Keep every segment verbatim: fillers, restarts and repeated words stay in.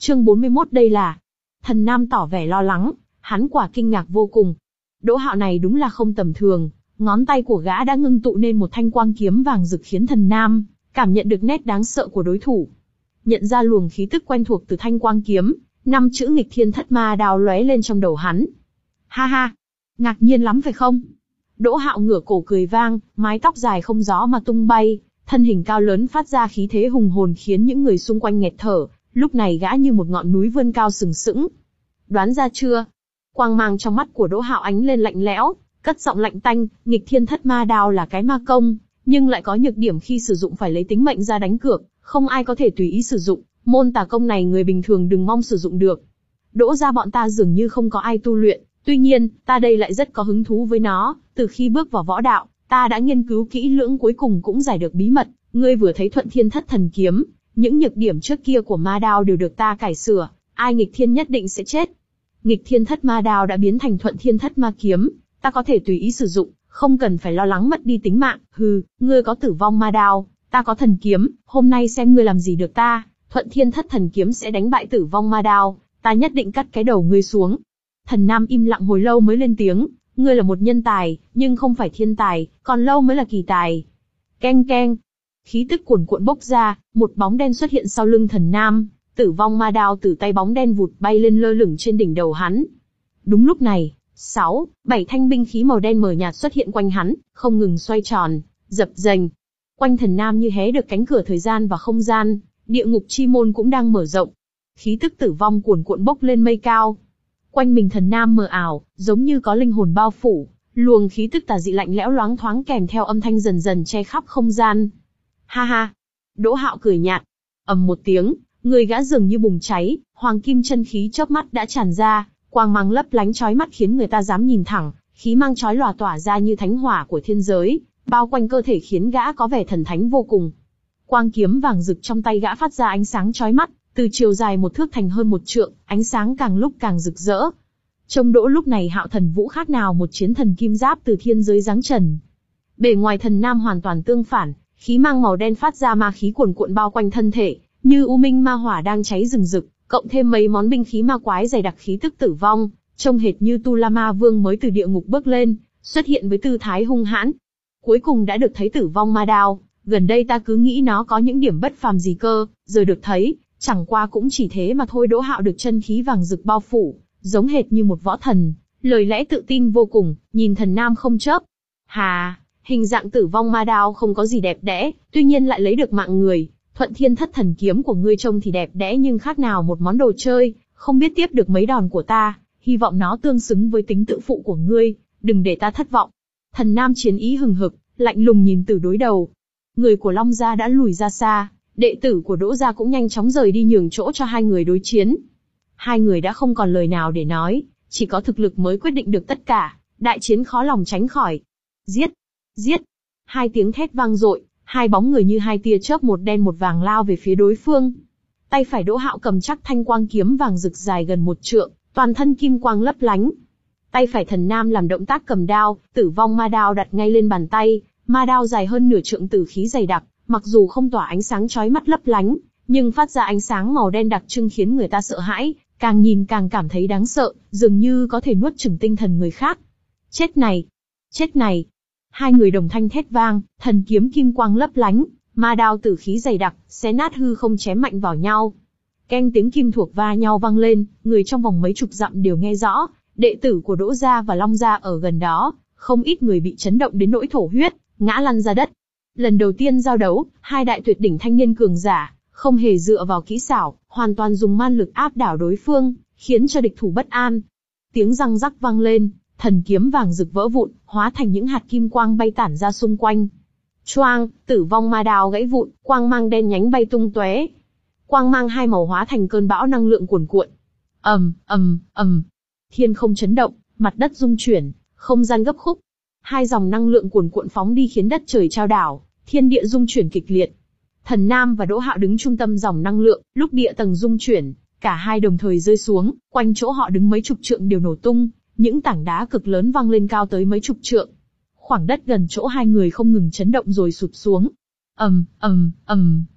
Chương bốn mươi mốt đây là. Thần Nam tỏ vẻ lo lắng, hắn quả kinh ngạc vô cùng. Đỗ Hạo này đúng là không tầm thường, ngón tay của gã đã ngưng tụ nên một thanh quang kiếm vàng rực khiến Thần Nam cảm nhận được nét đáng sợ của đối thủ. Nhận ra luồng khí tức quen thuộc từ thanh quang kiếm, năm chữ nghịch thiên thất ma đao lóe lên trong đầu hắn. Ha ha, ngạc nhiên lắm phải không? Đỗ Hạo ngửa cổ cười vang, mái tóc dài không gió mà tung bay, thân hình cao lớn phát ra khí thế hùng hồn khiến những người xung quanh nghẹt thở, lúc này gã như một ngọn núi vươn cao sừng sững. Đoán ra chưa? Quang mang trong mắt của Đỗ Hạo ánh lên lạnh lẽo, cất giọng lạnh tanh, nghịch thiên thất ma đao là cái ma công, nhưng lại có nhược điểm khi sử dụng phải lấy tính mệnh ra đánh cược, không ai có thể tùy ý sử dụng, môn tà công này người bình thường đừng mong sử dụng được. Đỗ gia bọn ta dường như không có ai tu luyện, tuy nhiên, ta đây lại rất có hứng thú với nó, từ khi bước vào võ đạo, ta đã nghiên cứu kỹ lưỡng cuối cùng cũng giải được bí mật, ngươi vừa thấy Thuận Thiên Thất Thần Kiếm, những nhược điểm trước kia của ma đao đều được ta cải sửa, ai nghịch thiên nhất định sẽ chết. Nghịch thiên thất ma đao đã biến thành Thuận Thiên Thất Ma Kiếm, ta có thể tùy ý sử dụng, không cần phải lo lắng mất đi tính mạng. Hừ, ngươi có Tử Vong Ma Đao, ta có Thần Kiếm, hôm nay xem ngươi làm gì được ta. Thuận Thiên Thất Thần Kiếm sẽ đánh bại Tử Vong Ma Đao, ta nhất định cắt cái đầu ngươi xuống. Thần Nam im lặng hồi lâu mới lên tiếng, ngươi là một nhân tài, nhưng không phải thiên tài, còn lâu mới là kỳ tài. Keng keng, khí tức cuồn cuộn bốc ra, một bóng đen xuất hiện sau lưng Thần Nam, Tử Vong Ma Đao từ tay bóng đen vụt bay lên lơ lửng trên đỉnh đầu hắn. Đúng lúc này, sáu, bảy thanh binh khí màu đen mờ nhạt xuất hiện quanh hắn, không ngừng xoay tròn, dập dềnh. Quanh Thần Nam như hé được cánh cửa thời gian và không gian, địa ngục chi môn cũng đang mở rộng. Khí tức tử vong cuồn cuộn bốc lên mây cao. Quanh mình Thần Nam mờ ảo, giống như có linh hồn bao phủ, luồng khí tức tà dị lạnh lẽo loáng thoáng kèm theo âm thanh dần dần che khắp không gian. Ha ha! Đỗ Hạo cười nhạt. Ầm một tiếng, người gã dường như bùng cháy, hoàng kim chân khí chớp mắt đã tràn ra, quang mang lấp lánh chói mắt khiến người ta dám nhìn thẳng, khí mang chói lòa tỏa ra như thánh hỏa của thiên giới, bao quanh cơ thể khiến gã có vẻ thần thánh vô cùng. Quang kiếm vàng rực trong tay gã phát ra ánh sáng chói mắt, từ chiều dài một thước thành hơn một trượng, ánh sáng càng lúc càng rực rỡ. Trông Đỗ lúc này Hạo Thần Vũ khác nào một chiến thần kim giáp từ thiên giới giáng trần. Bề ngoài Thần Nam hoàn toàn tương phản, khí mang màu đen phát ra ma khí cuồn cuộn bao quanh thân thể, như u minh ma hỏa đang cháy rừng rực, cộng thêm mấy món binh khí ma quái dày đặc khí tức tử vong, trông hệt như Tu La Ma Vương mới từ địa ngục bước lên, xuất hiện với tư thái hung hãn. Cuối cùng đã được thấy Tử Vong Ma Đao, gần đây ta cứ nghĩ nó có những điểm bất phàm gì cơ, giờ được thấy, chẳng qua cũng chỉ thế mà thôi. Đỗ Hạo được chân khí vàng rực bao phủ, giống hệt như một võ thần, lời lẽ tự tin vô cùng, nhìn Thần Nam không chớp. Hà, hình dạng Tử Vong Ma Đao không có gì đẹp đẽ, tuy nhiên lại lấy được mạng người. Thuận Thiên Thất Thần Kiếm của ngươi trông thì đẹp đẽ nhưng khác nào một món đồ chơi, không biết tiếp được mấy đòn của ta, hy vọng nó tương xứng với tính tự phụ của ngươi, đừng để ta thất vọng. Thần Nam chiến ý hừng hực, lạnh lùng nhìn Tử đối đầu. Người của Long gia đã lùi ra xa, đệ tử của Đỗ gia cũng nhanh chóng rời đi nhường chỗ cho hai người đối chiến. Hai người đã không còn lời nào để nói, chỉ có thực lực mới quyết định được tất cả, đại chiến khó lòng tránh khỏi. Giết! Giết! Hai tiếng thét vang dội. Hai bóng người như hai tia chớp một đen một vàng lao về phía đối phương. Tay phải Đỗ Hạo cầm chắc thanh quang kiếm vàng rực dài gần một trượng, toàn thân kim quang lấp lánh. Tay phải Thần Nam làm động tác cầm đao, Tử Vong Ma Đao đặt ngay lên bàn tay, ma đao dài hơn nửa trượng tử khí dày đặc, mặc dù không tỏa ánh sáng chói mắt lấp lánh, nhưng phát ra ánh sáng màu đen đặc trưng khiến người ta sợ hãi, càng nhìn càng cảm thấy đáng sợ, dường như có thể nuốt chửng tinh thần người khác. Chết này! Chết này! Hai người đồng thanh thét vang, thần kiếm kim quang lấp lánh, ma đao tử khí dày đặc, xé nát hư không chém mạnh vào nhau. Keng tiếng kim thuộc va nhau vang lên, người trong vòng mấy chục dặm đều nghe rõ, đệ tử của Đỗ gia và Long gia ở gần đó, không ít người bị chấn động đến nỗi thổ huyết, ngã lăn ra đất. Lần đầu tiên giao đấu, hai đại tuyệt đỉnh thanh niên cường giả, không hề dựa vào kỹ xảo, hoàn toàn dùng man lực áp đảo đối phương, khiến cho địch thủ bất an. Tiếng răng rắc vang lên. Thần kiếm vàng rực vỡ vụn, hóa thành những hạt kim quang bay tản ra xung quanh. Choang, Tử Vong Ma Đao gãy vụn, quang mang đen nhánh bay tung tóe. Quang mang hai màu hóa thành cơn bão năng lượng cuồn cuộn. Ầm, ầm, ầm. Thiên không chấn động, mặt đất rung chuyển, không gian gấp khúc. Hai dòng năng lượng cuồn cuộn phóng đi khiến đất trời chao đảo, thiên địa rung chuyển kịch liệt. Thần Nam và Đỗ Hạo đứng trung tâm dòng năng lượng, lúc địa tầng rung chuyển, cả hai đồng thời rơi xuống, quanh chỗ họ đứng mấy chục trượng đều nổ tung. Những tảng đá cực lớn văng lên cao tới mấy chục trượng. Khoảng đất gần chỗ hai người không ngừng chấn động rồi sụp xuống. Ầm, ầm, ầm.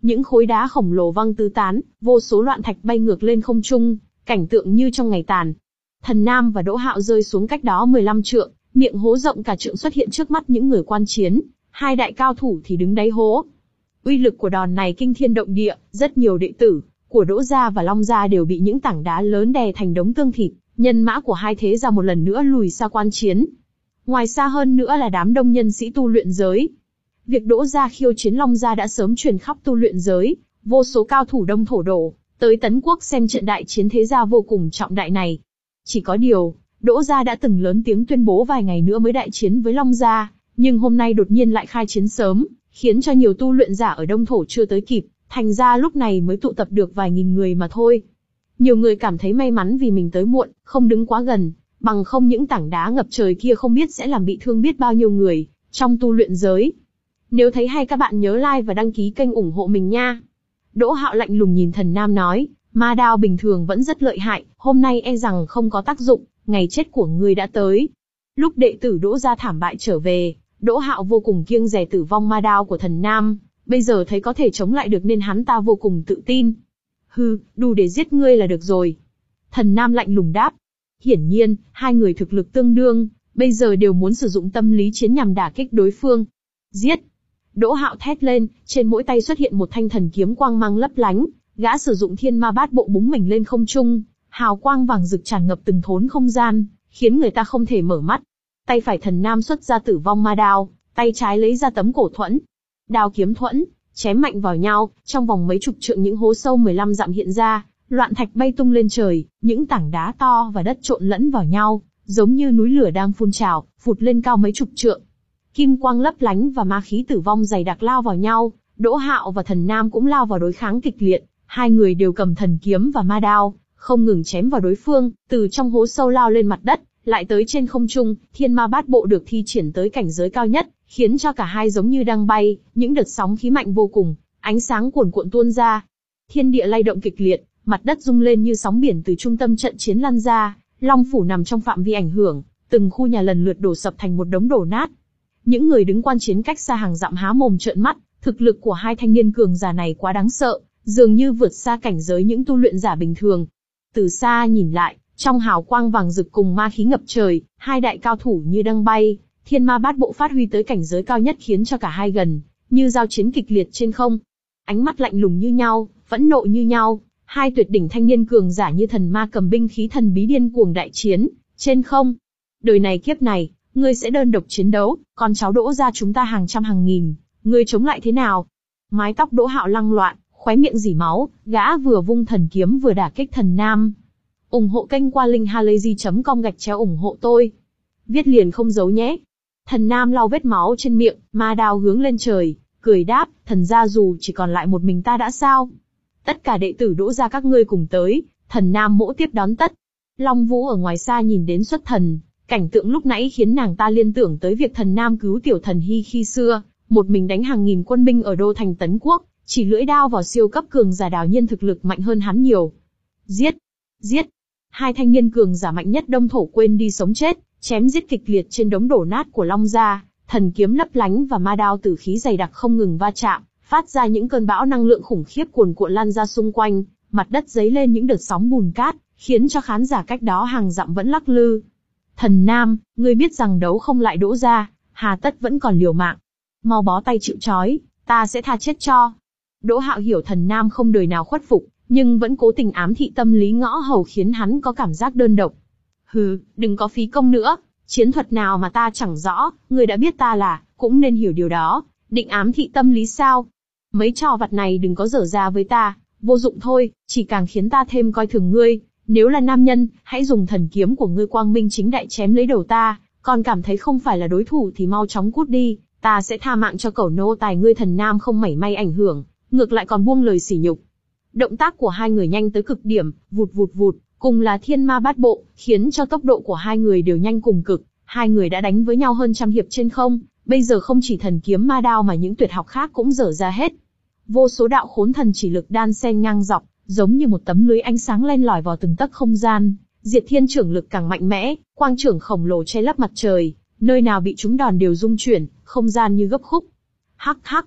những khối đá khổng lồ văng tứ tán, vô số loạn thạch bay ngược lên không trung, cảnh tượng như trong ngày tàn. Thần Nam và Đỗ Hạo rơi xuống cách đó mười lăm trượng, miệng hố rộng cả trượng xuất hiện trước mắt những người quan chiến, hai đại cao thủ thì đứng đáy hố. Uy lực của đòn này kinh thiên động địa, rất nhiều đệ tử của Đỗ gia và Long gia đều bị những tảng đá lớn đè thành đống tương thịt, nhân mã của hai thế gia một lần nữa lùi xa quan chiến. Ngoài xa hơn nữa là đám đông nhân sĩ tu luyện giới. Việc Đỗ gia khiêu chiến Long gia đã sớm truyền khắp tu luyện giới, vô số cao thủ đông thổ đổ tới Tấn Quốc xem trận đại chiến thế gia vô cùng trọng đại này. Chỉ có điều, Đỗ gia đã từng lớn tiếng tuyên bố vài ngày nữa mới đại chiến với Long gia, nhưng hôm nay đột nhiên lại khai chiến sớm, khiến cho nhiều tu luyện giả ở đông thổ chưa tới kịp, thành ra lúc này mới tụ tập được vài nghìn người mà thôi. Nhiều người cảm thấy may mắn vì mình tới muộn, không đứng quá gần, bằng không những tảng đá ngập trời kia không biết sẽ làm bị thương biết bao nhiêu người trong tu luyện giới. Nếu thấy hay các bạn nhớ like và đăng ký kênh ủng hộ mình nha. Đỗ Hạo lạnh lùng nhìn Thần Nam nói, ma đao bình thường vẫn rất lợi hại, hôm nay e rằng không có tác dụng, ngày chết của ngươi đã tới. Lúc đệ tử Đỗ gia thảm bại trở về, Đỗ Hạo vô cùng kiêng dè tử vong ma đao của Thần Nam, bây giờ thấy có thể chống lại được nên hắn ta vô cùng tự tin. Hừ, đủ để giết ngươi là được rồi. Thần Nam lạnh lùng đáp. Hiển nhiên, hai người thực lực tương đương, bây giờ đều muốn sử dụng tâm lý chiến nhằm đả kích đối phương. Giết! Đỗ Hạo thét lên, trên mỗi tay xuất hiện một thanh thần kiếm quang mang lấp lánh, gã sử dụng thiên ma bát bộ búng mình lên không trung, hào quang vàng rực tràn ngập từng thốn không gian, khiến người ta không thể mở mắt. Tay phải Thần Nam xuất ra tử vong ma đao, tay trái lấy ra tấm cổ thuẫn. Đao kiếm thuẫn, chém mạnh vào nhau, trong vòng mấy chục trượng những hố sâu mười lăm dặm hiện ra, loạn thạch bay tung lên trời, những tảng đá to và đất trộn lẫn vào nhau, giống như núi lửa đang phun trào, phụt lên cao mấy chục trượng. Kim quang lấp lánh và ma khí tử vong dày đặc lao vào nhau, Đỗ Hạo và Thần Nam cũng lao vào đối kháng kịch liệt, hai người đều cầm thần kiếm và ma đao, không ngừng chém vào đối phương, từ trong hố sâu lao lên mặt đất, lại tới trên không trung, thiên ma bát bộ được thi triển tới cảnh giới cao nhất, khiến cho cả hai giống như đang bay, những đợt sóng khí mạnh vô cùng, ánh sáng cuồn cuộn tuôn ra. Thiên địa lay động kịch liệt, mặt đất rung lên như sóng biển từ trung tâm trận chiến lan ra, Long phủ nằm trong phạm vi ảnh hưởng, từng khu nhà lần lượt đổ sập thành một đống đổ nát. Những người đứng quan chiến cách xa hàng dặm há mồm trợn mắt, thực lực của hai thanh niên cường giả này quá đáng sợ, dường như vượt xa cảnh giới những tu luyện giả bình thường. Từ xa nhìn lại, trong hào quang vàng rực cùng ma khí ngập trời, hai đại cao thủ như đang bay, thiên ma bát bộ phát huy tới cảnh giới cao nhất khiến cho cả hai gần như giao chiến kịch liệt trên không. Ánh mắt lạnh lùng như nhau, phẫn nộ như nhau, hai tuyệt đỉnh thanh niên cường giả như thần ma cầm binh khí thần bí điên cuồng đại chiến trên không. Đời này kiếp này, ngươi sẽ đơn độc chiến đấu, con cháu Đỗ gia chúng ta hàng trăm hàng nghìn, ngươi chống lại thế nào? Mái tóc Đỗ Hạo lăng loạn, khóe miệng rỉ máu, gã vừa vung thần kiếm vừa đả kích Thần Nam. Ủng hộ kênh qua link halayzi chấm com gạch chéo ủng hộ tôi. Viết liền không giấu nhé. Thần Nam lau vết máu trên miệng, ma đao hướng lên trời, cười đáp, thần gia dù chỉ còn lại một mình ta đã sao? Tất cả đệ tử Đỗ gia các ngươi cùng tới, Thần Nam mỗ tiếp đón tất. Long Vũ ở ngoài xa nhìn đến xuất thần, cảnh tượng lúc nãy khiến nàng ta liên tưởng tới việc Thần Nam cứu tiểu thần Hy khi xưa, một mình đánh hàng nghìn quân binh ở đô thành Tấn Quốc, chỉ lưỡi đao vào siêu cấp cường giả đào nhiên thực lực mạnh hơn hắn nhiều. Giết! Giết! Hai thanh niên cường giả mạnh nhất đông thổ quên đi sống chết, chém giết kịch liệt trên đống đổ nát của Long gia, thần kiếm lấp lánh và ma đao tử khí dày đặc không ngừng va chạm, phát ra những cơn bão năng lượng khủng khiếp cuồn cuộn lan ra xung quanh, mặt đất dấy lên những đợt sóng bùn cát, khiến cho khán giả cách đó hàng dặm vẫn lắc lư. Thần Nam, ngươi biết rằng đấu không lại Đỗ gia, hà tất vẫn còn liều mạng. Mau bó tay chịu trói, ta sẽ tha chết cho. Đỗ Hạo hiểu Thần Nam không đời nào khuất phục, nhưng vẫn cố tình ám thị tâm lý ngõ hầu khiến hắn có cảm giác đơn độc. Hừ, đừng có phí công nữa, chiến thuật nào mà ta chẳng rõ, ngươi đã biết ta là, cũng nên hiểu điều đó, định ám thị tâm lý sao? Mấy trò vặt này đừng có dở ra với ta, vô dụng thôi, chỉ càng khiến ta thêm coi thường ngươi. Nếu là nam nhân, hãy dùng thần kiếm của ngươi quang minh chính đại chém lấy đầu ta, còn cảm thấy không phải là đối thủ thì mau chóng cút đi, ta sẽ tha mạng cho cẩu nô tài ngươi. Thần Nam không mảy may ảnh hưởng, ngược lại còn buông lời sỉ nhục. Động tác của hai người nhanh tới cực điểm, vụt vụt vụt, cùng là thiên ma bát bộ, khiến cho tốc độ của hai người đều nhanh cùng cực. Hai người đã đánh với nhau hơn trăm hiệp trên không, bây giờ không chỉ thần kiếm ma đao mà những tuyệt học khác cũng dở ra hết. Vô số đạo khốn thần chỉ lực đan xen ngang dọc, giống như một tấm lưới ánh sáng len lỏi vào từng tấc không gian. Diệt thiên trưởng lực càng mạnh mẽ, quang trưởng khổng lồ che lấp mặt trời, nơi nào bị trúng đòn đều rung chuyển, không gian như gấp khúc. Hắc hắc.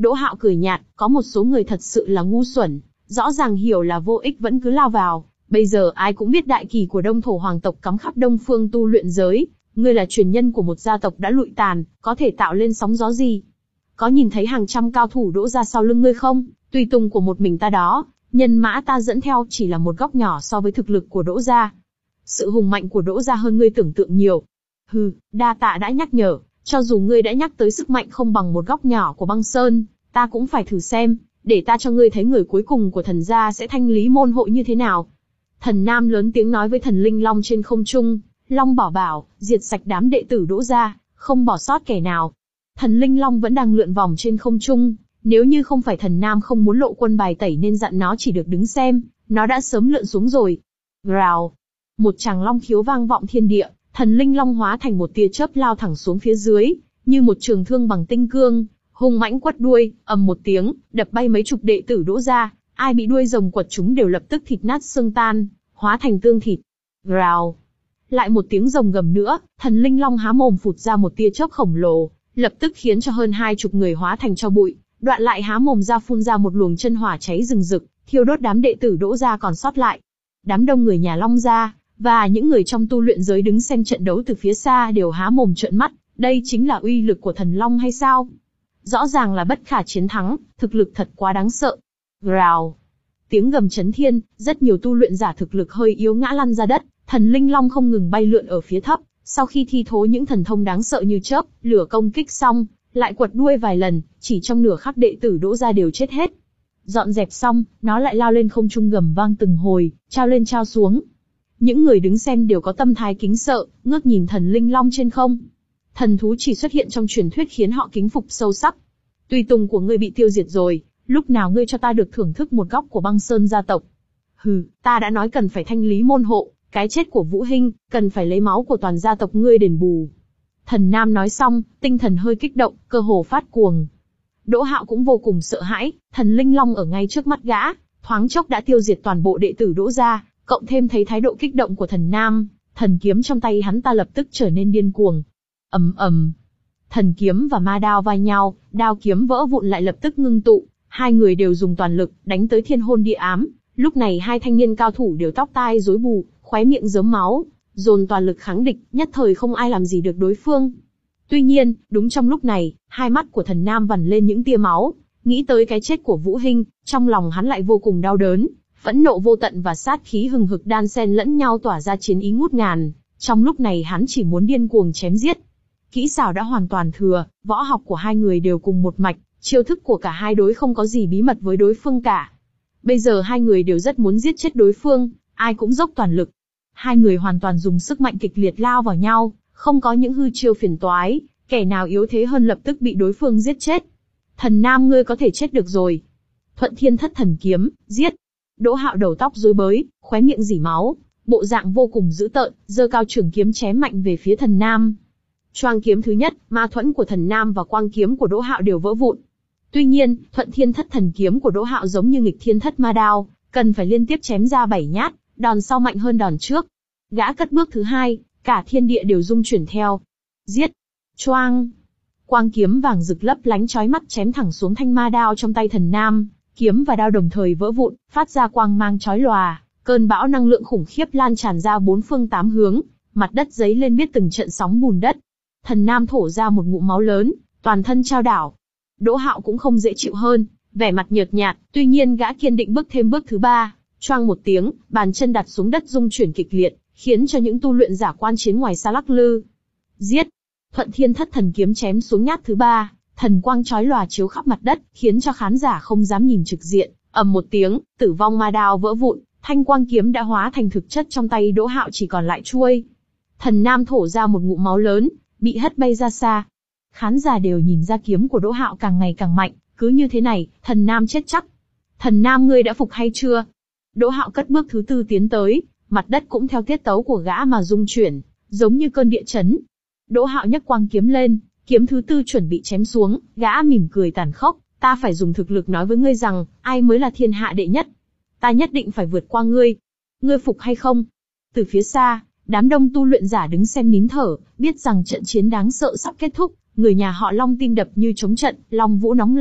Đỗ Hạo cười nhạt, có một số người thật sự là ngu xuẩn, rõ ràng hiểu là vô ích vẫn cứ lao vào. Bây giờ ai cũng biết đại kỳ của Đông Thổ hoàng tộc cắm khắp Đông Phương tu luyện giới, ngươi là truyền nhân của một gia tộc đã lụi tàn, có thể tạo lên sóng gió gì? Có nhìn thấy hàng trăm cao thủ đỗ ra sau lưng ngươi không? Tùy tùng của một mình ta đó, nhân mã ta dẫn theo chỉ là một góc nhỏ so với thực lực của Đỗ gia. Sự hùng mạnh của Đỗ gia hơn ngươi tưởng tượng nhiều. Hừ, đa tạ đã nhắc nhở, cho dù ngươi đã nhắc tới sức mạnh không bằng một góc nhỏ của băng sơn, ta cũng phải thử xem, để ta cho ngươi thấy người cuối cùng của thần gia sẽ thanh lý môn hộ như thế nào. Thần Nam lớn tiếng nói với thần Linh Long trên không trung, Long bảo bảo, diệt sạch đám đệ tử Đỗ gia, không bỏ sót kẻ nào. Thần Linh Long vẫn đang lượn vòng trên không trung, nếu như không phải thần Nam không muốn lộ quân bài tẩy nên dặn nó chỉ được đứng xem, nó đã sớm lượn xuống rồi. Rào, một tràng long khiếu vang vọng thiên địa, thần Linh Long hóa thành một tia chớp lao thẳng xuống phía dưới, như một trường thương bằng tinh cương, hung mãnh quất đuôi, ầm một tiếng, đập bay mấy chục đệ tử Đỗ gia, ai bị đuôi rồng quật chúng đều lập tức thịt nát xương tan, hóa thành tương thịt. Rào, lại một tiếng rồng gầm nữa, thần Linh Long há mồm phụt ra một tia chớp khổng lồ, lập tức khiến cho hơn hai chục người hóa thành tro bụi, đoạn lại há mồm ra phun ra một luồng chân hỏa cháy rừng rực, thiêu đốt đám đệ tử Đỗ gia còn sót lại. Đám đông người nhà Long gia và những người trong tu luyện giới đứng xem trận đấu từ phía xa đều há mồm trợn mắt, đây chính là uy lực của thần Long hay sao? Rõ ràng là bất khả chiến thắng, thực lực thật quá đáng sợ. Rào, tiếng gầm chấn thiên, rất nhiều tu luyện giả thực lực hơi yếu ngã lăn ra đất, thần Linh Long không ngừng bay lượn ở phía thấp, sau khi thi thố những thần thông đáng sợ như chớp, lửa công kích xong, lại quật đuôi vài lần, chỉ trong nửa khắc đệ tử Đỗ gia đều chết hết. Dọn dẹp xong, nó lại lao lên không trung gầm vang từng hồi, trao lên trao xuống. Những người đứng xem đều có tâm thái kính sợ, ngước nhìn thần Linh Long trên không. Thần thú chỉ xuất hiện trong truyền thuyết khiến họ kính phục sâu sắc. Tùy tùng của ngươi bị tiêu diệt rồi, lúc nào ngươi cho ta được thưởng thức một góc của băng sơn gia tộc? Hừ, ta đã nói cần phải thanh lý môn hộ, cái chết của Vũ Hinh, cần phải lấy máu của toàn gia tộc ngươi đền bù. Thần Nam nói xong, tinh thần hơi kích động, cơ hồ phát cuồng. Đỗ Hạo cũng vô cùng sợ hãi, thần Linh Long ở ngay trước mắt gã, thoáng chốc đã tiêu diệt toàn bộ đệ tử Đỗ gia, cộng thêm thấy thái độ kích động của thần Nam, thần kiếm trong tay hắn ta lập tức trở nên điên cuồng. Ầm ầm, thần kiếm và ma đao va nhau, đao kiếm vỡ vụn lại lập tức ngưng tụ, hai người đều dùng toàn lực đánh tới thiên hôn địa ám. Lúc này hai thanh niên cao thủ đều tóc tai rối bù, khóe miệng rớm máu, dồn toàn lực kháng địch, nhất thời không ai làm gì được đối phương. Tuy nhiên, đúng trong lúc này, hai mắt của thần Nam vằn lên những tia máu, nghĩ tới cái chết của Vũ Hinh, trong lòng hắn lại vô cùng đau đớn, phẫn nộ vô tận và sát khí hừng hực đan xen lẫn nhau tỏa ra chiến ý ngút ngàn. Trong lúc này hắn chỉ muốn điên cuồng chém giết. Kỹ xảo đã hoàn toàn thừa, võ học của hai người đều cùng một mạch, chiêu thức của cả hai đối không có gì bí mật với đối phương cả. Bây giờ hai người đều rất muốn giết chết đối phương, ai cũng dốc toàn lực. Hai người hoàn toàn dùng sức mạnh kịch liệt lao vào nhau, không có những hư chiêu phiền toái, kẻ nào yếu thế hơn lập tức bị đối phương giết chết. Thần Nam ngươi có thể chết được rồi. Thuận Thiên Thất Thần Kiếm, giết. Đỗ Hạo đầu tóc rối bời, khóe miệng rỉ máu, bộ dạng vô cùng dữ tợn, giơ cao trường kiếm chém mạnh về phía thần Nam. Choang kiếm thứ nhất, ma thuẫn của thần Nam và quang kiếm của Đỗ Hạo đều vỡ vụn. Tuy nhiên, Thuận Thiên Thất Thần Kiếm của Đỗ Hạo giống như nghịch thiên thất ma đao, cần phải liên tiếp chém ra bảy nhát, đòn sau mạnh hơn đòn trước. Gã cất bước thứ hai, cả thiên địa đều rung chuyển theo. Giết! Choang! Quang kiếm vàng rực lấp lánh chói mắt chém thẳng xuống thanh ma đao trong tay thần Nam, kiếm và đao đồng thời vỡ vụn, phát ra quang mang chói lòa, cơn bão năng lượng khủng khiếp lan tràn ra bốn phương tám hướng, mặt đất giấy lên biết từng trận sóng bùn đất. Thần Nam thổ ra một ngụm máu lớn, toàn thân chao đảo. Đỗ Hạo cũng không dễ chịu hơn, vẻ mặt nhợt nhạt, tuy nhiên gã kiên định bước thêm bước thứ ba, choang một tiếng, bàn chân đặt xuống đất rung chuyển kịch liệt, khiến cho những tu luyện giả quan chiến ngoài xa lắc lư. Giết! Thuận Thiên Thất Thần Kiếm chém xuống nhát thứ ba, thần quang chói lòa chiếu khắp mặt đất, khiến cho khán giả không dám nhìn trực diện. Ầm một tiếng, tử vong ma đao vỡ vụn, thanh quang kiếm đã hóa thành thực chất trong tay Đỗ Hạo chỉ còn lại chuôi. Thần Nam thổ ra một ngụm máu lớn, bị hất bay ra xa. Khán giả đều nhìn ra kiếm của Đỗ Hạo càng ngày càng mạnh, cứ như thế này, thần Nam chết chắc. Thần Nam ngươi đã phục hay chưa? Đỗ Hạo cất bước thứ tư tiến tới, mặt đất cũng theo tiết tấu của gã mà rung chuyển, giống như cơn địa chấn. Đỗ Hạo nhấc quang kiếm lên, kiếm thứ tư chuẩn bị chém xuống, gã mỉm cười tàn khốc, ta phải dùng thực lực nói với ngươi rằng, ai mới là thiên hạ đệ nhất. Ta nhất định phải vượt qua ngươi. Ngươi phục hay không? Từ phía xa, đám đông tu luyện giả đứng xem nín thở, biết rằng trận chiến đáng sợ sắp kết thúc, người nhà họ Long tim đập như trống trận, Long Vũ nóng lòng,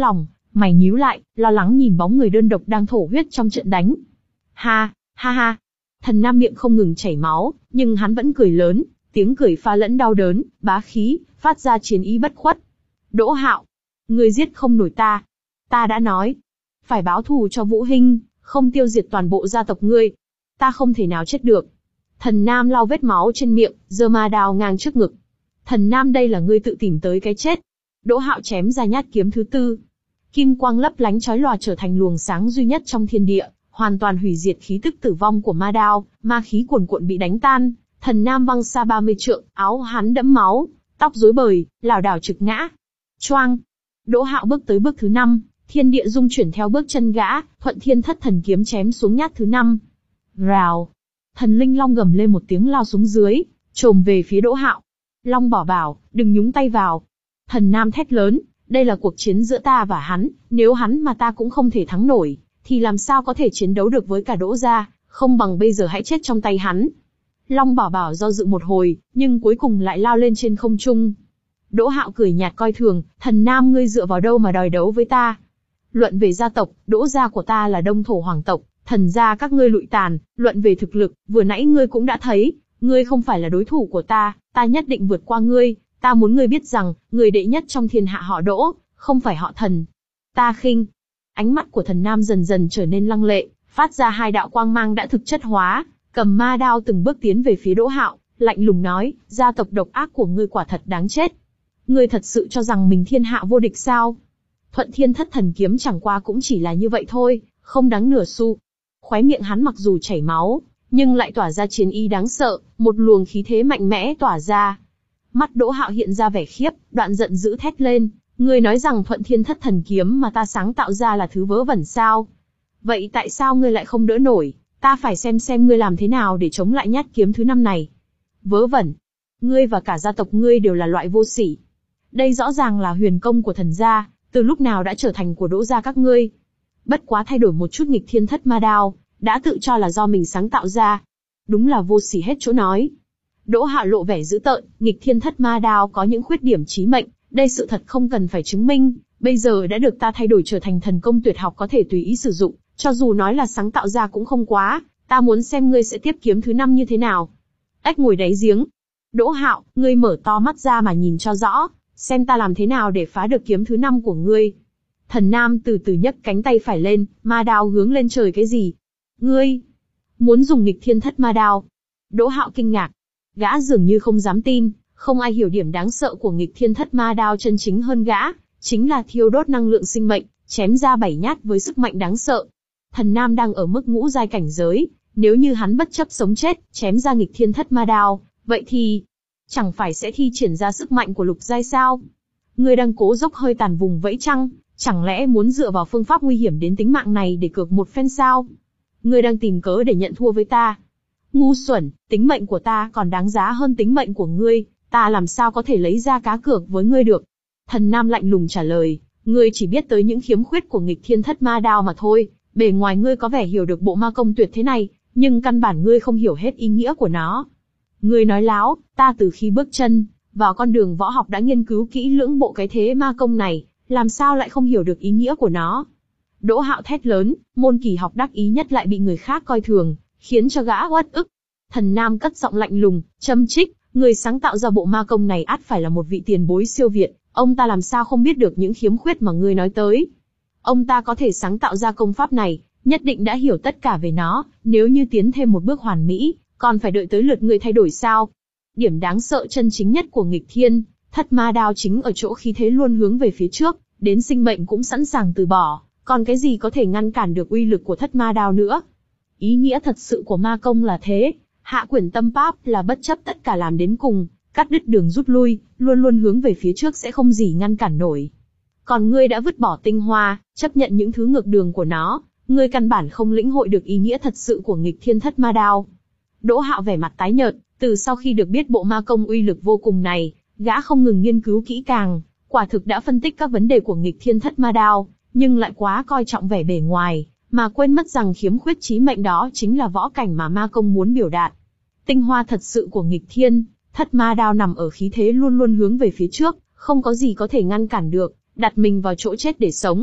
Mày nhíu lại, lo lắng nhìn bóng người đơn độc đang thổ huyết trong trận đánh. Ha, ha ha. Thần Nam miệng không ngừng chảy máu, nhưng hắn vẫn cười lớn, tiếng cười pha lẫn đau đớn, bá khí, phát ra chiến ý bất khuất. Đỗ Hạo, ngươi giết không nổi ta. Ta đã nói, phải báo thù cho Vũ Hinh, không tiêu diệt toàn bộ gia tộc ngươi. Ta không thể nào chết được. Thần Nam lau vết máu trên miệng, giơ ma đao ngang trước ngực. Thần Nam, đây là ngươi tự tìm tới cái chết. Đỗ Hạo chém ra nhát kiếm thứ tư. Kim quang lấp lánh chói lòa trở thành luồng sáng duy nhất trong thiên địa, hoàn toàn hủy diệt khí tức tử vong của ma đao, ma khí cuồn cuộn bị đánh tan. Thần Nam văng xa ba mươi trượng, áo hắn đẫm máu, tóc rối bời, lảo đảo trực ngã. Choang! Đỗ Hạo bước tới bước thứ năm, thiên địa rung chuyển theo bước chân gã, Thuận Thiên Thất Thần kiếm chém xuống nhát thứ năm. Rào! Thần linh long gầm lên một tiếng lao xuống dưới, chồm về phía Đỗ Hạo. Long bỏ bảo, đừng nhúng tay vào. Thần Nam thét lớn, đây là cuộc chiến giữa ta và hắn, nếu hắn mà ta cũng không thể thắng nổi, thì làm sao có thể chiến đấu được với cả Đỗ gia, không bằng bây giờ hãy chết trong tay hắn. Long Bảo Bảo do dự một hồi, nhưng cuối cùng lại lao lên trên không trung. Đỗ Hạo cười nhạt coi thường, Thần Nam, ngươi dựa vào đâu mà đòi đấu với ta? Luận về gia tộc, Đỗ gia của ta là đông thổ hoàng tộc, Thần gia các ngươi lụi tàn. Luận về thực lực, vừa nãy ngươi cũng đã thấy, ngươi không phải là đối thủ của ta, ta nhất định vượt qua ngươi. Ta muốn ngươi biết rằng, người đệ nhất trong thiên hạ họ Đỗ, không phải họ Thần. Ta khinh. Ánh mắt của Thần Nam dần dần trở nên lăng lệ, phát ra hai đạo quang mang đã thực chất hóa, cầm ma đao từng bước tiến về phía Đỗ Hạo, lạnh lùng nói, gia tộc độc ác của ngươi quả thật đáng chết. Ngươi thật sự cho rằng mình thiên hạ vô địch sao? Thuận Thiên Thất Thần kiếm chẳng qua cũng chỉ là như vậy thôi, không đáng nửa xu. Khóe miệng hắn mặc dù chảy máu, nhưng lại tỏa ra chiến ý đáng sợ, một luồng khí thế mạnh mẽ tỏa ra. Mắt Đỗ Hạo hiện ra vẻ khiếp, đoạn giận dữ thét lên, ngươi nói rằng Thuận Thiên Thất Thần kiếm mà ta sáng tạo ra là thứ vớ vẩn sao? Vậy tại sao ngươi lại không đỡ nổi? Ta phải xem xem ngươi làm thế nào để chống lại nhát kiếm thứ năm này. Vớ vẩn. Ngươi và cả gia tộc ngươi đều là loại vô sỉ. Đây rõ ràng là huyền công của Thần gia, từ lúc nào đã trở thành của Đỗ gia các ngươi. Bất quá thay đổi một chút nghịch thiên thất ma đao, đã tự cho là do mình sáng tạo ra. Đúng là vô sỉ hết chỗ nói. Đỗ Hạo lộ vẻ dữ tợn, nghịch thiên thất ma đao có những khuyết điểm chí mệnh, đây sự thật không cần phải chứng minh, bây giờ đã được ta thay đổi trở thành thần công tuyệt học có thể tùy ý sử dụng, cho dù nói là sáng tạo ra cũng không quá, ta muốn xem ngươi sẽ tiếp kiếm thứ năm như thế nào. Ếch ngồi đáy giếng. Đỗ Hạo, ngươi mở to mắt ra mà nhìn cho rõ, xem ta làm thế nào để phá được kiếm thứ năm của ngươi. Thần Nam từ từ nhấc cánh tay phải lên, ma đao hướng lên trời. Cái gì? Ngươi muốn dùng nghịch thiên thất ma đao? Đỗ Hạo kinh ngạc. Gã dường như không dám tin, không ai hiểu điểm đáng sợ của nghịch thiên thất ma đao chân chính hơn gã, chính là thiêu đốt năng lượng sinh mệnh, chém ra bảy nhát với sức mạnh đáng sợ. Thần Nam đang ở mức ngũ giai cảnh giới, nếu như hắn bất chấp sống chết, chém ra nghịch thiên thất ma đao, vậy thì chẳng phải sẽ thi triển ra sức mạnh của lục giai sao? Ngươi đang cố dốc hơi tàn vùng vẫy chăng? Chẳng lẽ muốn dựa vào phương pháp nguy hiểm đến tính mạng này để cược một phen sao? Ngươi đang tìm cớ để nhận thua với ta? Ngu xuẩn, tính mệnh của ta còn đáng giá hơn tính mệnh của ngươi, ta làm sao có thể lấy ra cá cược với ngươi được? Thần Nam lạnh lùng trả lời, ngươi chỉ biết tới những khiếm khuyết của nghịch thiên thất ma đao mà thôi, bề ngoài ngươi có vẻ hiểu được bộ ma công tuyệt thế này, nhưng căn bản ngươi không hiểu hết ý nghĩa của nó. Ngươi nói láo, ta từ khi bước chân vào con đường võ học đã nghiên cứu kỹ lưỡng bộ cái thế ma công này, làm sao lại không hiểu được ý nghĩa của nó? Đỗ Hạo thét lớn, môn kỳ học đắc ý nhất lại bị người khác coi thường, khiến cho gã uất ức. Thần Nam cất giọng lạnh lùng, châm chích, người sáng tạo ra bộ ma công này ắt phải là một vị tiền bối siêu việt, ông ta làm sao không biết được những khiếm khuyết mà ngươi nói tới? Ông ta có thể sáng tạo ra công pháp này, nhất định đã hiểu tất cả về nó, nếu như tiến thêm một bước hoàn mỹ, còn phải đợi tới lượt ngươi thay đổi sao? Điểm đáng sợ chân chính nhất của nghịch thiên thất ma đao chính ở chỗ khí thế luôn hướng về phía trước, đến sinh mệnh cũng sẵn sàng từ bỏ, còn cái gì có thể ngăn cản được uy lực của thất ma đao nữa? Ý nghĩa thật sự của ma công là thế, hạ quyển tâm pháp là bất chấp tất cả làm đến cùng, cắt đứt đường rút lui, luôn luôn hướng về phía trước sẽ không gì ngăn cản nổi. Còn ngươi đã vứt bỏ tinh hoa, chấp nhận những thứ ngược đường của nó, ngươi căn bản không lĩnh hội được ý nghĩa thật sự của nghịch thiên thất ma đao. Đỗ Hạo vẻ mặt tái nhợt, từ sau khi được biết bộ ma công uy lực vô cùng này, gã không ngừng nghiên cứu kỹ càng, quả thực đã phân tích các vấn đề của nghịch thiên thất ma đao, nhưng lại quá coi trọng vẻ bề ngoài, mà quên mất rằng khiếm khuyết chí mệnh đó chính là võ cảnh mà ma công muốn biểu đạt. Tinh hoa thật sự của nghịch thiên thất ma đao nằm ở khí thế luôn luôn hướng về phía trước, không có gì có thể ngăn cản được, đặt mình vào chỗ chết để sống.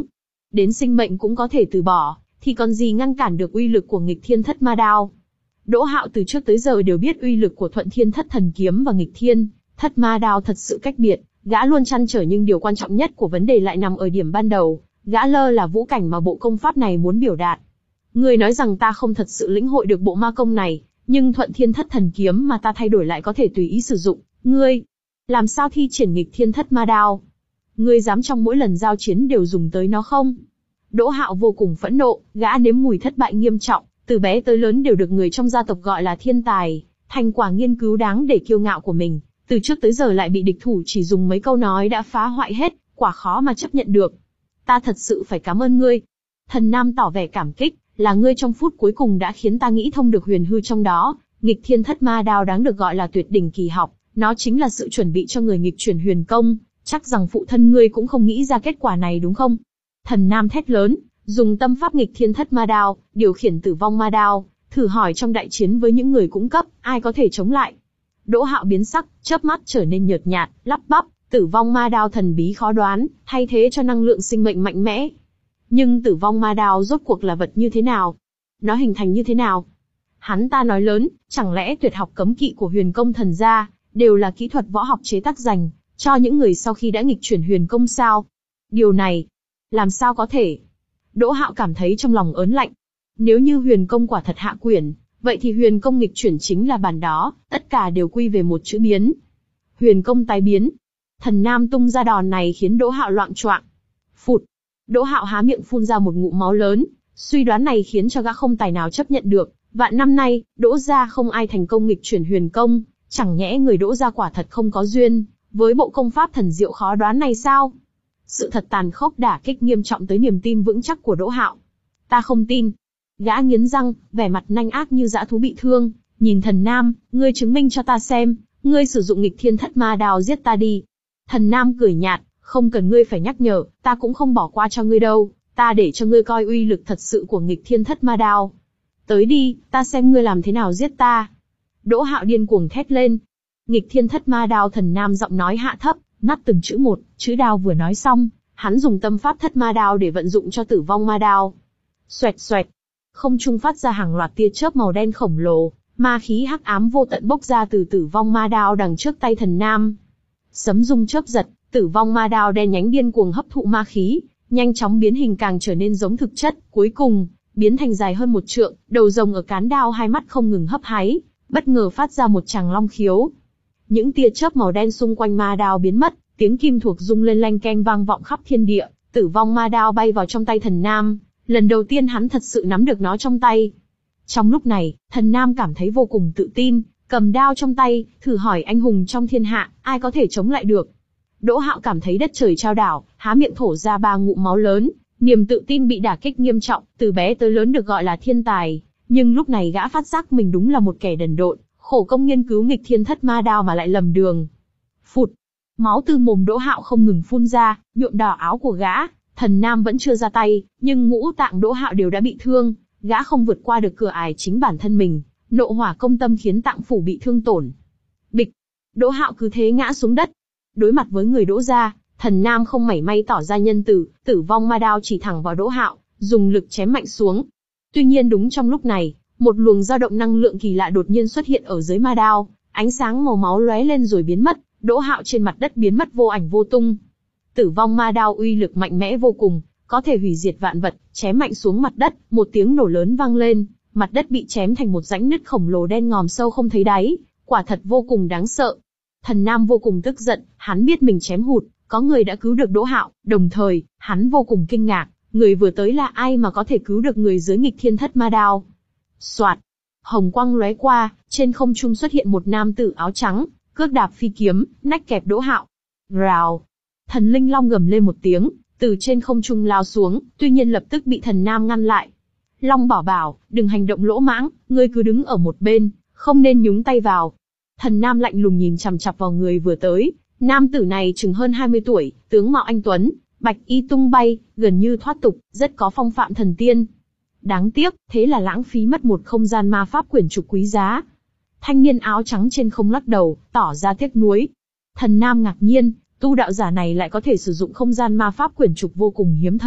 đến sinh mệnh cũng có thể từ bỏ, thì còn gì ngăn cản được uy lực của nghịch thiên thất ma đao. Đỗ Hạo từ trước tới giờ đều biết uy lực của thuận thiên thất thần kiếm và nghịch thiên thất ma đao thật sự cách biệt, gã luôn trăn trở nhưng điều quan trọng nhất của vấn đề lại nằm ở điểm ban đầu, gã lơ là vũ cảnh mà bộ công pháp này muốn biểu đạt. Ngươi nói rằng ta không thật sự lĩnh hội được bộ ma công này, nhưng thuận thiên thất thần kiếm mà ta thay đổi lại có thể tùy ý sử dụng, ngươi làm sao thi triển nghịch thiên thất ma đao? Ngươi dám trong mỗi lần giao chiến đều dùng tới nó không? Đỗ Hạo vô cùng phẫn nộ, gã nếm mùi thất bại nghiêm trọng, từ bé tới lớn đều được người trong gia tộc gọi là thiên tài, thành quả nghiên cứu đáng để kiêu ngạo của mình, từ trước tới giờ lại bị địch thủ chỉ dùng mấy câu nói đã phá hoại hết, quả khó mà chấp nhận được. Ta thật sự phải cảm ơn ngươi. Thần Nam tỏ vẻ cảm kích, là ngươi trong phút cuối cùng đã khiến ta nghĩ thông được huyền hư trong đó, nghịch thiên thất ma đao đáng được gọi là tuyệt đỉnh kỳ học, nó chính là sự chuẩn bị cho người nghịch chuyển huyền công, chắc rằng phụ thân ngươi cũng không nghĩ ra kết quả này đúng không? Thần Nam thét lớn, dùng tâm pháp nghịch thiên thất ma đao, điều khiển tử vong ma đao, thử hỏi trong đại chiến với những người cung cấp, ai có thể chống lại? Đỗ Hạo biến sắc, chớp mắt trở nên nhợt nhạt, lắp bắp, tử vong ma đao thần bí khó đoán, thay thế cho năng lượng sinh mệnh mạnh mẽ. Nhưng tử vong ma đao rốt cuộc là vật như thế nào? Nó hình thành như thế nào? Hắn ta nói lớn, chẳng lẽ tuyệt học cấm kỵ của huyền công thần gia, đều là kỹ thuật võ học chế tác dành cho những người sau khi đã nghịch chuyển huyền công sao? Điều này, làm sao có thể? Đỗ Hạo cảm thấy trong lòng ớn lạnh. Nếu như huyền công quả thật hạ quyển, vậy thì huyền công nghịch chuyển chính là bản đó, tất cả đều quy về một chữ biến. Huyền công tái biến. Thần Nam tung ra đòn này khiến Đỗ Hạo loạng choạng. Phụt. Đỗ Hạo há miệng phun ra một ngụm máu lớn, suy đoán này khiến cho gã không tài nào chấp nhận được. Vạn năm nay, Đỗ gia không ai thành công nghịch chuyển huyền công, chẳng nhẽ người Đỗ gia quả thật không có duyên với bộ công pháp thần diệu khó đoán này sao? Sự thật tàn khốc đả kích nghiêm trọng tới niềm tin vững chắc của Đỗ Hạo. Ta không tin. Gã nghiến răng, vẻ mặt nanh ác như dã thú bị thương, nhìn Thần Nam, ngươi chứng minh cho ta xem, ngươi sử dụng nghịch thiên thất ma đao giết ta đi. Thần Nam cười nhạt, không cần ngươi phải nhắc nhở, ta cũng không bỏ qua cho ngươi đâu, ta để cho ngươi coi uy lực thật sự của nghịch thiên thất ma đao. Tới đi, ta xem ngươi làm thế nào giết ta. Đỗ Hạo điên cuồng thét lên. Nghịch thiên thất ma đao. Thần Nam giọng nói hạ thấp, nát từng chữ một, chữ đao vừa nói xong, hắn dùng tâm pháp thất ma đao để vận dụng cho tử vong ma đao. Xoẹt xoẹt, không trung phát ra hàng loạt tia chớp màu đen khổng lồ, ma khí hắc ám vô tận bốc ra từ tử vong ma đao đằng trước tay Thần Nam. Sấm rung chớp giật, tử vong ma đao đen nhánh điên cuồng hấp thụ ma khí, nhanh chóng biến hình càng trở nên giống thực chất, cuối cùng biến thành dài hơn một trượng, đầu rồng ở cán đao hai mắt không ngừng hấp háy, bất ngờ phát ra một tràng long khiếu. Những tia chớp màu đen xung quanh ma đao biến mất, tiếng kim thuộc rung lên lanh keng vang vọng khắp thiên địa, tử vong ma đao bay vào trong tay Thần Nam, lần đầu tiên hắn thật sự nắm được nó trong tay. Trong lúc này, Thần Nam cảm thấy vô cùng tự tin, cầm đao trong tay, thử hỏi anh hùng trong thiên hạ, ai có thể chống lại được. Đỗ Hạo cảm thấy đất trời chao đảo, há miệng thổ ra ba ngụm máu lớn, niềm tự tin bị đả kích nghiêm trọng, từ bé tới lớn được gọi là thiên tài, nhưng lúc này gã phát giác mình đúng là một kẻ đần độn, khổ công nghiên cứu nghịch thiên thất ma đao mà lại lầm đường. Phụt, máu từ mồm Đỗ Hạo không ngừng phun ra, nhuộm đỏ áo của gã. Thần Nam vẫn chưa ra tay, nhưng ngũ tạng Đỗ Hạo đều đã bị thương, gã không vượt qua được cửa ải chính bản thân mình, nộ hỏa công tâm khiến tạng phủ bị thương tổn. Bịch, Đỗ Hạo cứ thế ngã xuống đất. Đối mặt với người Đỗ gia, Thần Nam không mảy may tỏ ra nhân từ, tử vong ma đao chỉ thẳng vào Đỗ Hạo, dùng lực chém mạnh xuống. Tuy nhiên đúng trong lúc này, một luồng dao động năng lượng kỳ lạ đột nhiên xuất hiện ở dưới ma đao, ánh sáng màu máu lóe lên rồi biến mất, Đỗ Hạo trên mặt đất biến mất vô ảnh vô tung. Tử vong ma đao uy lực mạnh mẽ vô cùng, có thể hủy diệt vạn vật, chém mạnh xuống mặt đất, một tiếng nổ lớn vang lên, mặt đất bị chém thành một rãnh nứt khổng lồ đen ngòm sâu không thấy đáy, quả thật vô cùng đáng sợ. Thần Nam vô cùng tức giận, hắn biết mình chém hụt, có người đã cứu được Đỗ Hạo, đồng thời, hắn vô cùng kinh ngạc, người vừa tới là ai mà có thể cứu được người dưới nghịch thiên thất ma đao. Soạt, hồng quang lóe qua, trên không trung xuất hiện một nam tử áo trắng, cước đạp phi kiếm, nách kẹp Đỗ Hạo. Rào, thần linh long gầm lên một tiếng, từ trên không trung lao xuống, tuy nhiên lập tức bị Thần Nam ngăn lại. Long bảo bảo, đừng hành động lỗ mãng, ngươi cứ đứng ở một bên, không nên nhúng tay vào. Thần Nam lạnh lùng nhìn chằm chằm vào người vừa tới, nam tử này chừng hơn hai mươi tuổi, tướng mạo anh tuấn, bạch y tung bay, gần như thoát tục, rất có phong phạm thần tiên. Đáng tiếc, thế là lãng phí mất một không gian ma pháp quyển trục quý giá. Thanh niên áo trắng trên không lắc đầu, tỏ ra tiếc nuối. Thần Nam ngạc nhiên, tu đạo giả này lại có thể sử dụng không gian ma pháp quyển trục vô cùng hiếm thấy,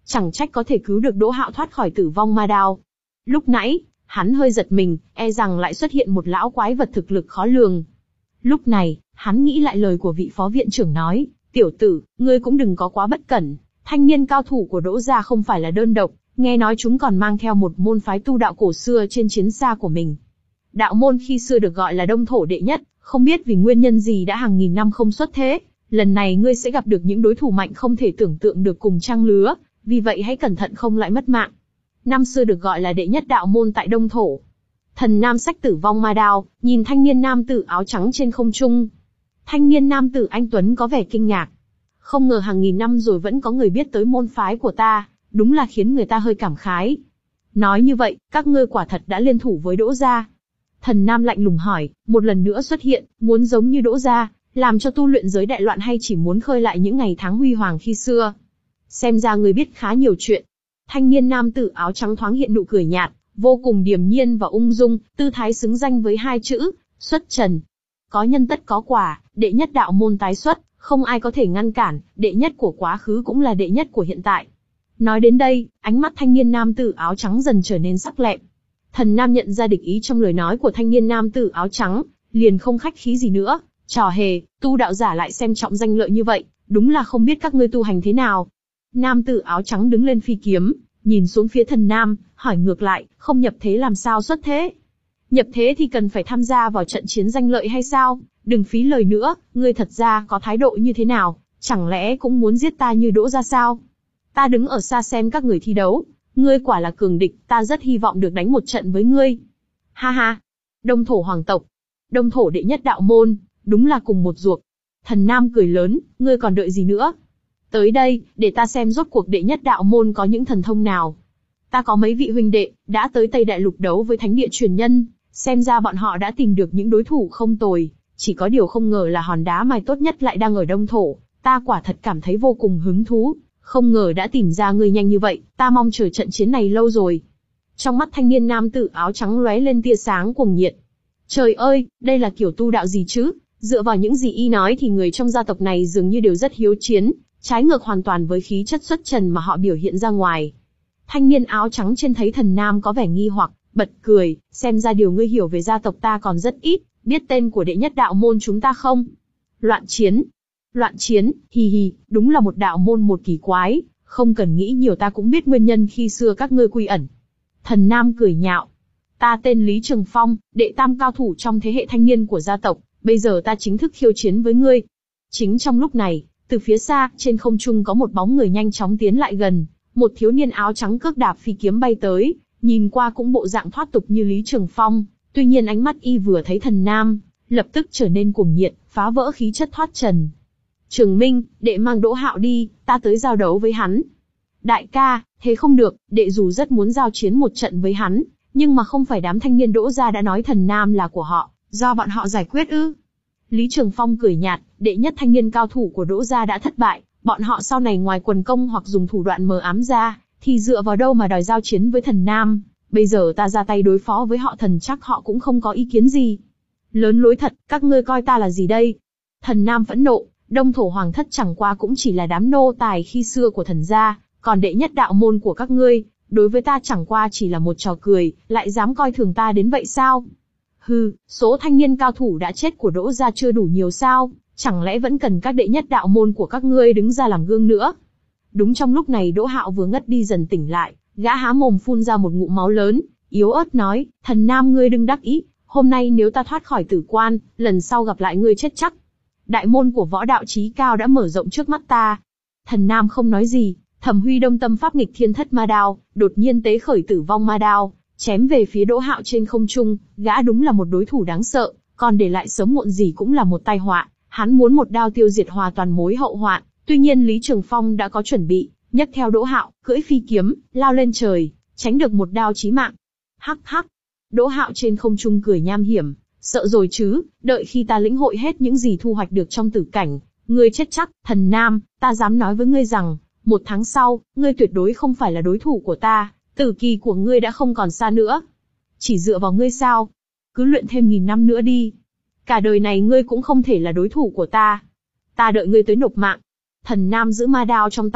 Chẳng trách có thể cứu được Đỗ Hạo thoát khỏi tử vong ma đao. Lúc nãy, hắn hơi giật mình, e rằng lại xuất hiện một lão quái vật thực lực khó lường. Lúc này, hắn nghĩ lại lời của vị phó viện trưởng nói, tiểu tử, ngươi cũng đừng có quá bất cẩn, thanh niên cao thủ của Đỗ gia không phải là đơn độc, nghe nói chúng còn mang theo một môn phái tu đạo cổ xưa trên chiến xa của mình. Đạo môn khi xưa được gọi là Đông Thổ đệ nhất, không biết vì nguyên nhân gì đã hàng nghìn năm không xuất thế, lần này ngươi sẽ gặp được những đối thủ mạnh không thể tưởng tượng được cùng trang lứa, vì vậy hãy cẩn thận không lại mất mạng. Năm xưa được gọi là đệ nhất đạo môn tại Đông Thổ. Thần Nam xách tử vong ma đao, nhìn thanh niên nam tử áo trắng trên không trung. Thanh niên nam tử anh tuấn có vẻ kinh ngạc. Không ngờ hàng nghìn năm rồi vẫn có người biết tới môn phái của ta, đúng là khiến người ta hơi cảm khái. Nói như vậy, các ngươi quả thật đã liên thủ với Đỗ gia. Thần Nam lạnh lùng hỏi, một lần nữa xuất hiện, muốn giống như Đỗ gia, làm cho tu luyện giới đại loạn hay chỉ muốn khơi lại những ngày tháng huy hoàng khi xưa? Xem ra người biết khá nhiều chuyện. Thanh niên nam tử áo trắng thoáng hiện nụ cười nhạt, vô cùng điềm nhiên và ung dung, tư thái xứng danh với hai chữ, xuất trần. Có nhân tất có quả, đệ nhất đạo môn tái xuất, không ai có thể ngăn cản, đệ nhất của quá khứ cũng là đệ nhất của hiện tại. Nói đến đây, ánh mắt thanh niên nam tử áo trắng dần trở nên sắc lẹm. Thần Nam nhận ra địch ý trong lời nói của thanh niên nam tử áo trắng, liền không khách khí gì nữa, trò hề, tu đạo giả lại xem trọng danh lợi như vậy, đúng là không biết các ngươi tu hành thế nào. Nam tử áo trắng đứng lên phi kiếm, nhìn xuống phía Thần Nam, hỏi ngược lại, không nhập thế làm sao xuất thế? Nhập thế thì cần phải tham gia vào trận chiến danh lợi hay sao? Đừng phí lời nữa, ngươi thật ra có thái độ như thế nào, chẳng lẽ cũng muốn giết ta như Đỗ gia sao? Ta đứng ở xa xem các người thi đấu, ngươi quả là cường địch, ta rất hy vọng được đánh một trận với ngươi. Ha ha, Đông Thổ hoàng tộc, Đông Thổ đệ nhất đạo môn, đúng là cùng một ruột. Thần Nam cười lớn, ngươi còn đợi gì nữa? Tới đây, để ta xem rốt cuộc đệ nhất đạo môn có những thần thông nào. Ta có mấy vị huynh đệ, đã tới Tây Đại Lục đấu với thánh địa truyền nhân, xem ra bọn họ đã tìm được những đối thủ không tồi, chỉ có điều không ngờ là hòn đá mài tốt nhất lại đang ở Đông Thổ, ta quả thật cảm thấy vô cùng hứng thú, không ngờ đã tìm ra người nhanh như vậy, ta mong chờ trận chiến này lâu rồi. Trong mắt thanh niên nam tử áo trắng lóe lên tia sáng cuồng nhiệt. Trời ơi, đây là kiểu tu đạo gì chứ? Dựa vào những gì y nói thì người trong gia tộc này dường như đều rất hiếu chiến, trái ngược hoàn toàn với khí chất xuất trần mà họ biểu hiện ra ngoài. Thanh niên áo trắng trên thấy Thần Nam có vẻ nghi hoặc, bật cười, xem ra điều ngươi hiểu về gia tộc ta còn rất ít, biết tên của đệ nhất đạo môn chúng ta không? Loạn chiến. Loạn chiến, hì hì, đúng là một đạo môn một kỳ quái, không cần nghĩ nhiều ta cũng biết nguyên nhân khi xưa các ngươi quy ẩn. Thần Nam cười nhạo. Ta tên Lý Trường Phong, đệ tam cao thủ trong thế hệ thanh niên của gia tộc, bây giờ ta chính thức khiêu chiến với ngươi. Chính trong lúc này, từ phía xa, trên không trung có một bóng người nhanh chóng tiến lại gần, một thiếu niên áo trắng cước đạp phi kiếm bay tới, nhìn qua cũng bộ dạng thoát tục như Lý Trường Phong, tuy nhiên ánh mắt y vừa thấy Thần Nam, lập tức trở nên cuồng nhiệt, phá vỡ khí chất thoát trần. Trường Minh, đệ mang Đỗ Hạo đi, ta tới giao đấu với hắn. Đại ca, thế không được, đệ dù rất muốn giao chiến một trận với hắn, nhưng mà không phải đám thanh niên Đỗ gia đã nói Thần Nam là của họ, do bọn họ giải quyết ư? Lý Trường Phong cười nhạt, đệ nhất thanh niên cao thủ của Đỗ gia đã thất bại, bọn họ sau này ngoài quần công hoặc dùng thủ đoạn mờ ám ra, thì dựa vào đâu mà đòi giao chiến với Thần Nam? Bây giờ ta ra tay đối phó với họ thần chắc họ cũng không có ý kiến gì. Lớn lối thật, các ngươi coi ta là gì đây? Thần Nam phẫn nộ, Đông Thổ hoàng thất chẳng qua cũng chỉ là đám nô tài khi xưa của thần gia, còn đệ nhất đạo môn của các ngươi, đối với ta chẳng qua chỉ là một trò cười, lại dám coi thường ta đến vậy sao? Hừ, số thanh niên cao thủ đã chết của Đỗ gia chưa đủ nhiều sao, chẳng lẽ vẫn cần các đệ nhất đạo môn của các ngươi đứng ra làm gương nữa? Đúng trong lúc này Đỗ Hạo vừa ngất đi dần tỉnh lại, gã há mồm phun ra một ngụm máu lớn, yếu ớt nói, Thần Nam ngươi đừng đắc ý, hôm nay nếu ta thoát khỏi tử quan, lần sau gặp lại ngươi chết chắc. Đại môn của võ đạo chí cao đã mở rộng trước mắt ta. Thần Nam không nói gì, Thẩm Huy Đông tâm pháp nghịch thiên thất ma đao, đột nhiên tế khởi tử vong ma đao, chém về phía Đỗ Hạo trên không trung, gã đúng là một đối thủ đáng sợ, còn để lại sớm muộn gì cũng là một tai họa, hắn muốn một đao tiêu diệt hòa toàn mối hậu hoạn, tuy nhiên Lý Trường Phong đã có chuẩn bị, nhấc theo Đỗ Hạo, cưỡi phi kiếm, lao lên trời, tránh được một đao chí mạng. Hắc hắc, Đỗ Hạo trên không trung cười nham hiểm, sợ rồi chứ, đợi khi ta lĩnh hội hết những gì thu hoạch được trong tử cảnh, ngươi chết chắc. Thần Nam, ta dám nói với ngươi rằng, một tháng sau, ngươi tuyệt đối không phải là đối thủ của ta, tử kỳ của ngươi đã không còn xa nữa. Chỉ dựa vào ngươi sao? Cứ luyện thêm nghìn năm nữa đi. Cả đời này ngươi cũng không thể là đối thủ của ta. Ta đợi ngươi tới nộp mạng. Thần Nam giữ ma đao trong tay,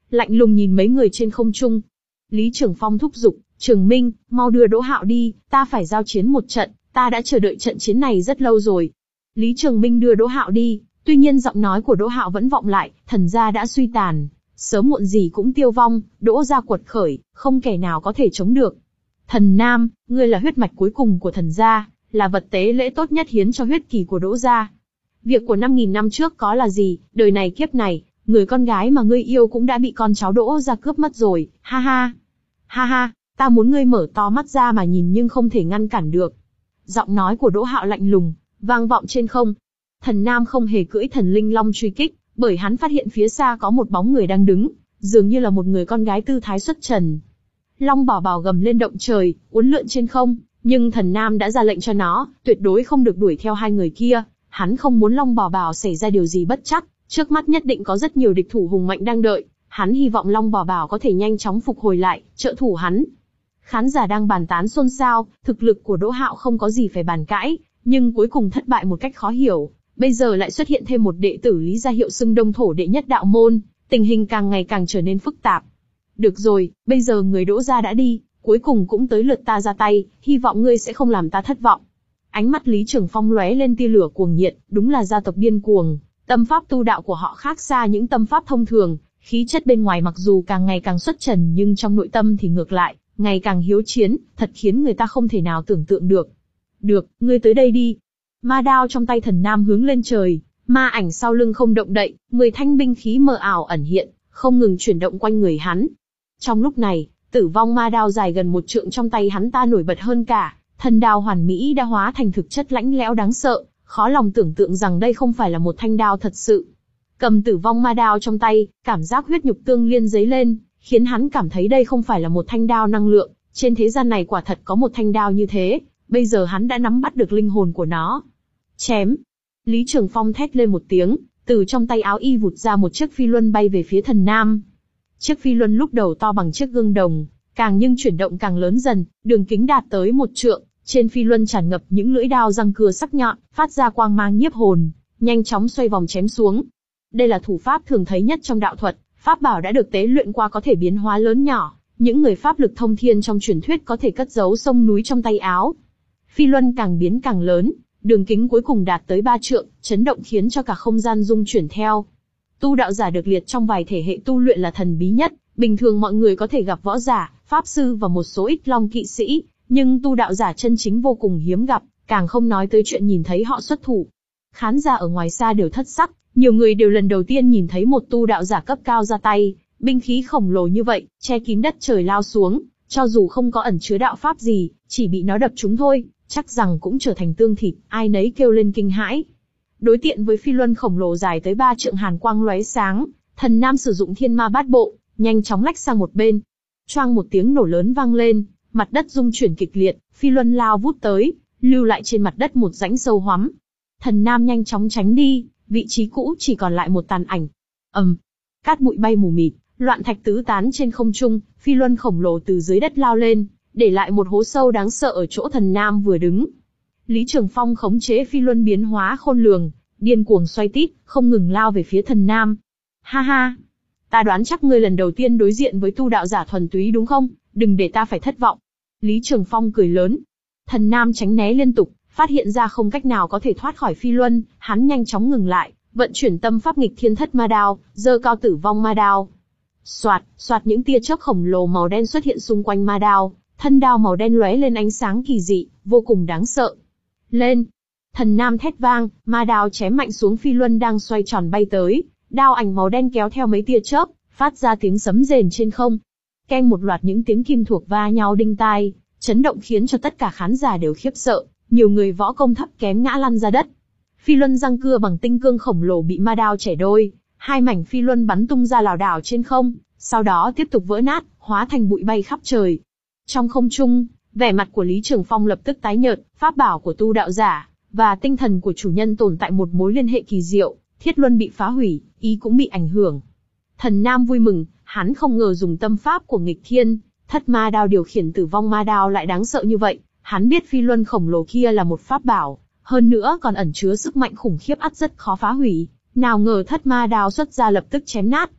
lạnh lùng nhìn mấy người trên không trung. Lý Trường Phong thúc giục, Trường Minh, mau đưa Đỗ Hạo đi, ta phải giao chiến một trận, ta đã chờ đợi trận chiến này rất lâu rồi. Lý Trường Minh đưa Đỗ Hạo đi, tuy nhiên giọng nói của Đỗ Hạo vẫn vọng lại, thần gia đã suy tàn, sớm muộn gì cũng tiêu vong, Đỗ gia quật khởi, không kẻ nào có thể chống được. Thần Nam, ngươi là huyết mạch cuối cùng của thần gia, là vật tế lễ tốt nhất hiến cho huyết kỳ của Đỗ gia. Việc của năm nghìn năm trước có là gì, đời này kiếp này, người con gái mà ngươi yêu cũng đã bị con cháu Đỗ gia cướp mất rồi, ha ha. Ha ha, ta muốn ngươi mở to mắt ra mà nhìn nhưng không thể ngăn cản được. Giọng nói của Đỗ Hạo lạnh lùng, vang vọng trên không. Thần Nam không hề cưỡi thần linh long truy kích, bởi hắn phát hiện phía xa có một bóng người đang đứng, dường như là một người con gái tư thái xuất trần. Long Bảo Bảo gầm lên động trời, uốn lượn trên không, nhưng Thần Nam đã ra lệnh cho nó, tuyệt đối không được đuổi theo hai người kia. Hắn không muốn Long Bảo Bảo xảy ra điều gì bất trắc, trước mắt nhất định có rất nhiều địch thủ hùng mạnh đang đợi. Hắn hy vọng Long Bảo Bảo có thể nhanh chóng phục hồi lại, trợ thủ hắn. Khán giả đang bàn tán xôn xao, thực lực của Đỗ Hạo không có gì phải bàn cãi, nhưng cuối cùng thất bại một cách khó hiểu. Bây giờ lại xuất hiện thêm một đệ tử Lý gia hiệu xưng Đông Thổ đệ nhất đạo môn, tình hình càng ngày càng trở nên phức tạp. Được rồi, bây giờ người Đỗ gia đã đi, cuối cùng cũng tới lượt ta ra tay, hy vọng ngươi sẽ không làm ta thất vọng. Ánh mắt Lý Trường Phong lóe lên tia lửa cuồng nhiệt, đúng là gia tộc điên cuồng, tâm pháp tu đạo của họ khác xa những tâm pháp thông thường, khí chất bên ngoài mặc dù càng ngày càng xuất trần nhưng trong nội tâm thì ngược lại, ngày càng hiếu chiến, thật khiến người ta không thể nào tưởng tượng được. Được, ngươi tới đây đi. Ma đao trong tay Thần Nam hướng lên trời, ma ảnh sau lưng không động đậy, mười thanh binh khí mờ ảo ẩn hiện, không ngừng chuyển động quanh người hắn. Trong lúc này, tử vong ma đao dài gần một trượng trong tay hắn ta nổi bật hơn cả, thần đao hoàn mỹ đã hóa thành thực chất lãnh lẽo đáng sợ, khó lòng tưởng tượng rằng đây không phải là một thanh đao thật sự. Cầm tử vong ma đao trong tay, cảm giác huyết nhục tương liên dấy lên, khiến hắn cảm thấy đây không phải là một thanh đao năng lượng, trên thế gian này quả thật có một thanh đao như thế, bây giờ hắn đã nắm bắt được linh hồn của nó. Chém! Lý Trường Phong thét lên một tiếng, từ trong tay áo y vụt ra một chiếc phi luân bay về phía Thần Nam. Chiếc phi luân lúc đầu to bằng chiếc gương đồng, càng nhưng chuyển động càng lớn dần, đường kính đạt tới một trượng, trên phi luân tràn ngập những lưỡi đao răng cưa sắc nhọn, phát ra quang mang nhiếp hồn, nhanh chóng xoay vòng chém xuống. Đây là thủ pháp thường thấy nhất trong đạo thuật, pháp bảo đã được tế luyện qua có thể biến hóa lớn nhỏ, những người pháp lực thông thiên trong truyền thuyết có thể cất giấu sông núi trong tay áo. Phi luân càng biến càng lớn, đường kính cuối cùng đạt tới ba trượng, chấn động khiến cho cả không gian rung chuyển theo. Tu đạo giả được liệt trong vài thể hệ tu luyện là thần bí nhất, bình thường mọi người có thể gặp võ giả, pháp sư và một số ít long kỵ sĩ, nhưng tu đạo giả chân chính vô cùng hiếm gặp, càng không nói tới chuyện nhìn thấy họ xuất thủ. Khán giả ở ngoài xa đều thất sắc, nhiều người đều lần đầu tiên nhìn thấy một tu đạo giả cấp cao ra tay, binh khí khổng lồ như vậy, che kín đất trời lao xuống, cho dù không có ẩn chứa đạo pháp gì, chỉ bị nó đập trúng thôi, chắc rằng cũng trở thành tương thịt, ai nấy kêu lên kinh hãi. Đối tiện với phi luân khổng lồ dài tới ba trượng hàn quang lóe sáng, Thần Nam sử dụng thiên ma bát bộ, nhanh chóng lách sang một bên. Choang một tiếng nổ lớn vang lên, mặt đất rung chuyển kịch liệt, phi luân lao vút tới, lưu lại trên mặt đất một rãnh sâu hoắm. Thần Nam nhanh chóng tránh đi, vị trí cũ chỉ còn lại một tàn ảnh. ầm, um, cát bụi bay mù mịt, loạn thạch tứ tán trên không trung, phi luân khổng lồ từ dưới đất lao lên, để lại một hố sâu đáng sợ ở chỗ Thần Nam vừa đứng. Lý Trường Phong khống chế phi luân biến hóa khôn lường, điên cuồng xoay tít, không ngừng lao về phía Thần Nam. Ha ha, ta đoán chắc ngươi lần đầu tiên đối diện với tu đạo giả thuần túy đúng không? Đừng để ta phải thất vọng. Lý Trường Phong cười lớn. Thần Nam tránh né liên tục, phát hiện ra không cách nào có thể thoát khỏi phi luân, hắn nhanh chóng ngừng lại, vận chuyển tâm pháp nghịch thiên thất ma đao, giơ cao tử vong ma đao. Soạt, soạt những tia chớp khổng lồ màu đen xuất hiện xung quanh ma đao, thân đao màu đen lóe lên ánh sáng kỳ dị, vô cùng đáng sợ. Lên! Thần Nam thét vang, ma đao chém mạnh xuống phi luân đang xoay tròn bay tới, đao ảnh màu đen kéo theo mấy tia chớp, phát ra tiếng sấm rền trên không. Keng một loạt những tiếng kim thuộc va nhau đinh tai, chấn động khiến cho tất cả khán giả đều khiếp sợ, nhiều người võ công thấp kém ngã lăn ra đất. Phi luân răng cưa bằng tinh cương khổng lồ bị ma đao chẻ đôi, hai mảnh phi luân bắn tung ra lảo đảo trên không, sau đó tiếp tục vỡ nát, hóa thành bụi bay khắp trời. Trong không trung, vẻ mặt của Lý Trường Phong lập tức tái nhợt, pháp bảo của tu đạo giả và tinh thần của chủ nhân tồn tại một mối liên hệ kỳ diệu, thiết luân bị phá hủy, ý cũng bị ảnh hưởng. Thần Nam vui mừng, hắn không ngờ dùng tâm pháp của nghịch thiên, thất ma đao điều khiển tử vong ma đao lại đáng sợ như vậy, hắn biết phi luân khổng lồ kia là một pháp bảo, hơn nữa còn ẩn chứa sức mạnh khủng khiếp ắt rất khó phá hủy, nào ngờ thất ma đao xuất ra lập tức chém nát.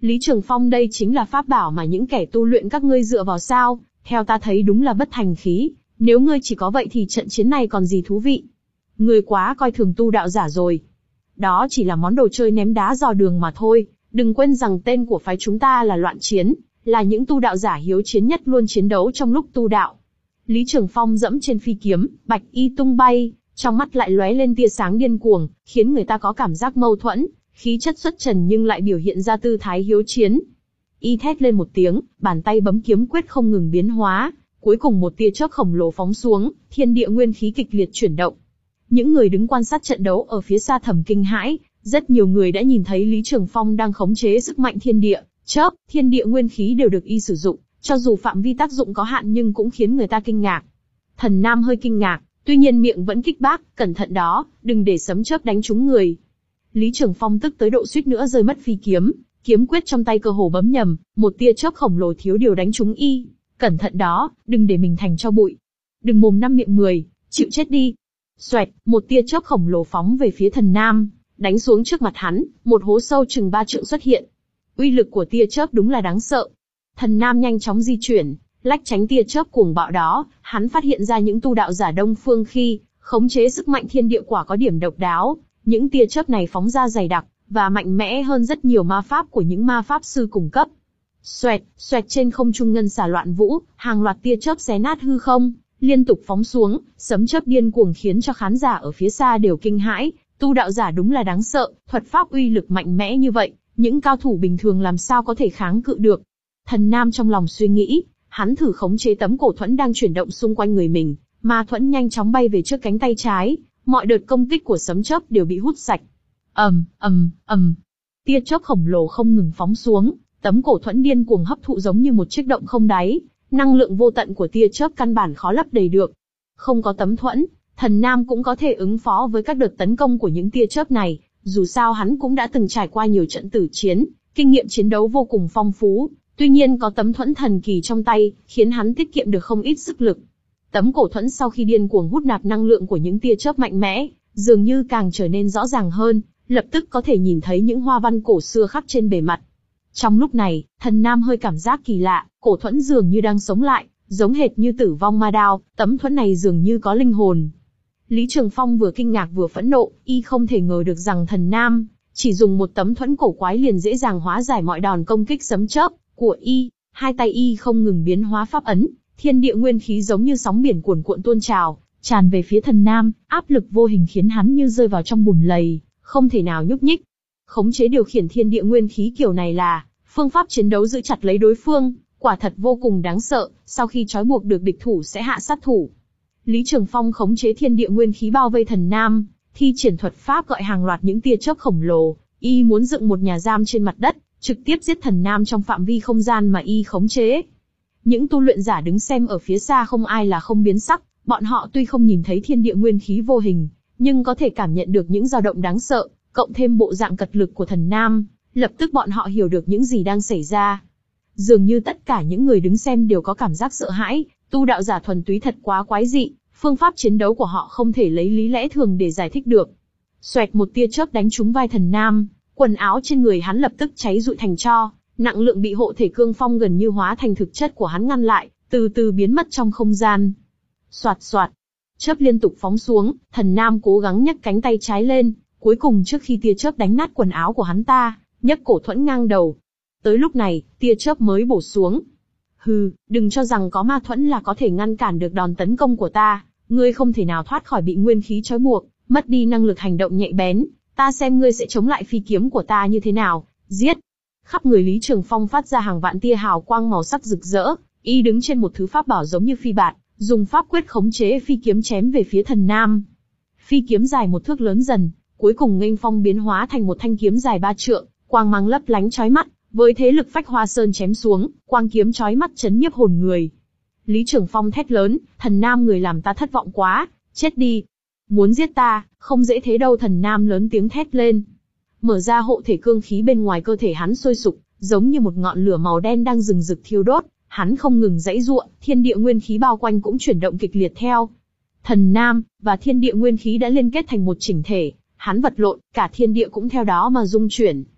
Lý Trường Phong, đây chính là pháp bảo mà những kẻ tu luyện các ngươi dựa vào sao? Theo ta thấy đúng là bất thành khí, nếu ngươi chỉ có vậy thì trận chiến này còn gì thú vị. Ngươi quá coi thường tu đạo giả rồi. Đó chỉ là món đồ chơi ném đá dò đường mà thôi, đừng quên rằng tên của phái chúng ta là Loạn Chiến, là những tu đạo giả hiếu chiến nhất luôn chiến đấu trong lúc tu đạo. Lý Trường Phong dẫm trên phi kiếm, bạch y tung bay, trong mắt lại lóe lên tia sáng điên cuồng, khiến người ta có cảm giác mâu thuẫn, khí chất xuất trần nhưng lại biểu hiện ra tư thái hiếu chiến. Y thét lên một tiếng, bàn tay bấm kiếm quyết không ngừng biến hóa, cuối cùng một tia chớp khổng lồ phóng xuống, thiên địa nguyên khí kịch liệt chuyển động. Những người đứng quan sát trận đấu ở phía xa thầm kinh hãi, rất nhiều người đã nhìn thấy Lý Trường Phong đang khống chế sức mạnh thiên địa, chớp, thiên địa nguyên khí đều được y sử dụng, cho dù phạm vi tác dụng có hạn nhưng cũng khiến người ta kinh ngạc. Thần Nam hơi kinh ngạc, tuy nhiên miệng vẫn kích bác, cẩn thận đó, đừng để sấm chớp đánh trúng người. Lý Trường Phong tức tới độ suýt nữa rơi mất phi kiếm, kiếm quyết trong tay cơ hồ bấm nhầm, một tia chớp khổng lồ thiếu điều đánh trúng y. Cẩn thận đó, đừng để mình thành tro bụi. Đừng mồm năm miệng mười, chịu chết đi. Xoẹt, một tia chớp khổng lồ phóng về phía Thần Nam, đánh xuống trước mặt hắn, một hố sâu chừng ba trượng xuất hiện. Uy lực của tia chớp đúng là đáng sợ. Thần Nam nhanh chóng di chuyển, lách tránh tia chớp cuồng bạo đó, hắn phát hiện ra những tu đạo giả Đông Phương khi khống chế sức mạnh thiên địa quả có điểm độc đáo, những tia chớp này phóng ra dày đặc và mạnh mẽ hơn rất nhiều ma pháp của những ma pháp sư cùng cấp. Xoẹt, xoẹt, trên không trung ngân xà loạn vũ, hàng loạt tia chớp xé nát hư không, liên tục phóng xuống, sấm chớp điên cuồng khiến cho khán giả ở phía xa đều kinh hãi, tu đạo giả đúng là đáng sợ, thuật pháp uy lực mạnh mẽ như vậy, những cao thủ bình thường làm sao có thể kháng cự được. Thần Nam trong lòng suy nghĩ, hắn thử khống chế tấm cổ thuẫn đang chuyển động xung quanh người mình, ma thuẫn nhanh chóng bay về trước cánh tay trái, mọi đợt công kích của sấm chớp đều bị hút sạch. ầm ầm ầm, tia chớp khổng lồ không ngừng phóng xuống, tấm cổ thuẫn điên cuồng hấp thụ giống như một chiếc động không đáy, năng lượng vô tận của tia chớp căn bản khó lấp đầy được. Không có tấm thuẫn, Thần Nam cũng có thể ứng phó với các đợt tấn công của những tia chớp này, dù sao hắn cũng đã từng trải qua nhiều trận tử chiến, kinh nghiệm chiến đấu vô cùng phong phú, tuy nhiên có tấm thuẫn thần kỳ trong tay, khiến hắn tiết kiệm được không ít sức lực. Tấm cổ thuẫn sau khi điên cuồng hút nạp năng lượng của những tia chớp mạnh mẽ, dường như càng trở nên rõ ràng hơn, lập tức có thể nhìn thấy những hoa văn cổ xưa khắc trên bề mặt. Trong lúc này, Thần Nam hơi cảm giác kỳ lạ, cổ thuẫn dường như đang sống lại, giống hệt như Tử Vong Ma Đao, tấm thuẫn này dường như có linh hồn. Lý Trường Phong vừa kinh ngạc vừa phẫn nộ, y không thể ngờ được rằng Thần Nam chỉ dùng một tấm thuẫn cổ quái liền dễ dàng hóa giải mọi đòn công kích sấm chớp của y. Hai tay y không ngừng biến hóa pháp ấn, thiên địa nguyên khí giống như sóng biển cuồn cuộn tuôn trào, tràn về phía Thần Nam, áp lực vô hình khiến hắn như rơi vào trong bùn lầy, không thể nào nhúc nhích. Khống chế điều khiển thiên địa nguyên khí kiểu này là phương pháp chiến đấu giữ chặt lấy đối phương, quả thật vô cùng đáng sợ, sau khi trói buộc được địch thủ sẽ hạ sát thủ. Lý Trường Phong khống chế thiên địa nguyên khí bao vây Thần Nam, thi triển thuật pháp gọi hàng loạt những tia chớp khổng lồ, y muốn dựng một nhà giam trên mặt đất, trực tiếp giết Thần Nam trong phạm vi không gian mà y khống chế. Những tu luyện giả đứng xem ở phía xa không ai là không biến sắc, bọn họ tuy không nhìn thấy thiên địa nguyên khí vô hình, nhưng có thể cảm nhận được những dao động đáng sợ, cộng thêm bộ dạng cật lực của Thần Nam, lập tức bọn họ hiểu được những gì đang xảy ra. Dường như tất cả những người đứng xem đều có cảm giác sợ hãi, tu đạo giả thuần túy thật quá quái dị, phương pháp chiến đấu của họ không thể lấy lý lẽ thường để giải thích được. Xoẹt, một tia chớp đánh trúng vai Thần Nam, quần áo trên người hắn lập tức cháy rụi thành tro, nặng lượng bị hộ thể cương phong gần như hóa thành thực chất của hắn ngăn lại, từ từ biến mất trong không gian. Soạt soạt, chớp liên tục phóng xuống, Thần Nam cố gắng nhấc cánh tay trái lên, cuối cùng trước khi tia chớp đánh nát quần áo của hắn ta, nhấc cổ thuẫn ngang đầu. Tới lúc này, tia chớp mới bổ xuống. Hừ, đừng cho rằng có ma thuẫn là có thể ngăn cản được đòn tấn công của ta, ngươi không thể nào thoát khỏi bị nguyên khí trói buộc, mất đi năng lực hành động nhạy bén, ta xem ngươi sẽ chống lại phi kiếm của ta như thế nào. Giết! Khắp người Lý Trường Phong phát ra hàng vạn tia hào quang màu sắc rực rỡ, y đứng trên một thứ pháp bảo giống như phi bạt, dùng pháp quyết khống chế phi kiếm chém về phía Thần Nam. Phi kiếm dài một thước lớn dần, cuối cùng nghênh phong biến hóa thành một thanh kiếm dài ba trượng, quang mang lấp lánh chói mắt, với thế lực phách hoa sơn chém xuống, quang kiếm chói mắt chấn nhiếp hồn người. Lý Trường Phong thét lớn, Thần Nam người làm ta thất vọng quá, chết đi. Muốn giết ta, không dễ thế đâu. Thần Nam lớn tiếng thét lên. Mở ra hộ thể cương khí bên ngoài cơ thể hắn sôi sục, giống như một ngọn lửa màu đen đang rừng rực thiêu đốt, hắn không ngừng giãy giụa, thiên địa nguyên khí bao quanh cũng chuyển động kịch liệt theo. Thần Nam và thiên địa nguyên khí đã liên kết thành một chỉnh thể, hắn vật lộn, cả thiên địa cũng theo đó mà rung chuyển.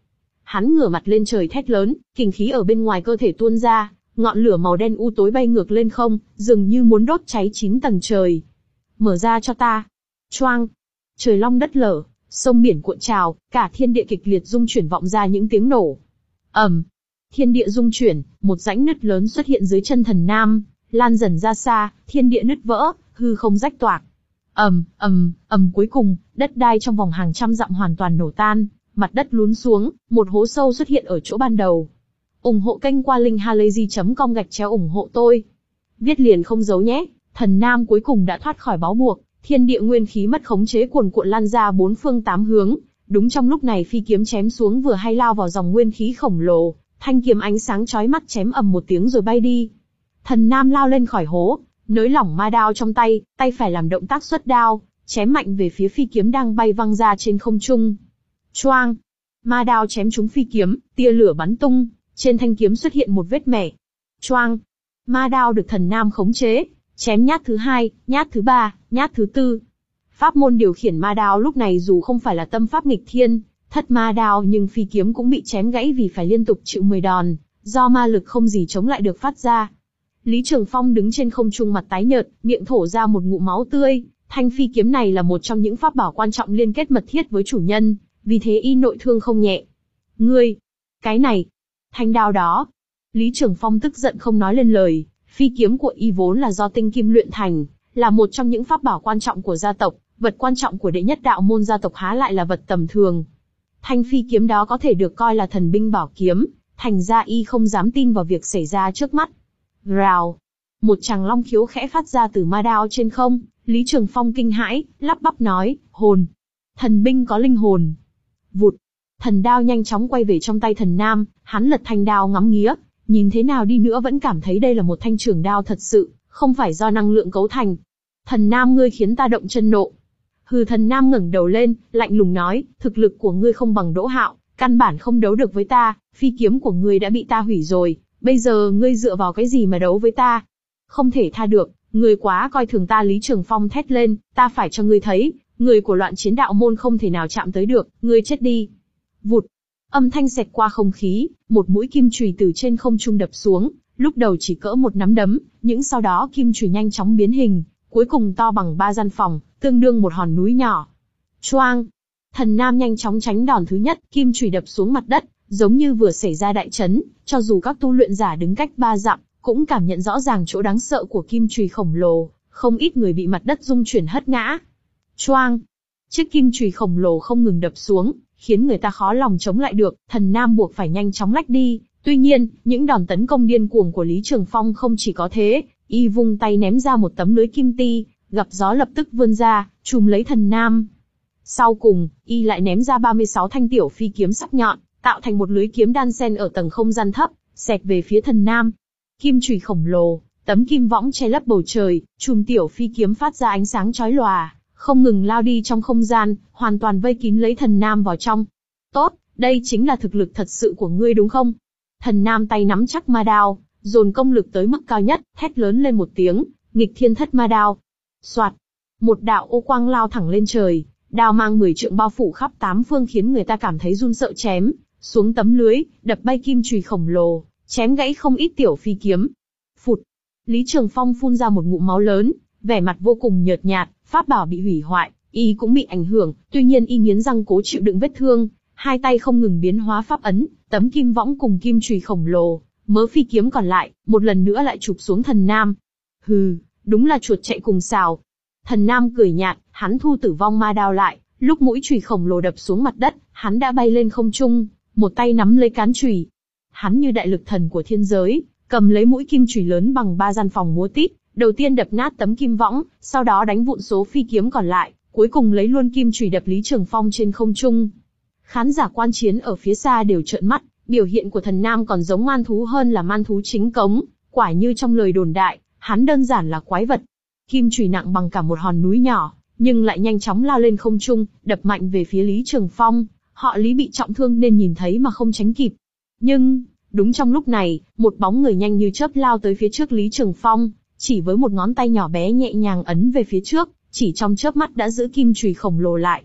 Hắn ngửa mặt lên trời thét lớn, kình khí ở bên ngoài cơ thể tuôn ra, ngọn lửa màu đen u tối bay ngược lên không, dường như muốn đốt cháy chín tầng trời. Mở ra cho ta. Choang. Trời long đất lở, sông biển cuộn trào, cả thiên địa kịch liệt rung chuyển vọng ra những tiếng nổ. ầm, thiên địa rung chuyển, một rãnh nứt lớn xuất hiện dưới chân Thần Nam, lan dần ra xa, thiên địa nứt vỡ, hư không rách toạc. ầm, ầm, ầm cuối cùng, đất đai trong vòng hàng trăm dặm hoàn toàn nổ tan, mặt đất lún xuống, một hố sâu xuất hiện ở chỗ ban đầu. ủng hộ kênh qua link halayzi chấm com gạch chéo ủng hộ tôi. Viết liền không giấu nhé. Thần Nam cuối cùng đã thoát khỏi bó buộc, thiên địa nguyên khí mất khống chế cuồn cuộn lan ra bốn phương tám hướng. Đúng trong lúc này phi kiếm chém xuống vừa hay lao vào dòng nguyên khí khổng lồ, thanh kiếm ánh sáng chói mắt chém ầm một tiếng rồi bay đi. Thần Nam lao lên khỏi hố, nới lỏng ma đao trong tay, tay phải làm động tác xuất đao, chém mạnh về phía phi kiếm đang bay văng ra trên không trung. Choang! Ma đao chém trúng phi kiếm, tia lửa bắn tung, trên thanh kiếm xuất hiện một vết mẻ. Choang! Ma đao được Thần Nam khống chế, chém nhát thứ hai, nhát thứ ba, nhát thứ tư. Pháp môn điều khiển ma đao lúc này dù không phải là tâm pháp nghịch thiên, thất ma đao nhưng phi kiếm cũng bị chém gãy vì phải liên tục chịu mười đòn, do ma lực không gì chống lại được phát ra. Lý Trường Phong đứng trên không trung mặt tái nhợt, miệng thổ ra một ngụm máu tươi. Thanh phi kiếm này là một trong những pháp bảo quan trọng liên kết mật thiết với chủ nhân, vì thế y nội thương không nhẹ. Ngươi! Cái này! Thanh đao đó! Lý Trường Phong tức giận không nói lên lời. Phi kiếm của y vốn là do tinh kim luyện thành, là một trong những pháp bảo quan trọng của gia tộc, vật quan trọng của đệ nhất đạo môn gia tộc há lại là vật tầm thường. Thanh phi kiếm đó có thể được coi là thần binh bảo kiếm, thành ra y không dám tin vào việc xảy ra trước mắt. Rào! Một tràng long khiếu khẽ phát ra từ ma đao trên không, Lý Trường Phong kinh hãi, lắp bắp nói, hồn! Thần binh có linh hồn! Vụt! Thần đao nhanh chóng quay về trong tay Thần Nam, hắn lật thanh đao ngắm nghía, nhìn thế nào đi nữa vẫn cảm thấy đây là một thanh trường đao thật sự, không phải do năng lượng cấu thành. Thần Nam ngươi khiến ta động chân nộ. Hừ Thần Nam ngẩng đầu lên, lạnh lùng nói, thực lực của ngươi không bằng Đỗ Hạo, căn bản không đấu được với ta, phi kiếm của ngươi đã bị ta hủy rồi, bây giờ ngươi dựa vào cái gì mà đấu với ta? Không thể tha được, ngươi quá coi thường ta. Lý Trường Phong thét lên, ta phải cho ngươi thấy, người của Loạn Chiến Đạo môn không thể nào chạm tới được, ngươi chết đi. Vụt! Âm thanh xẹt qua không khí, một mũi kim chùy từ trên không trung đập xuống, lúc đầu chỉ cỡ một nắm đấm, nhưng sau đó kim chùy nhanh chóng biến hình, cuối cùng to bằng ba gian phòng, tương đương một hòn núi nhỏ. Choang! Thần Nam nhanh chóng tránh đòn thứ nhất, kim chùy đập xuống mặt đất, giống như vừa xảy ra đại chấn, cho dù các tu luyện giả đứng cách ba dặm, cũng cảm nhận rõ ràng chỗ đáng sợ của kim chùy khổng lồ, không ít người bị mặt đất rung chuyển hất ngã. Choang! Chiếc kim chùy khổng lồ không ngừng đập xuống, khiến người ta khó lòng chống lại được, Thần Nam buộc phải nhanh chóng lách đi. Tuy nhiên, những đòn tấn công điên cuồng của Lý Trường Phong không chỉ có thế, y vung tay ném ra một tấm lưới kim ti, gặp gió lập tức vươn ra, trùm lấy Thần Nam. Sau cùng, y lại ném ra ba mươi sáu thanh tiểu phi kiếm sắc nhọn, tạo thành một lưới kiếm đan xen ở tầng không gian thấp, xẹt về phía Thần Nam. Kim chùy khổng lồ, tấm kim võng che lấp bầu trời, chùm tiểu phi kiếm phát ra ánh sáng chói lòa, không ngừng lao đi trong không gian, hoàn toàn vây kín lấy Thần Nam vào trong. Tốt, đây chính là thực lực thật sự của ngươi đúng không? Thần Nam tay nắm chắc ma đao, dồn công lực tới mức cao nhất, thét lớn lên một tiếng, nghịch thiên thất ma đao. Soạt, một đạo ô quang lao thẳng lên trời, đao mang mười trượng bao phủ khắp tám phương khiến người ta cảm thấy run sợ, chém xuống tấm lưới, đập bay kim chùy khổng lồ, chém gãy không ít tiểu phi kiếm. Phụt, Lý Trường Phong phun ra một ngụm máu lớn, vẻ mặt vô cùng nhợt nhạt, pháp bảo bị hủy hoại, y cũng bị ảnh hưởng, tuy nhiên y nghiến răng cố chịu đựng vết thương, hai tay không ngừng biến hóa pháp ấn, tấm kim võng cùng kim chùy khổng lồ, mớ phi kiếm còn lại, một lần nữa lại chụp xuống Thần Nam. Hừ, đúng là chuột chạy cùng sào. Thần Nam cười nhạt, hắn thu tử vong ma đao lại, lúc mũi chùy khổng lồ đập xuống mặt đất, hắn đã bay lên không trung, một tay nắm lấy cán chùy. Hắn như đại lực thần của thiên giới, cầm lấy mũi kim chùy lớn bằng ba gian phòng múa tít, đầu tiên đập nát tấm kim võng, sau đó đánh vụn số phi kiếm còn lại, cuối cùng lấy luôn kim chùy đập Lý Trường Phong trên không trung. Khán giả quan chiến ở phía xa đều trợn mắt, biểu hiện của Thần Nam còn giống man thú hơn là man thú chính cống, quả như trong lời đồn đại, hắn đơn giản là quái vật. Kim chùy nặng bằng cả một hòn núi nhỏ, nhưng lại nhanh chóng lao lên không trung, đập mạnh về phía Lý Trường Phong. Họ Lý bị trọng thương nên nhìn thấy mà không tránh kịp. Nhưng, đúng trong lúc này, một bóng người nhanh như chớp lao tới phía trước Lý Trường Phong, chỉ với một ngón tay nhỏ bé nhẹ nhàng ấn về phía trước, chỉ trong chớp mắt đã giữ kim chùy khổng lồ lại.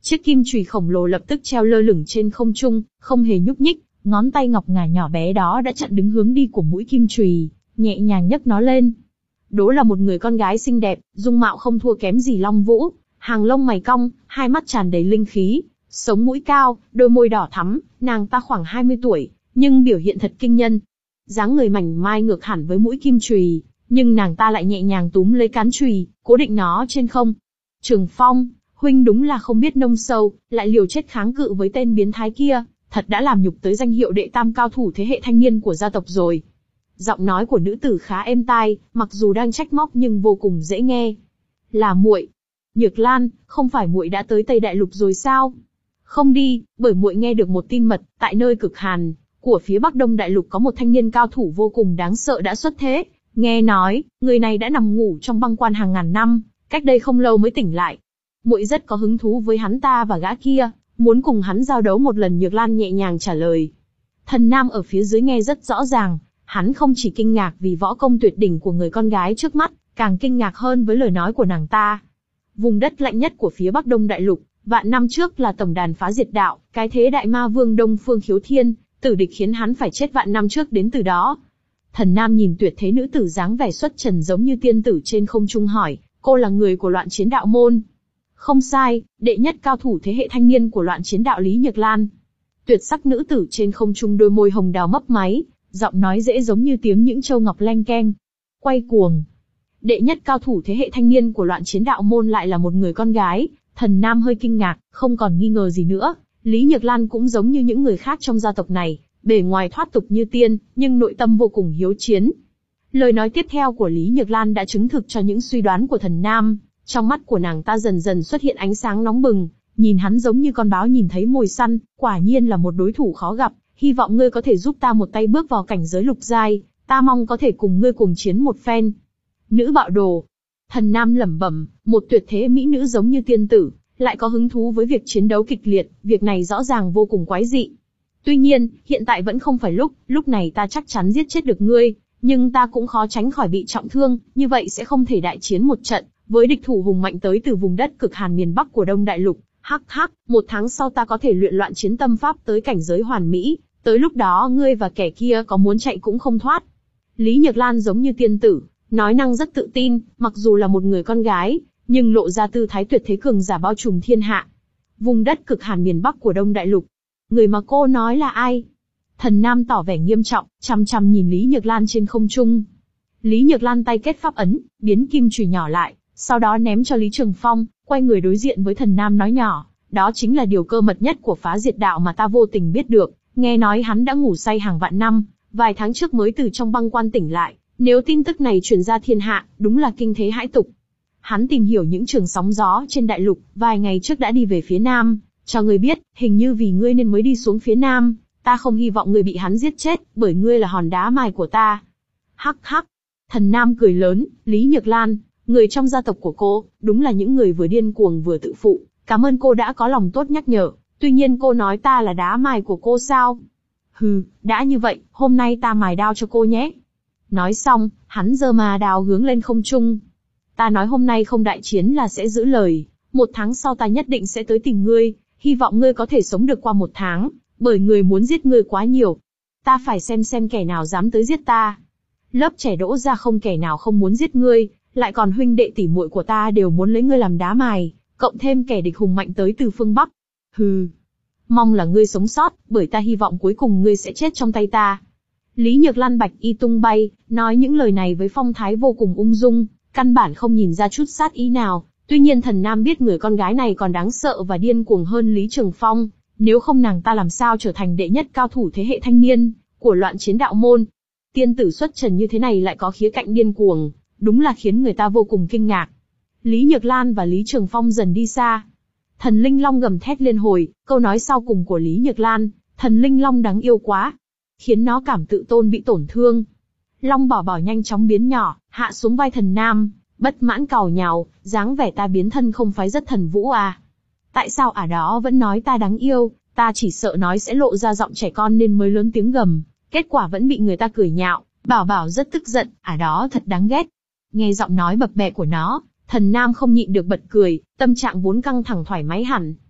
Chiếc kim chùy khổng lồ lập tức treo lơ lửng trên không trung, không hề nhúc nhích, ngón tay ngọc ngà nhỏ bé đó đã chặn đứng hướng đi của mũi kim chùy, nhẹ nhàng nhấc nó lên. Đó là một người con gái xinh đẹp, dung mạo không thua kém gì Long Vũ, hàng lông mày cong, hai mắt tràn đầy linh khí, sống mũi cao, đôi môi đỏ thắm, nàng ta khoảng hai mươi tuổi, nhưng biểu hiện thật kinh nhân. Dáng người mảnh mai ngược hẳn với mũi kim chùy, nhưng nàng ta lại nhẹ nhàng túm lấy cán chùy, cố định nó trên không. Trường Phong, huynh đúng là không biết nông sâu, lại liều chết kháng cự với tên biến thái kia, thật đã làm nhục tới danh hiệu đệ tam cao thủ thế hệ thanh niên của gia tộc rồi. Giọng nói của nữ tử khá êm tai, mặc dù đang trách móc nhưng vô cùng dễ nghe. Là muội. Nhược Lan, không phải muội đã tới Tây Đại Lục rồi sao? Không đi, bởi muội nghe được một tin mật, tại nơi cực hàn của phía Bắc Đông Đại Lục có một thanh niên cao thủ vô cùng đáng sợ đã xuất thế. Nghe nói, người này đã nằm ngủ trong băng quan hàng ngàn năm, cách đây không lâu mới tỉnh lại. Muội rất có hứng thú với hắn ta và gã kia, muốn cùng hắn giao đấu một lần. Nhược Lan nhẹ nhàng trả lời. Thần Nam ở phía dưới nghe rất rõ ràng, hắn không chỉ kinh ngạc vì võ công tuyệt đỉnh của người con gái trước mắt, càng kinh ngạc hơn với lời nói của nàng ta. Vùng đất lạnh nhất của phía Bắc Đông Đại Lục, vạn năm trước là tổng đàn phá diệt đạo, cái thế đại ma vương Đông Phương Khiếu Thiên, tử địch khiến hắn phải chết vạn năm trước đến từ đó. Thần Nam nhìn tuyệt thế nữ tử dáng vẻ xuất trần giống như tiên tử trên không trung hỏi, cô là người của Loạn Chiến Đạo môn? Không sai, đệ nhất cao thủ thế hệ thanh niên của Loạn Chiến Đạo Lý Nhược Lan. Tuyệt sắc nữ tử trên không trung đôi môi hồng đào mấp máy, giọng nói dễ giống như tiếng những châu ngọc leng keng. Quay cuồng. Đệ nhất cao thủ thế hệ thanh niên của Loạn Chiến Đạo môn lại là một người con gái. Thần Nam hơi kinh ngạc, không còn nghi ngờ gì nữa. Lý Nhược Lan cũng giống như những người khác trong gia tộc này, bề ngoài thoát tục như tiên, nhưng nội tâm vô cùng hiếu chiến. Lời nói tiếp theo của Lý Nhược Lan đã chứng thực cho những suy đoán của Thần Nam. Trong mắt của nàng ta dần dần xuất hiện ánh sáng nóng bừng, nhìn hắn giống như con báo nhìn thấy mồi săn, quả nhiên là một đối thủ khó gặp. Hy vọng ngươi có thể giúp ta một tay bước vào cảnh giới lục giai, ta mong có thể cùng ngươi cùng chiến một phen. Nữ bạo đồ. Thần Nam lẩm bẩm, một tuyệt thế mỹ nữ giống như tiên tử, lại có hứng thú với việc chiến đấu kịch liệt, việc này rõ ràng vô cùng quái dị. Tuy nhiên, hiện tại vẫn không phải lúc, lúc này ta chắc chắn giết chết được ngươi, nhưng ta cũng khó tránh khỏi bị trọng thương, như vậy sẽ không thể đại chiến một trận, với địch thủ hùng mạnh tới từ vùng đất cực hàn miền Bắc của Đông Đại Lục. Hắc hắc, một tháng sau ta có thể luyện loạn chiến tâm pháp tới cảnh giới hoàn mỹ, tới lúc đó ngươi và kẻ kia có muốn chạy cũng không thoát. Lý Nhược Lan giống như tiên tử, nói năng rất tự tin, mặc dù là một người con gái, nhưng lộ ra tư thái tuyệt thế cường giả bao trùm thiên hạ. Vùng đất cực hàn miền Bắc của Đông Đại Lục. Người mà cô nói là ai? Thần Nam tỏ vẻ nghiêm trọng, chằm chằm nhìn Lý Nhược Lan trên không trung. Lý Nhược Lan tay kết pháp ấn, biến kim chùy nhỏ lại, sau đó ném cho Lý Trường Phong, quay người đối diện với Thần Nam nói nhỏ, đó chính là điều cơ mật nhất của phá diệt đạo mà ta vô tình biết được, nghe nói hắn đã ngủ say hàng vạn năm, vài tháng trước mới từ trong băng quan tỉnh lại, nếu tin tức này truyền ra thiên hạ, đúng là kinh thế hãi tục. Hắn tìm hiểu những trường sóng gió trên đại lục, vài ngày trước đã đi về phía Nam, cho ngươi biết, hình như vì ngươi nên mới đi xuống phía Nam, ta không hy vọng ngươi bị hắn giết chết, bởi ngươi là hòn đá mài của ta. Hắc hắc. Thần Nam cười lớn, Lý Nhược Lan, người trong gia tộc của cô, đúng là những người vừa điên cuồng vừa tự phụ, cảm ơn cô đã có lòng tốt nhắc nhở, tuy nhiên cô nói ta là đá mài của cô sao? Hừ, đã như vậy, hôm nay ta mài đao cho cô nhé. Nói xong, hắn giơ ma đao hướng lên không trung. Ta nói hôm nay không đại chiến là sẽ giữ lời, một tháng sau ta nhất định sẽ tới tìm ngươi, hy vọng ngươi có thể sống được qua một tháng, bởi người muốn giết ngươi quá nhiều. Ta phải xem xem kẻ nào dám tới giết ta. Lớp trẻ đỗ ra không kẻ nào không muốn giết ngươi, lại còn huynh đệ tỷ muội của ta đều muốn lấy ngươi làm đá mài, cộng thêm kẻ địch hùng mạnh tới từ phương Bắc. Hừ. Mong là ngươi sống sót, bởi ta hy vọng cuối cùng ngươi sẽ chết trong tay ta. Lý Nhược Lan bạch y tung bay, nói những lời này với phong thái vô cùng ung dung, căn bản không nhìn ra chút sát ý nào. Tuy nhiên Thần Nam biết người con gái này còn đáng sợ và điên cuồng hơn Lý Trường Phong, nếu không nàng ta làm sao trở thành đệ nhất cao thủ thế hệ thanh niên của Loạn Chiến Đạo môn. Tiên tử xuất trần như thế này lại có khía cạnh điên cuồng, đúng là khiến người ta vô cùng kinh ngạc. Lý Nhược Lan và Lý Trường Phong dần đi xa. Thần Linh Long gầm thét liên hồi, câu nói sau cùng của Lý Nhược Lan, Thần Linh Long đáng yêu quá, khiến nó cảm tự tôn bị tổn thương. Long Bảo Bảo nhanh chóng biến nhỏ, hạ xuống vai Thần Nam, bất mãn càu nhàu, dáng vẻ ta biến thân không phái rất thần vũ à. Tại sao ả đó vẫn nói ta đáng yêu, ta chỉ sợ nói sẽ lộ ra giọng trẻ con nên mới lớn tiếng gầm, kết quả vẫn bị người ta cười nhạo. Bảo Bảo rất tức giận, ả đó thật đáng ghét. Nghe giọng nói bập bẹ của nó, Thần Nam không nhịn được bật cười, tâm trạng vốn căng thẳng thoải mái hẳn.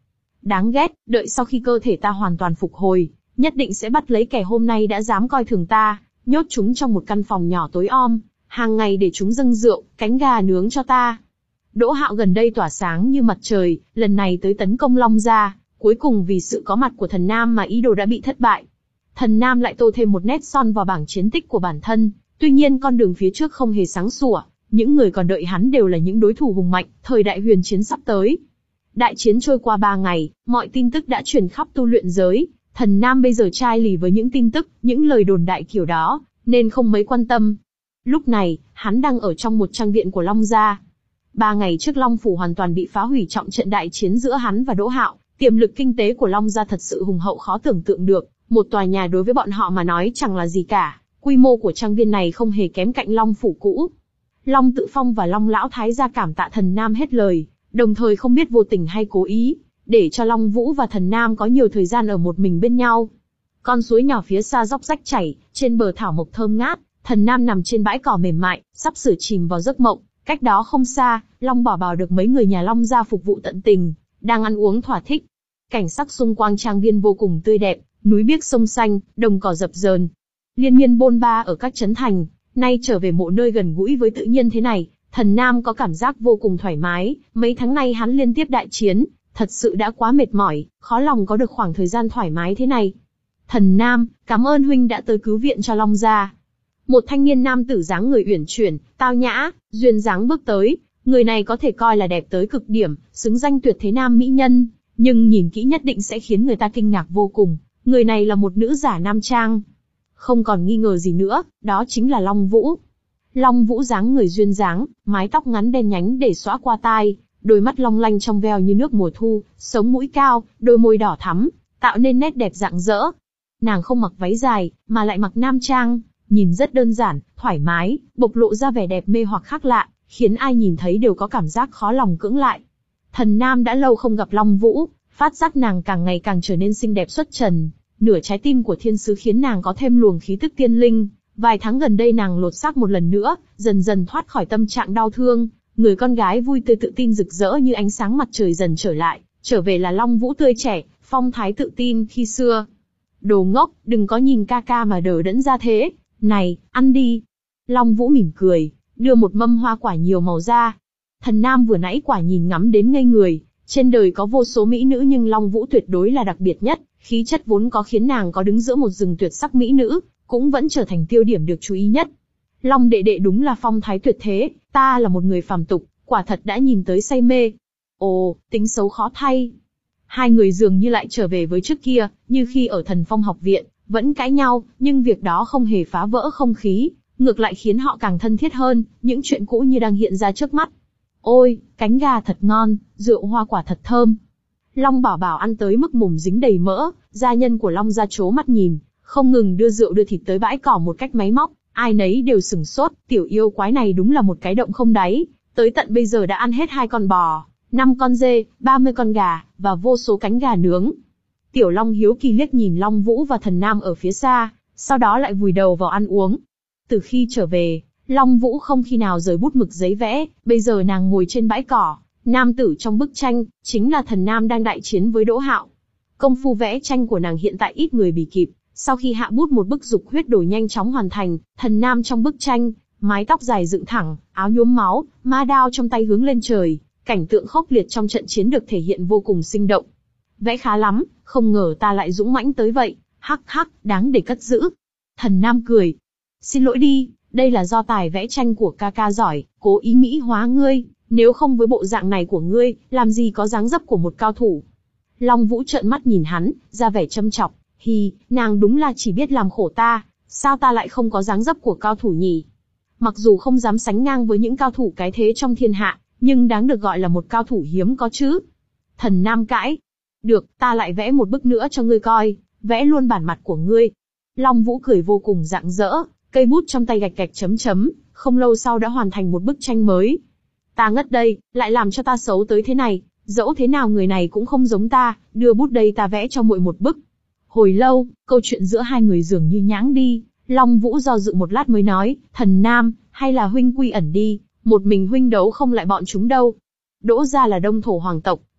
Đáng ghét, đợi sau khi cơ thể ta hoàn toàn phục hồi, nhất định sẽ bắt lấy kẻ hôm nay đã dám coi thường ta, nhốt chúng trong một căn phòng nhỏ tối om, hàng ngày để chúng dâng rượu, cánh gà nướng cho ta. Đỗ Hạo gần đây tỏa sáng như mặt trời, lần này tới tấn công Long gia, cuối cùng vì sự có mặt của Thần Nam mà ý đồ đã bị thất bại. Thần Nam lại tô thêm một nét son vào bảng chiến tích của bản thân, tuy nhiên con đường phía trước không hề sáng sủa, những người còn đợi hắn đều là những đối thủ hùng mạnh, thời đại huyền chiến sắp tới. Đại chiến trôi qua ba ngày, mọi tin tức đã truyền khắp tu luyện giới, Thần Nam bây giờ chai lì với những tin tức, những lời đồn đại kiểu đó, nên không mấy quan tâm. Lúc này, hắn đang ở trong một trang viện của Long gia. Ba ngày trước Long phủ hoàn toàn bị phá hủy trọng trận đại chiến giữa hắn và Đỗ Hạo, tiềm lực kinh tế của Long gia thật sự hùng hậu khó tưởng tượng được, một tòa nhà đối với bọn họ mà nói chẳng là gì cả, quy mô của trang viên này không hề kém cạnh Long phủ cũ. Long Tự Phong và Long lão thái gia cảm tạ Thần Nam hết lời, đồng thời không biết vô tình hay cố ý, để cho Long Vũ và Thần Nam có nhiều thời gian ở một mình bên nhau. Con suối nhỏ phía xa róc rách chảy, trên bờ thảo mộc thơm ngát, Thần Nam nằm trên bãi cỏ mềm mại, sắp sửa chìm vào giấc mộng. Cách đó không xa, Long Bảo Bảo được mấy người nhà Long gia phục vụ tận tình, đang ăn uống thỏa thích. Cảnh sắc xung quanh trang viên vô cùng tươi đẹp, núi biếc sông xanh, đồng cỏ dập dờn. Liên miên bôn ba ở các trấn thành, nay trở về một nơi gần gũi với tự nhiên thế này, Thần Nam có cảm giác vô cùng thoải mái. Mấy tháng nay hắn liên tiếp đại chiến, thật sự đã quá mệt mỏi, khó lòng có được khoảng thời gian thoải mái thế này. Thần Nam, cảm ơn huynh đã tới cứu viện cho Long gia. Một thanh niên nam tử dáng người uyển chuyển, tao nhã, duyên dáng bước tới. Người này có thể coi là đẹp tới cực điểm, xứng danh tuyệt thế nam mỹ nhân, nhưng nhìn kỹ nhất định sẽ khiến người ta kinh ngạc vô cùng. Người này là một nữ giả nam trang. Không còn nghi ngờ gì nữa, đó chính là Long Vũ. Long Vũ dáng người duyên dáng, mái tóc ngắn đen nhánh để xõa qua tai, đôi mắt long lanh trong veo như nước mùa thu, sống mũi cao, đôi môi đỏ thắm, tạo nên nét đẹp rạng rỡ. Nàng không mặc váy dài, mà lại mặc nam trang, nhìn rất đơn giản, thoải mái, bộc lộ ra vẻ đẹp mê hoặc khác lạ, khiến ai nhìn thấy đều có cảm giác khó lòng cưỡng lại. Thần Nam đã lâu không gặp Long Vũ, phát giác nàng càng ngày càng trở nên xinh đẹp xuất trần, nửa trái tim của thiên sứ khiến nàng có thêm luồng khí tức tiên linh. Vài tháng gần đây nàng lột xác một lần nữa, dần dần thoát khỏi tâm trạng đau thương, người con gái vui tươi tự tin rực rỡ như ánh sáng mặt trời dần trở lại, trở về là Long Vũ tươi trẻ, phong thái tự tin khi xưa. Đồ ngốc, đừng có nhìn ca ca mà đờ đẫn ra thế, này, ăn đi. Long Vũ mỉm cười, đưa một mâm hoa quả nhiều màu ra. Thần Nam vừa nãy quả nhìn ngắm đến ngây người, trên đời có vô số mỹ nữ nhưng Long Vũ tuyệt đối là đặc biệt nhất, khí chất vốn có khiến nàng có đứng giữa một rừng tuyệt sắc mỹ nữ, cũng vẫn trở thành tiêu điểm được chú ý nhất. Long đệ đệ đúng là phong thái tuyệt thế, ta là một người phàm tục, quả thật đã nhìn tới say mê. Ồ, tính xấu khó thay. Hai người dường như lại trở về với trước kia, như khi ở Thần Phong học viện, vẫn cãi nhau, nhưng việc đó không hề phá vỡ không khí, ngược lại khiến họ càng thân thiết hơn, những chuyện cũ như đang hiện ra trước mắt. Ôi, cánh gà thật ngon, rượu hoa quả thật thơm. Long Bảo Bảo ăn tới mức mồm dính đầy mỡ, gia nhân của Long gia trố mắt nhìn, không ngừng đưa rượu đưa thịt tới bãi cỏ một cách máy móc, ai nấy đều sửng sốt, tiểu yêu quái này đúng là một cái động không đáy, tới tận bây giờ đã ăn hết hai con bò, năm con dê, ba mươi con gà, và vô số cánh gà nướng. Tiểu Long hiếu kỳ liếc nhìn Long Vũ và Thần Nam ở phía xa, sau đó lại vùi đầu vào ăn uống. Từ khi trở về, Long Vũ không khi nào rời bút mực giấy vẽ, bây giờ nàng ngồi trên bãi cỏ, nam tử trong bức tranh, chính là Thần Nam đang đại chiến với Đỗ Hạo. Công phu vẽ tranh của nàng hiện tại ít người bì kịp, sau khi hạ bút một bức dục huyết đồ nhanh chóng hoàn thành, Thần Nam trong bức tranh, mái tóc dài dựng thẳng, áo nhuốm máu, ma đao trong tay hướng lên trời, cảnh tượng khốc liệt trong trận chiến được thể hiện vô cùng sinh động. Vẽ khá lắm, không ngờ ta lại dũng mãnh tới vậy, hắc hắc, đáng để cất giữ. Thần Nam cười. Xin lỗi đi, đây là do tài vẽ tranh của ca ca giỏi, cố ý mỹ hóa ngươi, nếu không với bộ dạng này của ngươi, làm gì có dáng dấp của một cao thủ. Long Vũ trợn mắt nhìn hắn, ra vẻ châm chọc, hi, nàng đúng là chỉ biết làm khổ ta, sao ta lại không có dáng dấp của cao thủ nhỉ? Mặc dù không dám sánh ngang với những cao thủ cái thế trong thiên hạ, nhưng đáng được gọi là một cao thủ hiếm có chứ. Thần Nam cãi. Được, ta lại vẽ một bức nữa cho ngươi coi, vẽ luôn bản mặt của ngươi. Long Vũ cười vô cùng rạng rỡ, cây bút trong tay gạch gạch chấm chấm, không lâu sau đã hoàn thành một bức tranh mới. Ta ngất đây, lại làm cho ta xấu tới thế này, dẫu thế nào người này cũng không giống ta, đưa bút đây ta vẽ cho muội một bức. Hồi lâu, câu chuyện giữa hai người dường như nhãng đi, Long Vũ do dự một lát mới nói, Thần Nam, hay là huynh quy ẩn đi, một mình huynh đấu không lại bọn chúng đâu. Đỗ gia là đông thổ hoàng tộc,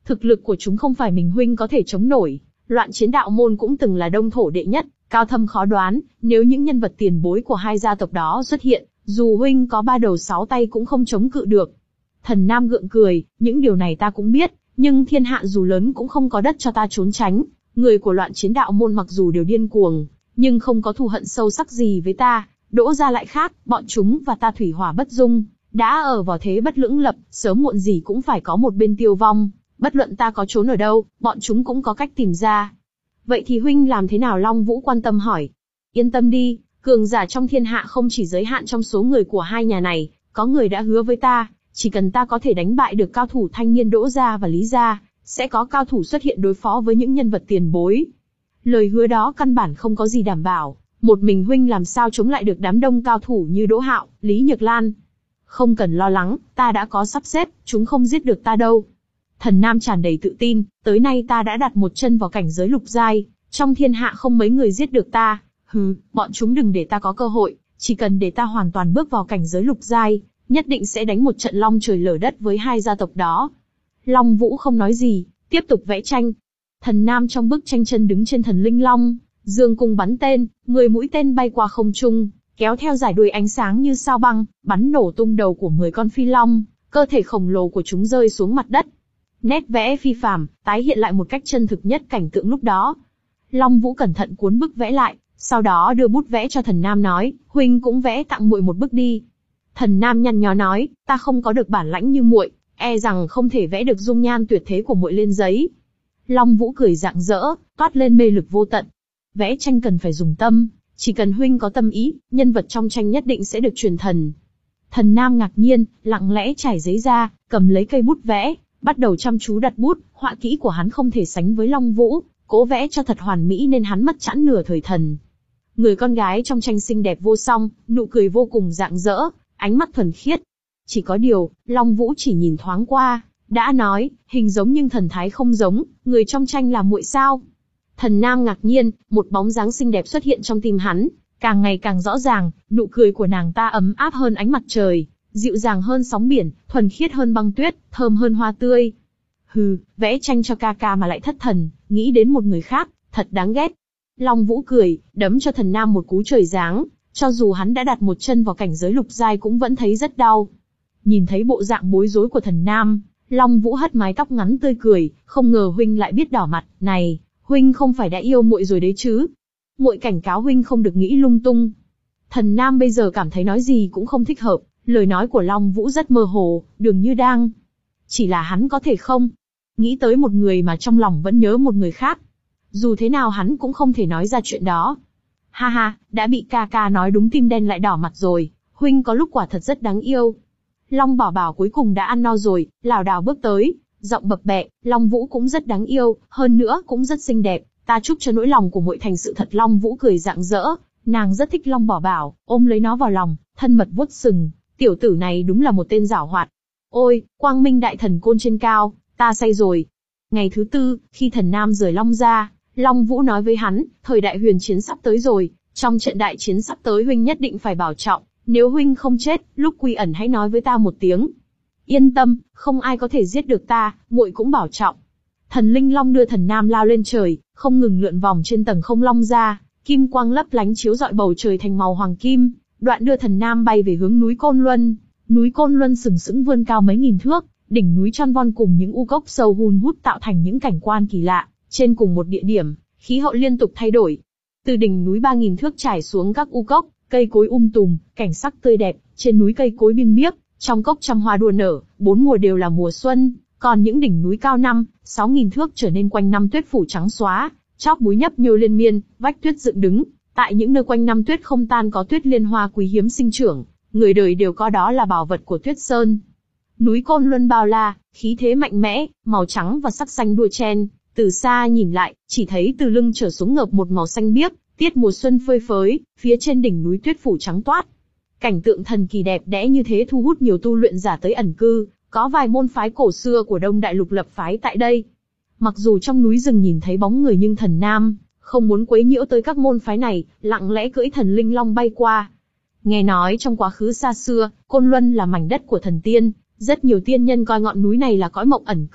Thực lực của chúng không phải mình huynh có thể chống nổi. Loạn chiến đạo môn cũng từng là đông thổ đệ nhất, cao thâm khó đoán, nếu những nhân vật tiền bối của hai gia tộc đó xuất hiện, dù huynh có ba đầu sáu tay cũng không chống cự được. Thần Nam gượng cười, những điều này ta cũng biết, nhưng thiên hạ dù lớn cũng không có đất cho ta trốn tránh. Người của loạn chiến đạo môn mặc dù đều điên cuồng, nhưng không có thù hận sâu sắc gì với ta. Đỗ gia lại khác, bọn chúng và ta thủy hỏa bất dung, đã ở vào thế bất lưỡng lập, sớm muộn gì cũng phải có một bên tiêu vong. Bất luận ta có trốn ở đâu, bọn chúng cũng có cách tìm ra. Vậy thì huynh làm thế nào? Long Vũ quan tâm hỏi. Yên tâm đi, cường giả trong thiên hạ không chỉ giới hạn trong số người của hai nhà này, có người đã hứa với ta, chỉ cần ta có thể đánh bại được cao thủ thanh niên Đỗ gia và Lý gia, sẽ có cao thủ xuất hiện đối phó với những nhân vật tiền bối. Lời hứa đó căn bản không có gì đảm bảo, một mình huynh làm sao chống lại được đám đông cao thủ như Đỗ Hạo, Lý Nhược Lan. Không cần lo lắng, ta đã có sắp xếp, chúng không giết được ta đâu. Thần Nam tràn đầy tự tin, tới nay ta đã đặt một chân vào cảnh giới lục giai, trong thiên hạ không mấy người giết được ta. Hừ, bọn chúng đừng để ta có cơ hội, chỉ cần để ta hoàn toàn bước vào cảnh giới lục giai, nhất định sẽ đánh một trận long trời lở đất với hai gia tộc đó. Long Vũ không nói gì, tiếp tục vẽ tranh. Thần Nam trong bức tranh chân đứng trên thần linh long, dương cung bắn tên, mười mũi tên bay qua không trung, kéo theo dải đuôi ánh sáng như sao băng, bắn nổ tung đầu của mười con phi long, cơ thể khổng lồ của chúng rơi xuống mặt đất. Nét vẽ phi phàm, tái hiện lại một cách chân thực nhất cảnh tượng lúc đó. Long Vũ cẩn thận cuốn bức vẽ lại, sau đó đưa bút vẽ cho Thần Nam nói, huynh cũng vẽ tặng muội một bức đi. Thần Nam nhăn nhó nói, ta không có được bản lãnh như muội, e rằng không thể vẽ được dung nhan tuyệt thế của muội lên giấy. Long Vũ cười rạng rỡ, toát lên mê lực vô tận. Vẽ tranh cần phải dùng tâm, chỉ cần huynh có tâm ý, nhân vật trong tranh nhất định sẽ được truyền thần. Thần Nam ngạc nhiên, lặng lẽ trải giấy ra, cầm lấy cây bút vẽ, bắt đầu chăm chú đặt bút. Họa kỹ của hắn không thể sánh với Long Vũ, cố vẽ cho thật hoàn mỹ nên hắn mất chẵn nửa thời thần. Người con gái trong tranh xinh đẹp vô song, nụ cười vô cùng rạng rỡ, ánh mắt thuần khiết. Chỉ có điều, Long Vũ chỉ nhìn thoáng qua, đã nói, hình giống nhưng thần thái không giống, người trong tranh là muội sao? Thần Nam ngạc nhiên, một bóng dáng xinh đẹp xuất hiện trong tim hắn, càng ngày càng rõ ràng, nụ cười của nàng ta ấm áp hơn ánh mặt trời, dịu dàng hơn sóng biển, thuần khiết hơn băng tuyết, thơm hơn hoa tươi. Hừ, vẽ tranh cho ca ca mà lại thất thần, nghĩ đến một người khác, thật đáng ghét. Long Vũ cười, đấm cho Thần Nam một cú trời giáng, cho dù hắn đã đặt một chân vào cảnh giới lục giai cũng vẫn thấy rất đau. Nhìn thấy bộ dạng bối rối của Thần Nam, Long Vũ hất mái tóc ngắn tươi cười, không ngờ huynh lại biết đỏ mặt, này, huynh không phải đã yêu muội rồi đấy chứ? Muội cảnh cáo huynh không được nghĩ lung tung. Thần Nam bây giờ cảm thấy nói gì cũng không thích hợp, lời nói của Long Vũ rất mơ hồ, dường như đang. Chỉ là hắn có thể không nghĩ tới một người mà trong lòng vẫn nhớ một người khác. Dù thế nào hắn cũng không thể nói ra chuyện đó. Ha ha, đã bị ca ca nói đúng tim đen lại đỏ mặt rồi, huynh có lúc quả thật rất đáng yêu. Long Bảo Bảo cuối cùng đã ăn no rồi, lảo đảo bước tới, giọng bập bẹ, Long Vũ cũng rất đáng yêu, hơn nữa cũng rất xinh đẹp, ta chúc cho nỗi lòng của muội thành sự thật. Long Vũ cười rạng rỡ, nàng rất thích Long Bảo Bảo, ôm lấy nó vào lòng, thân mật vuốt sừng, tiểu tử này đúng là một tên giảo hoạt. Ôi, Quang Minh Đại Thần Côn trên cao, ta say rồi. Ngày thứ tư, khi Thần Nam rời Long gia, Long Vũ nói với hắn, thời đại huyền chiến sắp tới rồi, trong trận đại chiến sắp tới huynh nhất định phải bảo trọng, nếu huynh không chết, lúc quy ẩn hãy nói với ta một tiếng. Yên tâm, không ai có thể giết được ta, muội cũng bảo trọng. Thần Linh Long đưa Thần Nam lao lên trời, không ngừng lượn vòng trên tầng không Long gia, kim quang lấp lánh chiếu rọi bầu trời thành màu hoàng kim, đoạn đưa Thần Nam bay về hướng núi Côn Luân. Núi Côn Luân sừng sững vươn cao mấy nghìn thước, đỉnh núi tròn von cùng những u cốc sâu hun hút tạo thành những cảnh quan kỳ lạ. Trên cùng một địa điểm, khí hậu liên tục thay đổi. Từ đỉnh núi ba nghìn thước trải xuống các u cốc, cây cối um tùm, cảnh sắc tươi đẹp. Trên núi cây cối biêng biếc, trong cốc trăm hoa đua nở, bốn mùa đều là mùa xuân. Còn những đỉnh núi cao năm, sáu nghìn thước trở nên quanh năm tuyết phủ trắng xóa, chóp búi nhấp nhô liên miên, vách tuyết dựng đứng. Tại những nơi quanh năm tuyết không tan có tuyết liên hoa quý hiếm sinh trưởng, người đời đều coi đó là bảo vật của Tuyết Sơn. Núi Côn Luân bao la, khí thế mạnh mẽ, màu trắng và sắc xanh đua chen. Từ xa nhìn lại, chỉ thấy từ lưng trở xuống ngập một màu xanh biếc, tiết mùa xuân phơi phới, phía trên đỉnh núi tuyết phủ trắng toát. Cảnh tượng thần kỳ đẹp đẽ như thế thu hút nhiều tu luyện giả tới ẩn cư, có vài môn phái cổ xưa của Đông Đại Lục lập phái tại đây. Mặc dù trong núi rừng nhìn thấy bóng người nhưng Thần Nam không muốn quấy nhiễu tới các môn phái này, lặng lẽ cưỡi Thần Linh Long bay qua. Nghe nói trong quá khứ xa xưa, Côn Luân là mảnh đất của thần tiên, rất nhiều tiên nhân coi ngọn núi này là cõi mộng ẩn cư,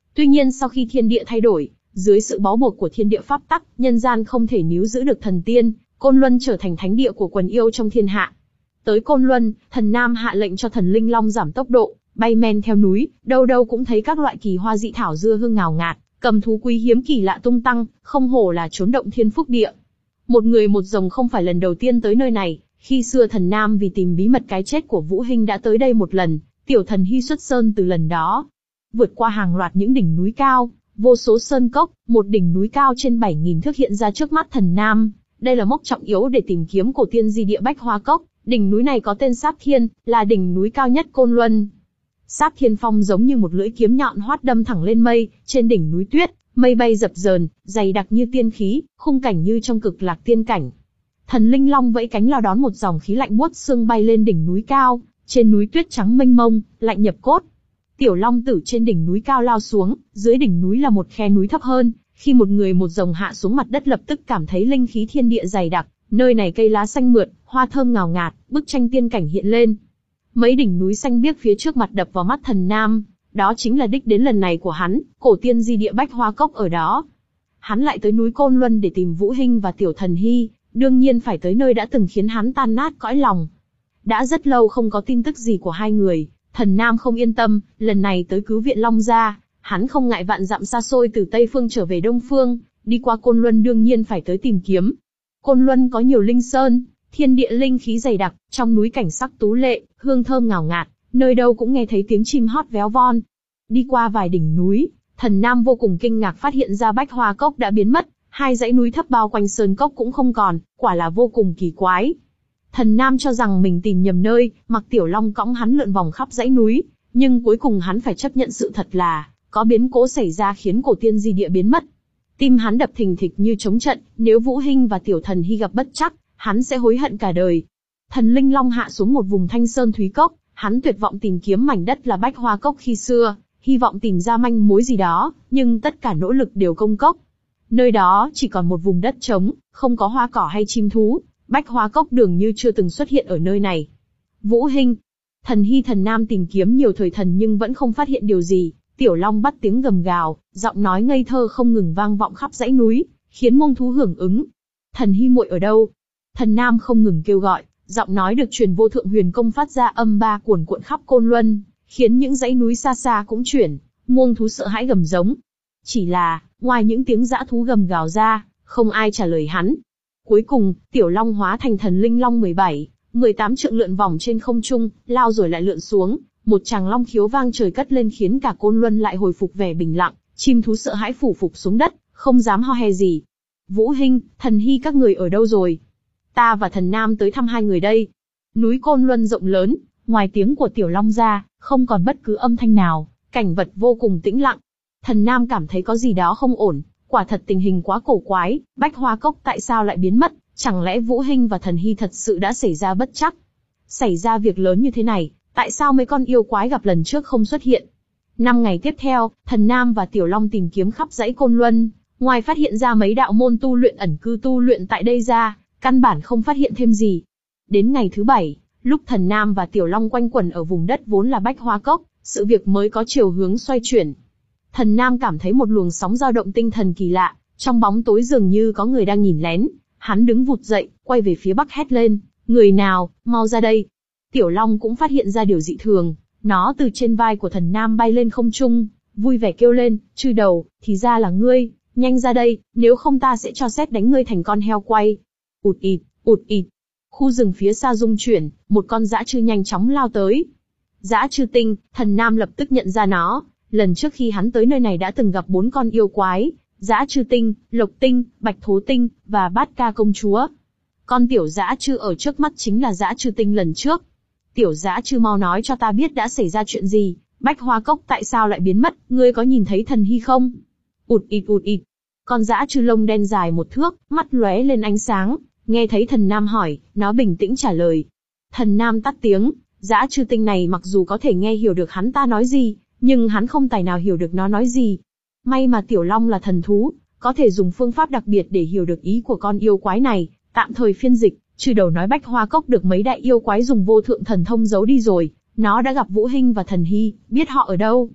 Tuy nhiên sau khi thiên địa thay đổi, dưới sự bó buộc của thiên địa pháp tắc, nhân gian không thể níu giữ được thần tiên, Côn Luân trở thành thánh địa của quần yêu trong thiên hạ. Tới Côn Luân, Thần Nam hạ lệnh cho thần linh long giảm tốc độ, bay men theo núi, đâu đâu cũng thấy các loại kỳ hoa dị thảo dưa hương ngào ngạt, cầm thú quý hiếm kỳ lạ tung tăng, không hổ là chốn động thiên phúc địa. Một người một rồng không phải lần đầu tiên tới nơi này, khi xưa Thần Nam vì tìm bí mật cái chết của Vũ Hinh đã tới đây một lần, tiểu thần hy xuất sơn từ lần đó. Vượt qua hàng loạt những đỉnh núi cao, vô số sơn cốc, một đỉnh núi cao trên bảy nghìn thước hiện ra trước mắt Thần Nam. Đây là mốc trọng yếu để tìm kiếm cổ tiên di địa Bách Hoa Cốc. Đỉnh núi này có tên Sáp Thiên, là đỉnh núi cao nhất Côn Luân. Sáp Thiên Phong giống như một lưỡi kiếm nhọn hoắt đâm thẳng lên mây, trên đỉnh núi tuyết, mây bay dập dờn, dày đặc như tiên khí, khung cảnh như trong cực lạc tiên cảnh. Thần linh long vẫy cánh lao đón một dòng khí lạnh buốt xương bay lên đỉnh núi cao, trên núi tuyết trắng mênh mông, lạnh nhập cốt. Tiểu long tử trên đỉnh núi cao lao xuống, dưới đỉnh núi là một khe núi thấp hơn, khi một người một rồng hạ xuống mặt đất lập tức cảm thấy linh khí thiên địa dày đặc, nơi này cây lá xanh mượt, hoa thơm ngào ngạt, bức tranh tiên cảnh hiện lên. Mấy đỉnh núi xanh biếc phía trước mặt đập vào mắt Thần Nam, đó chính là đích đến lần này của hắn, cổ tiên di địa Bách Hoa Cốc ở đó. Hắn lại tới núi Côn Luân để tìm Vũ Hinh và tiểu thần hy, đương nhiên phải tới nơi đã từng khiến hắn tan nát cõi lòng. Đã rất lâu không có tin tức gì của hai người, Thần Nam không yên tâm, lần này tới cứu viện Long gia, hắn không ngại vạn dặm xa xôi từ Tây Phương trở về Đông Phương, đi qua Côn Luân đương nhiên phải tới tìm kiếm. Côn Luân có nhiều linh sơn, thiên địa linh khí dày đặc, trong núi cảnh sắc tú lệ, hương thơm ngào ngạt, nơi đâu cũng nghe thấy tiếng chim hót véo von. Đi qua vài đỉnh núi, Thần Nam vô cùng kinh ngạc phát hiện ra Bách Hoa Cốc đã biến mất, hai dãy núi thấp bao quanh sơn cốc cũng không còn, quả là vô cùng kỳ quái. Thần Nam cho rằng mình tìm nhầm nơi, mặc Tiểu Long cõng hắn lượn vòng khắp dãy núi, nhưng cuối cùng hắn phải chấp nhận sự thật là có biến cố xảy ra khiến cổ tiên di địa biến mất. Tim hắn đập thình thịch như trống trận, nếu Vũ Hinh và tiểu thần hy gặp bất trắc, hắn sẽ hối hận cả đời. Thần linh long hạ xuống một vùng thanh sơn thúy cốc, hắn tuyệt vọng tìm kiếm mảnh đất là Bách Hoa Cốc khi xưa, hy vọng tìm ra manh mối gì đó, nhưng tất cả nỗ lực đều công cốc. Nơi đó chỉ còn một vùng đất trống, không có hoa cỏ hay chim thú, Bách Hoa Cốc dường như chưa từng xuất hiện ở nơi này. Vũ Hinh, Thần Hy Thần Nam tìm kiếm nhiều thời thần nhưng vẫn không phát hiện điều gì. Tiểu Long bắt tiếng gầm gào, giọng nói ngây thơ không ngừng vang vọng khắp dãy núi, khiến mông thú hưởng ứng. Thần Hy muội ở đâu? Thần Nam không ngừng kêu gọi, giọng nói được truyền vô thượng huyền công phát ra âm ba cuồn cuộn khắp Côn Luân, khiến những dãy núi xa xa cũng chuyển, muông thú sợ hãi gầm giống. Chỉ là, ngoài những tiếng dã thú gầm gào ra, không ai trả lời hắn. Cuối cùng, Tiểu Long hóa thành thần linh long mười bảy, mười tám trượng lượn vòng trên không trung, lao rồi lại lượn xuống. Một tràng long khiếu vang trời cất lên khiến cả Côn Luân lại hồi phục vẻ bình lặng, chim thú sợ hãi phủ phục xuống đất, không dám ho he gì. Vũ Hinh, Thần Hy các người ở đâu rồi? Ta và Thần Nam tới thăm hai người đây. Núi Côn Luân rộng lớn, ngoài tiếng của Tiểu Long ra, không còn bất cứ âm thanh nào, cảnh vật vô cùng tĩnh lặng. Thần Nam cảm thấy có gì đó không ổn, quả thật tình hình quá cổ quái, Bách Hoa Cốc tại sao lại biến mất, chẳng lẽ Vũ Hinh và Thần Hy thật sự đã xảy ra bất trắc? Xảy ra việc lớn như thế này, tại sao mấy con yêu quái gặp lần trước không xuất hiện? Năm ngày tiếp theo, Thần Nam và Tiểu Long tìm kiếm khắp dãy Côn Luân, ngoài phát hiện ra mấy đạo môn tu luyện ẩn cư tu luyện tại đây ra, căn bản không phát hiện thêm gì. Đến ngày thứ bảy, lúc Thần Nam và Tiểu Long quanh quẩn ở vùng đất vốn là Bách Hoa Cốc, sự việc mới có chiều hướng xoay chuyển. Thần Nam cảm thấy một luồng sóng dao động tinh thần kỳ lạ, trong bóng tối dường như có người đang nhìn lén. Hắn đứng vụt dậy, quay về phía bắc hét lên, người nào, mau ra đây. Tiểu Long cũng phát hiện ra điều dị thường, nó từ trên vai của Thần Nam bay lên không trung, vui vẻ kêu lên, chư đầu, thì ra là ngươi, nhanh ra đây, nếu không ta sẽ cho sét đánh ngươi thành con heo quay. Ụt ịt, ụt ịt. Khu rừng phía xa rung chuyển, một con dã trư nhanh chóng lao tới. Dã trư tinh, Thần Nam lập tức nhận ra nó, lần trước khi hắn tới nơi này đã từng gặp bốn con yêu quái, dã trư tinh, lộc tinh, bạch thố tinh, và bát ca công chúa. Con tiểu dã trư ở trước mắt chính là dã trư tinh lần trước. Tiểu dã trư mau nói cho ta biết đã xảy ra chuyện gì, Bách Hoa Cốc tại sao lại biến mất, ngươi có nhìn thấy Thần Hy không? Ụt ịt ụt ịt. Con dã trư lông đen dài một thước, mắt lóe lên ánh sáng, nghe thấy Thần Nam hỏi, nó bình tĩnh trả lời. Thần Nam tắt tiếng, dã trư tinh này mặc dù có thể nghe hiểu được hắn ta nói gì, nhưng hắn không tài nào hiểu được nó nói gì. May mà Tiểu Long là thần thú, có thể dùng phương pháp đặc biệt để hiểu được ý của con yêu quái này, tạm thời phiên dịch. Chư đầu nói Bách Hoa Cốc được mấy đại yêu quái dùng vô thượng thần thông giấu đi rồi, nó đã gặp Vũ Hinh và Thần Hy, biết họ ở đâu.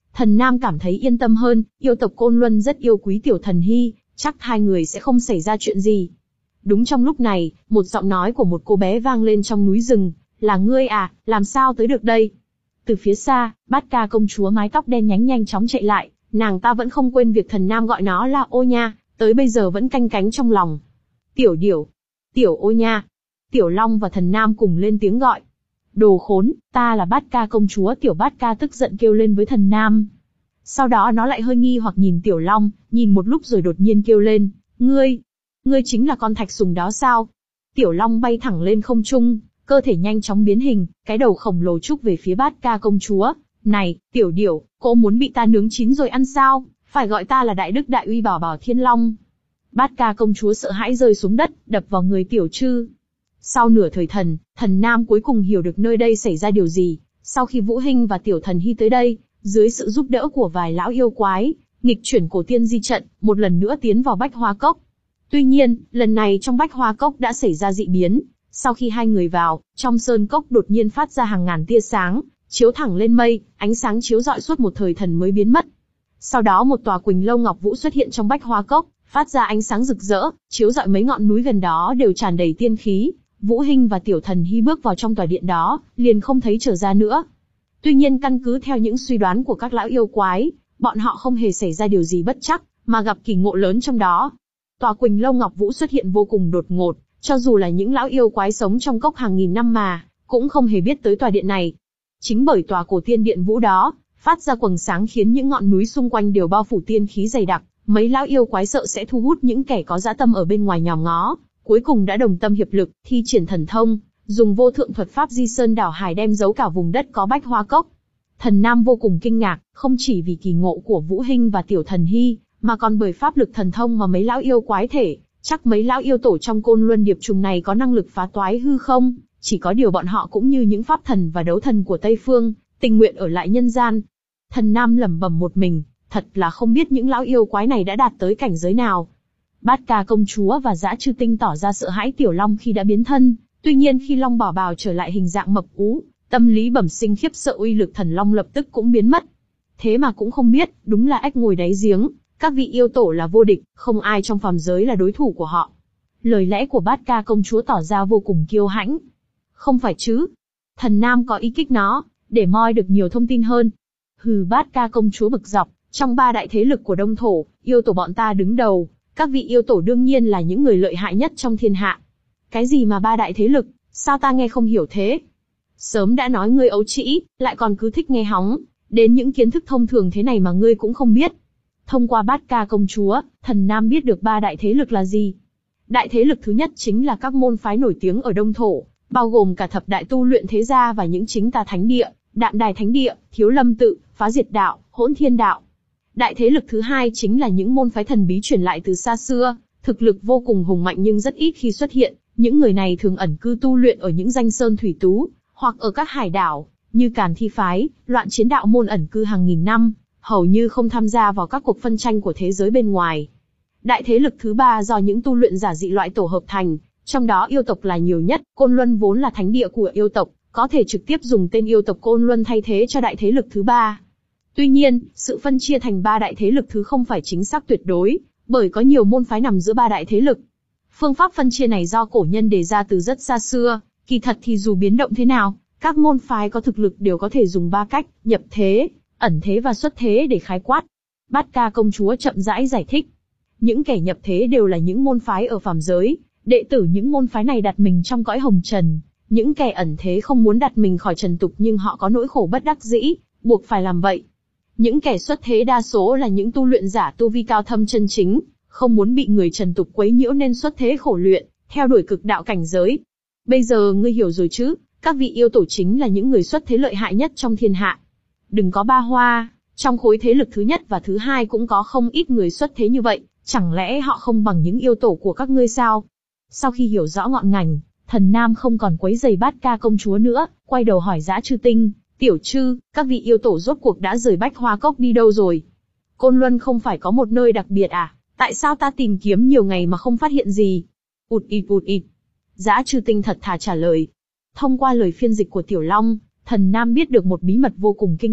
Thần Nam cảm thấy yên tâm hơn, yêu tộc Côn Luân rất yêu quý Tiểu Thần Hy, chắc hai người sẽ không xảy ra chuyện gì. Đúng trong lúc này, một giọng nói của một cô bé vang lên trong núi rừng, là ngươi à, làm sao tới được đây? Từ phía xa, Bát Ca công chúa mái tóc đen nhánh nhanh chóng chạy lại, nàng ta vẫn không quên việc Thần Nam gọi nó là Ô Nha, tới bây giờ vẫn canh cánh trong lòng. Tiểu Điểu, Tiểu Ô Nha, Tiểu Long và Thần Nam cùng lên tiếng gọi. Đồ khốn, ta là Bát Ca công chúa. Tiểu Bát Ca tức giận kêu lên với Thần Nam. Sau đó nó lại hơi nghi hoặc nhìn Tiểu Long, nhìn một lúc rồi đột nhiên kêu lên, ngươi, ngươi chính là con thạch sùng đó sao? Tiểu Long bay thẳng lên không trung, cơ thể nhanh chóng biến hình, cái đầu khổng lồ chúc về phía Bát Ca công chúa. Này, Tiểu Điểu, cô muốn bị ta nướng chín rồi ăn sao? Phải gọi ta là Đại Đức Đại Uy Bảo Bảo Thiên Long. Bát Ca công chúa sợ hãi rơi xuống đất, đập vào người Tiểu Trư. Sau nửa thời thần, Thần Nam cuối cùng hiểu được nơi đây xảy ra điều gì. Sau khi Vũ Hinh và Tiểu Thần Hy tới đây, dưới sự giúp đỡ của vài lão yêu quái, nghịch chuyển cổ tiên di trận, một lần nữa tiến vào Bách Hoa Cốc. Tuy nhiên, lần này trong Bách Hoa Cốc đã xảy ra dị biến. Sau khi hai người vào, trong sơn cốc đột nhiên phát ra hàng ngàn tia sáng, chiếu thẳng lên mây, ánh sáng chiếu rọi suốt một thời thần mới biến mất. Sau đó một tòa Quỳnh Lâu Ngọc Vũ xuất hiện trong Bách Hoa Cốc, phát ra ánh sáng rực rỡ, chiếu rọi mấy ngọn núi gần đó đều tràn đầy tiên khí. Vũ Hinh và Tiểu Thần Hy bước vào trong tòa điện đó, liền không thấy trở ra nữa. Tuy nhiên căn cứ theo những suy đoán của các lão yêu quái, bọn họ không hề xảy ra điều gì bất trắc, mà gặp kỳ ngộ lớn trong đó. Tòa Quỳnh Lâu Ngọc Vũ xuất hiện vô cùng đột ngột, cho dù là những lão yêu quái sống trong cốc hàng nghìn năm mà, cũng không hề biết tới tòa điện này. Chính bởi tòa cổ tiên điện vũ đó, phát ra quầng sáng khiến những ngọn núi xung quanh đều bao phủ tiên khí dày đặc, mấy lão yêu quái sợ sẽ thu hút những kẻ có dã tâm ở bên ngoài nhòm ngó, cuối cùng đã đồng tâm hiệp lực, thi triển thần thông, dùng vô thượng thuật pháp di sơn đảo hải đem giấu cả vùng đất có Bách Hoa Cốc. Thần Nam vô cùng kinh ngạc, không chỉ vì kỳ ngộ của Vũ Hinh và Tiểu Thần Hy, mà còn bởi pháp lực thần thông mà mấy lão yêu quái thể, chắc mấy lão yêu tổ trong Côn Luân Điệp Trùng này có năng lực phá toái hư không, chỉ có điều bọn họ cũng như những pháp thần và đấu thần của Tây Phương, tình nguyện ở lại nhân gian. Thần Nam lẩm bẩm một mình, thật là không biết những lão yêu quái này đã đạt tới cảnh giới nào. Bát Ca công chúa và Dã Trư Tinh tỏ ra sợ hãi Tiểu Long khi đã biến thân, tuy nhiên khi Long Bảo Bào trở lại hình dạng mập ú, tâm lý bẩm sinh khiếp sợ, uy lực thần long lập tức cũng biến mất. Thế mà cũng không biết, đúng là ếch ngồi đáy giếng, các vị yêu tổ là vô địch, không ai trong phàm giới là đối thủ của họ. Lời lẽ của Bát Ca công chúa tỏ ra vô cùng kiêu hãnh. Không phải chứ? Thần Nam có ý kích nó, để moi được nhiều thông tin hơn. Hừ, Bát Ca công chúa bực dọc, trong ba đại thế lực của Đông Thổ, yêu tổ bọn ta đứng đầu, các vị yêu tổ đương nhiên là những người lợi hại nhất trong thiên hạ. Cái gì mà ba đại thế lực, sao ta nghe không hiểu thế? Sớm đã nói ngươi ấu trĩ, lại còn cứ thích nghe hóng, đến những kiến thức thông thường thế này mà ngươi cũng không biết. Thông qua Bát Ca công chúa, Thần Nam biết được ba đại thế lực là gì. Đại thế lực thứ nhất chính là các môn phái nổi tiếng ở Đông Thổ, bao gồm cả thập đại tu luyện thế gia và những chính tà thánh địa, Đạm Đài thánh địa, Thiếu Lâm tự, Phá Diệt đạo, Hỗn Thiên đạo. Đại thế lực thứ hai chính là những môn phái thần bí truyền lại từ xa xưa, thực lực vô cùng hùng mạnh nhưng rất ít khi xuất hiện. Những người này thường ẩn cư tu luyện ở những danh sơn thủy tú, hoặc ở các hải đảo, như Càn Thi phái, Loạn Chiến đạo môn ẩn cư hàng nghìn năm, hầu như không tham gia vào các cuộc phân tranh của thế giới bên ngoài. Đại thế lực thứ ba do những tu luyện giả dị loại tổ hợp thành, trong đó yêu tộc là nhiều nhất. Côn Luân vốn là thánh địa của yêu tộc, có thể trực tiếp dùng tên yêu tộc Côn Luân thay thế cho đại thế lực thứ ba. Tuy nhiên, sự phân chia thành ba đại thế lực thứ không phải chính xác tuyệt đối, bởi có nhiều môn phái nằm giữa ba đại thế lực. Phương pháp phân chia này do cổ nhân đề ra từ rất xa xưa, kỳ thật thì dù biến động thế nào, các môn phái có thực lực đều có thể dùng ba cách, nhập thế, ẩn thế và xuất thế để khái quát. Bát Ca công chúa chậm rãi giải thích. Những kẻ nhập thế đều là những môn phái ở phàm giới, đệ tử những môn phái này đặt mình trong cõi hồng trần. Những kẻ ẩn thế không muốn đặt mình khỏi trần tục nhưng họ có nỗi khổ bất đắc dĩ, buộc phải làm vậy. Những kẻ xuất thế đa số là những tu luyện giả tu vi cao thâm chân chính, không muốn bị người trần tục quấy nhiễu nên xuất thế khổ luyện, theo đuổi cực đạo cảnh giới. Bây giờ ngươi hiểu rồi chứ, các vị yêu tổ chính là những người xuất thế lợi hại nhất trong thiên hạ. Đừng có ba hoa, trong khối thế lực thứ nhất và thứ hai cũng có không ít người xuất thế như vậy, chẳng lẽ họ không bằng những yêu tổ của các ngươi sao? Sau khi hiểu rõ ngọn ngành, Thần Nam không còn quấy rầy Bát Ca công chúa nữa, quay đầu hỏi Dã Trư Tinh, Tiểu Trư, các vị yêu tổ rốt cuộc đã rời Bách Hoa Cốc đi đâu rồi? Côn Luân không phải có một nơi đặc biệt à? Tại sao ta tìm kiếm nhiều ngày mà không phát hiện gì? Ụt ịt ụt ịt. Dã Trư Tinh thật thà trả lời. Thông qua lời phiên dịch của Tiểu Long, Thần Nam biết được một bí mật vô cùng kinh ngạc,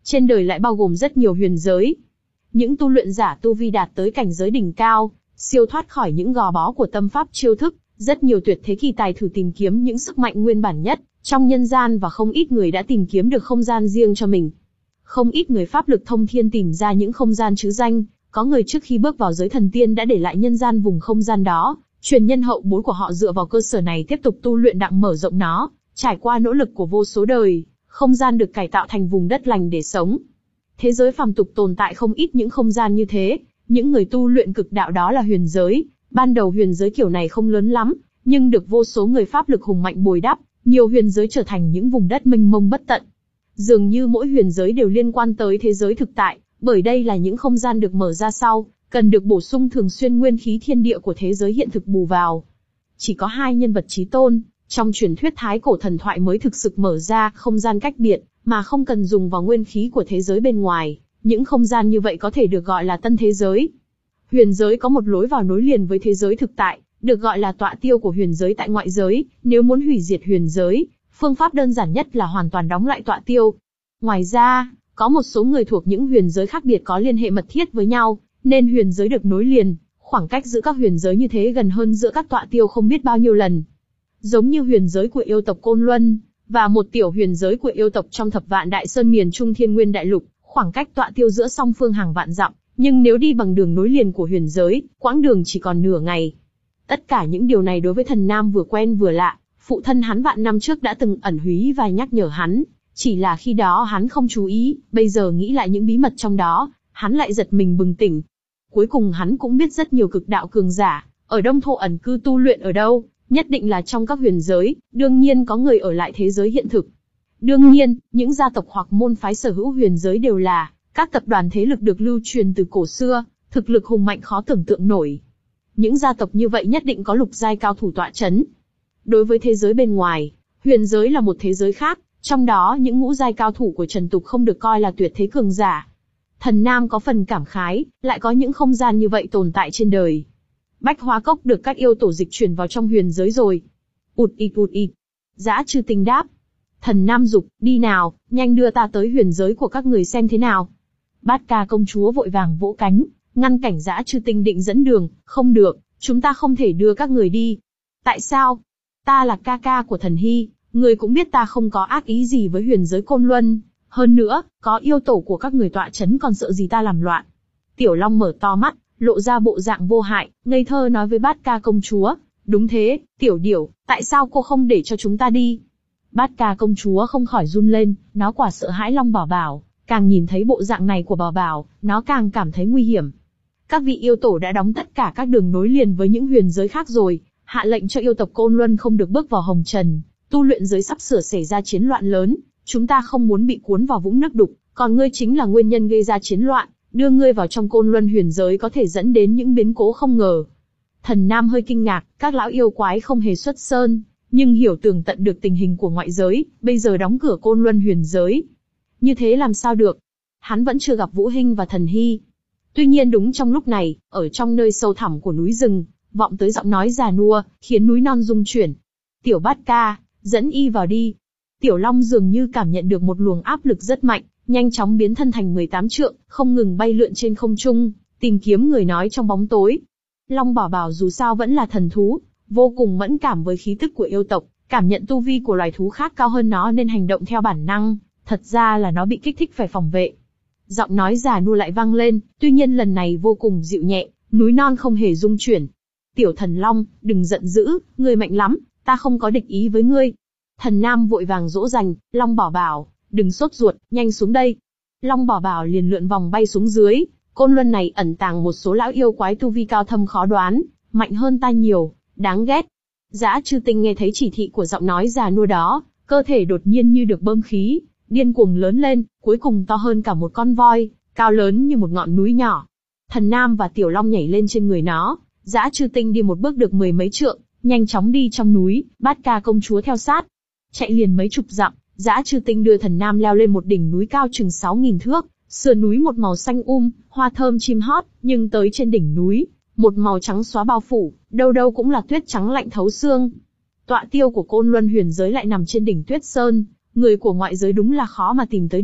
trên đời lại bao gồm rất nhiều huyền giới. Những tu luyện giả tu vi đạt tới cảnh giới đỉnh cao, siêu thoát khỏi những gò bó của tâm pháp chiêu thức, rất nhiều tuyệt thế kỳ tài thử tìm kiếm những sức mạnh nguyên bản nhất trong nhân gian, và không ít người đã tìm kiếm được không gian riêng cho mình. Không ít người pháp lực thông thiên tìm ra những không gian trứ danh, có người trước khi bước vào giới thần tiên đã để lại nhân gian vùng không gian đó, truyền nhân hậu bối của họ dựa vào cơ sở này tiếp tục tu luyện đặng mở rộng nó, trải qua nỗ lực của vô số đời, không gian được cải tạo thành vùng đất lành để sống. Thế giới phàm tục tồn tại không ít những không gian như thế, những người tu luyện cực đạo đó là huyền giới. Ban đầu huyền giới kiểu này không lớn lắm, nhưng được vô số người pháp lực hùng mạnh bồi đắp, nhiều huyền giới trở thành những vùng đất mênh mông bất tận. Dường như mỗi huyền giới đều liên quan tới thế giới thực tại, bởi đây là những không gian được mở ra sau, cần được bổ sung thường xuyên nguyên khí thiên địa của thế giới hiện thực bù vào. Chỉ có hai nhân vật chí tôn, trong truyền thuyết thái cổ thần thoại mới thực sự mở ra không gian cách biệt, mà không cần dùng vào nguyên khí của thế giới bên ngoài. Những không gian như vậy có thể được gọi là tân thế giới. Huyền giới có một lối vào nối liền với thế giới thực tại, được gọi là tọa tiêu của huyền giới tại ngoại giới. Nếu muốn hủy diệt huyền giới, phương pháp đơn giản nhất là hoàn toàn đóng lại tọa tiêu. Ngoài ra, có một số người thuộc những huyền giới khác biệt có liên hệ mật thiết với nhau, nên huyền giới được nối liền. Khoảng cách giữa các huyền giới như thế gần hơn giữa các tọa tiêu không biết bao nhiêu lần. Giống như huyền giới của yêu tộc Côn Luân, và một tiểu huyền giới của yêu tộc trong thập vạn đại sơn miền Trung Thiên Nguyên Đại Lục, khoảng cách tọa tiêu giữa song phương hàng vạn dặm. Nhưng nếu đi bằng đường nối liền của huyền giới, quãng đường chỉ còn nửa ngày. Tất cả những điều này đối với Thần Nam vừa quen vừa lạ, phụ thân hắn vạn năm trước đã từng ẩn húy và nhắc nhở hắn. Chỉ là khi đó hắn không chú ý, bây giờ nghĩ lại những bí mật trong đó, hắn lại giật mình bừng tỉnh. Cuối cùng hắn cũng biết rất nhiều cực đạo cường giả, ở Đông Thổ ẩn cư tu luyện ở đâu, nhất định là trong các huyền giới, đương nhiên có người ở lại thế giới hiện thực. Đương nhiên, những gia tộc hoặc môn phái sở hữu huyền giới đều là các tập đoàn thế lực được lưu truyền từ cổ xưa, thực lực hùng mạnh khó tưởng tượng nổi. Những gia tộc như vậy nhất định có lục giai cao thủ tọa chấn. Đối với thế giới bên ngoài, huyền giới là một thế giới khác, trong đó những ngũ giai cao thủ của trần tục không được coi là tuyệt thế cường giả. Thần Nam có phần cảm khái, lại có những không gian như vậy tồn tại trên đời. Bách Hóa Cốc được các yêu tổ dịch chuyển vào trong huyền giới rồi. Ụt ịt ụt ịt. Dã Trư Tinh đáp. Thần Nam dục, đi nào, nhanh đưa ta tới huyền giới của các người xem thế nào. Bát Ca công chúa vội vàng vỗ cánh, ngăn cảnh Dã Trư Tinh định dẫn đường. Không được, chúng ta không thể đưa các người đi. Tại sao? Ta là ca ca của thần Hy, người cũng biết ta không có ác ý gì với huyền giới Côn Luân. Hơn nữa, có yêu tổ của các người tọa chấn còn sợ gì ta làm loạn. Tiểu Long mở to mắt, lộ ra bộ dạng vô hại, ngây thơ nói với Bát Ca công chúa. Đúng thế, Tiểu Điểu, tại sao cô không để cho chúng ta đi? Bát Ca công chúa không khỏi run lên, nó quả sợ hãi Long Bảo Bảo, càng nhìn thấy bộ dạng này của Bảo Bảo, nó càng cảm thấy nguy hiểm. Các vị yêu tổ đã đóng tất cả các đường nối liền với những huyền giới khác rồi, hạ lệnh cho yêu tộc Côn Luân không được bước vào hồng trần, tu luyện giới sắp sửa xảy ra chiến loạn lớn, chúng ta không muốn bị cuốn vào vũng nước đục, còn ngươi chính là nguyên nhân gây ra chiến loạn, đưa ngươi vào trong Côn Luân huyền giới có thể dẫn đến những biến cố không ngờ. Thần Nam hơi kinh ngạc, các lão yêu quái không hề xuất sơn, nhưng hiểu tường tận được tình hình của ngoại giới, bây giờ đóng cửa Côn Luân huyền giới. Như thế làm sao được? Hắn vẫn chưa gặp Vũ Hinh và Thần Hy. Tuy nhiên đúng trong lúc này, ở trong nơi sâu thẳm của núi rừng, vọng tới giọng nói già nua, khiến núi non rung chuyển. Tiểu Bát Ca, dẫn y vào đi. Tiểu Long dường như cảm nhận được một luồng áp lực rất mạnh, nhanh chóng biến thân thành mười tám trượng, không ngừng bay lượn trên không trung, tìm kiếm người nói trong bóng tối. Long Bảo Bảo dù sao vẫn là thần thú, vô cùng mẫn cảm với khí tức của yêu tộc, cảm nhận tu vi của loài thú khác cao hơn nó nên hành động theo bản năng, thật ra là nó bị kích thích phải phòng vệ. Giọng nói già nua lại vang lên, tuy nhiên lần này vô cùng dịu nhẹ, núi non không hề rung chuyển. Tiểu Thần Long, đừng giận dữ, ngươi mạnh lắm, ta không có địch ý với ngươi. Thần Nam vội vàng dỗ dành, Long Bảo Bảo, đừng sốt ruột, nhanh xuống đây. Long Bảo Bảo liền lượn vòng bay xuống dưới. Côn Luân này ẩn tàng một số lão yêu quái tu vi cao thâm khó đoán, mạnh hơn ta nhiều, đáng ghét. Dã Trư Tinh nghe thấy chỉ thị của giọng nói già nua đó, cơ thể đột nhiên như được bơm khí, điên cuồng lớn lên, cuối cùng to hơn cả một con voi, cao lớn như một ngọn núi nhỏ. Thần Nam và Tiểu Long nhảy lên trên người nó, Dã Trư Tinh đi một bước được mười mấy trượng, nhanh chóng đi trong núi, Bát Ca công chúa theo sát. Chạy liền mấy chục dặm, Dã Trư Tinh đưa Thần Nam leo lên một đỉnh núi cao chừng sáu nghìn thước, sườn núi một màu xanh um, hoa thơm chim hót, nhưng tới trên đỉnh núi, một màu trắng xóa bao phủ, đâu đâu cũng là tuyết trắng lạnh thấu xương. Tọa tiêu của Côn Luân huyền giới lại nằm trên đỉnh Tuyết Sơn, người của ngoại giới đúng là khó mà tìm tới được,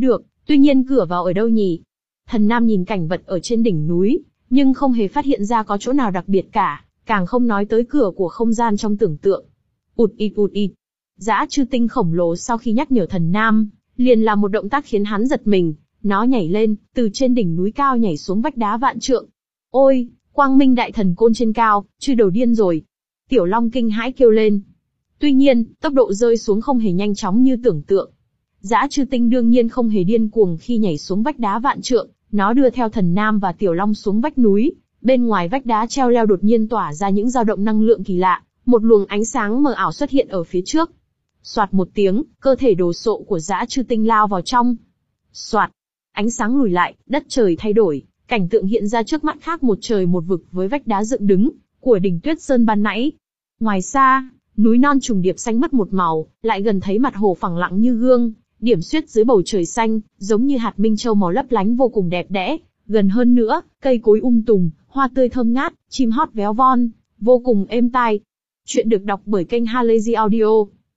Tuy nhiên cửa vào ở đâu nhỉ? Thần Nam nhìn cảnh vật ở trên đỉnh núi, nhưng không hề phát hiện ra có chỗ nào đặc biệt cả, càng không nói tới cửa của không gian trong tưởng tượng. Ụt ịt ụt ịt. Dã chư tinh khổng lồ sau khi nhắc nhở Thần Nam, liền làm một động tác khiến hắn giật mình, nó nhảy lên, từ trên đỉnh núi cao nhảy xuống vách đá vạn trượng. Ôi, Quang Minh Đại Thần Côn trên cao, chư đầu điên rồi. Tiểu Long kinh hãi kêu lên. Tuy nhiên, tốc độ rơi xuống không hề nhanh chóng như tưởng tượng. Dã chư tinh đương nhiên không hề điên cuồng khi nhảy xuống vách đá vạn trượng, nó đưa theo Thần Nam và Tiểu Long xuống vách núi. Bên ngoài vách đá treo leo đột nhiên tỏa ra những dao động năng lượng kỳ lạ, một luồng ánh sáng mờ ảo xuất hiện ở phía trước. Soạt một tiếng, cơ thể đồ sộ của dã chư tinh lao vào trong. Soạt, ánh sáng lùi lại, đất trời thay đổi, cảnh tượng hiện ra trước mắt khác một trời một vực với vách đá dựng đứng của đỉnh Tuyết Sơn ban nãy. Ngoài xa, núi non trùng điệp xanh mất một màu, lại gần thấy mặt hồ phẳng lặng như gương, điểm xuyết dưới bầu trời xanh, giống như hạt minh châu màu lấp lánh vô cùng đẹp đẽ. Gần hơn nữa, cây cối um tùm, hoa tươi thơm ngát, chim hót véo von, vô cùng êm tai. Chuyện được đọc bởi kênh Halazy Audio.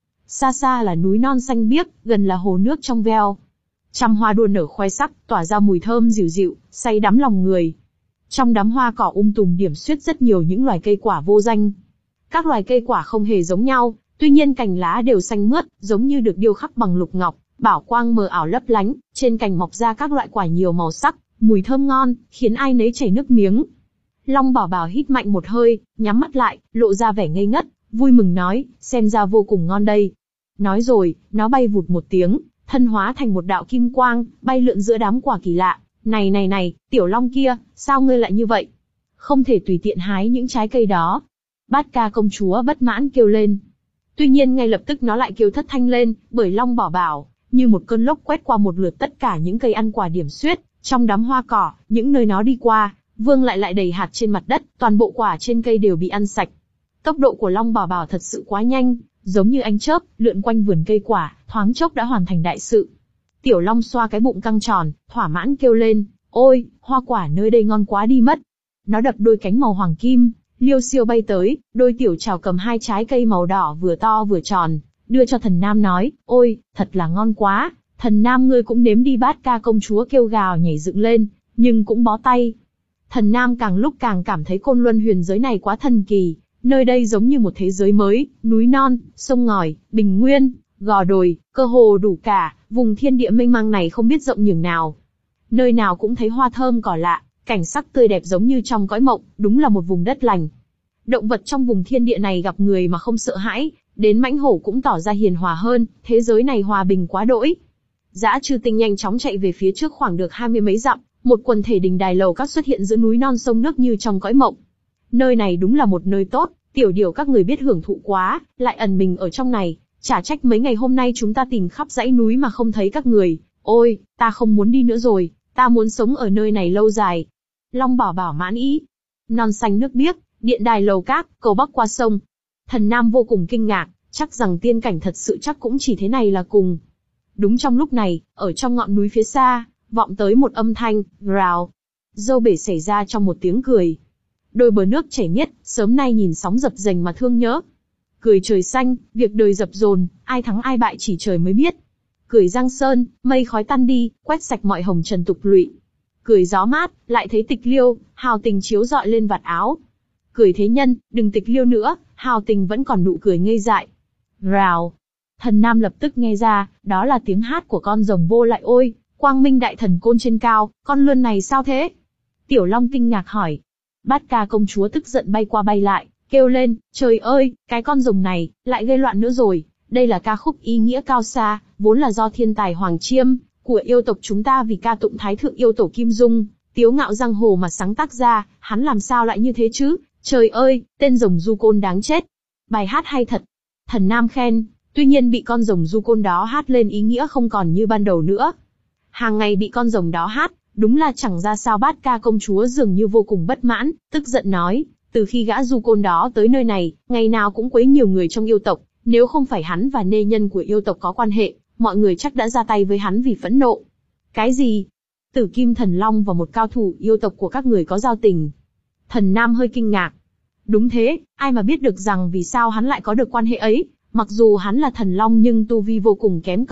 Xa xa là núi non xanh biếc, gần là hồ nước trong veo. Trăm hoa đua nở khoe sắc, tỏa ra mùi thơm dịu dịu, say đắm lòng người. Trong đám hoa cỏ um tùm điểm xuyết rất nhiều những loài cây quả vô danh. Các loài cây quả không hề giống nhau, tuy nhiên cành lá đều xanh mướt, giống như được điêu khắc bằng lục ngọc, bảo quang mờ ảo lấp lánh, trên cành mọc ra các loại quả nhiều màu sắc, mùi thơm ngon, khiến ai nấy chảy nước miếng. Long Bảo Bảo hít mạnh một hơi, nhắm mắt lại, lộ ra vẻ ngây ngất, vui mừng nói, xem ra vô cùng ngon đây. Nói rồi, nó bay vụt một tiếng, thân hóa thành một đạo kim quang, bay lượn giữa đám quả kỳ lạ. Này này này, tiểu long kia, sao ngươi lại như vậy? Không thể tùy tiện hái những trái cây đó. Bát Ca công chúa bất mãn kêu lên. Tuy nhiên ngay lập tức nó lại kêu thất thanh lên, bởi Long Bảo Bảo, như một cơn lốc quét qua một lượt tất cả những cây ăn quả điểm xuyết, trong đám hoa cỏ, những nơi nó đi qua, vương lại lại đầy hạt trên mặt đất, toàn bộ quả trên cây đều bị ăn sạch. Tốc độ của Long Bảo Bảo thật sự quá nhanh, giống như ánh chớp, lượn quanh vườn cây quả, thoáng chốc đã hoàn thành đại sự. Tiểu Long xoa cái bụng căng tròn, thỏa mãn kêu lên, ôi, hoa quả nơi đây ngon quá đi mất. Nó đập đôi cánh màu hoàng kim, liêu xiêu bay tới, đôi tiểu trào cầm hai trái cây màu đỏ vừa to vừa tròn, đưa cho Thần Nam nói, ôi, thật là ngon quá, Thần Nam ngươi cũng nếm đi. Bát Ca công chúa kêu gào nhảy dựng lên, nhưng cũng bó tay. Thần Nam càng lúc càng cảm thấy Côn Luân huyền giới này quá thần kỳ, nơi đây giống như một thế giới mới, núi non, sông ngòi, bình nguyên, gò đồi, cơ hồ đủ cả, vùng thiên địa mênh mang này không biết rộng nhường nào. Nơi nào cũng thấy hoa thơm cỏ lạ, cảnh sắc tươi đẹp giống như trong cõi mộng, đúng là một vùng đất lành. Động vật trong vùng thiên địa này gặp người mà không sợ hãi, đến mãnh hổ cũng tỏ ra hiền hòa hơn, thế giới này hòa bình quá đỗi. Dã chư tinh nhanh chóng chạy về phía trước khoảng được hai mươi mấy dặm, một quần thể đình đài lầu các xuất hiện giữa núi non sông nước như trong cõi mộng. Nơi này đúng là một nơi tốt, tiểu điểu các người biết hưởng thụ quá, lại ẩn mình ở trong này, chả trách mấy ngày hôm nay chúng ta tìm khắp dãy núi mà không thấy các người. Ôi, ta không muốn đi nữa rồi, ta muốn sống ở nơi này lâu dài. Long Bảo Bảo mãn ý. Non xanh nước biếc, điện đài lầu các, cầu bắc qua sông. Thần Nam vô cùng kinh ngạc, chắc rằng tiên cảnh thật sự chắc cũng chỉ thế này là cùng. Đúng trong lúc này, ở trong ngọn núi phía xa, vọng tới một âm thanh, rào. Dâu bể xảy ra trong một tiếng cười. Đôi bờ nước chảy miết, sớm nay nhìn sóng dập dềnh mà thương nhớ. Cười trời xanh, việc đời dập dồn, ai thắng ai bại chỉ trời mới biết. Cười giang sơn, mây khói tan đi, quét sạch mọi hồng trần tục lụy. Cười gió mát, lại thấy tịch liêu, hào tình chiếu rọi lên vạt áo. Cười thế nhân, đừng tịch liêu nữa, hào tình vẫn còn nụ cười ngây dại. Rào. Thần Nam lập tức nghe ra, đó là tiếng hát của con rồng vô lại. Ôi, Quang Minh Đại Thần Côn trên cao, con lươn này sao thế? Tiểu Long kinh ngạc hỏi. Bát Ca công chúa tức giận bay qua bay lại, kêu lên, trời ơi, cái con rồng này, lại gây loạn nữa rồi. Đây là ca khúc ý nghĩa cao xa, vốn là do thiên tài Hoàng Chiêm, của yêu tộc chúng ta vì ca tụng Thái Thượng yêu tổ Kim Dung, tiếu ngạo giang hồ mà sáng tác ra, hắn làm sao lại như thế chứ? Trời ơi, tên rồng du côn đáng chết. Bài hát hay thật. Thần Nam khen, tuy nhiên bị con rồng du côn đó hát lên ý nghĩa không còn như ban đầu nữa. Hàng ngày bị con rồng đó hát, đúng là chẳng ra sao. Bát Ca công chúa dường như vô cùng bất mãn, tức giận nói, từ khi gã du côn đó tới nơi này, ngày nào cũng quấy nhiều người trong yêu tộc, nếu không phải hắn và nê nhân của yêu tộc có quan hệ, mọi người chắc đã ra tay với hắn vì phẫn nộ. Cái gì? Tử Kim Thần Long và một cao thủ yêu tộc của các người có giao tình? Thần Nam hơi kinh ngạc. Đúng thế, ai mà biết được rằng vì sao hắn lại có được quan hệ ấy, mặc dù hắn là thần long nhưng tu vi vô cùng kém cỏi,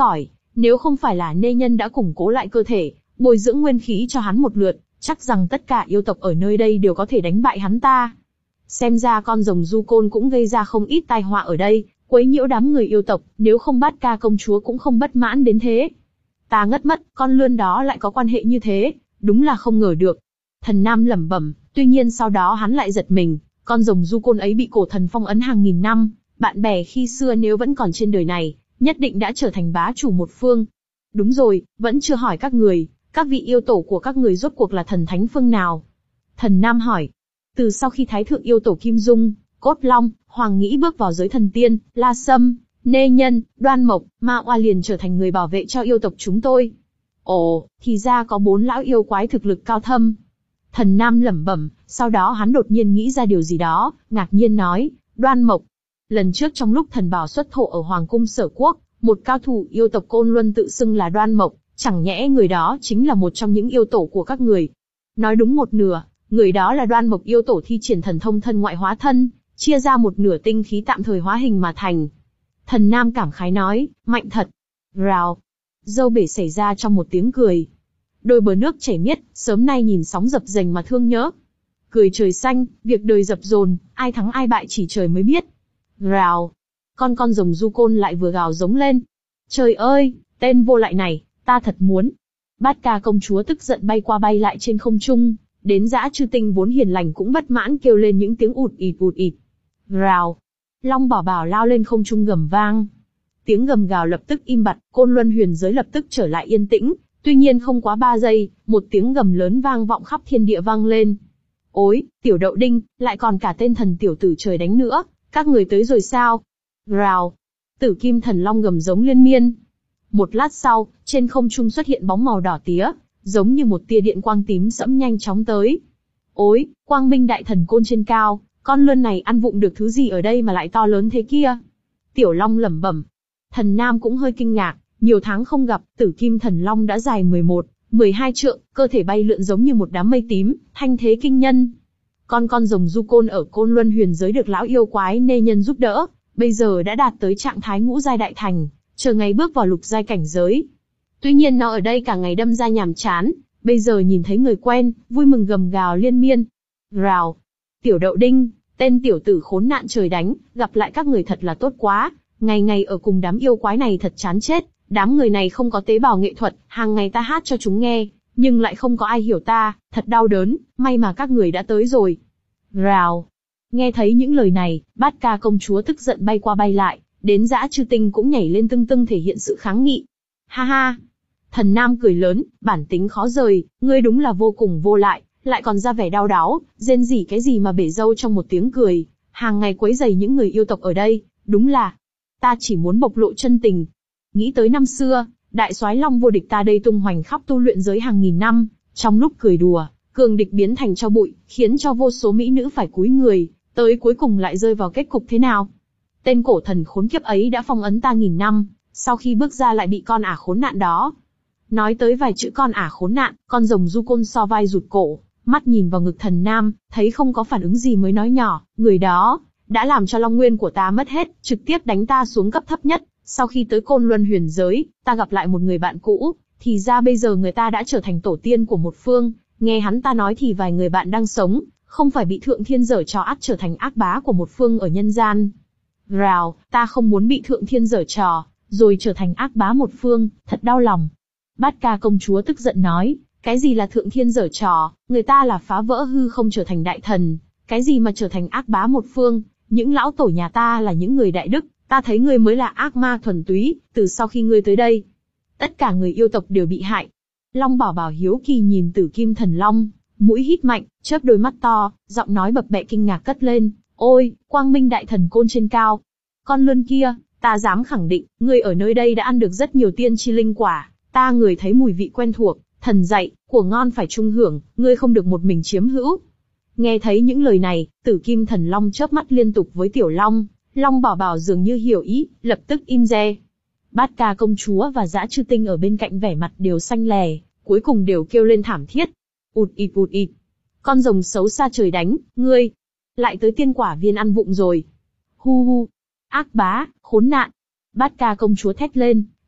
Nếu không phải là nê nhân đã củng cố lại cơ thể, bồi dưỡng nguyên khí cho hắn một lượt, chắc rằng tất cả yêu tộc ở nơi đây đều có thể đánh bại hắn ta. Xem ra con rồng du côn cũng gây ra không ít tai họa ở đây, quấy nhiễu đám người yêu tộc, nếu không Bát Ca công chúa cũng không bất mãn đến thế. Ta ngất mất, con lươn đó lại có quan hệ như thế, đúng là không ngờ được. Thần Nam lẩm bẩm, tuy nhiên sau đó hắn lại giật mình, con rồng du côn ấy bị cổ thần phong ấn hàng nghìn năm, bạn bè khi xưa nếu vẫn còn trên đời này, nhất định đã trở thành bá chủ một phương. Đúng rồi, vẫn chưa hỏi các người, các vị yêu tổ của các người rốt cuộc là thần thánh phương nào? Thần Nam hỏi. Từ sau khi Thái thượng yêu tổ Kim Dung, Cốt Long, Hoàng Nghĩ bước vào giới thần tiên, La Sâm, Nê Nhân, Đoan Mộc, Ma Oa liền trở thành người bảo vệ cho yêu tộc chúng tôi. Ồ, thì ra có bốn lão yêu quái thực lực cao thâm. Thần Nam lẩm bẩm, sau đó hắn đột nhiên nghĩ ra điều gì đó, ngạc nhiên nói, Đoan Mộc. Lần trước trong lúc thần bảo xuất thổ ở Hoàng cung Sở Quốc, một cao thủ yêu tộc Côn Luân tự xưng là Đoan Mộc, chẳng nhẽ người đó chính là một trong những yêu tổ của các người. Nói đúng một nửa, người đó là Đoan Mộc yêu tổ thi triển thần thông thân ngoại hóa thân, chia ra một nửa tinh khí tạm thời hóa hình mà thành. Thần Nam cảm khái nói, mạnh thật. Rào. Dâu bể xảy ra trong một tiếng cười. Đôi bờ nước chảy miết, sớm nay nhìn sóng dập dềnh mà thương nhớ. Cười trời xanh, việc đời dập dồn, ai thắng ai bại chỉ trời mới biết. Rào. Con con rồng du côn lại vừa gào giống lên. Trời ơi, tên vô lại này, ta thật muốn. Bát Ca công chúa tức giận bay qua bay lại trên không trung, đến Dã Chư Tinh vốn hiền lành cũng bất mãn kêu lên những tiếng ụt ịt ụt ịt. Rào. Long Bảo Bảo lao lên không trung gầm vang. Tiếng gầm gào lập tức im bặt, Côn Luân huyền giới lập tức trở lại yên tĩnh, tuy nhiên không quá ba giây, một tiếng gầm lớn vang vọng khắp thiên địa vang lên. Ôi, tiểu đậu đinh, lại còn cả tên thần tiểu tử trời đánh nữa, các người tới rồi sao? Rào. Tử Kim Thần Long gầm giống liên miên. Một lát sau, trên không trung xuất hiện bóng màu đỏ tía, giống như một tia điện quang tím sẫm nhanh chóng tới. Ôi, Quang Minh Đại Thần Côn trên cao, con lươn này ăn vụng được thứ gì ở đây mà lại to lớn thế kia? Tiểu Long lẩm bẩm. Thần Nam cũng hơi kinh ngạc, nhiều tháng không gặp, Tử Kim Thần Long đã dài mười một, mười hai trượng, cơ thể bay lượn giống như một đám mây tím, thanh thế kinh nhân. Con con rồng du côn ở Côn Luân huyền giới được lão yêu quái Nê Nhân giúp đỡ, bây giờ đã đạt tới trạng thái ngũ giai đại thành, chờ ngày bước vào lục giai cảnh giới. Tuy nhiên nó ở đây cả ngày đâm ra nhàm chán, bây giờ nhìn thấy người quen, vui mừng gầm gào liên miên. Rào. Tiểu đậu đinh, tên tiểu tử khốn nạn trời đánh, gặp lại các người thật là tốt quá, ngày ngày ở cùng đám yêu quái này thật chán chết, đám người này không có tế bào nghệ thuật, hàng ngày ta hát cho chúng nghe, nhưng lại không có ai hiểu ta, thật đau đớn, may mà các người đã tới rồi. Rào. Nghe thấy những lời này, Bát Ca công chúa tức giận bay qua bay lại, đến Dã Chư Tinh cũng nhảy lên tưng tưng thể hiện sự kháng nghị. Ha ha. Thần Nam cười lớn, bản tính khó rời, ngươi đúng là vô cùng vô lại, lại còn ra vẻ đau đáu, rên rỉ cái gì mà bể dâu trong một tiếng cười, hàng ngày quấy rầy những người yêu tộc ở đây, đúng là, ta chỉ muốn bộc lộ chân tình. Nghĩ tới năm xưa, đại soái Long vô địch ta đây tung hoành khắp tu luyện giới hàng nghìn năm, trong lúc cười đùa, cường địch biến thành tro bụi, khiến cho vô số mỹ nữ phải cúi người, tới cuối cùng lại rơi vào kết cục thế nào? Tên cổ thần khốn kiếp ấy đã phong ấn ta nghìn năm, sau khi bước ra lại bị con ả khốn nạn đó. Nói tới vài chữ con ả khốn nạn, con rồng du côn so vai rụt cổ, mắt nhìn vào ngực thần Nam, thấy không có phản ứng gì mới nói nhỏ, người đó đã làm cho long nguyên của ta mất hết, trực tiếp đánh ta xuống cấp thấp nhất. Sau khi tới Côn Luân huyền giới, ta gặp lại một người bạn cũ, thì ra bây giờ người ta đã trở thành tổ tiên của một phương. Nghe hắn ta nói thì vài người bạn đang sống, không phải bị thượng thiên giở trò ắt trở thành ác bá của một phương ở nhân gian. Rào, ta không muốn bị thượng thiên giở trò, rồi trở thành ác bá một phương, thật đau lòng. Bát Ca công chúa tức giận nói, cái gì là thượng thiên giở trò, người ta là phá vỡ hư không trở thành đại thần, cái gì mà trở thành ác bá một phương, những lão tổ nhà ta là những người đại đức, ta thấy ngươi mới là ác ma thuần túy, từ sau khi ngươi tới đây. Tất cả người yêu tộc đều bị hại. Long Bảo Bảo hiếu kỳ nhìn Tử Kim Thần Long, mũi hít mạnh, chớp đôi mắt to, giọng nói bập bẹ kinh ngạc cất lên, ôi, Quang Minh Đại Thần Côn trên cao. Con lươn kia, ta dám khẳng định, ngươi ở nơi đây đã ăn được rất nhiều tiên chi linh quả, ta người thấy mùi vị quen thuộc, thần dạy, của ngon phải chung hưởng, ngươi không được một mình chiếm hữu. Nghe thấy những lời này, Tử Kim Thần Long chớp mắt liên tục với Tiểu Long, Long Bảo Bảo dường như hiểu ý, lập tức im re. Bát Ca công chúa và Dã Chư Tinh ở bên cạnh vẻ mặt đều xanh lè, cuối cùng đều kêu lên thảm thiết. Ụt ịt ụt ịt. Con rồng xấu xa trời đánh, ngươi lại tới tiên quả viên ăn vụng rồi. Hu hu. Ác bá, khốn nạn. Bát Ca công chúa thét lên,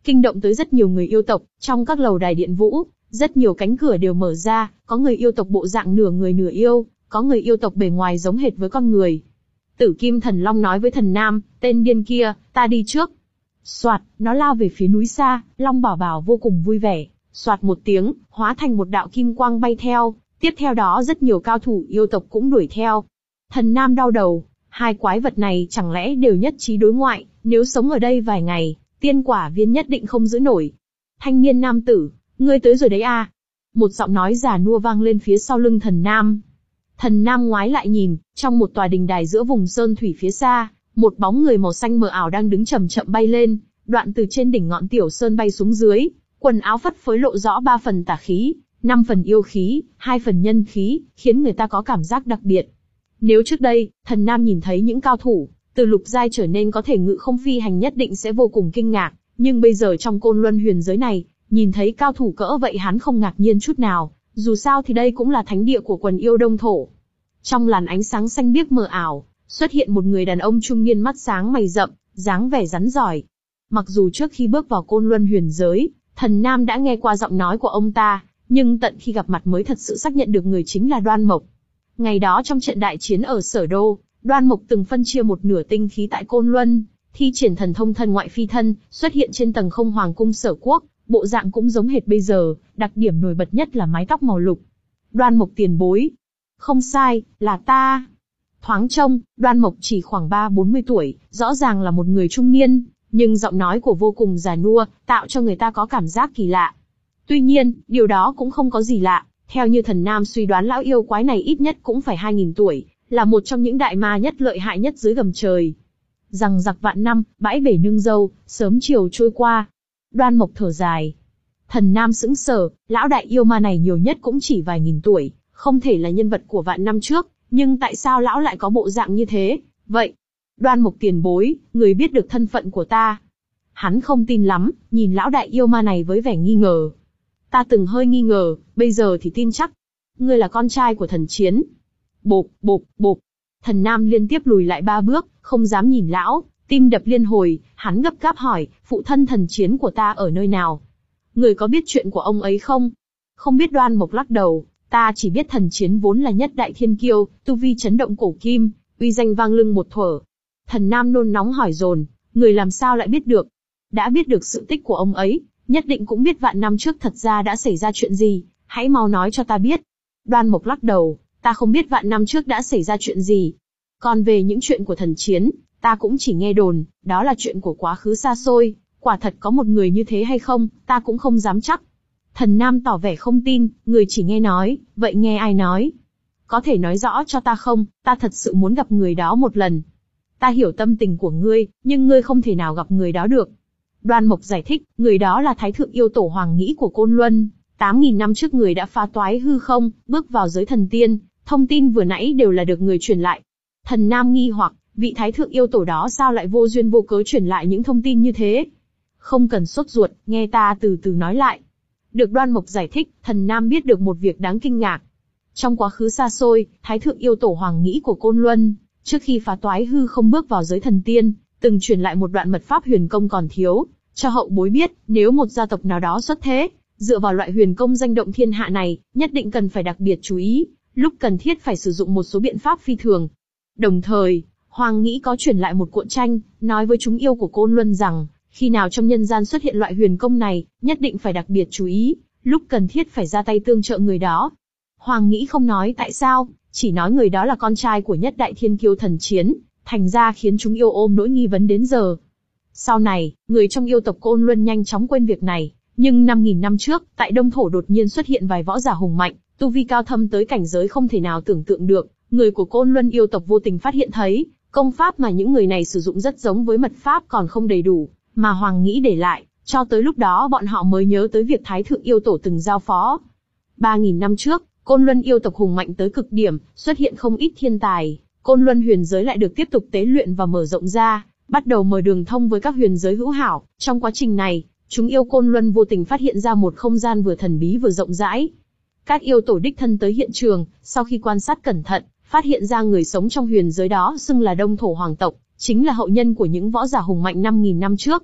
kinh động tới rất nhiều người yêu tộc. Trong các lầu đài điện vũ, rất nhiều cánh cửa đều mở ra, có người yêu tộc bộ dạng nửa người nửa yêu, có người yêu tộc bề ngoài giống hệt với con người. Tử Kim Thần Long nói với Thần Nam, tên điên kia, ta đi trước. Soạt, nó lao về phía núi xa, Long Bảo Bảo vô cùng vui vẻ, soạt một tiếng, hóa thành một đạo kim quang bay theo, tiếp theo đó rất nhiều cao thủ yêu tộc cũng đuổi theo. Thần Nam đau đầu, hai quái vật này chẳng lẽ đều nhất trí đối ngoại, nếu sống ở đây vài ngày, tiên quả viên nhất định không giữ nổi. Thanh niên nam tử, ngươi tới rồi đấy à? Một giọng nói già nua vang lên phía sau lưng Thần Nam. Thần Nam ngoái lại nhìn, trong một tòa đình đài giữa vùng sơn thủy phía xa, một bóng người màu xanh mờ ảo đang đứng chậm chậm bay lên, đoạn từ trên đỉnh ngọn tiểu sơn bay xuống dưới, quần áo phất phới lộ rõ ba phần tà khí, năm phần yêu khí, hai phần nhân khí, khiến người ta có cảm giác đặc biệt. Nếu trước đây, Thần Nam nhìn thấy những cao thủ từ lục giai trở nên có thể ngự không phi hành nhất định sẽ vô cùng kinh ngạc, nhưng bây giờ trong Côn Luân huyền giới này, nhìn thấy cao thủ cỡ vậy hắn không ngạc nhiên chút nào, dù sao thì đây cũng là thánh địa của quần yêu đông thổ. Trong làn ánh sáng xanh biếc mờ ảo, xuất hiện một người đàn ông trung niên mắt sáng mày rậm, dáng vẻ rắn giỏi. Mặc dù trước khi bước vào Côn Luân huyền giới, Thần Nam đã nghe qua giọng nói của ông ta, nhưng tận khi gặp mặt mới thật sự xác nhận được người chính là Đoan Mộc. Ngày đó trong trận đại chiến ở Sở Đô, Đoan Mộc từng phân chia một nửa tinh khí tại Côn Luân, thi triển thần thông thân ngoại phi thân, xuất hiện trên tầng không hoàng cung Sở Quốc, bộ dạng cũng giống hệt bây giờ, đặc điểm nổi bật nhất là mái tóc màu lục. Đoan Mộc tiền bối. Không sai, là ta. Thoáng trông, Đoan Mộc chỉ khoảng ba bốn mươi tuổi, rõ ràng là một người trung niên, nhưng giọng nói của vô cùng già nua, tạo cho người ta có cảm giác kỳ lạ. Tuy nhiên, điều đó cũng không có gì lạ, theo như Thần Nam suy đoán lão yêu quái này ít nhất cũng phải hai nghìn tuổi, là một trong những đại ma nhất lợi hại nhất dưới gầm trời. Rằng giặc vạn năm, bãi bể nương dâu, sớm chiều trôi qua. Đoan Mộc thở dài. Thần Nam sững sờ, lão đại yêu ma này nhiều nhất cũng chỉ vài nghìn tuổi, không thể là nhân vật của vạn năm trước, nhưng tại sao lão lại có bộ dạng như thế? Vậy, Đoan Mộc tiền bối, người biết được thân phận của ta? Hắn không tin lắm, nhìn lão đại yêu ma này với vẻ nghi ngờ. Ta từng hơi nghi ngờ, bây giờ thì tin chắc. Ngươi là con trai của thần chiến. Bộp, bộp, bộp. Thần Nam liên tiếp lùi lại ba bước, không dám nhìn lão, tim đập liên hồi, hắn gấp gáp hỏi, phụ thân thần chiến của ta ở nơi nào? Người có biết chuyện của ông ấy không? Không biết. Đoan Mộc lắc đầu, ta chỉ biết thần chiến vốn là nhất đại thiên kiêu, tu vi chấn động cổ kim, uy danh vang lưng một thuở. Thần Nam nôn nóng hỏi dồn, người làm sao lại biết được? Đã biết được sự tích của ông ấy, nhất định cũng biết vạn năm trước thật ra đã xảy ra chuyện gì, hãy mau nói cho ta biết. Đoan Mộc lắc đầu, ta không biết vạn năm trước đã xảy ra chuyện gì. Còn về những chuyện của thần chiến, ta cũng chỉ nghe đồn, đó là chuyện của quá khứ xa xôi, quả thật có một người như thế hay không, ta cũng không dám chắc. Thần Nam tỏ vẻ không tin, người chỉ nghe nói, vậy nghe ai nói? Có thể nói rõ cho ta không, ta thật sự muốn gặp người đó một lần. Ta hiểu tâm tình của ngươi, nhưng ngươi không thể nào gặp người đó được. Đoan Mộc giải thích, người đó là Thái Thượng Yêu Tổ Hoàng Nghĩ của Côn Luân, tám nghìn năm trước người đã phá toái hư không, bước vào giới thần tiên, thông tin vừa nãy đều là được người truyền lại. Thần Nam nghi hoặc, vị Thái Thượng Yêu Tổ đó sao lại vô duyên vô cớ truyền lại những thông tin như thế? Không cần sốt ruột, nghe ta từ từ nói lại. Được Đoan Mộc giải thích, Thần Nam biết được một việc đáng kinh ngạc. Trong quá khứ xa xôi, Thái Thượng Yêu Tổ Hoàng Nghĩ của Côn Luân, trước khi phá toái hư không bước vào giới thần tiên, từng truyền lại một đoạn mật pháp huyền công còn thiếu, cho hậu bối biết, nếu một gia tộc nào đó xuất thế, dựa vào loại huyền công danh động thiên hạ này, nhất định cần phải đặc biệt chú ý, lúc cần thiết phải sử dụng một số biện pháp phi thường. Đồng thời, Hoàng Nghĩ có truyền lại một cuộn tranh, nói với chúng yêu của Côn Luân rằng, khi nào trong nhân gian xuất hiện loại huyền công này, nhất định phải đặc biệt chú ý, lúc cần thiết phải ra tay tương trợ người đó. Hoàng Nghĩ không nói tại sao, chỉ nói người đó là con trai của nhất đại thiên kiêu thần chiến, thành ra khiến chúng yêu ôm nỗi nghi vấn đến giờ. Sau này, người trong yêu tộc Côn Luân nhanh chóng quên việc này, nhưng năm nghìn năm trước, tại Đông Thổ đột nhiên xuất hiện vài võ giả hùng mạnh, tu vi cao thâm tới cảnh giới không thể nào tưởng tượng được, người của Côn Luân yêu tộc vô tình phát hiện thấy, công pháp mà những người này sử dụng rất giống với mật pháp còn không đầy đủ, mà Hoàng Nghĩ để lại, cho tới lúc đó bọn họ mới nhớ tới việc Thái Thượng Yêu Tổ từng giao phó. Ba nghìn năm trước, Côn Luân yêu tộc hùng mạnh tới cực điểm, xuất hiện không ít thiên tài, Côn Luân huyền giới lại được tiếp tục tế luyện và mở rộng ra, bắt đầu mở đường thông với các huyền giới hữu hảo. Trong quá trình này, chúng yêu Côn Luân vô tình phát hiện ra một không gian vừa thần bí vừa rộng rãi. Các yêu tổ đích thân tới hiện trường, sau khi quan sát cẩn thận, phát hiện ra người sống trong huyền giới đó xưng là Đông Thổ Hoàng tộc, chính là hậu nhân của những võ giả hùng mạnh năm nghìn năm trước.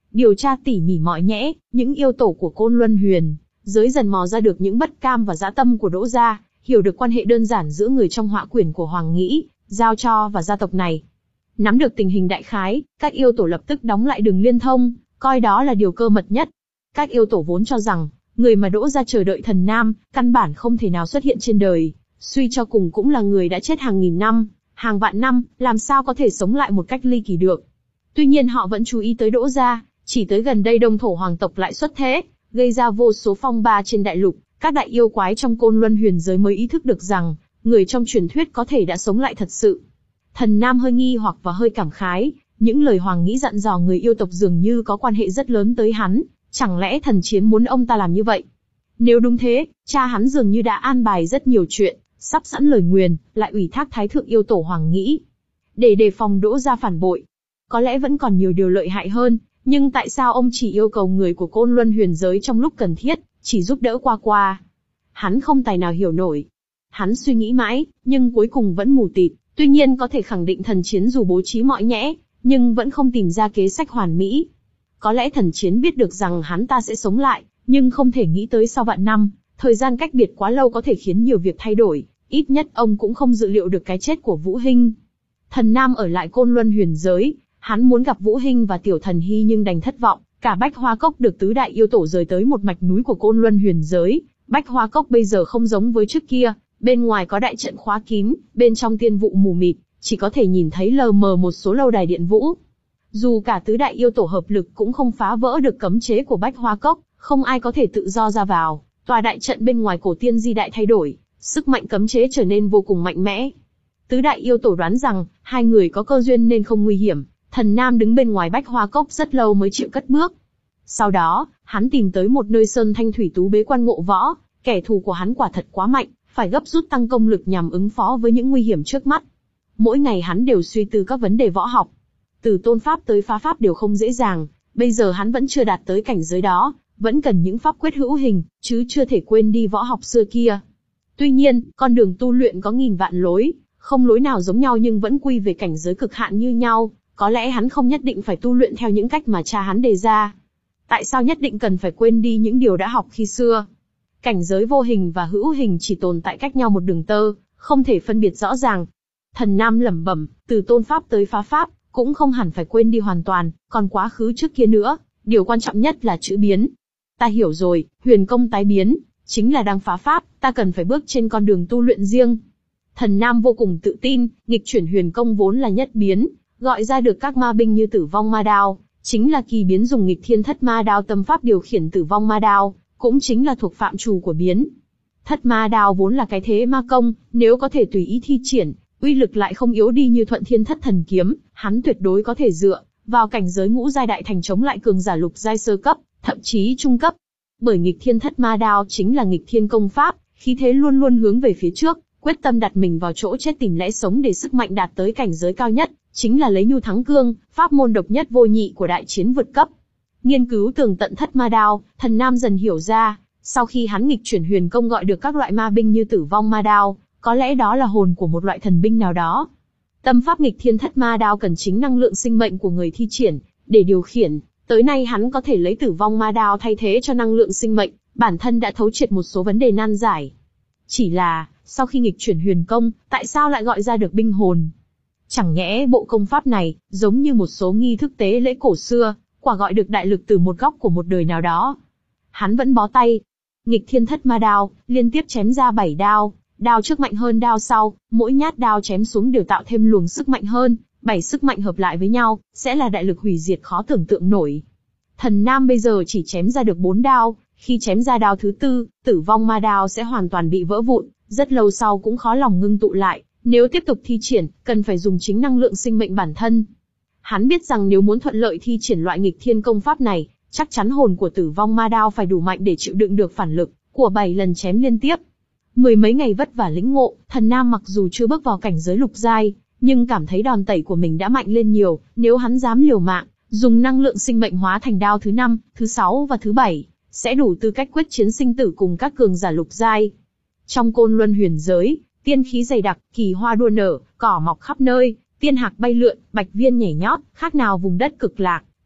điều tra tỉ mỉ mọi nhẽ, những yêu tổ của Côn Luân Huyền giới dần mò ra được những bất cam và dã tâm của Đỗ gia, hiểu được quan hệ đơn giản giữa người trong họa quyển của Hoàng Nghĩ, giao cho và gia tộc này. Nắm được tình hình đại khái, các yêu tổ lập tức đóng lại đường liên thông, coi đó là điều cơ mật nhất. Các yêu tổ vốn cho rằng, người mà Đỗ gia chờ đợi Thần Nam, căn bản không thể nào xuất hiện trên đời, suy cho cùng cũng là người đã chết hàng nghìn năm, hàng vạn năm, làm sao có thể sống lại một cách ly kỳ được. Tuy nhiên họ vẫn chú ý tới Đỗ gia, chỉ tới gần đây Đông Thổ hoàng tộc lại xuất thế, gây ra vô số phong ba trên đại lục, các đại yêu quái trong Côn Luân Huyền giới mới ý thức được rằng, người trong truyền thuyết có thể đã sống lại thật sự. Thần Nam hơi nghi hoặc và hơi cảm khái, những lời Hoàng Nghĩ dặn dò người yêu tộc dường như có quan hệ rất lớn tới hắn, chẳng lẽ thần chiến muốn ông ta làm như vậy? Nếu đúng thế, cha hắn dường như đã an bài rất nhiều chuyện, sắp sẵn lời nguyền, lại ủy thác Thái thượng yêu tổ Hoàng Nghĩ để đề phòng Đỗ gia phản bội. Có lẽ vẫn còn nhiều điều lợi hại hơn, nhưng tại sao ông chỉ yêu cầu người của Côn Luân Huyền giới trong lúc cần thiết, chỉ giúp đỡ qua qua? Hắn không tài nào hiểu nổi. Hắn suy nghĩ mãi, nhưng cuối cùng vẫn mù tịt. Tuy nhiên có thể khẳng định thần chiến dù bố trí mọi nhẽ, nhưng vẫn không tìm ra kế sách hoàn mỹ. Có lẽ thần chiến biết được rằng hắn ta sẽ sống lại, nhưng không thể nghĩ tới sau vạn năm, thời gian cách biệt quá lâu có thể khiến nhiều việc thay đổi, ít nhất ông cũng không dự liệu được cái chết của Vũ Hinh. Thần Nam ở lại Côn Luân Huyền giới, hắn muốn gặp Vũ Hinh và Tiểu Thần Hy nhưng đành thất vọng, cả Bách Hoa Cốc được tứ đại yêu tổ rời tới một mạch núi của Côn Luân Huyền giới, Bách Hoa Cốc bây giờ không giống với trước kia. Bên ngoài có đại trận khóa kín, bên trong tiên vụ mù mịt, chỉ có thể nhìn thấy lờ mờ một số lâu đài điện vũ. Dù cả tứ đại yêu tổ hợp lực cũng không phá vỡ được cấm chế của Bách Hoa Cốc, không ai có thể tự do ra vào. Tòa đại trận bên ngoài cổ tiên di đại thay đổi, sức mạnh cấm chế trở nên vô cùng mạnh mẽ. Tứ đại yêu tổ đoán rằng, hai người có cơ duyên nên không nguy hiểm, Thần Nam đứng bên ngoài Bách Hoa Cốc rất lâu mới chịu cất bước. Sau đó, hắn tìm tới một nơi sơn thanh thủy tú bế quan ngộ võ, kẻ thù của hắn quả thật quá mạnh, phải gấp rút tăng công lực nhằm ứng phó với những nguy hiểm trước mắt. Mỗi ngày hắn đều suy tư các vấn đề võ học. Từ tôn pháp tới phá pháp đều không dễ dàng, bây giờ hắn vẫn chưa đạt tới cảnh giới đó, vẫn cần những pháp quyết hữu hình, chứ chưa thể quên đi võ học xưa kia. Tuy nhiên, con đường tu luyện có nghìn vạn lối, không lối nào giống nhau nhưng vẫn quy về cảnh giới cực hạn như nhau, có lẽ hắn không nhất định phải tu luyện theo những cách mà cha hắn đề ra. Tại sao nhất định cần phải quên đi những điều đã học khi xưa? Cảnh giới vô hình và hữu hình chỉ tồn tại cách nhau một đường tơ, không thể phân biệt rõ ràng. Thần Nam lẩm bẩm, từ tôn pháp tới phá pháp, cũng không hẳn phải quên đi hoàn toàn, còn quá khứ trước kia nữa, điều quan trọng nhất là chữ biến. Ta hiểu rồi, huyền công tái biến, chính là đang phá pháp, ta cần phải bước trên con đường tu luyện riêng. Thần Nam vô cùng tự tin, nghịch chuyển huyền công vốn là nhất biến, gọi ra được các ma binh như tử vong ma đao, chính là kỳ biến dùng nghịch thiên thất ma đao tâm pháp điều khiển tử vong ma đao, cũng chính là thuộc phạm trù của biến. Thất ma đao vốn là cái thế ma công, nếu có thể tùy ý thi triển, uy lực lại không yếu đi như thuận thiên thất thần kiếm, hắn tuyệt đối có thể dựa vào cảnh giới ngũ giai đại thành chống lại cường giả lục giai sơ cấp, thậm chí trung cấp. Bởi nghịch thiên thất ma đao chính là nghịch thiên công pháp, khí thế luôn luôn hướng về phía trước, quyết tâm đặt mình vào chỗ chết tìm lẽ sống để sức mạnh đạt tới cảnh giới cao nhất, chính là lấy nhu thắng cương, pháp môn độc nhất vô nhị của đại chiến vượt cấp. Nghiên cứu tường tận thất ma đao, Thần Nam dần hiểu ra, sau khi hắn nghịch chuyển huyền công gọi được các loại ma binh như tử vong ma đao, có lẽ đó là hồn của một loại thần binh nào đó. Tâm pháp nghịch thiên thất ma đao cần chính năng lượng sinh mệnh của người thi triển để điều khiển, tới nay hắn có thể lấy tử vong ma đao thay thế cho năng lượng sinh mệnh, bản thân đã thấu triệt một số vấn đề nan giải. Chỉ là, sau khi nghịch chuyển huyền công, tại sao lại gọi ra được binh hồn? Chẳng nhẽ bộ công pháp này, giống như một số nghi thức tế lễ cổ xưa, quả gọi được đại lực từ một góc của một đời nào đó. Hắn vẫn bó tay. Nghịch thiên thất ma đao, liên tiếp chém ra bảy đao, đao trước mạnh hơn đao sau, mỗi nhát đao chém xuống đều tạo thêm luồng sức mạnh hơn, bảy sức mạnh hợp lại với nhau, sẽ là đại lực hủy diệt khó tưởng tượng nổi. Thần Nam bây giờ chỉ chém ra được bốn đao, khi chém ra đao thứ tư, tử vong ma đao sẽ hoàn toàn bị vỡ vụn, rất lâu sau cũng khó lòng ngưng tụ lại, nếu tiếp tục thi triển, cần phải dùng chính năng lượng sinh mệnh bản thân. Hắn biết rằng nếu muốn thuận lợi thi triển loại nghịch thiên công pháp này, chắc chắn hồn của tử vong ma đao phải đủ mạnh để chịu đựng được phản lực của bảy lần chém liên tiếp. Mười mấy ngày vất vả lĩnh ngộ, Thần Nam mặc dù chưa bước vào cảnh giới lục giai, nhưng cảm thấy đòn tẩy của mình đã mạnh lên nhiều, nếu hắn dám liều mạng, dùng năng lượng sinh mệnh hóa thành đao thứ năm, thứ sáu và thứ bảy, sẽ đủ tư cách quyết chiến sinh tử cùng các cường giả lục giai. Trong Côn Luân Huyền giới, tiên khí dày đặc, kỳ hoa đua nở, cỏ mọc khắp nơi, tiên hạc bay lượn, bạch viên nhảy nhót, khác nào vùng đất cực lạc,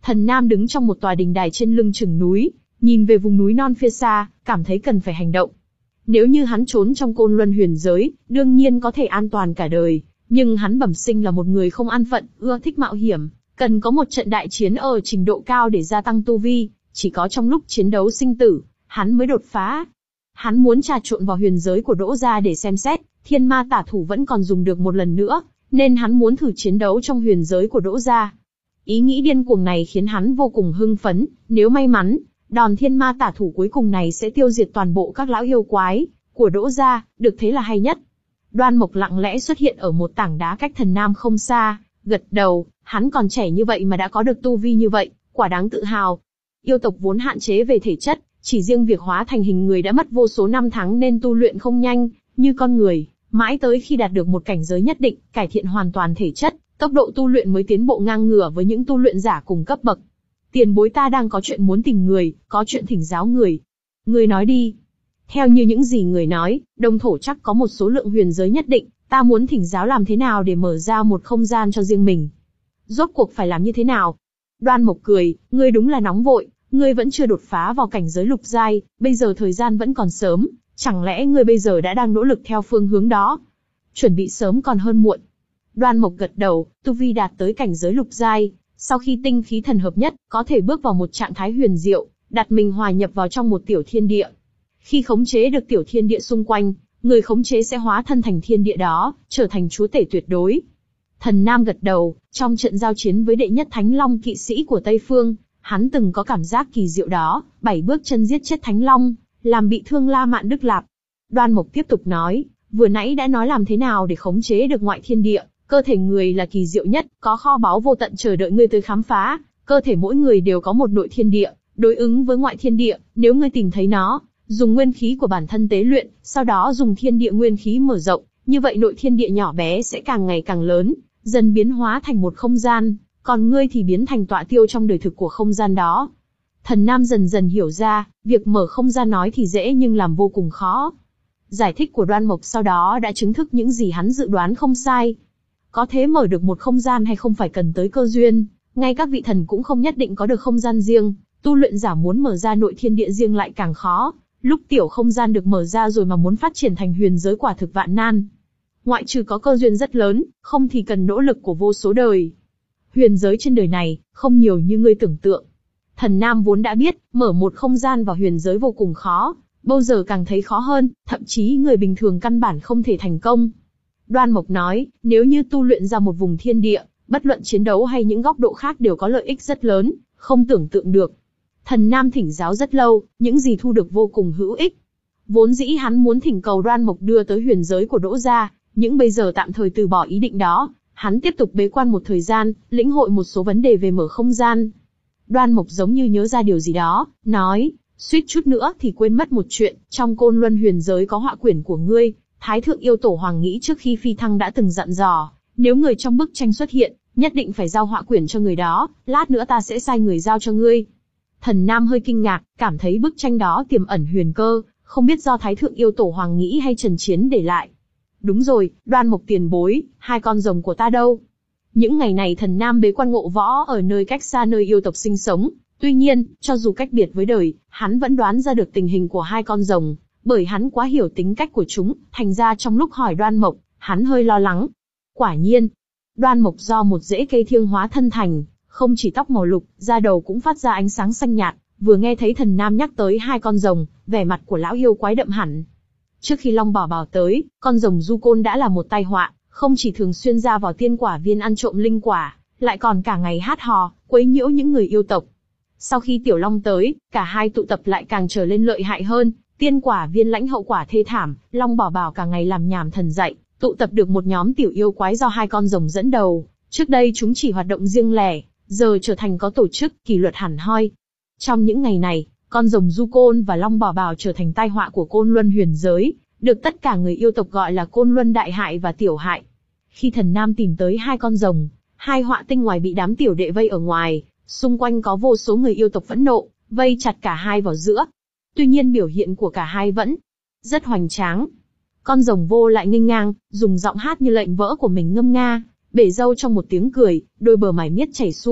Thần Nam đứng trong một tòa đình đài trên lưng chừng núi, nhìn về vùng núi non phía xa, cảm thấy cần phải hành động. Nếu như hắn trốn trong Côn Luân huyền giới, đương nhiên có thể an toàn cả đời, nhưng hắn bẩm sinh là một người không an phận, ưa thích mạo hiểm, cần có một trận đại chiến ở trình độ cao để gia tăng tu vi, chỉ có trong lúc chiến đấu sinh tử, hắn mới đột phá. Hắn muốn trà trộn vào huyền giới của Đỗ gia để xem xét, thiên ma tả thủ vẫn còn dùng được một lần nữa, nên hắn muốn thử chiến đấu trong huyền giới của Đỗ gia. Ý nghĩ điên cuồng này khiến hắn vô cùng hưng phấn, nếu may mắn, đòn thiên ma tả thủ cuối cùng này sẽ tiêu diệt toàn bộ các lão yêu quái của Đỗ gia, được thế là hay nhất. Đoan Mộc lặng lẽ xuất hiện ở một tảng đá cách Thần Nam không xa, gật đầu, hắn còn trẻ như vậy mà đã có được tu vi như vậy, quả đáng tự hào. Yêu tộc vốn hạn chế về thể chất, chỉ riêng việc hóa thành hình người đã mất vô số năm tháng nên tu luyện không nhanh, như con người, mãi tới khi đạt được một cảnh giới nhất định, cải thiện hoàn toàn thể chất, tốc độ tu luyện mới tiến bộ ngang ngửa với những tu luyện giả cùng cấp bậc. Tiền bối ta đang có chuyện muốn tìm người, có chuyện thỉnh giáo người. Người nói đi. Theo như những gì người nói, Đông Thổ chắc có một số lượng huyền giới nhất định, ta muốn thỉnh giáo làm thế nào để mở ra một không gian cho riêng mình. Rốt cuộc phải làm như thế nào? Đoan Mộc cười, ngươi đúng là nóng vội, ngươi vẫn chưa đột phá vào cảnh giới lục giai, bây giờ thời gian vẫn còn sớm, chẳng lẽ ngươi bây giờ đã đang nỗ lực theo phương hướng đó? Chuẩn bị sớm còn hơn muộn. Đoan Mộc gật đầu, tu vi đạt tới cảnh giới lục giai, sau khi tinh khí thần hợp nhất, có thể bước vào một trạng thái huyền diệu, đặt mình hòa nhập vào trong một tiểu thiên địa. Khi khống chế được tiểu thiên địa xung quanh, người khống chế sẽ hóa thân thành thiên địa đó, trở thành chúa tể tuyệt đối. Thần Nam gật đầu, trong trận giao chiến với đệ nhất Thánh Long kỵ sĩ của Tây Phương, hắn từng có cảm giác kỳ diệu đó, bảy bước chân giết chết Thánh Long, làm bị thương La Mạn Đức Lạp. Đoan Mộc tiếp tục nói, vừa nãy đã nói làm thế nào để khống chế được ngoại thiên địa, cơ thể người là kỳ diệu nhất, có kho báu vô tận chờ đợi ngươi tới khám phá, cơ thể mỗi người đều có một nội thiên địa, đối ứng với ngoại thiên địa, nếu ngươi tìm thấy nó, dùng nguyên khí của bản thân tế luyện, sau đó dùng thiên địa nguyên khí mở rộng, như vậy nội thiên địa nhỏ bé sẽ càng ngày càng lớn, dần biến hóa thành một không gian, còn ngươi thì biến thành tọa tiêu trong đời thực của không gian đó. Thần Nam dần dần hiểu ra, việc mở không gian nói thì dễ nhưng làm vô cùng khó. Giải thích của Đoan Mộc sau đó đã chứng thực những gì hắn dự đoán không sai. Có thế mở được một không gian hay không phải cần tới cơ duyên, ngay các vị thần cũng không nhất định có được không gian riêng, tu luyện giả muốn mở ra nội thiên địa riêng lại càng khó, lúc tiểu không gian được mở ra rồi mà muốn phát triển thành huyền giới quả thực vạn nan. Ngoại trừ có cơ duyên rất lớn, không thì cần nỗ lực của vô số đời. Huyền giới trên đời này, không nhiều như ngươi tưởng tượng. Thần Nam vốn đã biết, mở một không gian vào huyền giới vô cùng khó, bao giờ càng thấy khó hơn, thậm chí người bình thường căn bản không thể thành công. Đoan Mộc nói, nếu như tu luyện ra một vùng thiên địa, bất luận chiến đấu hay những góc độ khác đều có lợi ích rất lớn, không tưởng tượng được. Thần Nam thỉnh giáo rất lâu, những gì thu được vô cùng hữu ích. Vốn dĩ hắn muốn thỉnh cầu Đoan Mộc đưa tới huyền giới của Đỗ gia, nhưng bây giờ tạm thời từ bỏ ý định đó, hắn tiếp tục bế quan một thời gian, lĩnh hội một số vấn đề về mở không gian. Đoan Mộc giống như nhớ ra điều gì đó, nói, suýt chút nữa thì quên mất một chuyện, trong Côn Luân huyền giới có họa quyển của ngươi, Thái thượng yêu tổ Hoàng Nghĩ trước khi phi thăng đã từng dặn dò, nếu người trong bức tranh xuất hiện, nhất định phải giao họa quyển cho người đó, lát nữa ta sẽ sai người giao cho ngươi. Thần Nam hơi kinh ngạc, cảm thấy bức tranh đó tiềm ẩn huyền cơ, không biết do Thái thượng yêu tổ Hoàng Nghĩ hay Trần Chiến để lại. Đúng rồi, Đoan Mộc tiền bối, hai con rồng của ta đâu? Những ngày này Thần Nam bế quan ngộ võ ở nơi cách xa nơi yêu tộc sinh sống, tuy nhiên, cho dù cách biệt với đời, hắn vẫn đoán ra được tình hình của hai con rồng, bởi hắn quá hiểu tính cách của chúng, thành ra trong lúc hỏi Đoan Mộc, hắn hơi lo lắng. Quả nhiên, Đoan Mộc do một rễ cây thiêng hóa thân thành, không chỉ tóc màu lục, da đầu cũng phát ra ánh sáng xanh nhạt, vừa nghe thấy Thần Nam nhắc tới hai con rồng, vẻ mặt của lão yêu quái đậm hẳn. Trước khi Long Bảo Bảo tới, con rồng Du Côn đã là một tai họa, không chỉ thường xuyên ra vào tiên quả viên ăn trộm linh quả, lại còn cả ngày hát hò, quấy nhiễu những người yêu tộc. Sau khi Tiểu Long tới, cả hai tụ tập lại càng trở lên lợi hại hơn, tiên quả viên lãnh hậu quả thê thảm, Long Bảo Bảo cả ngày làm nhảm thần dạy, tụ tập được một nhóm tiểu yêu quái do hai con rồng dẫn đầu. Trước đây chúng chỉ hoạt động riêng lẻ, giờ trở thành có tổ chức, kỷ luật hẳn hoi. Trong những ngày này, con rồng Du Côn và Long Bảo Bảo trở thành tai họa của Côn Luân huyền giới, được tất cả người yêu tộc gọi là Côn Luân đại hại và tiểu hại. Khi Thần Nam tìm tới hai con rồng, hai họa tinh ngoài bị đám tiểu đệ vây ở ngoài, xung quanh có vô số người yêu tộc phẫn nộ, vây chặt cả hai vào giữa. Tuy nhiên biểu hiện của cả hai vẫn rất hoành tráng. Con rồng Vô lại nghênh ngang, dùng giọng hát như lệnh vỡ của mình ngâm nga, bể râu trong một tiếng cười, đôi bờ mải miết chảy xuôi,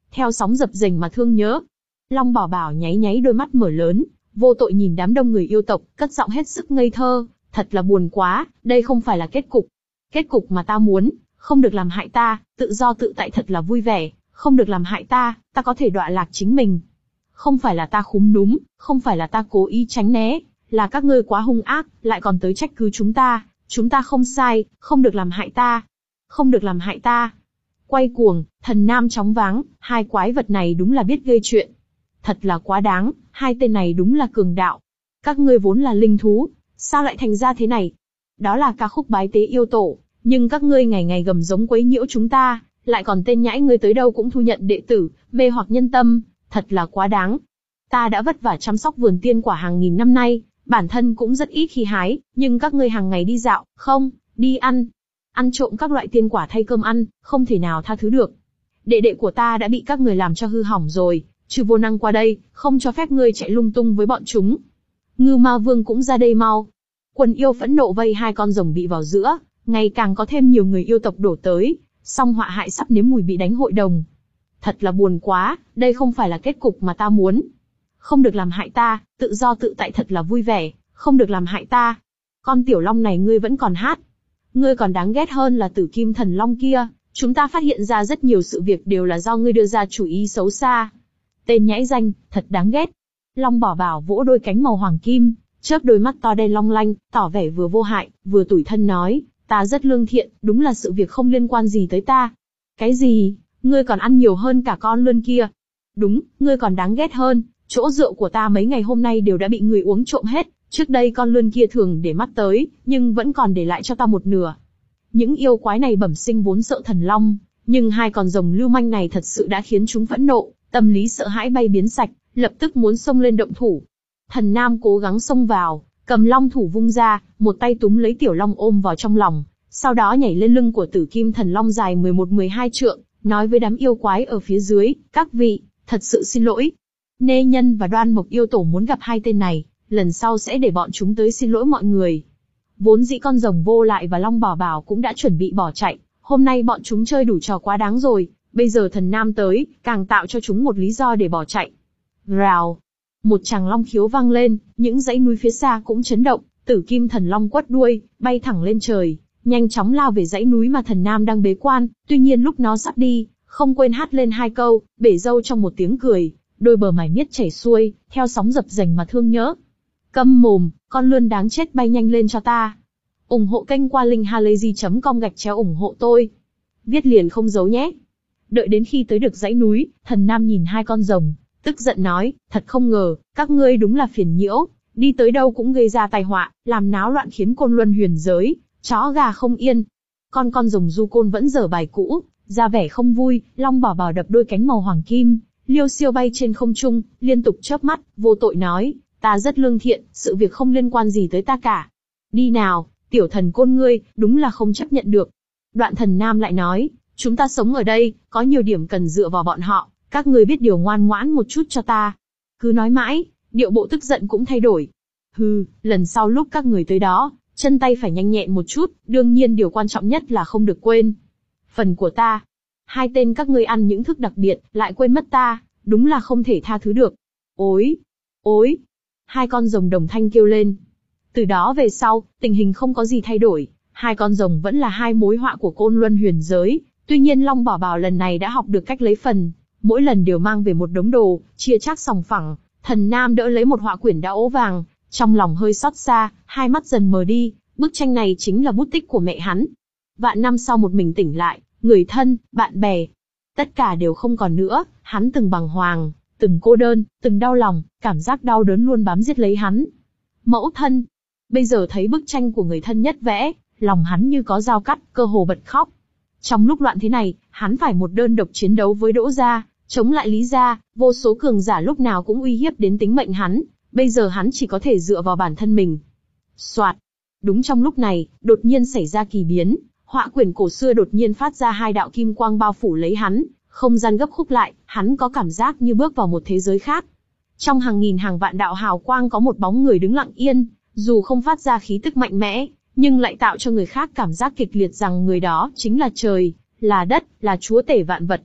theo sóng dập dềnh mà thương nhớ. Long Bảo Bảo nháy nháy đôi mắt mở lớn, vô tội nhìn đám đông người yêu tộc, cất giọng hết sức ngây thơ, thật là buồn quá, đây không phải là kết cục. Kết cục mà ta muốn, không được làm hại ta, tự do tự tại thật là vui vẻ, không được làm hại ta, ta có thể đọa lạc chính mình. Không phải là ta khúm núm, không phải là ta cố ý tránh né, là các ngươi quá hung ác, lại còn tới trách cứ chúng ta, chúng ta không sai, không được làm hại ta. Không được làm hại ta. Quay cuồng, Thần Nam chóng váng, hai quái vật này đúng là biết gây chuyện. Thật là quá đáng, hai tên này đúng là cường đạo. Các ngươi vốn là linh thú, sao lại thành ra thế này? Đó là ca khúc bái tế yêu tổ, nhưng các ngươi ngày ngày gầm giống quấy nhiễu chúng ta, lại còn tên nhãi ngươi tới đâu cũng thu nhận đệ tử, mê hoặc nhân tâm, thật là quá đáng. Ta đã vất vả chăm sóc vườn tiên quả hàng nghìn năm nay, bản thân cũng rất ít khi hái, nhưng các ngươi hàng ngày đi dạo, không, đi ăn. Ăn trộm các loại tiên quả thay cơm ăn, không thể nào tha thứ được. Đệ đệ của ta đã bị các người làm cho hư hỏng rồi, trừ vô năng qua đây, không cho phép ngươi chạy lung tung với bọn chúng. Ngưu Ma Vương cũng ra đây mau. Quần yêu phẫn nộ vây hai con rồng bị vào giữa, ngày càng có thêm nhiều người yêu tộc đổ tới, song họa hại sắp nếm mùi bị đánh hội đồng. Thật là buồn quá, đây không phải là kết cục mà ta muốn. Không được làm hại ta, tự do tự tại thật là vui vẻ, không được làm hại ta. Con tiểu long này ngươi vẫn còn hát. Ngươi còn đáng ghét hơn là tử kim thần long kia, chúng ta phát hiện ra rất nhiều sự việc đều là do ngươi đưa ra chủ ý xấu xa. Tên nhãi danh, thật đáng ghét. Long Bảo Bảo vỗ đôi cánh màu hoàng kim, chớp đôi mắt to đen long lanh, tỏ vẻ vừa vô hại, vừa tủi thân nói, ta rất lương thiện, đúng là sự việc không liên quan gì tới ta. Cái gì? Ngươi còn ăn nhiều hơn cả con lươn kia. Đúng, ngươi còn đáng ghét hơn, chỗ rượu của ta mấy ngày hôm nay đều đã bị người uống trộm hết, trước đây con lươn kia thường để mắt tới, nhưng vẫn còn để lại cho ta một nửa. Những yêu quái này bẩm sinh vốn sợ thần long, nhưng hai con rồng lưu manh này thật sự đã khiến chúng phẫn nộ, tâm lý sợ hãi bay biến sạch, lập tức muốn xông lên động thủ. Thần Nam cố gắng xông vào, cầm long thủ vung ra, một tay túm lấy tiểu long ôm vào trong lòng, sau đó nhảy lên lưng của tử kim thần long dài mười một mười hai trượng, nói với đám yêu quái ở phía dưới, các vị, thật sự xin lỗi. Nê Nhân và Đoan Mộc yêu tổ muốn gặp hai tên này, lần sau sẽ để bọn chúng tới xin lỗi mọi người. Vốn dĩ con rồng vô lại và Long Bảo Bảo cũng đã chuẩn bị bỏ chạy, hôm nay bọn chúng chơi đủ trò quá đáng rồi, bây giờ Thần Nam tới, càng tạo cho chúng một lý do để bỏ chạy. Rào! Một tràng long khiếu vang lên, những dãy núi phía xa cũng chấn động, tử kim thần long quất đuôi, bay thẳng lên trời, nhanh chóng lao về dãy núi mà Thần Nam đang bế quan, tuy nhiên lúc nó sắp đi, không quên hát lên hai câu, bể dâu trong một tiếng cười, đôi bờ mải miết chảy xuôi, theo sóng dập dềnh mà thương nhớ. Câm mồm, con lươn đáng chết bay nhanh lên cho ta. ủng hộ kênh qua linkhalazy chấm com gạch chéo ủng hộ tôi. Viết liền không giấu nhé. Đợi đến khi tới được dãy núi, Thần Nam nhìn hai con rồng, tức giận nói, thật không ngờ, các ngươi đúng là phiền nhiễu, đi tới đâu cũng gây ra tai họa, làm náo loạn khiến côn luân huyền giới, chó gà không yên. Con con rồng du côn vẫn dở bài cũ, ra vẻ không vui, Long Bảo Bảo đập đôi cánh màu hoàng kim, liêu xiêu bay trên không trung, liên tục chớp mắt, vô tội nói, ta rất lương thiện, sự việc không liên quan gì tới ta cả. Đi nào, tiểu thần côn ngươi, đúng là không chấp nhận được. Đoạn Thần Nam lại nói, chúng ta sống ở đây, có nhiều điểm cần dựa vào bọn họ, các ngươi biết điều ngoan ngoãn một chút cho ta. Cứ nói mãi, điệu bộ tức giận cũng thay đổi. Hừ, lần sau lúc các người tới đó, chân tay phải nhanh nhẹn một chút, đương nhiên điều quan trọng nhất là không được quên. Phần của ta. Hai tên các ngươi ăn những thức đặc biệt, lại quên mất ta, đúng là không thể tha thứ được. Ối! Ối! Hai con rồng đồng thanh kêu lên. Từ đó về sau, tình hình không có gì thay đổi, hai con rồng vẫn là hai mối họa của côn luân huyền giới, tuy nhiên Long Bảo Bảo lần này đã học được cách lấy phần, mỗi lần đều mang về một đống đồ, chia chác sòng phẳng. Thần Nam đỡ lấy một họa quyển đã ố vàng, trong lòng hơi xót xa, hai mắt dần mờ đi, bức tranh này chính là bút tích của mẹ hắn. Vạn năm sau một mình tỉnh lại, người thân, bạn bè, tất cả đều không còn nữa, hắn từng bàng hoàng, từng cô đơn, từng đau lòng, cảm giác đau đớn luôn bám giết lấy hắn. Mẫu thân, bây giờ thấy bức tranh của người thân nhất vẽ, lòng hắn như có dao cắt, cơ hồ bật khóc. Trong lúc loạn thế này, hắn phải một đơn độc chiến đấu với Đỗ gia, chống lại Lý gia, vô số cường giả lúc nào cũng uy hiếp đến tính mệnh hắn, bây giờ hắn chỉ có thể dựa vào bản thân mình. Soạt. Đúng trong lúc này, đột nhiên xảy ra kỳ biến, họa quyển cổ xưa đột nhiên phát ra hai đạo kim quang bao phủ lấy hắn, không gian gấp khúc lại, hắn có cảm giác như bước vào một thế giới khác. Trong hàng nghìn hàng vạn đạo hào quang có một bóng người đứng lặng yên, dù không phát ra khí tức mạnh mẽ, nhưng lại tạo cho người khác cảm giác kịch liệt rằng người đó chính là trời, là đất, là chúa tể vạn vật.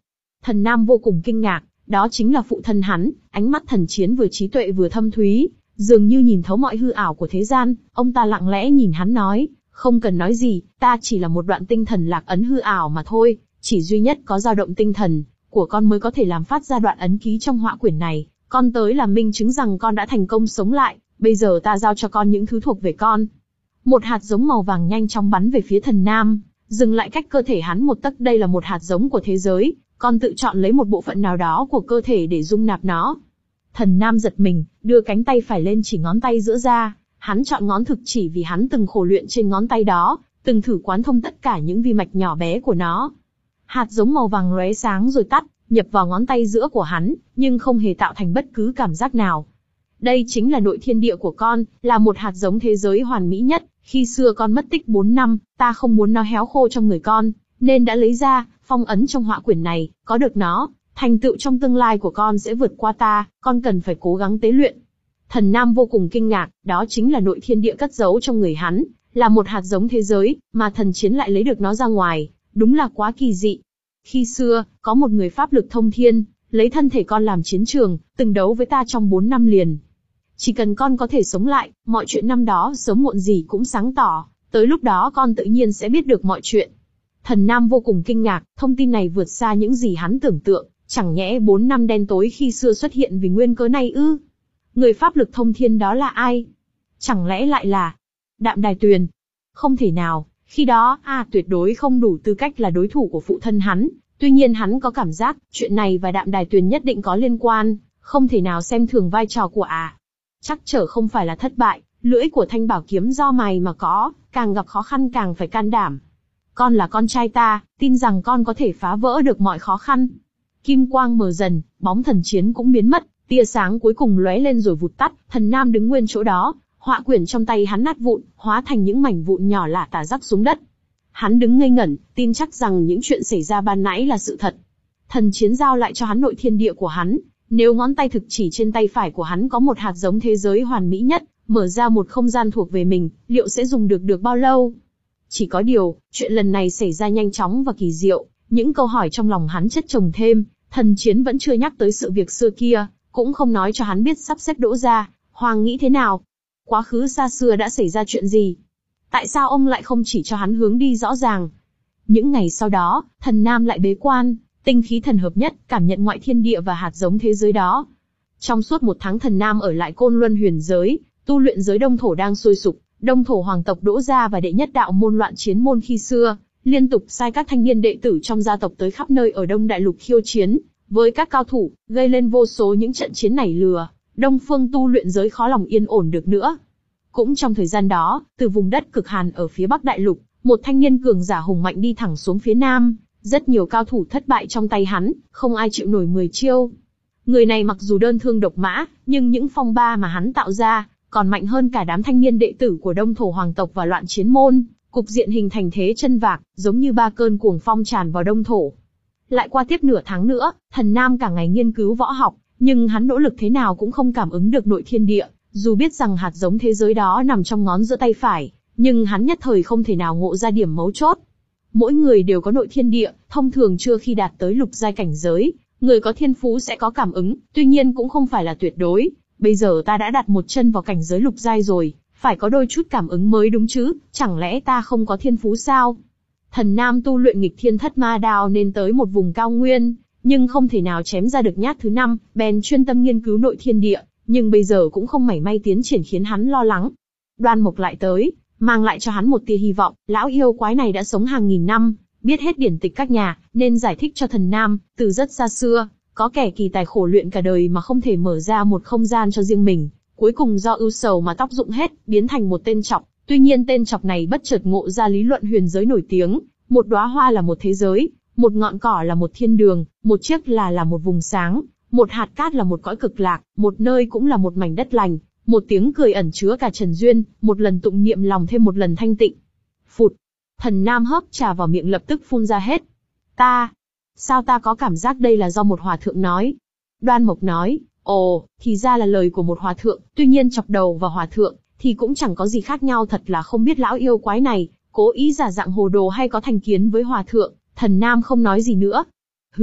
Thần Nam vô cùng kinh ngạc, đó chính là phụ thân hắn, ánh mắt Thần Chiến vừa trí tuệ vừa thâm thúy, dường như nhìn thấu mọi hư ảo của thế gian. Ông ta lặng lẽ nhìn hắn nói, không cần nói gì, ta chỉ là một đoạn tinh thần lạc ấn hư ảo mà thôi, chỉ duy nhất có dao động tinh thần của con mới có thể làm phát ra đoạn ấn ký trong họa quyển này, con tới là minh chứng rằng con đã thành công sống lại, bây giờ ta giao cho con những thứ thuộc về con. Một hạt giống màu vàng nhanh chóng bắn về phía Thần Nam, dừng lại cách cơ thể hắn một tấc. Đây là một hạt giống của thế giới, con tự chọn lấy một bộ phận nào đó của cơ thể để dung nạp nó. Thần Nam giật mình, đưa cánh tay phải lên chỉ ngón tay giữa ra, hắn chọn ngón thực chỉ vì hắn từng khổ luyện trên ngón tay đó, từng thử quán thông tất cả những vi mạch nhỏ bé của nó. Hạt giống màu vàng lóe sáng rồi tắt, nhập vào ngón tay giữa của hắn, nhưng không hề tạo thành bất cứ cảm giác nào. Đây chính là nội thiên địa của con, là một hạt giống thế giới hoàn mỹ nhất. Khi xưa con mất tích bốn năm, ta không muốn nó héo khô trong người con, nên đã lấy ra, phong ấn trong họa quyển này. Có được nó, thành tựu trong tương lai của con sẽ vượt qua ta, con cần phải cố gắng tế luyện. Thần Nam vô cùng kinh ngạc, đó chính là nội thiên địa cất giấu trong người hắn, là một hạt giống thế giới, mà Thần Chiến lại lấy được nó ra ngoài, đúng là quá kỳ dị. Khi xưa, có một người pháp lực thông thiên, lấy thân thể con làm chiến trường, từng đấu với ta trong bốn năm liền. Chỉ cần con có thể sống lại, mọi chuyện năm đó sớm muộn gì cũng sáng tỏ, tới lúc đó con tự nhiên sẽ biết được mọi chuyện. Thần Nam vô cùng kinh ngạc, thông tin này vượt xa những gì hắn tưởng tượng, chẳng nhẽ bốn năm đen tối khi xưa xuất hiện vì nguyên cớ này ư? Người pháp lực thông thiên đó là ai? Chẳng lẽ lại là Đạm Đài Tuyền? Không thể nào, khi đó, a tuyệt đối không đủ tư cách là đối thủ của phụ thân hắn, tuy nhiên hắn có cảm giác, chuyện này và Đạm Đài Tuyền nhất định có liên quan, không thể nào xem thường vai trò của à. Chắc trở không phải là thất bại, lưỡi của thanh bảo kiếm do mày mà có, càng gặp khó khăn càng phải can đảm. Con là con trai ta, tin rằng con có thể phá vỡ được mọi khó khăn. Kim quang mờ dần, bóng Thần Chiến cũng biến mất, tia sáng cuối cùng lóe lên rồi vụt tắt. Thần Nam đứng nguyên chỗ đó, họa quyển trong tay hắn nát vụn, hóa thành những mảnh vụn nhỏ lả tả rắc xuống đất. Hắn đứng ngây ngẩn, tin chắc rằng những chuyện xảy ra ban nãy là sự thật. Thần Chiến giao lại cho hắn nội thiên địa của hắn. Nếu ngón tay thực chỉ trên tay phải của hắn có một hạt giống thế giới hoàn mỹ nhất, mở ra một không gian thuộc về mình, liệu sẽ dùng được được bao lâu? Chỉ có điều, chuyện lần này xảy ra nhanh chóng và kỳ diệu, những câu hỏi trong lòng hắn chất chồng thêm. Thần Chiến vẫn chưa nhắc tới sự việc xưa kia, cũng không nói cho hắn biết sắp xếp Đỗ gia, Hoàng nghĩ thế nào. Quá khứ xa xưa đã xảy ra chuyện gì? Tại sao ông lại không chỉ cho hắn hướng đi rõ ràng? Những ngày sau đó, Thần Nam lại bế quan, tinh khí thần hợp nhất, cảm nhận ngoại thiên địa và hạt giống thế giới đó. Trong suốt một tháng Thần Nam ở lại Côn Luân huyền giới, tu luyện giới Đông Thổ đang sôi sục. Đông Thổ hoàng tộc Đỗ gia và đệ nhất đạo môn Loạn Chiến môn khi xưa, liên tục sai các thanh niên đệ tử trong gia tộc tới khắp nơi ở Đông Đại Lục khiêu chiến với các cao thủ, gây lên vô số những trận chiến nảy lừa. Đông phương tu luyện giới khó lòng yên ổn được nữa. Cũng trong thời gian đó, từ vùng đất cực hàn ở phía Bắc Đại Lục, một thanh niên cường giả hùng mạnh đi thẳng xuống phía Nam. Rất nhiều cao thủ thất bại trong tay hắn, không ai chịu nổi mười chiêu. Người này mặc dù đơn thương độc mã, nhưng những phong ba mà hắn tạo ra, còn mạnh hơn cả đám thanh niên đệ tử của Đông Thổ hoàng tộc và Loạn Chiến môn. Cục diện hình thành thế chân vạc, giống như ba cơn cuồng phong tràn vào Đông Thổ. Lại qua tiếp nửa tháng nữa, Thần Nam cả ngày nghiên cứu võ học, nhưng hắn nỗ lực thế nào cũng không cảm ứng được nội thiên địa. Dù biết rằng hạt giống thế giới đó nằm trong ngón giữa tay phải, nhưng hắn nhất thời không thể nào ngộ ra điểm mấu chốt. Mỗi người đều có nội thiên địa, thông thường chưa khi đạt tới lục giai cảnh giới, người có thiên phú sẽ có cảm ứng, tuy nhiên cũng không phải là tuyệt đối. Bây giờ ta đã đặt một chân vào cảnh giới lục giai rồi, phải có đôi chút cảm ứng mới đúng chứ, chẳng lẽ ta không có thiên phú sao? Thần Nam tu luyện nghịch thiên thất ma đao nên tới một vùng cao nguyên, nhưng không thể nào chém ra được nhát thứ năm, bèn chuyên tâm nghiên cứu nội thiên địa, nhưng bây giờ cũng không mảy may tiến triển khiến hắn lo lắng. Đoan Mộc lại tới, mang lại cho hắn một tia hy vọng. Lão yêu quái này đã sống hàng nghìn năm, biết hết điển tịch các nhà, nên giải thích cho Thần Nam, từ rất xa xưa, có kẻ kỳ tài khổ luyện cả đời mà không thể mở ra một không gian cho riêng mình, cuối cùng do ưu sầu mà tóc rụng hết, biến thành một tên trọc. Tuy nhiên tên trọc này bất chợt ngộ ra lý luận huyền giới nổi tiếng, một đóa hoa là một thế giới, một ngọn cỏ là một thiên đường, một chiếc là là một vùng sáng, một hạt cát là một cõi cực lạc, một nơi cũng là một mảnh đất lành, một tiếng cười ẩn chứa cả trần duyên, một lần tụng niệm lòng thêm một lần thanh tịnh. Phụt! Thần Nam hớp trà vào miệng lập tức phun ra hết. Ta! Sao ta có cảm giác đây là do một hòa thượng nói? Đoan Mộc nói, ồ, thì ra là lời của một hòa thượng, tuy nhiên chọc đầu và hòa thượng, thì cũng chẳng có gì khác nhau, thật là không biết lão yêu quái này, cố ý giả dạng hồ đồ hay có thành kiến với hòa thượng. Thần Nam không nói gì nữa. Hừ,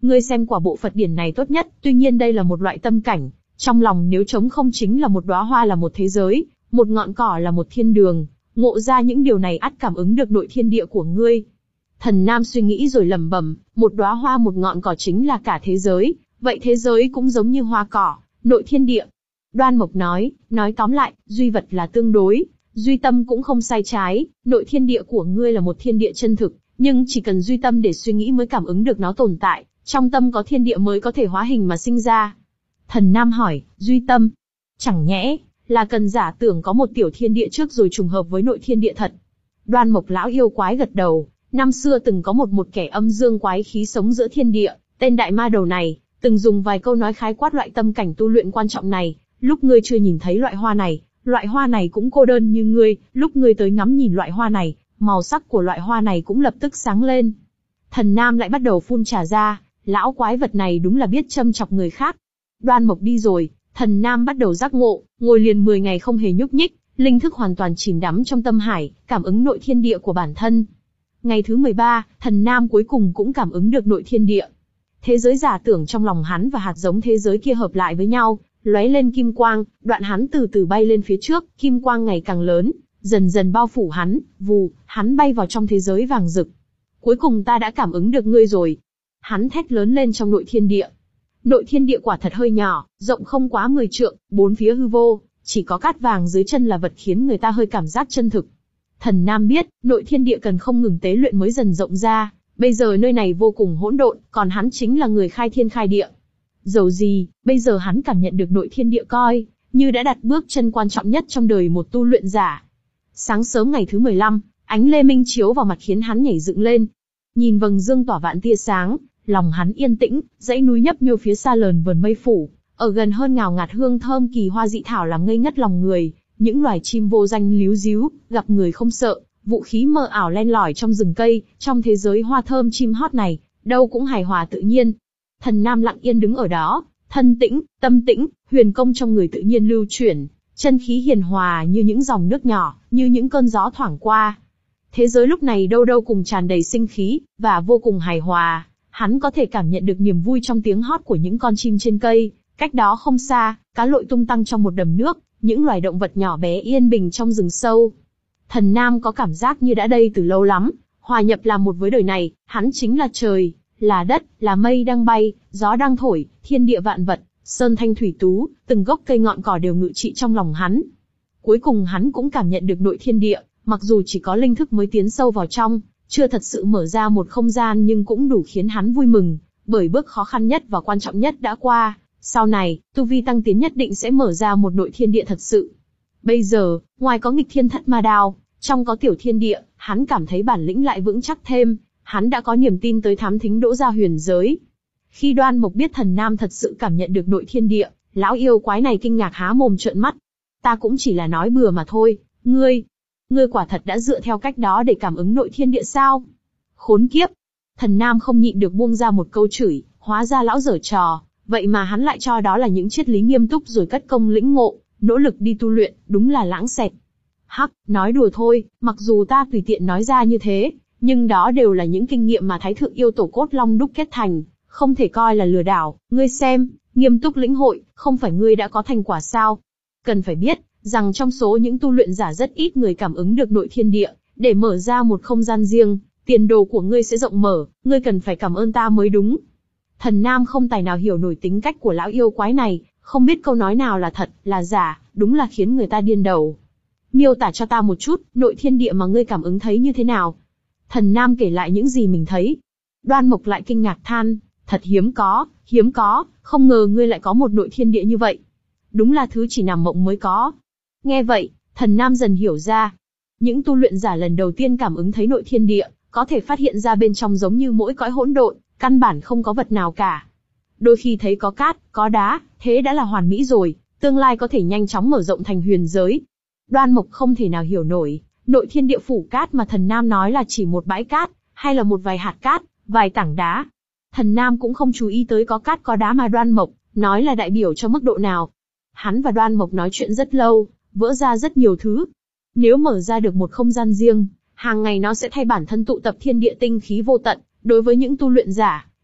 Ngươi xem quả bộ Phật điển này tốt nhất, tuy nhiên đây là một loại tâm cảnh, trong lòng nếu trống không chính là một đóa hoa là một thế giới, một ngọn cỏ là một thiên đường, ngộ ra những điều này ắt cảm ứng được nội thiên địa của ngươi. Thần Nam suy nghĩ rồi lẩm bẩm, một đóa hoa một ngọn cỏ chính là cả thế giới, vậy thế giới cũng giống như hoa cỏ, nội thiên địa. Đoan Mộc nói, nói tóm lại, duy vật là tương đối, duy tâm cũng không sai trái, nội thiên địa của ngươi là một thiên địa chân thực, nhưng chỉ cần duy tâm để suy nghĩ mới cảm ứng được nó tồn tại, trong tâm có thiên địa mới có thể hóa hình mà sinh ra. Thần Nam hỏi, duy tâm, chẳng nhẽ là cần giả tưởng có một tiểu thiên địa trước rồi trùng hợp với nội thiên địa thật? Đoan Mộc lão yêu quái gật đầu, năm xưa từng có một một kẻ âm dương quái khí sống giữa thiên địa, tên đại ma đầu này, từng dùng vài câu nói khái quát loại tâm cảnh tu luyện quan trọng này, lúc ngươi chưa nhìn thấy loại hoa này, loại hoa này cũng cô đơn như ngươi, lúc ngươi tới ngắm nhìn loại hoa này, màu sắc của loại hoa này cũng lập tức sáng lên. Thần Nam lại bắt đầu phun trà ra, lão quái vật này đúng là biết châm chọc người khác. Đoan Mộc đi rồi, Thần Nam bắt đầu giác ngộ, ngồi liền mười ngày không hề nhúc nhích, linh thức hoàn toàn chìm đắm trong tâm hải, cảm ứng nội thiên địa của bản thân. Ngày thứ mười ba, Thần Nam cuối cùng cũng cảm ứng được nội thiên địa. Thế giới giả tưởng trong lòng hắn và hạt giống thế giới kia hợp lại với nhau, lóe lên kim quang, đoạn hắn từ từ bay lên phía trước, kim quang ngày càng lớn, dần dần bao phủ hắn, vù, hắn bay vào trong thế giới vàng rực. Cuối cùng ta đã cảm ứng được ngươi rồi. Hắn thét lớn lên trong nội thiên địa. Nội thiên địa quả thật hơi nhỏ, rộng không quá mười trượng, bốn phía hư vô, chỉ có cát vàng dưới chân là vật khiến người ta hơi cảm giác chân thực. Thần Nam biết, nội thiên địa cần không ngừng tế luyện mới dần rộng ra, bây giờ nơi này vô cùng hỗn độn, còn hắn chính là người khai thiên khai địa. Dầu gì, bây giờ hắn cảm nhận được nội thiên địa coi, như đã đặt bước chân quan trọng nhất trong đời một tu luyện giả. Sáng sớm ngày thứ mười lăm, ánh lê minh chiếu vào mặt khiến hắn nhảy dựng lên. Nhìn vầng dương tỏa vạn tia sáng, lòng hắn yên tĩnh, dãy núi nhấp nhô phía xa lờn vờn mây phủ, ở gần hơn ngào ngạt hương thơm kỳ hoa dị thảo làm ngây ngất lòng người, những loài chim vô danh líu díu, gặp người không sợ, vũ khí mờ ảo len lỏi trong rừng cây, trong thế giới hoa thơm chim hót này, đâu cũng hài hòa tự nhiên. Thần Nam lặng yên đứng ở đó, thân tĩnh, tâm tĩnh, huyền công trong người tự nhiên lưu chuyển, chân khí hiền hòa như những dòng nước nhỏ, như những cơn gió thoảng qua. Thế giới lúc này đâu đâu cùng tràn đầy sinh khí, và vô cùng hài hòa. Hắn có thể cảm nhận được niềm vui trong tiếng hót của những con chim trên cây, cách đó không xa, cá lội tung tăng trong một đầm nước, những loài động vật nhỏ bé yên bình trong rừng sâu. Thần Nam có cảm giác như đã đây từ lâu lắm, hòa nhập làm một với đời này, hắn chính là trời, là đất, là mây đang bay, gió đang thổi, thiên địa vạn vật, sơn thanh thủy tú, từng gốc cây ngọn cỏ đều ngự trị trong lòng hắn. Cuối cùng hắn cũng cảm nhận được nội thiên địa, mặc dù chỉ có linh thức mới tiến sâu vào trong, chưa thật sự mở ra một không gian nhưng cũng đủ khiến hắn vui mừng, bởi bước khó khăn nhất và quan trọng nhất đã qua, sau này, tu vi tăng tiến nhất định sẽ mở ra một nội thiên địa thật sự. Bây giờ, ngoài có nghịch thiên thất ma đao, trong có tiểu thiên địa, hắn cảm thấy bản lĩnh lại vững chắc thêm, hắn đã có niềm tin tới thám thính đỗ ra huyền giới. Khi Đoan Mộc biết Thần Nam thật sự cảm nhận được nội thiên địa, lão yêu quái này kinh ngạc há mồm trợn mắt. Ta cũng chỉ là nói bừa mà thôi, ngươi, ngươi quả thật đã dựa theo cách đó để cảm ứng nội thiên địa sao? Khốn kiếp! Thần Nam không nhịn được buông ra một câu chửi, hóa ra lão giở trò, vậy mà hắn lại cho đó là những triết lý nghiêm túc rồi cất công lĩnh ngộ, nỗ lực đi tu luyện, đúng là lãng xẹt. Hắc, nói đùa thôi, mặc dù ta tùy tiện nói ra như thế, nhưng đó đều là những kinh nghiệm mà Thái Thượng yêu tổ cốt long đúc kết thành, không thể coi là lừa đảo. Ngươi xem, nghiêm túc lĩnh hội, không phải ngươi đã có thành quả sao? Cần phải biết, rằng trong số những tu luyện giả rất ít người cảm ứng được nội thiên địa, để mở ra một không gian riêng, tiền đồ của ngươi sẽ rộng mở, ngươi cần phải cảm ơn ta mới đúng. Thần Nam không tài nào hiểu nổi tính cách của lão yêu quái này, không biết câu nói nào là thật, là giả, đúng là khiến người ta điên đầu. Miêu tả cho ta một chút, nội thiên địa mà ngươi cảm ứng thấy như thế nào? Thần Nam kể lại những gì mình thấy. Đoan Mộc lại kinh ngạc than, thật hiếm có, hiếm có, không ngờ ngươi lại có một nội thiên địa như vậy. Đúng là thứ chỉ nằm mộng mới có. Nghe vậy, Thần Nam dần hiểu ra. Những tu luyện giả lần đầu tiên cảm ứng thấy nội thiên địa, có thể phát hiện ra bên trong giống như mỗi cõi hỗn độn, căn bản không có vật nào cả. Đôi khi thấy có cát, có đá, thế đã là hoàn mỹ rồi, tương lai có thể nhanh chóng mở rộng thành huyền giới. Đoan Mộc không thể nào hiểu nổi, nội thiên địa phủ cát mà Thần Nam nói là chỉ một bãi cát, hay là một vài hạt cát, vài tảng đá. Thần Nam cũng không chú ý tới có cát có đá mà Đoan Mộc nói là đại biểu cho mức độ nào. Hắn và Đoan Mộc nói chuyện rất lâu, vỡ ra rất nhiều thứ. Nếu mở ra được một không gian riêng, hàng ngày nó sẽ thay bản thân tụ tập thiên địa tinh khí vô tận, đối với những tu luyện giả,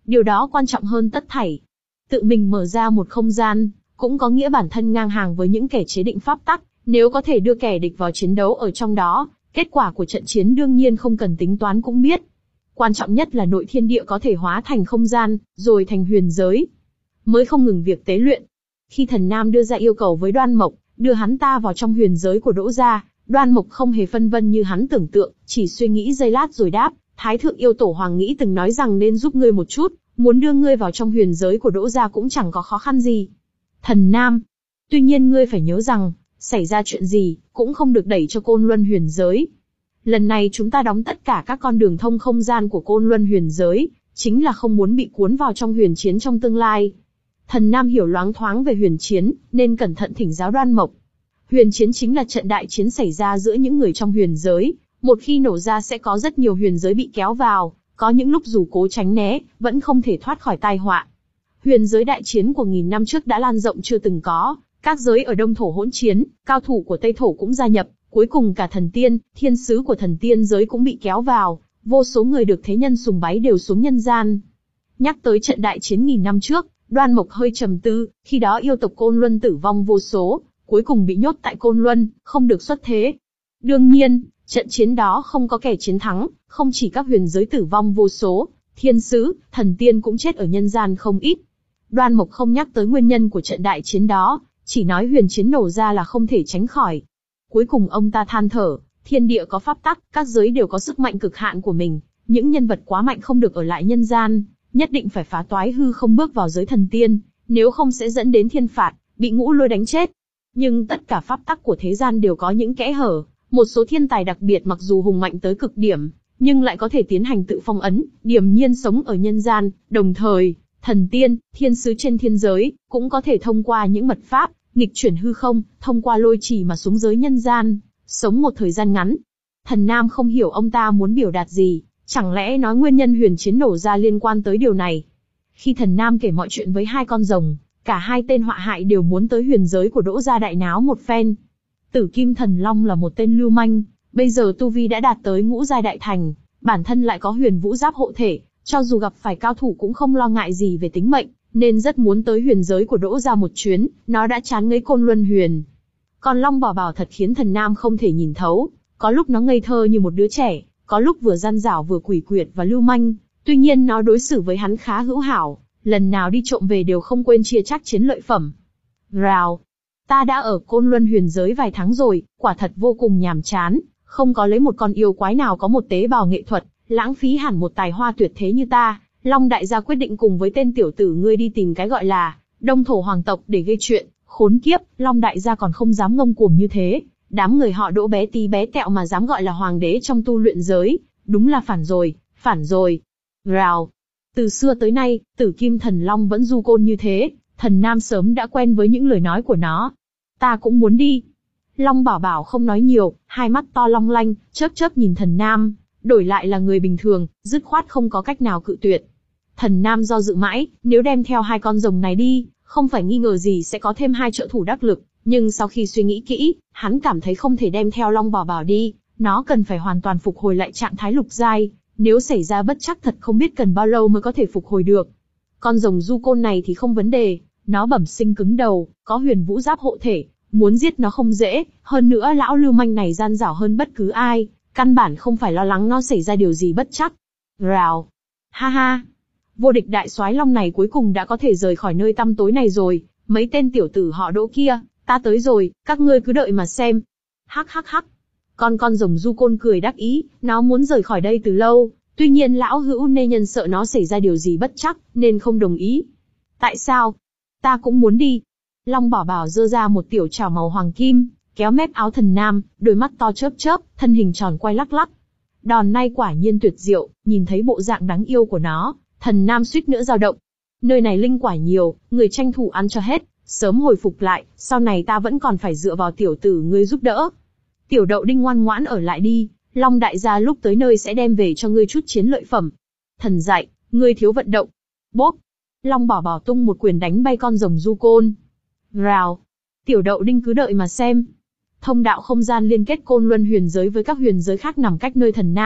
Điều đó quan trọng hơn tất thảy. Tự mình mở ra một không gian, cũng có nghĩa bản thân ngang hàng với những kẻ chế định pháp tắc, nếu có thể đưa kẻ địch vào chiến đấu ở trong đó, kết quả của trận chiến đương nhiên không cần tính toán cũng biết. Quan trọng nhất là nội thiên địa có thể hóa thành không gian, rồi thành huyền giới. Mới không ngừng việc tế luyện. Khi Thần Nam đưa ra yêu cầu với Đoan Mộc, đưa hắn ta vào trong huyền giới của Đỗ gia, Đoan Mộc không hề phân vân như hắn tưởng tượng, chỉ suy nghĩ giây lát rồi đáp, Thái thượng yêu tổ Hoàng Nghĩ từng nói rằng nên giúp ngươi một chút, muốn đưa ngươi vào trong huyền giới của Đỗ gia cũng chẳng có khó khăn gì. Thần Nam, tuy nhiên ngươi phải nhớ rằng, xảy ra chuyện gì, cũng không được đẩy cho Côn Luân huyền giới. Lần này chúng ta đóng tất cả các con đường thông không gian của Côn Luân huyền giới, chính là không muốn bị cuốn vào trong huyền chiến trong tương lai. Thần Nam hiểu loáng thoáng về huyền chiến, nên cẩn thận thỉnh giáo Đoan Mộc. Huyền chiến chính là trận đại chiến xảy ra giữa những người trong huyền giới, một khi nổ ra sẽ có rất nhiều huyền giới bị kéo vào, có những lúc dù cố tránh né, vẫn không thể thoát khỏi tai họa. Huyền giới đại chiến của nghìn năm trước đã lan rộng chưa từng có, các giới ở Đông Thổ hỗn chiến, cao thủ của Tây Thổ cũng gia nhập, cuối cùng cả thần tiên, thiên sứ của thần tiên giới cũng bị kéo vào, vô số người được thế nhân sùng bái đều xuống nhân gian. Nhắc tới trận đại chiến nghìn năm trước, Đoan Mộc hơi trầm tư, khi đó yêu tộc Côn Luân tử vong vô số, cuối cùng bị nhốt tại Côn Luân, không được xuất thế. Đương nhiên, trận chiến đó không có kẻ chiến thắng, không chỉ các huyền giới tử vong vô số, thiên sứ, thần tiên cũng chết ở nhân gian không ít. Đoan Mộc không nhắc tới nguyên nhân của trận đại chiến đó, chỉ nói huyền chiến nổ ra là không thể tránh khỏi. Cuối cùng ông ta than thở, thiên địa có pháp tắc, các giới đều có sức mạnh cực hạn của mình, những nhân vật quá mạnh không được ở lại nhân gian, nhất định phải phá toái hư không bước vào giới thần tiên, nếu không sẽ dẫn đến thiên phạt, bị ngũ lôi đánh chết. Nhưng tất cả pháp tắc của thế gian đều có những kẽ hở, một số thiên tài đặc biệt mặc dù hùng mạnh tới cực điểm, nhưng lại có thể tiến hành tự phong ấn, điềm nhiên sống ở nhân gian, đồng thời, thần tiên, thiên sứ trên thiên giới, cũng có thể thông qua những mật pháp, nghịch chuyển hư không, thông qua lôi trì mà xuống giới nhân gian, sống một thời gian ngắn. Thần Nam không hiểu ông ta muốn biểu đạt gì, chẳng lẽ nói nguyên nhân huyền chiến nổ ra liên quan tới điều này. Khi Thần Nam kể mọi chuyện với hai con rồng, cả hai tên họa hại đều muốn tới huyền giới của Đỗ gia đại náo một phen. Tử Kim Thần Long là một tên lưu manh, bây giờ tu vi đã đạt tới ngũ giai đại thành, bản thân lại có huyền vũ giáp hộ thể, cho dù gặp phải cao thủ cũng không lo ngại gì về tính mệnh, nên rất muốn tới huyền giới của Đỗ gia một chuyến, nó đã chán ngấy Côn Luân huyền. Còn Long Bảo Bảo thật khiến Thần Nam không thể nhìn thấu, có lúc nó ngây thơ như một đứa trẻ, có lúc vừa gian dảo vừa quỷ quyệt và lưu manh, tuy nhiên nó đối xử với hắn khá hữu hảo, lần nào đi trộm về đều không quên chia chác chiến lợi phẩm. Rào, ta đã ở Côn Luân huyền giới vài tháng rồi, quả thật vô cùng nhàm chán, không có lấy một con yêu quái nào có một tế bào nghệ thuật, lãng phí hẳn một tài hoa tuyệt thế như ta. Long đại gia quyết định cùng với tên tiểu tử ngươi đi tìm cái gọi là Đông Thổ hoàng tộc để gây chuyện. Khốn kiếp, Long đại gia còn không dám ngông cuồng như thế, đám người họ Đỗ bé tí bé tẹo mà dám gọi là hoàng đế trong tu luyện giới, đúng là phản rồi, phản rồi. Rào. Từ xưa tới nay, Tử Kim Thần Long vẫn du côn như thế, Thần Nam sớm đã quen với những lời nói của nó. Ta cũng muốn đi. Long Bảo Bảo không nói nhiều, hai mắt to long lanh, chớp chớp nhìn Thần Nam, đổi lại là người bình thường, dứt khoát không có cách nào cự tuyệt. Thần Nam do dự mãi, nếu đem theo hai con rồng này đi, không phải nghi ngờ gì sẽ có thêm hai trợ thủ đắc lực, nhưng sau khi suy nghĩ kỹ, hắn cảm thấy không thể đem theo Long Bảo Bảo đi, nó cần phải hoàn toàn phục hồi lại trạng thái lục giai, nếu xảy ra bất trắc thật không biết cần bao lâu mới có thể phục hồi được. Con rồng du côn này thì không vấn đề, nó bẩm sinh cứng đầu, có huyền vũ giáp hộ thể, muốn giết nó không dễ, hơn nữa lão lưu manh này gian dảo hơn bất cứ ai, căn bản không phải lo lắng nó xảy ra điều gì bất trắc. Rào. Ha ha. Vô địch đại soái Long này cuối cùng đã có thể rời khỏi nơi tăm tối này rồi, mấy tên tiểu tử họ Đỗ kia, ta tới rồi, các ngươi cứ đợi mà xem. Hắc hắc hắc. Con con rồng du côn cười đắc ý, nó muốn rời khỏi đây từ lâu, tuy nhiên lão hữu nê nhân sợ nó xảy ra điều gì bất trắc, nên không đồng ý. Tại sao? Ta cũng muốn đi. Long Bảo Bảo giơ ra một tiểu chảo màu hoàng kim, kéo mép áo Thần Nam, đôi mắt to chớp chớp, thân hình tròn quay lắc lắc. Đòn này quả nhiên tuyệt diệu, nhìn thấy bộ dạng đáng yêu của nó, Thần Nam suýt nữa dao động. Nơi này linh quả nhiều, người tranh thủ ăn cho hết, sớm hồi phục lại, sau này ta vẫn còn phải dựa vào tiểu tử ngươi giúp đỡ. Tiểu Đậu Đinh ngoan ngoãn ở lại đi, Long đại gia lúc tới nơi sẽ đem về cho ngươi chút chiến lợi phẩm. Thần dạy, ngươi thiếu vận động. Bốp. Long Bảo Bảo tung một quyền đánh bay con rồng du côn. Rào. Tiểu Đậu Đinh cứ đợi mà xem. Thông đạo không gian liên kết Côn Luân huyền giới với các huyền giới khác nằm cách nơi Thần Nam,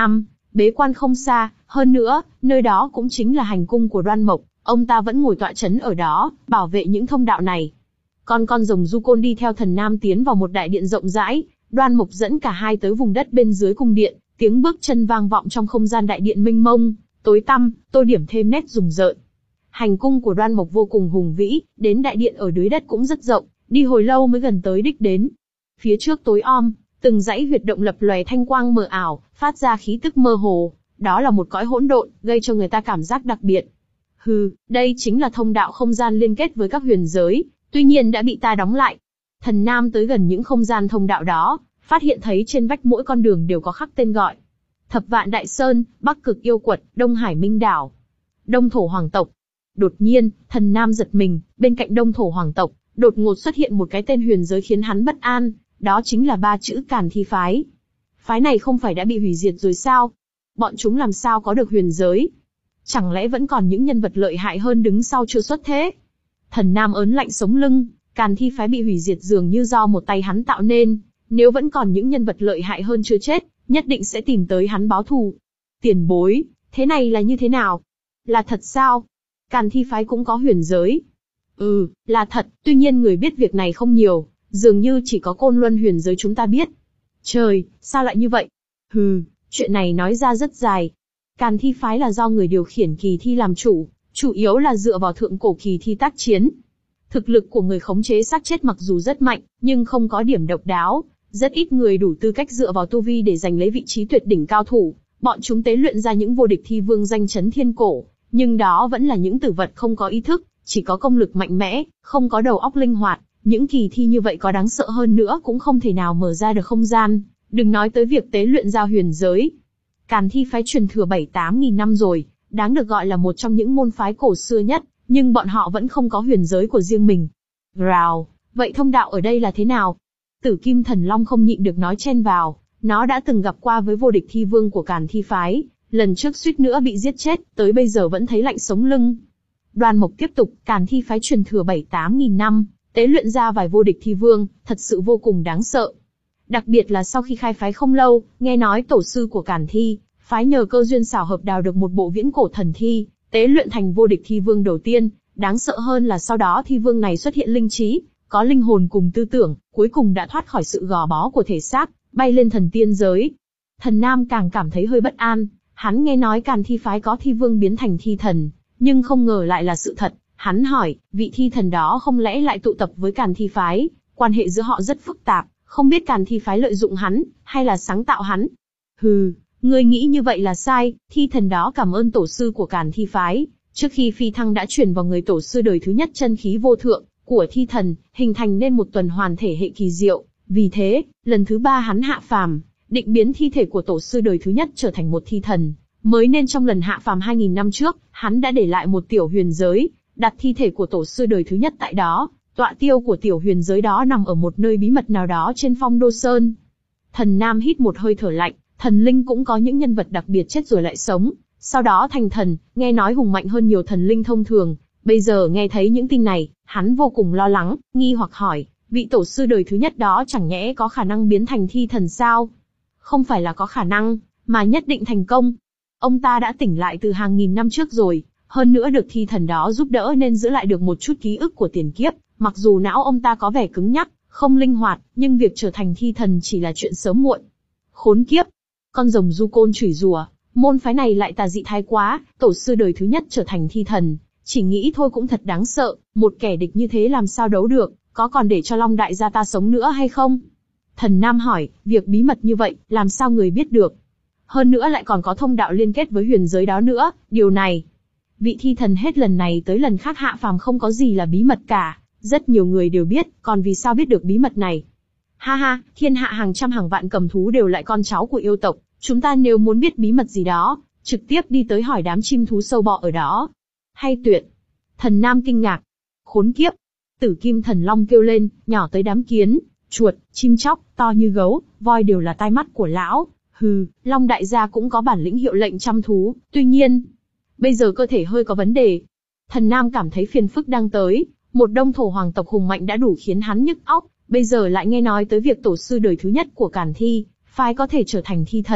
bế quan không xa, hơn nữa, nơi đó cũng chính là hành cung của Đoan Mộc, ông ta vẫn ngồi tọa chấn ở đó, bảo vệ những thông đạo này. Con con rồng du côn đi theo Thần Nam tiến vào một đại điện rộng rãi, Đoan Mộc dẫn cả hai tới vùng đất bên dưới cung điện, tiếng bước chân vang vọng trong không gian đại điện mênh mông, tối tăm, tô điểm thêm nét rùng rợn. Hành cung của Đoan Mộc vô cùng hùng vĩ, đến đại điện ở dưới đất cũng rất rộng, đi hồi lâu mới gần tới đích đến. Phía trước tối om, từng dãy huyệt động lập lòe thanh quang mờ ảo, phát ra khí tức mơ hồ, đó là một cõi hỗn độn, gây cho người ta cảm giác đặc biệt. Hừ, đây chính là thông đạo không gian liên kết với các huyền giới, tuy nhiên đã bị ta đóng lại. Thần Nam tới gần những không gian thông đạo đó, phát hiện thấy trên vách mỗi con đường đều có khắc tên gọi. Thập Vạn Đại Sơn, Bắc Cực Yêu Quật, Đông Hải Minh Đảo, Đông Thổ Hoàng Tộc. Đột nhiên, Thần Nam giật mình, bên cạnh Đông Thổ Hoàng Tộc, đột ngột xuất hiện một cái tên huyền giới khiến hắn bất an, đó chính là ba chữ Càn Thi Phái. Phái này không phải đã bị hủy diệt rồi sao? Bọn chúng làm sao có được huyền giới? Chẳng lẽ vẫn còn những nhân vật lợi hại hơn đứng sau chưa xuất thế? Thần Nam ớn lạnh sống lưng, Càn Thi Phái bị hủy diệt dường như do một tay hắn tạo nên, nếu vẫn còn những nhân vật lợi hại hơn chưa chết, nhất định sẽ tìm tới hắn báo thù. Tiền bối, thế này là như thế nào? Là thật sao? Càn Thi Phái cũng có huyền giới? Ừ, là thật, tuy nhiên người biết việc này không nhiều, dường như chỉ có Côn Luân huyền giới chúng ta biết. Trời, sao lại như vậy? Hừ, chuyện này nói ra rất dài. Càn Thi Phái là do người điều khiển kỳ thi làm chủ, chủ yếu là dựa vào thượng cổ kỳ thi tác chiến. Thực lực của người khống chế xác chết mặc dù rất mạnh, nhưng không có điểm độc đáo, rất ít người đủ tư cách dựa vào tu vi để giành lấy vị trí tuyệt đỉnh cao thủ. Bọn chúng tế luyện ra những vô địch thi vương danh chấn thiên cổ, nhưng đó vẫn là những tử vật không có ý thức, chỉ có công lực mạnh mẽ, không có đầu óc linh hoạt. Những kỳ thi như vậy có đáng sợ hơn nữa cũng không thể nào mở ra được không gian, đừng nói tới việc tế luyện ra huyền giới. Càn Thi Phái truyền thừa bảy tám nghìn năm rồi, đáng được gọi là một trong những môn phái cổ xưa nhất, nhưng bọn họ vẫn không có huyền giới của riêng mình. Rào, vậy thông đạo ở đây là thế nào? Tử Kim Thần Long không nhịn được nói chen vào, nó đã từng gặp qua với vô địch thi vương của Càn Thi Phái, lần trước suýt nữa bị giết chết, tới bây giờ vẫn thấy lạnh sống lưng. Đoan Mộc tiếp tục, Càn Thi Phái truyền thừa bảy tám nghìn năm, tế luyện ra vài vô địch thi vương, thật sự vô cùng đáng sợ. Đặc biệt là sau khi khai phái không lâu, nghe nói tổ sư của Càn Thi Phái nhờ cơ duyên xảo hợp đào được một bộ viễn cổ thần thi, tế luyện thành vô địch thi vương đầu tiên. Đáng sợ hơn là sau đó thi vương này xuất hiện linh trí, có linh hồn cùng tư tưởng, cuối cùng đã thoát khỏi sự gò bó của thể xác, bay lên thần tiên giới. Thần Nam càng cảm thấy hơi bất an, hắn nghe nói Càn Thi Phái có thi vương biến thành thi thần, nhưng không ngờ lại là sự thật. Hắn hỏi, vị thi thần đó không lẽ lại tụ tập với Càn Thi Phái, quan hệ giữa họ rất phức tạp, không biết Càn Thi Phái lợi dụng hắn, hay là sáng tạo hắn. Hừ, ngươi nghĩ như vậy là sai, thi thần đó cảm ơn tổ sư của Càn Thi Phái, trước khi phi thăng đã truyền vào người tổ sư đời thứ nhất chân khí vô thượng của thi thần, hình thành nên một tuần hoàn thể hệ kỳ diệu, vì thế, lần thứ ba hắn hạ phàm, định biến thi thể của tổ sư đời thứ nhất trở thành một thi thần, mới nên trong lần hạ phàm hai nghìn năm trước, hắn đã để lại một tiểu huyền giới, đặt thi thể của tổ sư đời thứ nhất tại đó, tọa tiêu của tiểu huyền giới đó nằm ở một nơi bí mật nào đó trên Phong Đô Sơn. Thần Nam hít một hơi thở lạnh, thần linh cũng có những nhân vật đặc biệt chết rồi lại sống, sau đó thành thần, nghe nói hùng mạnh hơn nhiều thần linh thông thường. Bây giờ nghe thấy những tin này, hắn vô cùng lo lắng, nghi hoặc hỏi, vị tổ sư đời thứ nhất đó chẳng nhẽ có khả năng biến thành thi thần sao? Không phải là có khả năng, mà nhất định thành công. Ông ta đã tỉnh lại từ hàng nghìn năm trước rồi, hơn nữa được thi thần đó giúp đỡ nên giữ lại được một chút ký ức của tiền kiếp, mặc dù não ông ta có vẻ cứng nhắc, không linh hoạt, nhưng việc trở thành thi thần chỉ là chuyện sớm muộn. Khốn kiếp! Con rồng du côn chửi rủa, môn phái này lại tà dị thái quá, tổ sư đời thứ nhất trở thành thi thần, chỉ nghĩ thôi cũng thật đáng sợ, một kẻ địch như thế làm sao đấu được, có còn để cho Long đại gia ta sống nữa hay không? Thần Nam hỏi, việc bí mật như vậy, làm sao người biết được? Hơn nữa lại còn có thông đạo liên kết với huyền giới đó nữa, điều này. Vị thi thần hết lần này tới lần khác hạ phàm không có gì là bí mật cả, rất nhiều người đều biết, còn vì sao biết được bí mật này? Ha ha, thiên hạ hàng trăm hàng vạn cầm thú đều lại con cháu của yêu tộc, chúng ta nếu muốn biết bí mật gì đó, trực tiếp đi tới hỏi đám chim thú sâu bọ ở đó. Hay tuyệt! Thần Nam kinh ngạc. Khốn kiếp! Tử Kim Thần Long kêu lên, nhỏ tới đám kiến, chuột, chim chóc, to như gấu, voi đều là tai mắt của lão. Hừ, Long đại gia cũng có bản lĩnh hiệu lệnh trăm thú, tuy nhiên, bây giờ cơ thể hơi có vấn đề. Thần Nam cảm thấy phiền phức đang tới, một đông thổ hoàng tộc hùng mạnh đã đủ khiến hắn nhức óc, bây giờ lại nghe nói tới việc tổ sư đời thứ nhất của Càn Thi Phái có thể trở thành thi thần,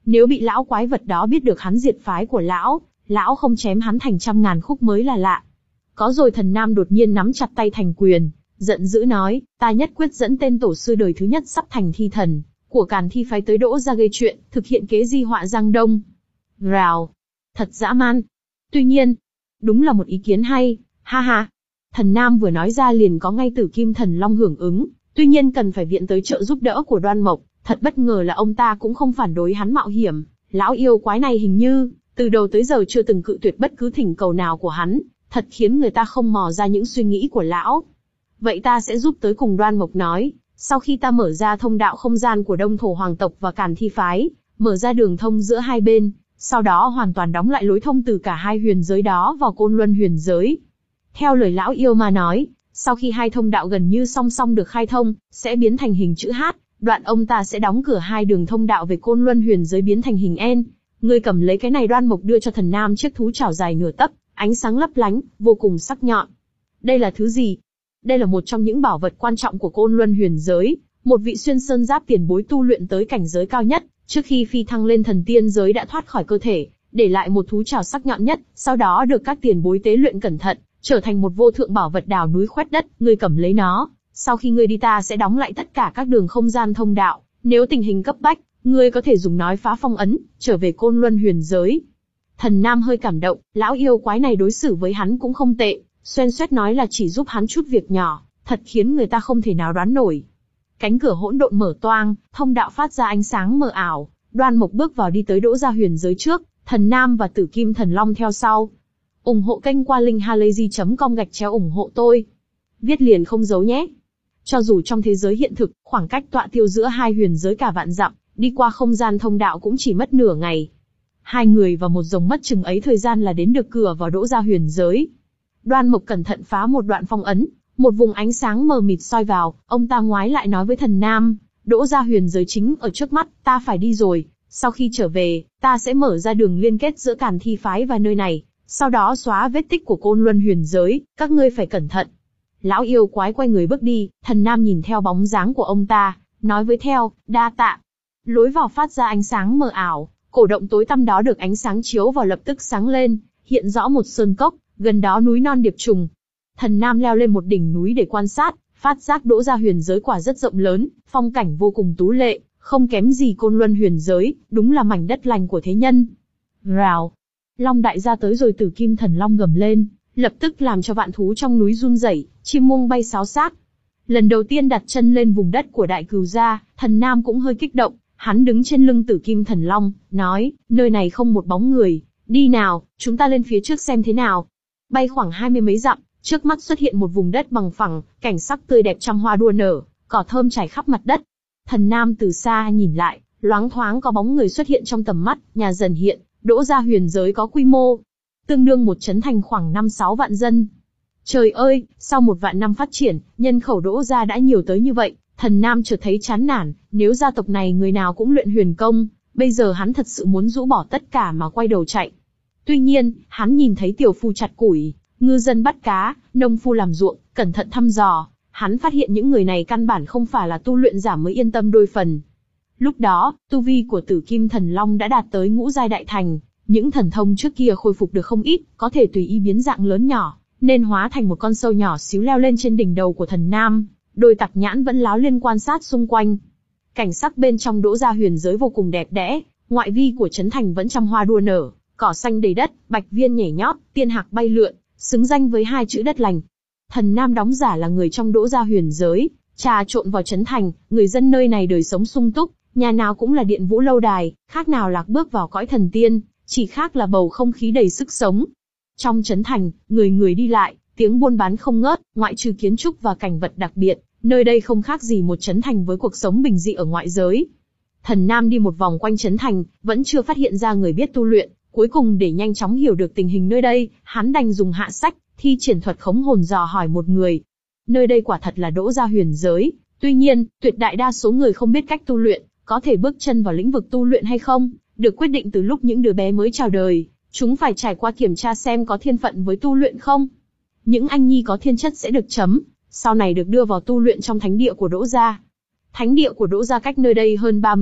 Nếu bị lão quái vật đó biết được hắn diệt phái của lão, lão không chém hắn thành trăm ngàn khúc mới là lạ. Có rồi. Thần Nam đột nhiên nắm chặt tay thành quyền, giận dữ nói, ta nhất quyết dẫn tên tổ sư đời thứ nhất sắp thành thi thần của Càn Thi phái tới Đỗ gia gây chuyện, thực hiện kế di họa Giang Đông. Rào, thật dã man. Tuy nhiên, đúng là một ý kiến hay, ha ha. Thần Nam vừa nói ra liền có ngay Tử Kim Thần Long hưởng ứng, tuy nhiên cần phải viện tới trợ giúp đỡ của Đoan Mộc. Thật bất ngờ là ông ta cũng không phản đối hắn mạo hiểm, lão yêu quái này hình như từ đầu tới giờ chưa từng cự tuyệt bất cứ thỉnh cầu nào của hắn, thật khiến người ta không mò ra những suy nghĩ của lão. Vậy ta sẽ giúp tới cùng. Đoan Mộc nói, sau khi ta mở ra thông đạo không gian của Đông Thổ Hoàng tộc và Càn Thi phái, mở ra đường thông giữa hai bên, sau đó hoàn toàn đóng lại lối thông từ cả hai huyền giới đó vào Côn Luân huyền giới. Theo lời lão yêu mà nói, sau khi hai thông đạo gần như song song được khai thông, sẽ biến thành hình chữ H, đoạn ông ta sẽ đóng cửa hai đường thông đạo về Côn Luân huyền giới biến thành hình N. Ngươi cầm lấy cái này. Đoan Mộc đưa cho Thần Nam chiếc thú chảo dài nửa tấc, ánh sáng lấp lánh, vô cùng sắc nhọn. Đây là thứ gì? Đây là một trong những bảo vật quan trọng của Côn Luân huyền giới, một vị xuyên sơn giáp tiền bối tu luyện tới cảnh giới cao nhất, trước khi phi thăng lên thần tiên giới đã thoát khỏi cơ thể, để lại một thú chảo sắc nhọn nhất, sau đó được các tiền bối tế luyện cẩn thận, trở thành một vô thượng bảo vật đào núi khoét đất. Ngươi cầm lấy nó, sau khi ngươi đi ta sẽ đóng lại tất cả các đường không gian thông đạo, nếu tình hình cấp bách, ngươi có thể dùng nói phá phong ấn, trở về Côn Luân huyền giới. Thần Nam hơi cảm động, lão yêu quái này đối xử với hắn cũng không tệ, xoen xoét nói là chỉ giúp hắn chút việc nhỏ, thật khiến người ta không thể nào đoán nổi. Cánh cửa hỗn độn mở toang, thông đạo phát ra ánh sáng mờ ảo, Đoan Mộc bước vào đi tới Đỗ gia huyền giới trước, Thần Nam và Tử Kim Thần Long theo sau. Ủng hộ kênh qua linkhalazy chấm com gạch chéo ủng hộ tôi. Viết liền không giấu nhé. Cho dù trong thế giới hiện thực, khoảng cách tọa tiêu giữa hai huyền giới cả vạn dặm, đi qua không gian thông đạo cũng chỉ mất nửa ngày. Hai người và một rồng mất chừng ấy thời gian là đến được cửa vào Đỗ gia huyền giới. Đoan Mộc cẩn thận phá một đoạn phong ấn, một vùng ánh sáng mờ mịt soi vào, ông ta ngoái lại nói với Thần Nam, Đỗ gia huyền giới chính ở trước mắt, ta phải đi rồi, sau khi trở về, ta sẽ mở ra đường liên kết giữa Càn Thi phái và nơi này, sau đó xóa vết tích của Côn Luân huyền giới, các ngươi phải cẩn thận. Lão yêu quái quay người bước đi, Thần Nam nhìn theo bóng dáng của ông ta, nói với theo, đa tạ. Lối vào phát ra ánh sáng mờ ảo, cổ động tối tăm đó được ánh sáng chiếu vào lập tức sáng lên, hiện rõ một sơn cốc, gần đó núi non điệp trùng. Thần Nam leo lên một đỉnh núi để quan sát, phát giác Đỗ gia huyền giới quả rất rộng lớn, phong cảnh vô cùng tú lệ, không kém gì Côn Luân huyền giới, đúng là mảnh đất lành của thế nhân. Rào, Long đại gia tới rồi. Tử Kim Thần Long gầm lên, lập tức làm cho vạn thú trong núi run rẩy, chim muông bay xáo xác. Lần đầu tiên đặt chân lên vùng đất của Đại Cừu gia, Thần Nam cũng hơi kích động, hắn đứng trên lưng Tử Kim Thần Long, nói, nơi này không một bóng người, đi nào, chúng ta lên phía trước xem thế nào. Bay khoảng hai mươi mấy dặm, trước mắt xuất hiện một vùng đất bằng phẳng, cảnh sắc tươi đẹp trăm hoa đua nở, cỏ thơm trải khắp mặt đất. Thần Nam từ xa nhìn lại, loáng thoáng có bóng người xuất hiện trong tầm mắt, nhà dần hiện, Đỗ gia huyền giới có quy mô tương đương một trấn thành khoảng năm sáu vạn dân. Trời ơi, sau một vạn năm phát triển, nhân khẩu Đỗ gia đã nhiều tới như vậy, Thần Nam chợt thấy chán nản, nếu gia tộc này người nào cũng luyện huyền công, bây giờ hắn thật sự muốn rũ bỏ tất cả mà quay đầu chạy. Tuy nhiên, hắn nhìn thấy tiểu phu chặt củi, ngư dân bắt cá, nông phu làm ruộng, cẩn thận thăm dò, hắn phát hiện những người này căn bản không phải là tu luyện giả mới yên tâm đôi phần. Lúc đó, tu vi của Tử Kim Thần Long đã đạt tới ngũ giai đại thành, những thần thông trước kia khôi phục được không ít, có thể tùy ý biến dạng lớn nhỏ, nên hóa thành một con sâu nhỏ xíu leo lên trên đỉnh đầu của Thần Nam, đôi tặc nhãn vẫn láo liên quan sát xung quanh. Cảnh sắc bên trong Đỗ gia huyền giới vô cùng đẹp đẽ, ngoại vi của trấn thành vẫn trăm hoa đua nở, cỏ xanh đầy đất, bạch viên nhảy nhót, tiên hạc bay lượn, xứng danh với hai chữ đất lành. Thần Nam đóng giả là người trong Đỗ gia huyền giới, trà trộn vào trấn thành, người dân nơi này đời sống sung túc, nhà nào cũng là điện vũ lâu đài, khác nào lạc bước vào cõi thần tiên, chỉ khác là bầu không khí đầy sức sống. Trong trấn thành, người người đi lại, tiếng buôn bán không ngớt, ngoại trừ kiến trúc và cảnh vật đặc biệt, nơi đây không khác gì một trấn thành với cuộc sống bình dị ở ngoại giới. Thần Nam đi một vòng quanh trấn thành, vẫn chưa phát hiện ra người biết tu luyện, cuối cùng để nhanh chóng hiểu được tình hình nơi đây, hắn đành dùng hạ sách, thi triển thuật khống hồn dò hỏi một người. Nơi đây quả thật là Đỗ gia huyền giới, tuy nhiên, tuyệt đại đa số người không biết cách tu luyện, có thể bước chân vào lĩnh vực tu luyện hay không, được quyết định từ lúc những đứa bé mới chào đời, chúng phải trải qua kiểm tra xem có thiên phận với tu luyện không. Những anh nhi có thiên chất sẽ được chấm, sau này được đưa vào tu luyện trong thánh địa của Đỗ gia. Thánh địa của Đỗ gia cách nơi đây hơn ba mươi dặm,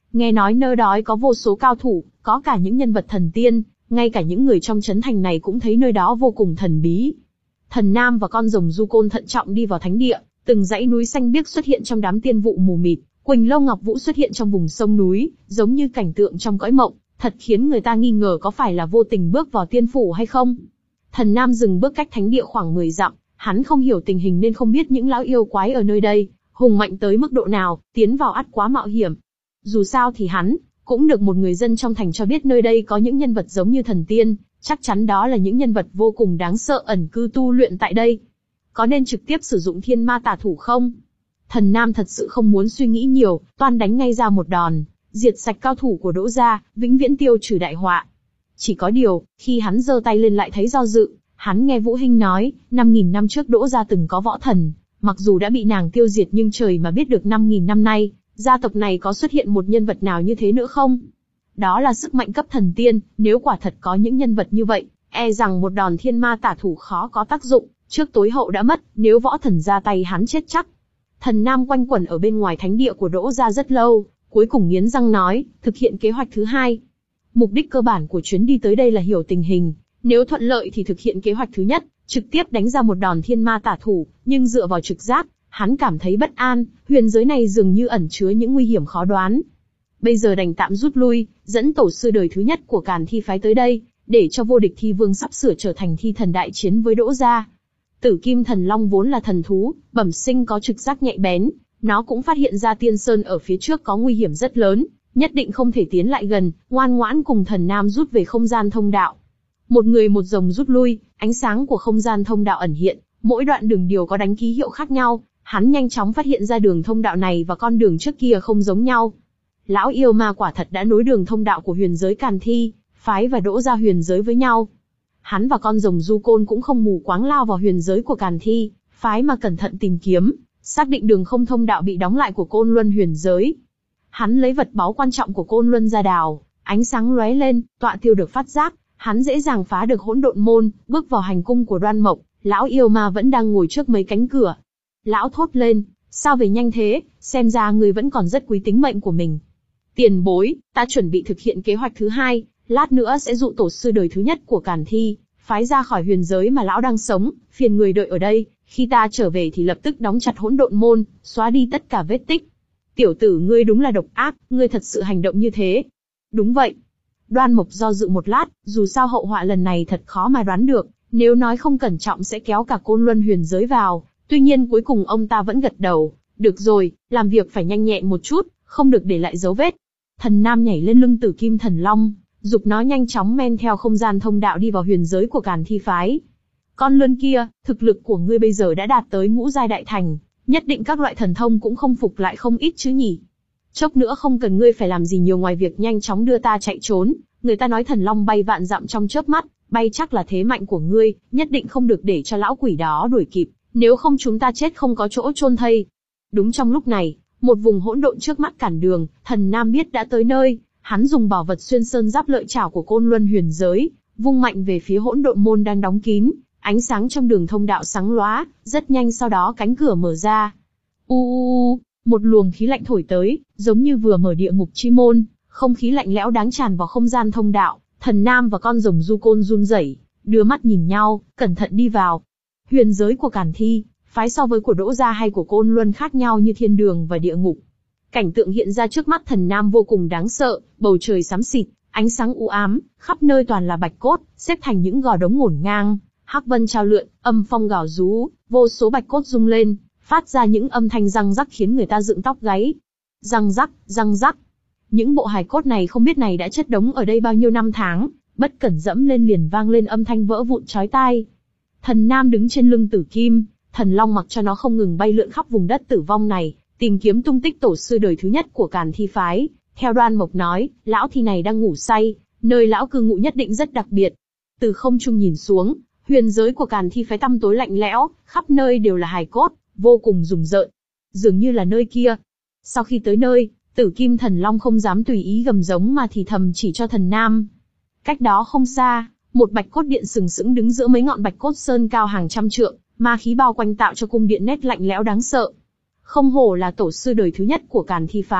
Nghe nói nơi đó có vô số cao thủ, có cả những nhân vật thần tiên, ngay cả những người trong trấn thành này cũng thấy nơi đó vô cùng thần bí. Thần Nam và con rồng Du Côn thận trọng đi vào thánh địa, từng dãy núi xanh biếc xuất hiện trong đám tiên vụ mù mịt, Quỳnh Lâu Ngọc Vũ xuất hiện trong vùng sông núi, giống như cảnh tượng trong cõi mộng, thật khiến người ta nghi ngờ có phải là vô tình bước vào tiên phủ hay không. Thần Nam dừng bước cách thánh địa khoảng mười dặm, hắn không hiểu tình hình nên không biết những lão yêu quái ở nơi đây hùng mạnh tới mức độ nào, tiến vào ắt quá mạo hiểm. Dù sao thì hắn cũng được một người dân trong thành cho biết nơi đây có những nhân vật giống như thần tiên, chắc chắn đó là những nhân vật vô cùng đáng sợ ẩn cư tu luyện tại đây. Có nên trực tiếp sử dụng thiên ma tà thủ không? Thần Nam thật sự không muốn suy nghĩ nhiều, toan đánh ngay ra một đòn, diệt sạch cao thủ của Đỗ gia, vĩnh viễn tiêu trừ đại họa. Chỉ có điều, khi hắn giơ tay lên lại thấy do dự, hắn nghe Vũ Hinh nói, năm nghìn năm trước Đỗ gia từng có võ thần, mặc dù đã bị nàng tiêu diệt nhưng trời mà biết được năm nghìn năm nay, gia tộc này có xuất hiện một nhân vật nào như thế nữa không? Đó là sức mạnh cấp thần tiên, nếu quả thật có những nhân vật như vậy, e rằng một đòn thiên ma tả thủ khó có tác dụng, trước tối hậu đã mất, nếu võ thần ra tay hắn chết chắc. Thần Nam quanh quẩn ở bên ngoài thánh địa của Đỗ gia rất lâu, cuối cùng nghiến răng nói, thực hiện kế hoạch thứ hai. Mục đích cơ bản của chuyến đi tới đây là hiểu tình hình, nếu thuận lợi thì thực hiện kế hoạch thứ nhất, trực tiếp đánh ra một đòn thiên ma tả thủ, nhưng dựa vào trực giác, hắn cảm thấy bất an, huyền giới này dường như ẩn chứa những nguy hiểm khó đoán. Bây giờ đành tạm rút lui, dẫn tổ sư đời thứ nhất của Càn Thi phái tới đây, để cho vô địch thi vương sắp sửa trở thành thi thần đại chiến với Đỗ gia. Tử Kim Thần Long vốn là thần thú, bẩm sinh có trực giác nhạy bén, nó cũng phát hiện ra Tiên Sơn ở phía trước có nguy hiểm rất lớn, nhất định không thể tiến lại gần, ngoan ngoãn cùng Thần Nam rút về không gian thông đạo. Một người một rồng rút lui, ánh sáng của không gian thông đạo ẩn hiện, mỗi đoạn đường đều có đánh ký hiệu khác nhau, hắn nhanh chóng phát hiện ra đường thông đạo này và con đường trước kia không giống nhau. Lão yêu ma quả thật đã nối đường thông đạo của huyền giới Càn Thi phái và Đỗ gia huyền giới với nhau. Hắn và con rồng Du Côn cũng không mù quáng lao vào huyền giới của Càn Thi phái mà cẩn thận tìm kiếm, xác định đường không thông đạo bị đóng lại của Côn Luân huyền giới. Hắn lấy vật báu quan trọng của Côn Luân ra đào, ánh sáng lóe lên, tọa tiêu được phát giác, hắn dễ dàng phá được hỗn độn môn, bước vào hành cung của Đoan Mộc. Lão yêu ma vẫn đang ngồi trước mấy cánh cửa. Lão thốt lên, sao về nhanh thế, xem ra người vẫn còn rất quý tính mệnh của mình. Tiền bối, ta chuẩn bị thực hiện kế hoạch thứ hai, lát nữa sẽ dụ tổ sư đời thứ nhất của Càn Thi phái ra khỏi huyền giới mà lão đang sống, phiền người đợi ở đây, khi ta trở về thì lập tức đóng chặt hỗn độn môn, xóa đi tất cả vết tích. Tiểu tử ngươi đúng là độc ác, ngươi thật sự hành động như thế. Đúng vậy. Đoan Mộc do dự một lát, dù sao hậu họa lần này thật khó mà đoán được, nếu nói không cẩn trọng sẽ kéo cả Côn Luân huyền giới vào, tuy nhiên cuối cùng ông ta vẫn gật đầu, được rồi, làm việc phải nhanh nhẹn một chút, không được để lại dấu vết. Thần Nam nhảy lên lưng Tử Kim Thần Long, giục nó nhanh chóng men theo không gian thông đạo đi vào huyền giới của Càn Thi phái. Con lươn kia, thực lực của ngươi bây giờ đã đạt tới ngũ giai đại thành, nhất định các loại thần thông cũng không phục lại không ít chứ nhỉ. Chốc nữa không cần ngươi phải làm gì nhiều ngoài việc nhanh chóng đưa ta chạy trốn, người ta nói thần long bay vạn dặm trong chớp mắt, bay chắc là thế mạnh của ngươi, nhất định không được để cho lão quỷ đó đuổi kịp, nếu không chúng ta chết không có chỗ chôn thây. Đúng trong lúc này, một vùng hỗn độn trước mắt cản đường, Thần Nam biết đã tới nơi, hắn dùng bảo vật xuyên sơn giáp lợi chảo của Côn Luân huyền giới, vung mạnh về phía hỗn độn môn đang đóng kín, ánh sáng trong đường thông đạo sáng lóa, rất nhanh sau đó cánh cửa mở ra. U u u, một luồng khí lạnh thổi tới, giống như vừa mở địa ngục chi môn, không khí lạnh lẽo đáng tràn vào không gian thông đạo. Thần Nam và con rồng Du Côn run rẩy, đưa mắt nhìn nhau, cẩn thận đi vào. Huyền giới của Càn Thi phái so với của Đỗ gia hay của Côn Luân khác nhau như thiên đường và địa ngục. Cảnh tượng hiện ra trước mắt Thần Nam vô cùng đáng sợ, bầu trời xám xịt, ánh sáng u ám, khắp nơi toàn là bạch cốt, xếp thành những gò đống ngổn ngang, hắc vân trao lượn, âm phong gào rú, vô số bạch cốt rung lên, phát ra những âm thanh răng rắc khiến người ta dựng tóc gáy. Răng rắc, răng rắc. Những bộ hài cốt này không biết này đã chất đống ở đây bao nhiêu năm tháng, bất cẩn dẫm lên liền vang lên âm thanh vỡ vụn chói tai. Thần Nam đứng trên lưng Tử Kim Thần Long mặc cho nó không ngừng bay lượn khắp vùng đất tử vong này, tìm kiếm tung tích tổ sư đời thứ nhất của Càn Thi phái. Theo Đoan Mộc nói, lão thi này đang ngủ say, nơi lão cư ngụ nhất định rất đặc biệt. Từ không trung nhìn xuống, huyền giới của Càn Thi phái tăm tối lạnh lẽo, khắp nơi đều là hài cốt, vô cùng rùng rợn. Dường như là nơi kia. Sau khi tới nơi, Tử Kim Thần Long không dám tùy ý gầm giống mà thì thầm chỉ cho Thần Nam. Cách đó không xa, một bạch cốt điện sừng sững đứng giữa mấy ngọn bạch cốt sơn cao hàng trăm trượng, ma khí bao quanh tạo cho cung điện nét lạnh lẽo đáng sợ. Không hổ là tổ sư đời thứ nhất của Càn Thi phái,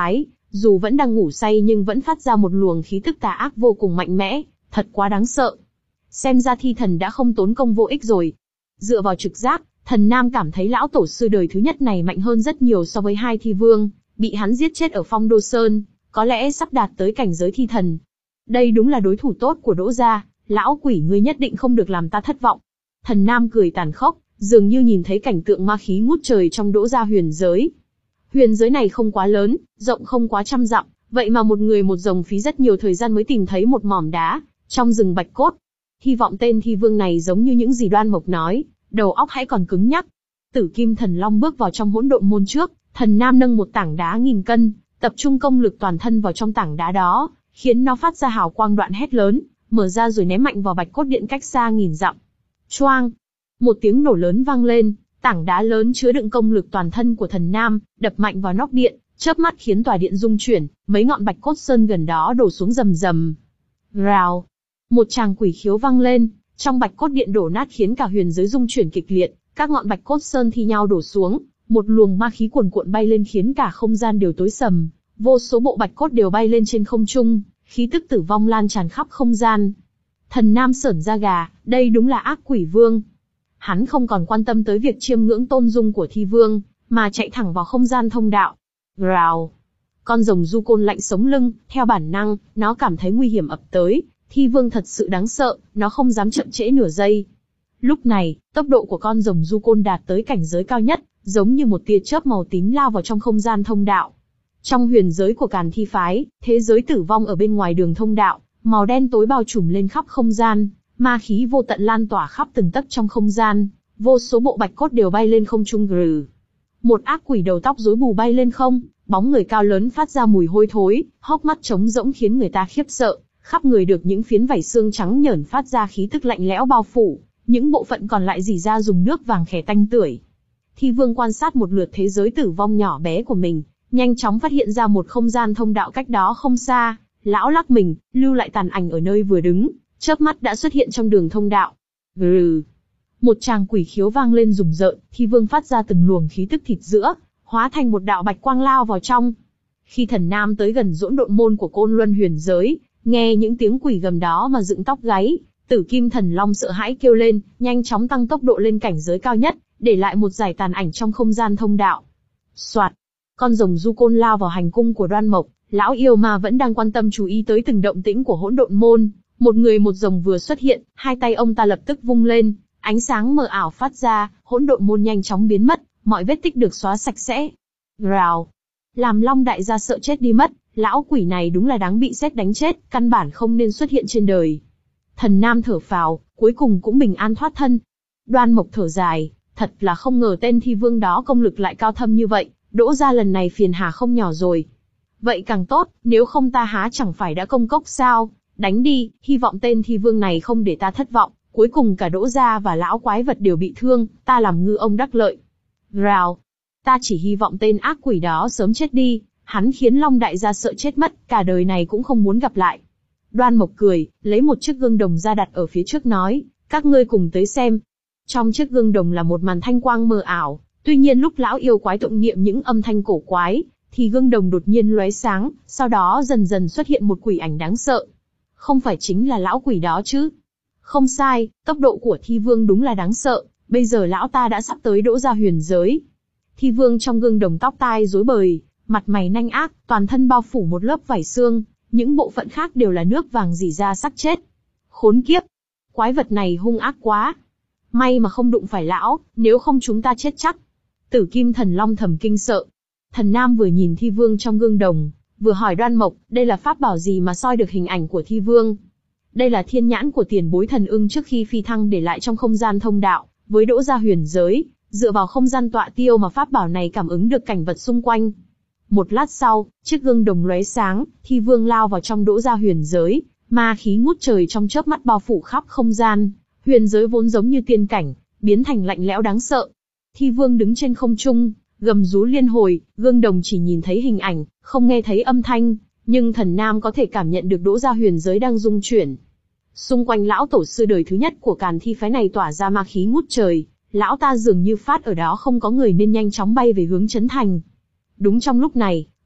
dù vẫn đang ngủ say nhưng vẫn phát ra một luồng khí tức tà ác vô cùng mạnh mẽ, thật quá đáng sợ. Xem ra thi thần đã không tốn công vô ích rồi. Dựa vào trực giác, Thần Nam cảm thấy lão tổ sư đời thứ nhất này mạnh hơn rất nhiều so với hai thi vương, bị hắn giết chết ở Phong Đô Sơn, có lẽ sắp đạt tới cảnh giới thi thần. Đây đúng là đối thủ tốt của Đỗ gia, lão quỷ ngươi nhất định không được làm ta thất vọng. Thần Nam cười tàn khốc, dường như nhìn thấy cảnh tượng ma khí ngút trời trong Đỗ gia huyền giới. Huyền giới này không quá lớn, rộng không quá trăm dặm, vậy mà một người một rồng phí rất nhiều thời gian mới tìm thấy một mỏm đá trong rừng bạch cốt. Hy vọng tên thi vương này giống như những gì Đoan Mộc nói, đầu óc hãy còn cứng nhắc. Tử Kim Thần Long bước vào trong hỗn độn môn trước, Thần Nam nâng một tảng đá nghìn cân, tập trung công lực toàn thân vào trong tảng đá đó, khiến nó phát ra hào quang đoạn hét lớn, mở ra rồi ném mạnh vào bạch cốt điện cách xa nghìn dặm. Choang! Một tiếng nổ lớn vang lên, tảng đá lớn chứa đựng công lực toàn thân của Thần Nam, đập mạnh vào nóc điện, chớp mắt khiến tòa điện rung chuyển, mấy ngọn bạch cốt sơn gần đó đổ xuống rầm rầm. Rào! Một tràng quỷ khiếu vang lên, trong bạch cốt điện đổ nát khiến cả huyền giới rung chuyển kịch liệt, các ngọn bạch cốt sơn thi nhau đổ xuống, một luồng ma khí cuồn cuộn bay lên khiến cả không gian đều tối sầm, vô số bộ bạch cốt đều bay lên trên không trung, khí tức tử vong lan tràn khắp không gian. Thần Nam sởn da gà, đây đúng là ác quỷ vương. Hắn không còn quan tâm tới việc chiêm ngưỡng tôn dung của thi vương, mà chạy thẳng vào không gian thông đạo. Rào! Con rồng du côn lạnh sống lưng, theo bản năng, nó cảm thấy nguy hiểm ập tới. Thi vương thật sự đáng sợ, nó không dám chậm trễ nửa giây. Lúc này, tốc độ của con rồng du côn đạt tới cảnh giới cao nhất, giống như một tia chớp màu tím lao vào trong không gian thông đạo. Trong huyền giới của Càn Thi phái, thế giới tử vong ở bên ngoài đường thông đạo, màu đen tối bao trùm lên khắp không gian, ma khí vô tận lan tỏa khắp từng tấc trong không gian, vô số bộ bạch cốt đều bay lên không trung gừ. Một ác quỷ đầu tóc rối bù bay lên không, bóng người cao lớn phát ra mùi hôi thối, hốc mắt trống rỗng khiến người ta khiếp sợ. Khắp người được những phiến vảy xương trắng nhởn phát ra khí tức lạnh lẽo bao phủ, những bộ phận còn lại rỉ ra dùng nước vàng khè tanh tưởi. Thi vương quan sát một lượt thế giới tử vong nhỏ bé của mình, nhanh chóng phát hiện ra một không gian thông đạo cách đó không xa. Lão lắc mình, lưu lại tàn ảnh ở nơi vừa đứng, chớp mắt đã xuất hiện trong đường thông đạo. Gừ! Một tràng quỷ khiếu vang lên rùng rợn, Thi vương phát ra từng luồng khí tức thịt giữa, hóa thành một đạo bạch quang lao vào trong. Khi Thần Nam tới gần hỗn độn môn của Côn Luân huyền giới, nghe những tiếng quỷ gầm đó mà dựng tóc gáy, Tử Kim Thần Long sợ hãi kêu lên, nhanh chóng tăng tốc độ lên cảnh giới cao nhất, để lại một dải tàn ảnh trong không gian thông đạo. Soạt, con rồng du côn lao vào hành cung của Đoan Mộc, lão yêu ma vẫn đang quan tâm chú ý tới từng động tĩnh của hỗn độn môn. Một người một rồng vừa xuất hiện, hai tay ông ta lập tức vung lên, ánh sáng mờ ảo phát ra, hỗn độn môn nhanh chóng biến mất, mọi vết tích được xóa sạch sẽ. Rào, làm Long đại gia sợ chết đi mất. Lão quỷ này đúng là đáng bị sét đánh chết, căn bản không nên xuất hiện trên đời. Thần Nam thở phào, cuối cùng cũng bình an thoát thân. Đoan Mộc thở dài, thật là không ngờ tên thi vương đó công lực lại cao thâm như vậy, Đỗ gia lần này phiền hà không nhỏ rồi. Vậy càng tốt, nếu không ta há chẳng phải đã công cốc sao, đánh đi, hy vọng tên thi vương này không để ta thất vọng, cuối cùng cả Đỗ gia và lão quái vật đều bị thương, ta làm ngư ông đắc lợi. Rào, ta chỉ hy vọng tên ác quỷ đó sớm chết đi. Hắn khiến Long đại gia sợ chết mất, cả đời này cũng không muốn gặp lại. Đoan Mộc cười, lấy một chiếc gương đồng ra đặt ở phía trước nói, các ngươi cùng tới xem. Trong chiếc gương đồng là một màn thanh quang mờ ảo, tuy nhiên lúc lão yêu quái tụng niệm những âm thanh cổ quái, thì gương đồng đột nhiên lóe sáng, sau đó dần dần xuất hiện một quỷ ảnh đáng sợ. Không phải chính là lão quỷ đó chứ? Không sai, tốc độ của thi vương đúng là đáng sợ, bây giờ lão ta đã sắp tới Đỗ gia huyền giới. Thi vương trong gương đồng tóc tai rối bời, mặt mày nanh ác, toàn thân bao phủ một lớp vảy xương, những bộ phận khác đều là nước vàng rỉ ra sắc chết. Khốn kiếp! Quái vật này hung ác quá. May mà không đụng phải lão, nếu không chúng ta chết chắc. Tử Kim Thần Long thầm kinh sợ. Thần Nam vừa nhìn thi vương trong gương đồng, vừa hỏi Đoan Mộc, đây là pháp bảo gì mà soi được hình ảnh của thi vương? Đây là thiên nhãn của tiền bối thần ưng trước khi phi thăng để lại trong không gian thông đạo, với Đỗ gia huyền giới, dựa vào không gian tọa tiêu mà pháp bảo này cảm ứng được cảnh vật xung quanh. Một lát sau, chiếc gương đồng lóe sáng, thi vương lao vào trong Đỗ gia huyền giới, ma khí ngút trời trong chớp mắt bao phủ khắp không gian, huyền giới vốn giống như tiên cảnh, biến thành lạnh lẽo đáng sợ. Thi vương đứng trên không trung, gầm rú liên hồi, gương đồng chỉ nhìn thấy hình ảnh, không nghe thấy âm thanh, nhưng Thần Nam có thể cảm nhận được Đỗ gia huyền giới đang rung chuyển. Xung quanh lão tổ sư đời thứ nhất của Càn Thi phái này tỏa ra ma khí ngút trời, lão ta dường như phát ở đó không có người nên nhanh chóng bay về hướng Trấn Thành. Đúng trong lúc này,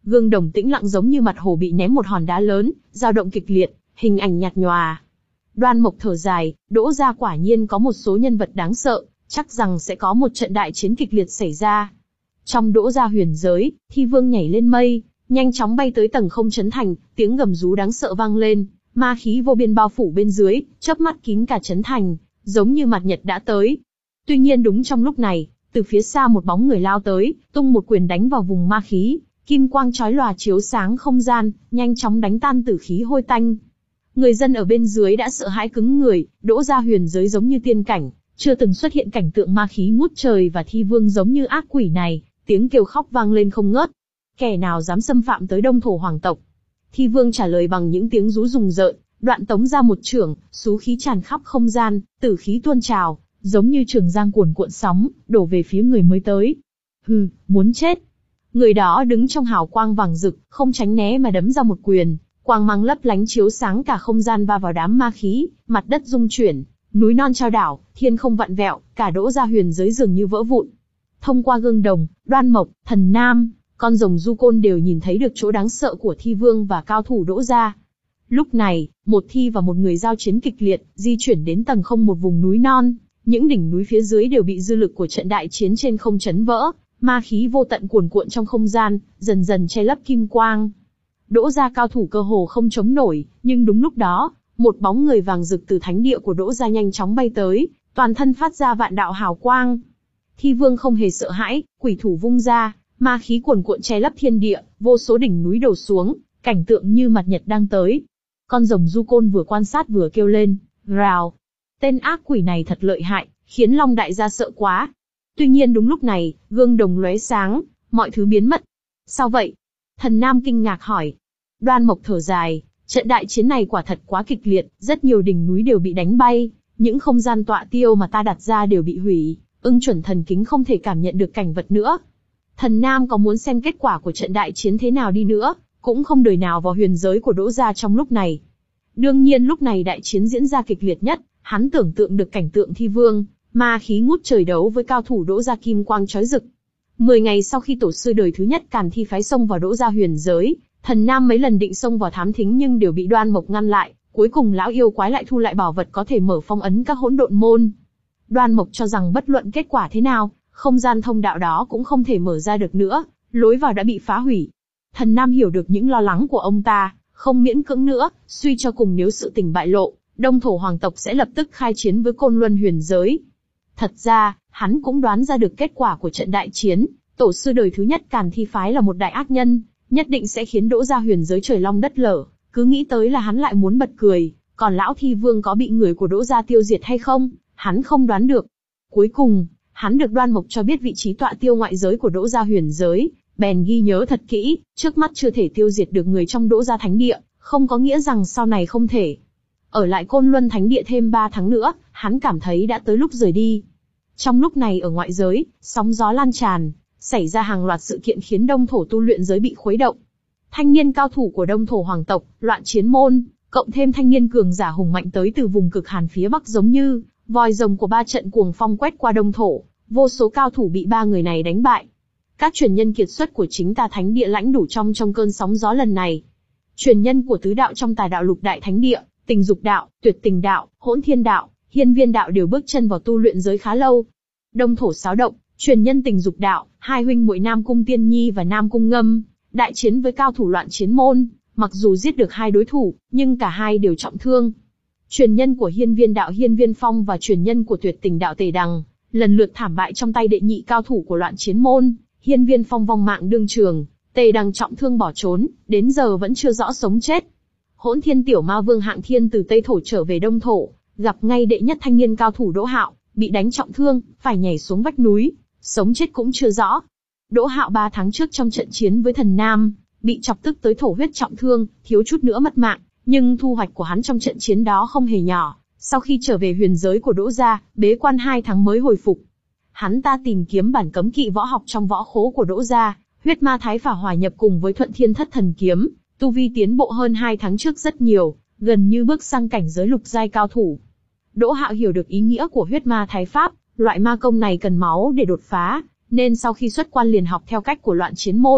Gương đồng tĩnh lặng giống như mặt hồ bị ném một hòn đá lớn, dao động kịch liệt, hình ảnh nhạt nhòa. Đoan Mộc thở dài, Đỗ gia quả nhiên có một số nhân vật đáng sợ, chắc rằng sẽ có một trận đại chiến kịch liệt xảy ra. Trong Đỗ gia huyền giới, Thi Vương nhảy lên mây, nhanh chóng bay tới tầng không chấn thành, tiếng gầm rú đáng sợ vang lên, ma khí vô biên bao phủ bên dưới, chớp mắt kín cả chấn thành, giống như mặt nhật đã tới. Tuy nhiên đúng trong lúc này, từ phía xa một bóng người lao tới, tung một quyền đánh vào vùng ma khí, kim quang chói lòa chiếu sáng không gian, nhanh chóng đánh tan tử khí hôi tanh. Người dân ở bên dưới đã sợ hãi cứng người, Đỗ gia huyền giới giống như tiên cảnh, chưa từng xuất hiện cảnh tượng ma khí ngút trời và Thi Vương giống như ác quỷ này, tiếng kêu khóc vang lên không ngớt. Kẻ nào dám xâm phạm tới Đông Thổ hoàng tộc? Thi Vương trả lời bằng những tiếng rú rùng rợn, đoạn tống ra một chưởng, xú khí tràn khắp không gian, tử khí tuôn trào, giống như trường giang cuồn cuộn sóng, đổ về phía người mới tới. Hừ, muốn chết. Người đó đứng trong hào quang vàng rực, không tránh né mà đấm ra một quyền, quang mang lấp lánh chiếu sáng cả không gian va vào đám ma khí, mặt đất rung chuyển, núi non chao đảo, thiên không vặn vẹo, cả Đỗ gia huyền giới dường như vỡ vụn. Thông qua gương đồng, Đoan Mộc, Thần Nam, con rồng Du Côn đều nhìn thấy được chỗ đáng sợ của Thi Vương và cao thủ Đỗ gia. Lúc này, một thi và một người giao chiến kịch liệt, di chuyển đến tầng không một vùng núi non, những đỉnh núi phía dưới đều bị dư lực của trận đại chiến trên không chấn vỡ, ma khí vô tận cuồn cuộn trong không gian, dần dần che lấp kim quang. Đỗ gia cao thủ cơ hồ không chống nổi, nhưng đúng lúc đó, một bóng người vàng rực từ thánh địa của Đỗ gia nhanh chóng bay tới, toàn thân phát ra vạn đạo hào quang. Thi Vương không hề sợ hãi, quỷ thủ vung ra, ma khí cuồn cuộn che lấp thiên địa, vô số đỉnh núi đổ xuống, cảnh tượng như mặt nhật đang tới. Con rồng Du Côn vừa quan sát vừa kêu lên, rào. Tên ác quỷ này thật lợi hại, khiến Long đại gia sợ quá. Tuy nhiên đúng lúc này, gương đồng lóe sáng, mọi thứ biến mất. Sao vậy? Thần Nam kinh ngạc hỏi. Đoan Mộc thở dài, trận đại chiến này quả thật quá kịch liệt, rất nhiều đỉnh núi đều bị đánh bay, những không gian tọa tiêu mà ta đặt ra đều bị hủy, ưng chuẩn thần kính không thể cảm nhận được cảnh vật nữa. Thần Nam có muốn xem kết quả của trận đại chiến thế nào đi nữa, cũng không đời nào vào huyền giới của Đỗ gia trong lúc này. Đương nhiên lúc này đại chiến diễn ra kịch liệt nhất, hắn tưởng tượng được cảnh tượng Thi Vương, ma khí ngút trời đấu với cao thủ Đỗ gia kim quang chói rực. Mười ngày sau khi tổ sư đời thứ nhất Càn Thi phái xông vào Đỗ gia huyền giới, Thần Nam mấy lần định xông vào thám thính nhưng đều bị Đoan Mộc ngăn lại, cuối cùng lão yêu quái lại thu lại bảo vật có thể mở phong ấn các hỗn độn môn. Đoan Mộc cho rằng bất luận kết quả thế nào, không gian thông đạo đó cũng không thể mở ra được nữa, lối vào đã bị phá hủy. Thần Nam hiểu được những lo lắng của ông ta, không miễn cưỡng nữa, suy cho cùng nếu sự tình bại lộ, Đông Thổ hoàng tộc sẽ lập tức khai chiến với Côn Luân huyền giới. Thật ra, hắn cũng đoán ra được kết quả của trận đại chiến, tổ sư đời thứ nhất Càn Thi phái là một đại ác nhân, nhất định sẽ khiến Đỗ gia huyền giới trời long đất lở, cứ nghĩ tới là hắn lại muốn bật cười, còn lão Thi Vương có bị người của Đỗ gia tiêu diệt hay không, hắn không đoán được. Cuối cùng, hắn được Đoan Mộc cho biết vị trí tọa tiêu ngoại giới của Đỗ gia huyền giới, bèn ghi nhớ thật kỹ, trước mắt chưa thể tiêu diệt được người trong Đỗ gia thánh địa, không có nghĩa rằng sau này không thể. Ở lại Côn Luân thánh địa thêm ba tháng nữa, hắn cảm thấy đã tới lúc rời đi. Trong lúc này ở ngoại giới, sóng gió lan tràn, xảy ra hàng loạt sự kiện khiến Đông Thổ tu luyện giới bị khuấy động. Thanh niên cao thủ của Đông Thổ hoàng tộc, loạn chiến môn, cộng thêm thanh niên cường giả hùng mạnh tới từ vùng cực hàn phía bắc giống như vòi rồng của ba trận cuồng phong quét qua Đông Thổ, vô số cao thủ bị ba người này đánh bại. Các truyền nhân kiệt xuất của chính tà thánh địa lãnh đủ trong trong cơn sóng gió lần này. Truyền nhân của tứ đạo trong tà đạo lục đại thánh địa, tình dục đạo, tuyệt tình đạo, hỗn thiên đạo, hiên viên đạo đều bước chân vào tu luyện giới khá lâu. Đông Thổ xáo động, truyền nhân tình dục đạo, hai huynh muội Nam Cung Tiên Nhi và Nam Cung Ngâm, đại chiến với cao thủ loạn chiến môn, mặc dù giết được hai đối thủ, nhưng cả hai đều trọng thương. Truyền nhân của hiên viên đạo Hiên Viên Phong và truyền nhân của tuyệt tình đạo Tề Đằng, lần lượt thảm bại trong tay đệ nhị cao thủ của loạn chiến môn, Hiên Viên Phong vong mạng đương trường, Tề Đằng trọng thương bỏ trốn, đến giờ vẫn chưa rõ sống chết. Hỗn Thiên Tiểu Ma Vương Hạng Thiên từ Tây Thổ trở về Đông Thổ, gặp ngay đệ nhất thanh niên cao thủ Đỗ Hạo, bị đánh trọng thương, phải nhảy xuống vách núi, sống chết cũng chưa rõ. Đỗ Hạo ba tháng trước trong trận chiến với Thần Nam, bị chọc tức tới thổ huyết trọng thương, thiếu chút nữa mất mạng, nhưng thu hoạch của hắn trong trận chiến đó không hề nhỏ. Sau khi trở về huyền giới của Đỗ gia, bế quan hai tháng mới hồi phục. Hắn ta tìm kiếm bản cấm kỵ võ học trong võ khố của Đỗ gia, huyết ma thái phả hòa nhập cùng với thuận thiên thất thần kiếm, tu vi tiến bộ hơn hai tháng trước rất nhiều, gần như bước sang cảnh giới lục giai cao thủ. Đỗ Hạo hiểu được ý nghĩa của huyết ma thái pháp, loại ma công này cần máu để đột phá, nên sau khi xuất quan liền học theo cách của loạn chiến môn,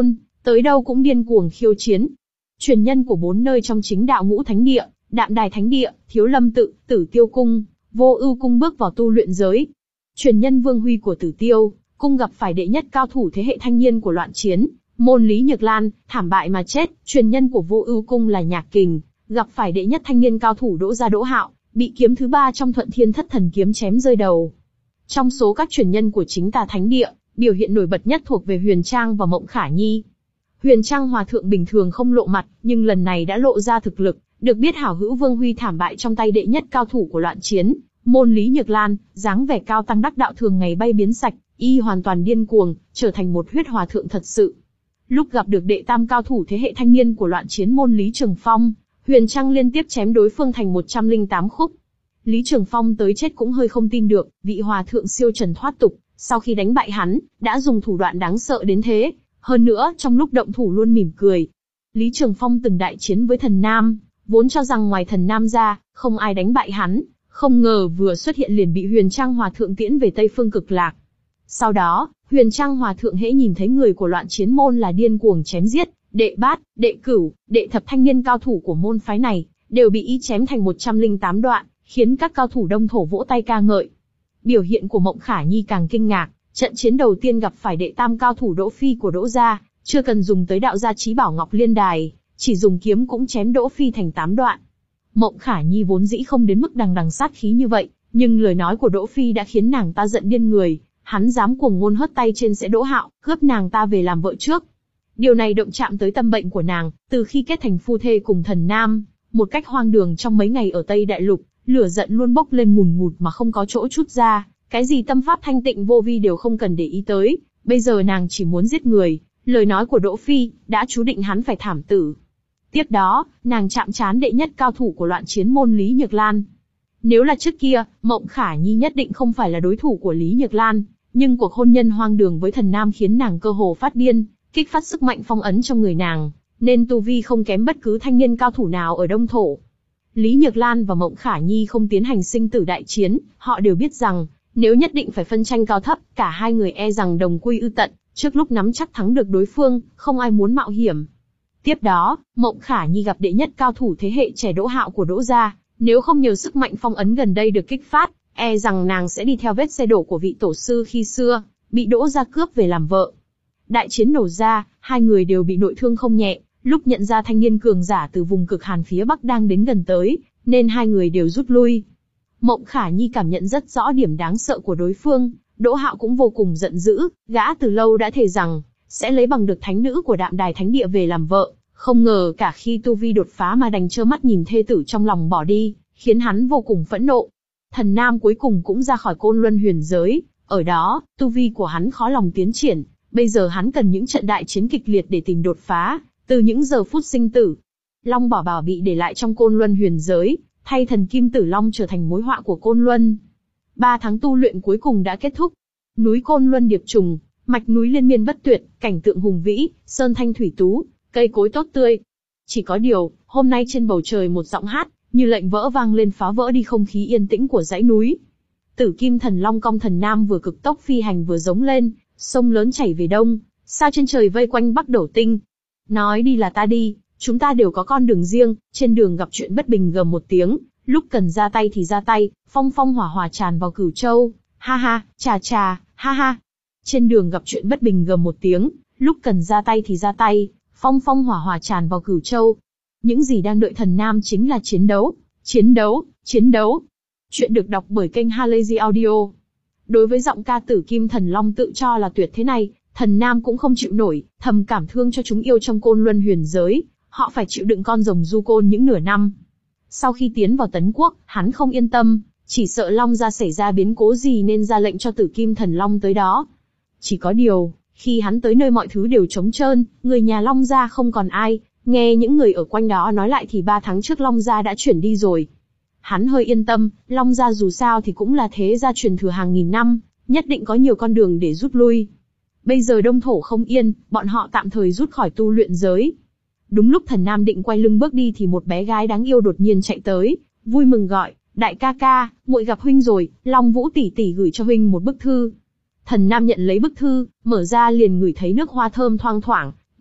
tới đâu cũng điên cuồng khiêu chiến. Truyền nhân của bốn nơi trong chính đạo ngũ thánh địa, Đạm Đài Thánh Địa, Thiếu Lâm Tự, Tử Tiêu Cung, Vô Ưu Cung bước vào tu luyện giới. Truyền nhân Vương Huy của Tử Tiêu Cung gặp phải đệ nhất cao thủ thế hệ thanh niên của loạn chiến, môn Lý Nhược Lan, thảm bại mà chết. Truyền nhân của Vô Ưu Cung là Nhạc Kình, gặp phải đệ nhất thanh niên cao thủ Đỗ Gia Đỗ Hạo, bị kiếm thứ ba trong Thuận Thiên Thất Thần kiếm chém rơi đầu. Trong số các truyền nhân của chính tà thánh địa, biểu hiện nổi bật nhất thuộc về Huyền Trang và Mộng Khả Nhi. Huyền Trang hòa thượng bình thường không lộ mặt, nhưng lần này đã lộ ra thực lực, được biết hảo hữu Vương Huy thảm bại trong tay đệ nhất cao thủ của loạn chiến, môn Lý Nhược Lan, dáng vẻ cao tăng đắc đạo thường ngày bay biến sạch, y hoàn toàn điên cuồng, trở thành một huyết hòa thượng thật sự. Lúc gặp được đệ tam cao thủ thế hệ thanh niên của loạn chiến môn Lý Trường Phong, Huyền Trang liên tiếp chém đối phương thành một trăm lẻ tám khúc. Lý Trường Phong tới chết cũng hơi không tin được, vị hòa thượng siêu trần thoát tục, sau khi đánh bại hắn, đã dùng thủ đoạn đáng sợ đến thế. Hơn nữa, trong lúc động thủ luôn mỉm cười. Lý Trường Phong từng đại chiến với Thần Nam, vốn cho rằng ngoài Thần Nam ra, không ai đánh bại hắn, không ngờ vừa xuất hiện liền bị Huyền Trang hòa thượng tiễn về Tây Phương Cực Lạc. Sau đó, Huyền Trang hòa thượng hễ nhìn thấy người của loạn chiến môn là điên cuồng chém giết, đệ bát, đệ cửu, đệ thập thanh niên cao thủ của môn phái này, đều bị y chém thành một trăm lẻ tám đoạn, khiến các cao thủ đông thổ vỗ tay ca ngợi. Biểu hiện của Mộng Khả Nhi càng kinh ngạc, trận chiến đầu tiên gặp phải đệ tam cao thủ Đỗ Phi của Đỗ gia, chưa cần dùng tới đạo gia chí bảo Ngọc Liên Đài, chỉ dùng kiếm cũng chém Đỗ Phi thành tám đoạn. Mộng Khả Nhi vốn dĩ không đến mức đằng đằng sát khí như vậy, nhưng lời nói của Đỗ Phi đã khiến nàng ta giận điên người, hắn dám cuồng ngôn hất tay trên sẽ Đỗ Hạo, cướp nàng ta về làm vợ trước. Điều này động chạm tới tâm bệnh của nàng, từ khi kết thành phu thê cùng Thần Nam, một cách hoang đường trong mấy ngày ở Tây Đại Lục, lửa giận luôn bốc lên ngùn ngụt mà không có chỗ trút ra, cái gì tâm pháp thanh tịnh vô vi đều không cần để ý tới, bây giờ nàng chỉ muốn giết người, lời nói của Đỗ Phi đã chú định hắn phải thảm tử. Tiếp đó, nàng chạm trán đệ nhất cao thủ của loạn chiến môn Lý Nhược Lan. Nếu là trước kia, Mộng Khả Nhi nhất định không phải là đối thủ của Lý Nhược Lan, nhưng cuộc hôn nhân hoang đường với Thần Nam khiến nàng cơ hồ phát điên, kích phát sức mạnh phong ấn trong người nàng, nên tu vi không kém bất cứ thanh niên cao thủ nào ở Đông Thổ. Lý Nhược Lan và Mộng Khả Nhi không tiến hành sinh tử đại chiến, họ đều biết rằng, nếu nhất định phải phân tranh cao thấp, cả hai người e rằng đồng quy ư tận, trước lúc nắm chắc thắng được đối phương, không ai muốn mạo hiểm. Tiếp đó, Mộng Khả Nhi gặp đệ nhất cao thủ thế hệ trẻ Đỗ Hạo của Đỗ gia, nếu không nhờ sức mạnh phong ấn gần đây được kích phát, e rằng nàng sẽ đi theo vết xe đổ của vị tổ sư khi xưa, bị Đỗ gia cướp về làm vợ. Đại chiến nổ ra, hai người đều bị nội thương không nhẹ, lúc nhận ra thanh niên cường giả từ vùng cực hàn phía Bắc đang đến gần tới, nên hai người đều rút lui. Mộng Khả Nhi cảm nhận rất rõ điểm đáng sợ của đối phương, Đỗ Hạo cũng vô cùng giận dữ, gã từ lâu đã thề rằng, sẽ lấy bằng được thánh nữ của Đạm Đài Thánh Địa về làm vợ, không ngờ cả khi tu vi đột phá mà đành trơ mắt nhìn thê tử trong lòng bỏ đi, khiến hắn vô cùng phẫn nộ. Thần Nam cuối cùng cũng ra khỏi Côn Luân huyền giới, ở đó, tu vi của hắn khó lòng tiến triển, bây giờ hắn cần những trận đại chiến kịch liệt để tìm đột phá, từ những giờ phút sinh tử. Long Bảo Bảo bị để lại trong Côn Luân huyền giới, thay thần Kim Tử Long trở thành mối họa của Côn Luân. Ba tháng tu luyện cuối cùng đã kết thúc. Núi Côn Luân điệp trùng, mạch núi liên miên bất tuyệt, cảnh tượng hùng vĩ, sơn thanh thủy tú, cây cối tốt tươi. Chỉ có điều, hôm nay trên bầu trời một giọng hát, như lệnh vỡ vang lên phá vỡ đi không khí yên tĩnh của dãy núi. Tử Kim Thần Long cong Thần Nam vừa cực tốc phi hành vừa giống lên, sông lớn chảy về đông, sao trên trời vây quanh Bắc Đẩu Tinh. Nói đi là ta đi, chúng ta đều có con đường riêng, trên đường gặp chuyện bất bình gầm một tiếng, lúc cần ra tay thì ra tay, phong phong hỏa hỏa tràn vào Cửu Châu, ha ha, chà chà, ha ha. Trên đường gặp chuyện bất bình gầm một tiếng, lúc cần ra tay thì ra tay, phong phong hỏa hỏa tràn vào Cửu Châu. Những gì đang đợi Thần Nam chính là chiến đấu, chiến đấu, chiến đấu. Chuyện được đọc bởi kênh Halazy Audio. Đối với giọng ca Tử Kim Thần Long tự cho là tuyệt thế này, Thần Nam cũng không chịu nổi, thầm cảm thương cho chúng yêu trong Côn Luân huyền giới, họ phải chịu đựng con rồng du côn những nửa năm. Sau khi tiến vào Tấn Quốc, hắn không yên tâm, chỉ sợ Long gia xảy ra biến cố gì nên ra lệnh cho Tử Kim Thần Long tới đó. Chỉ có điều, khi hắn tới nơi mọi thứ đều trống trơn, người nhà Long gia không còn ai, nghe những người ở quanh đó nói lại thì ba tháng trước Long gia đã chuyển đi rồi. Hắn hơi yên tâm, Long gia dù sao thì cũng là thế gia truyền thừa hàng nghìn năm, nhất định có nhiều con đường để rút lui. Bây giờ Đông Thổ không yên, bọn họ tạm thời rút khỏi tu luyện giới. Đúng lúc Thần Nam định quay lưng bước đi thì một bé gái đáng yêu đột nhiên chạy tới, vui mừng gọi, đại ca ca, muội gặp huynh rồi, Long Vũ tỷ tỷ gửi cho huynh một bức thư. Thần Nam nhận lấy bức thư, mở ra liền ngửi thấy nước hoa thơm thoang thoảng,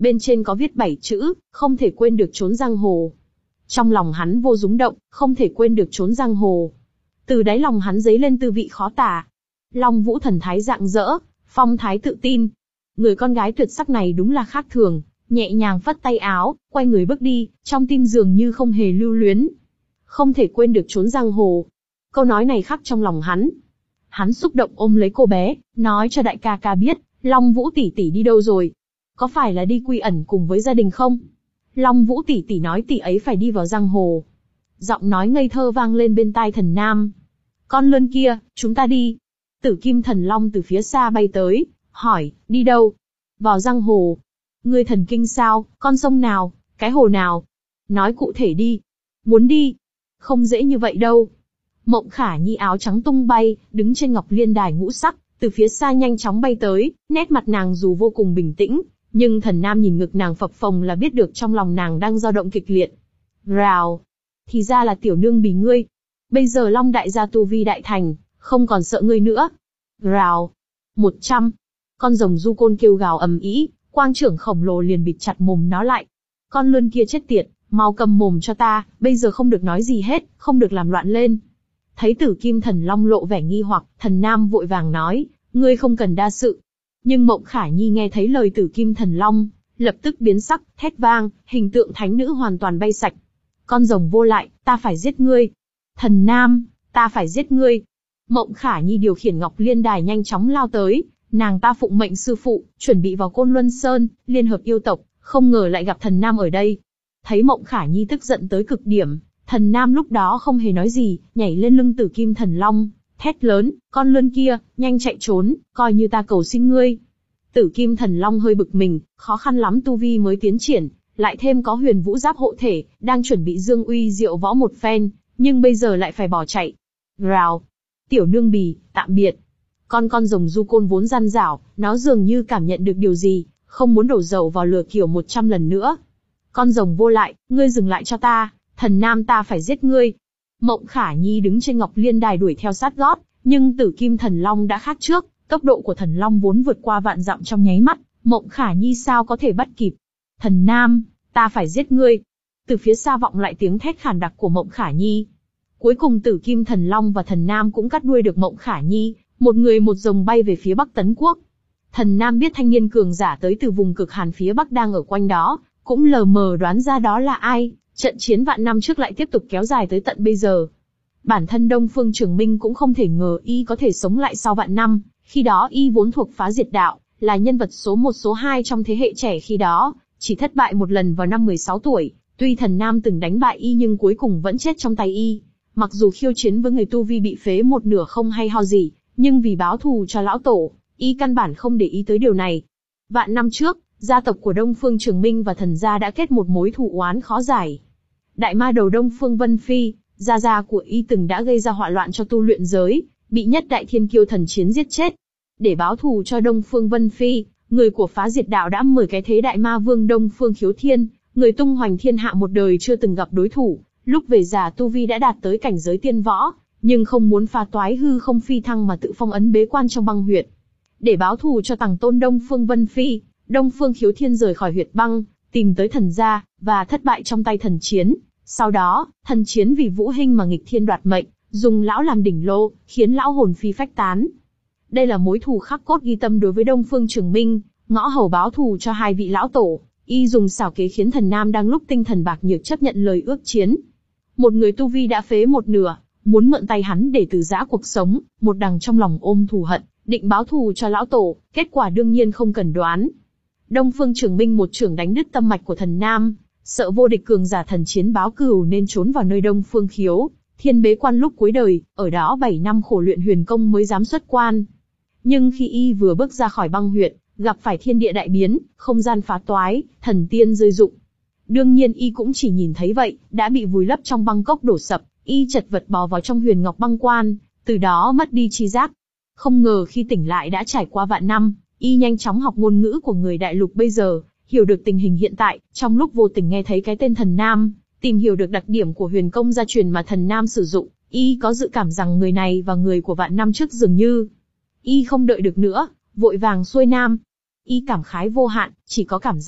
bên trên có viết bảy chữ, không thể quên được chốn giang hồ. Trong lòng hắn vô rúng động, không thể quên được chốn giang hồ. Từ đáy lòng hắn dấy lên tư vị khó tả. Long Vũ thần thái rạng rỡ, phong thái tự tin. Người con gái tuyệt sắc này đúng là khác thường, nhẹ nhàng phất tay áo, quay người bước đi, trong tim dường như không hề lưu luyến. Không thể quên được chốn giang hồ. Câu nói này khắc trong lòng hắn. Hắn xúc động ôm lấy cô bé, nói cho đại ca ca biết, Long Vũ tỷ tỷ đi đâu rồi? Có phải là đi quy ẩn cùng với gia đình không? Long Vũ tỷ tỷ nói tỷ ấy phải đi vào giang hồ. Giọng nói ngây thơ vang lên bên tai Thần Nam. Con lươn kia, chúng ta đi. Tử Kim Thần Long từ phía xa bay tới, hỏi, đi đâu? Vào giang hồ. Ngươi thần kinh sao, con sông nào, cái hồ nào? Nói cụ thể đi. Muốn đi. Không dễ như vậy đâu. Mộng Khả Nhi áo trắng tung bay, đứng trên ngọc liên đài ngũ sắc, từ phía xa nhanh chóng bay tới, nét mặt nàng dù vô cùng bình tĩnh, nhưng Thần Nam nhìn ngực nàng phập phồng là biết được trong lòng nàng đang dao động kịch liệt. Rào. Thì ra là tiểu nương bì ngươi. Bây giờ Long đại gia tu vi đại thành, không còn sợ ngươi nữa. Rào. Một trăm. Con rồng du côn kêu gào ầm ĩ, quang trưởng khổng lồ liền bịt chặt mồm nó lại. Con lươn kia chết tiệt, mau cầm mồm cho ta, bây giờ không được nói gì hết, không được làm loạn lên. Thấy Tử Kim Thần Long lộ vẻ nghi hoặc, Thần Nam vội vàng nói, ngươi không cần đa sự. Nhưng Mộng Khả Nhi nghe thấy lời Tử Kim Thần Long, lập tức biến sắc, thét vang, hình tượng thánh nữ hoàn toàn bay sạch. Con rồng vô lại, ta phải giết ngươi. Thần Nam, ta phải giết ngươi. Mộng Khả Nhi điều khiển Ngọc Liên Đài nhanh chóng lao tới, nàng ta phụng mệnh sư phụ, chuẩn bị vào Côn Luân Sơn, liên hợp yêu tộc, không ngờ lại gặp Thần Nam ở đây. Thấy Mộng Khả Nhi tức giận tới cực điểm, Thần Nam lúc đó không hề nói gì, nhảy lên lưng Tử Kim Thần Long, thét lớn, con lươn kia, nhanh chạy trốn, coi như ta cầu xin ngươi. Tử Kim Thần Long hơi bực mình, khó khăn lắm tu vi mới tiến triển, lại thêm có Huyền Vũ Giáp hộ thể, đang chuẩn bị dương uy diệu võ một phen, nhưng bây giờ lại phải bỏ chạy. Rào. Tiểu nương bì, tạm biệt. Con con rồng du côn vốn gian dảo, nó dường như cảm nhận được điều gì, không muốn đổ dầu vào lửa kiểu một trăm lần nữa. Con rồng vô lại, ngươi dừng lại cho ta, Thần Nam ta phải giết ngươi. Mộng Khả Nhi đứng trên Ngọc Liên Đài đuổi theo sát gót, nhưng Tử Kim Thần Long đã khác trước, tốc độ của Thần Long vốn vượt qua vạn dặm trong nháy mắt, Mộng Khả Nhi sao có thể bắt kịp. Thần Nam, ta phải giết ngươi. Từ phía xa vọng lại tiếng thét khàn đặc của Mộng Khả Nhi. Cuối cùng Tử Kim Thần Long và Thần Nam cũng cắt đuôi được Mộng Khả Nhi, một người một rồng bay về phía Bắc Tấn Quốc. Thần Nam biết thanh niên cường giả tới từ vùng cực hàn phía Bắc đang ở quanh đó, cũng lờ mờ đoán ra đó là ai. Trận chiến vạn năm trước lại tiếp tục kéo dài tới tận bây giờ. Bản thân Đông Phương Trường Minh cũng không thể ngờ y có thể sống lại sau vạn năm, khi đó y vốn thuộc phá diệt đạo, là nhân vật số một số hai trong thế hệ trẻ khi đó, chỉ thất bại một lần vào năm mười sáu tuổi, tuy Thần Nam từng đánh bại y nhưng cuối cùng vẫn chết trong tay y. Mặc dù khiêu chiến với người tu vi bị phế một nửa không hay ho gì, nhưng vì báo thù cho lão tổ, y căn bản không để ý tới điều này. Vạn năm trước, gia tộc của Đông Phương Trường Minh và Thần gia đã kết một mối thù oán khó giải. Đại ma đầu Đông Phương Vân Phi, gia gia của y từng đã gây ra họa loạn cho tu luyện giới, bị nhất đại thiên kiêu thần chiến giết chết. Để báo thù cho Đông Phương Vân Phi, người của phá diệt đạo đã mời cái thế đại ma vương Đông Phương Khiếu Thiên, người tung hoành thiên hạ một đời chưa từng gặp đối thủ, lúc về già tu vi đã đạt tới cảnh giới tiên võ, nhưng không muốn phá toái hư không phi thăng mà tự phong ấn bế quan trong băng huyệt. Để báo thù cho tằng tôn Đông Phương Vân Phi, Đông Phương Khiếu Thiên rời khỏi huyệt băng, tìm tới Thần gia, và thất bại trong tay thần chiến. Sau đó, thần chiến vì Vũ Hinh mà nghịch thiên đoạt mệnh, dùng lão làm đỉnh lô, khiến lão hồn phi phách tán. Đây là mối thù khắc cốt ghi tâm đối với Đông Phương Trường Minh, ngõ hầu báo thù cho hai vị lão tổ, y dùng xảo kế khiến Thần Nam đang lúc tinh thần bạc nhược chấp nhận lời ước chiến. Một người tu vi đã phế một nửa, muốn mượn tay hắn để từ giã cuộc sống, một đằng trong lòng ôm thù hận, định báo thù cho lão tổ, kết quả đương nhiên không cần đoán. Đông Phương Trường Minh một chưởng đánh đứt tâm mạch của Thần Nam, sợ vô địch cường giả thần chiến báo cửu nên trốn vào nơi Đông Phương Khiếu Thiên bế quan lúc cuối đời, ở đó bảy năm khổ luyện huyền công mới dám xuất quan. Nhưng khi y vừa bước ra khỏi băng huyệt, gặp phải thiên địa đại biến, không gian phá toái, thần tiên rơi rụng. Đương nhiên y cũng chỉ nhìn thấy vậy, đã bị vùi lấp trong băng cốc đổ sập, y chật vật bò vào trong huyền ngọc băng quan, từ đó mất đi tri giác. Không ngờ khi tỉnh lại đã trải qua vạn năm, y nhanh chóng học ngôn ngữ của người đại lục bây giờ, hiểu được tình hình hiện tại, trong lúc vô tình nghe thấy cái tên Thần Nam, tìm hiểu được đặc điểm của huyền công gia truyền mà Thần Nam sử dụng, y có dự cảm rằng người này và người của vạn năm trước dường như. Y không đợi được nữa, vội vàng xuôi nam. Y cảm khái vô hạn, chỉ có cảm giác,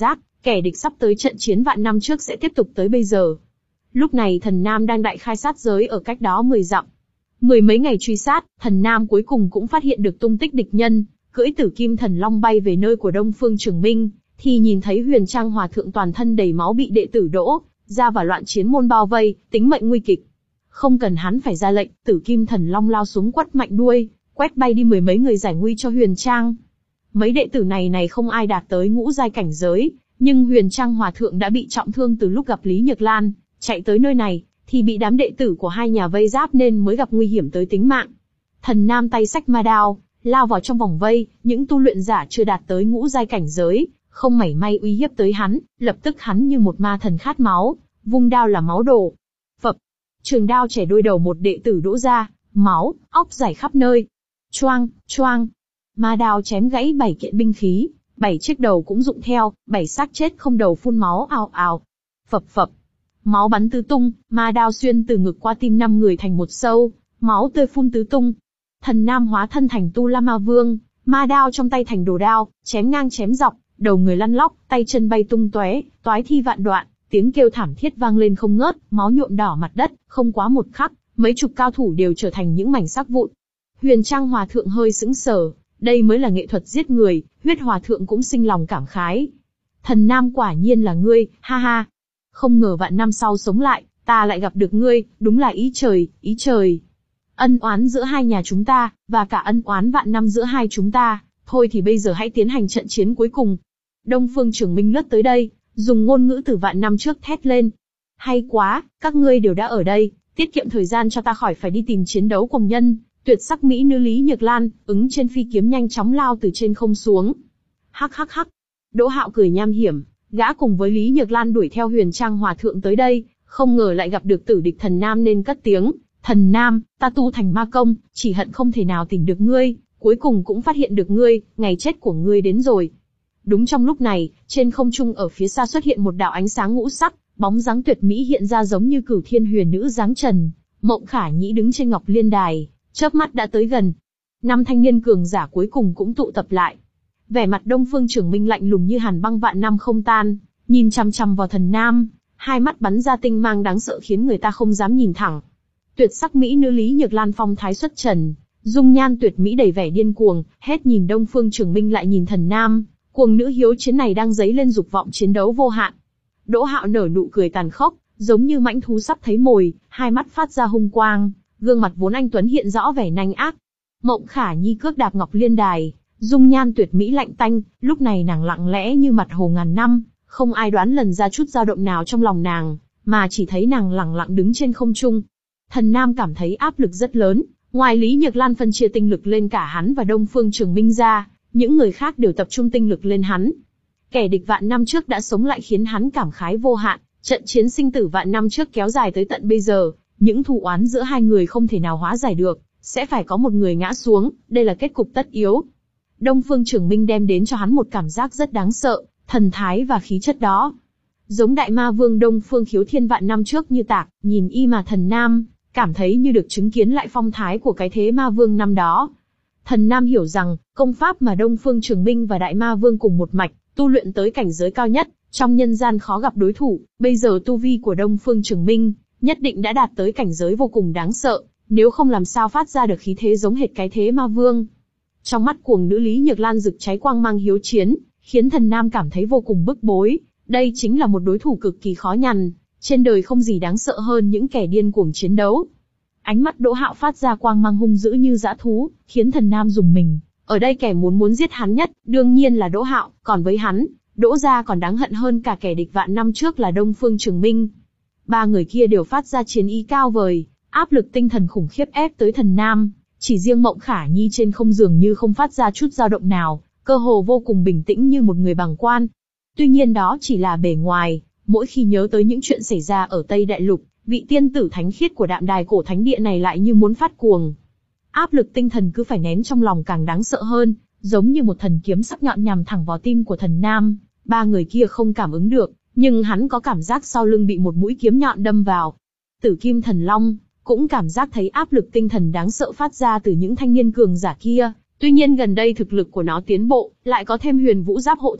Kẻ địch sắp tới trận chiến vạn năm trước sẽ tiếp tục tới bây giờ. Lúc này Thần Nam đang đại khai sát giới ở cách đó mười dặm. Mười mấy ngày truy sát, Thần Nam cuối cùng cũng phát hiện được tung tích địch nhân, cưỡi Tử Kim Thần Long bay về nơi của Đông Phương Trường Minh, thì nhìn thấy Huyền Trang Hòa Thượng toàn thân đầy máu bị đệ tử Đỗ ra và loạn chiến môn bao vây, tính mệnh nguy kịch. Không cần hắn phải ra lệnh, Tử Kim Thần Long lao xuống quất mạnh đuôi, quét bay đi mười mấy người giải nguy cho Huyền Trang. Mấy đệ tử này này không ai đạt tới ngũ giai cảnh giới, nhưng Huyền Trang Hòa Thượng đã bị trọng thương từ lúc gặp Lý Nhược Lan, chạy tới nơi này, thì bị đám đệ tử của hai nhà vây giáp nên mới gặp nguy hiểm tới tính mạng. Thần Nam tay xách ma đao, lao vào trong vòng vây, những tu luyện giả chưa đạt tới ngũ giai cảnh giới, không mảy may uy hiếp tới hắn, lập tức hắn như một ma thần khát máu, vung đao là máu đổ. Phập, trường đao chẻ đôi đầu một đệ tử đỗ ra, máu, óc rải khắp nơi. Choang, choang, ma đao chém gãy bảy kiện binh khí, bảy chiếc đầu cũng rụng theo, bảy xác chết không đầu phun máu ào ào. Phập phập, máu bắn tứ tung, ma đao xuyên từ ngực qua tim năm người thành một sâu, máu tươi phun tứ tung. Thần Nam hóa thân thành Tu La Ma Vương, ma đao trong tay thành đồ đao, chém ngang chém dọc, đầu người lăn lóc, tay chân bay tung tóe, toái thi vạn đoạn, tiếng kêu thảm thiết vang lên không ngớt, máu nhuộm đỏ mặt đất, không quá một khắc, mấy chục cao thủ đều trở thành những mảnh xác vụn. Huyền Trang Hòa Thượng hơi sững sờ, đây mới là nghệ thuật giết người, Huyết Hòa Thượng cũng sinh lòng cảm khái. Thần Nam quả nhiên là ngươi, ha ha. Không ngờ vạn năm sau sống lại, ta lại gặp được ngươi, đúng là ý trời, ý trời. Ân oán giữa hai nhà chúng ta, và cả ân oán vạn năm giữa hai chúng ta, thôi thì bây giờ hãy tiến hành trận chiến cuối cùng. Đông Phương Trường Minh lướt tới đây, dùng ngôn ngữ từ vạn năm trước thét lên. Hay quá, các ngươi đều đã ở đây, tiết kiệm thời gian cho ta khỏi phải đi tìm chiến đấu cùng nhân. Tuyệt sắc mỹ nữ Lý Nhược Lan, ứng trên phi kiếm nhanh chóng lao từ trên không xuống. Hắc hắc hắc. Đỗ Hạo cười nham hiểm, gã cùng với Lý Nhược Lan đuổi theo Huyền Trang Hòa Thượng tới đây, không ngờ lại gặp được tử địch Thần Nam nên cất tiếng. Thần Nam, ta tu thành ma công, chỉ hận không thể nào tìm được ngươi, cuối cùng cũng phát hiện được ngươi, ngày chết của ngươi đến rồi. Đúng trong lúc này, trên không trung ở phía xa xuất hiện một đạo ánh sáng ngũ sắc, bóng dáng tuyệt mỹ hiện ra giống như Cửu Thiên Huyền Nữ dáng trần. Mộng Khả Nhĩ đứng trên Ngọc Liên Đài, chớp mắt đã tới gần. Năm thanh niên cường giả cuối cùng cũng tụ tập lại. Vẻ mặt Đông Phương Trường Minh lạnh lùng như hàn băng vạn năm không tan, nhìn chằm chằm vào Thần Nam, hai mắt bắn ra tinh mang đáng sợ khiến người ta không dám nhìn thẳng. Tuyệt sắc mỹ nữ Lý Nhược Lan phong thái xuất trần, dung nhan tuyệt mỹ đầy vẻ điên cuồng, hết nhìn Đông Phương Trường Minh lại nhìn Thần Nam, cuồng nữ hiếu chiến này đang dấy lên dục vọng chiến đấu vô hạn. Đỗ Hạo nở nụ cười tàn khốc, giống như mãnh thú sắp thấy mồi, hai mắt phát ra hung quang, gương mặt vốn anh tuấn hiện rõ vẻ nanh ác. Mộng Khả Nhi cước đạp Ngọc Liên Đài, dung nhan tuyệt mỹ lạnh tanh, lúc này nàng lặng lẽ như mặt hồ ngàn năm, không ai đoán lần ra chút dao động nào trong lòng nàng, mà chỉ thấy nàng lẳng lặng đứng trên không trung. Thần Nam cảm thấy áp lực rất lớn, ngoài Lý Nhược Lan phân chia tinh lực lên cả hắn và Đông Phương Trường Minh ra, những người khác đều tập trung tinh lực lên hắn. Kẻ địch vạn năm trước đã sống lại khiến hắn cảm khái vô hạn, trận chiến sinh tử vạn năm trước kéo dài tới tận bây giờ, những thù oán giữa hai người không thể nào hóa giải được, sẽ phải có một người ngã xuống, đây là kết cục tất yếu. Đông Phương Trường Minh đem đến cho hắn một cảm giác rất đáng sợ, thần thái và khí chất đó. Giống Đại Ma Vương Đông Phương Khiếu Thiên vạn năm trước như tạc, nhìn y mà Thần Nam cảm thấy như được chứng kiến lại phong thái của cái thế Ma Vương năm đó. Thần Nam hiểu rằng, công pháp mà Đông Phương Trường Minh và Đại Ma Vương cùng một mạch, tu luyện tới cảnh giới cao nhất, trong nhân gian khó gặp đối thủ, bây giờ tu vi của Đông Phương Trường Minh nhất định đã đạt tới cảnh giới vô cùng đáng sợ, nếu không làm sao phát ra được khí thế giống hệt cái thế Ma Vương. Trong mắt cuồng nữ Lý Nhược Lan rực cháy quang mang hiếu chiến, khiến Thần Nam cảm thấy vô cùng bức bối, đây chính là một đối thủ cực kỳ khó nhằn, trên đời không gì đáng sợ hơn những kẻ điên cuồng chiến đấu. Ánh mắt Đỗ Hạo phát ra quang mang hung dữ như dã thú, khiến Thần Nam rùng mình, ở đây kẻ muốn muốn giết hắn nhất, đương nhiên là Đỗ Hạo, còn với hắn, Đỗ gia còn đáng hận hơn cả kẻ địch vạn năm trước là Đông Phương Trường Minh. Ba người kia đều phát ra chiến ý cao vời, áp lực tinh thần khủng khiếp ép tới Thần Nam, chỉ riêng Mộng Khả Nhi trên không dường như không phát ra chút dao động nào, cơ hồ vô cùng bình tĩnh như một người bàng quan. Tuy nhiên đó chỉ là bề ngoài, mỗi khi nhớ tới những chuyện xảy ra ở Tây Đại Lục, vị tiên tử thánh khiết của Đạm Đài cổ thánh địa này lại như muốn phát cuồng. Áp lực tinh thần cứ phải nén trong lòng càng đáng sợ hơn, giống như một thần kiếm sắc nhọn nhằm thẳng vào tim của Thần Nam. Ba người kia không cảm ứng được, nhưng hắn có cảm giác sau lưng bị một mũi kiếm nhọn đâm vào. Tử Kim Thần Long cũng cảm giác thấy áp lực tinh thần đáng sợ phát ra từ những thanh niên cường giả kia. Tuy nhiên gần đây thực lực của nó tiến bộ, lại có thêm Huyền Vũ Giáp hộ thể,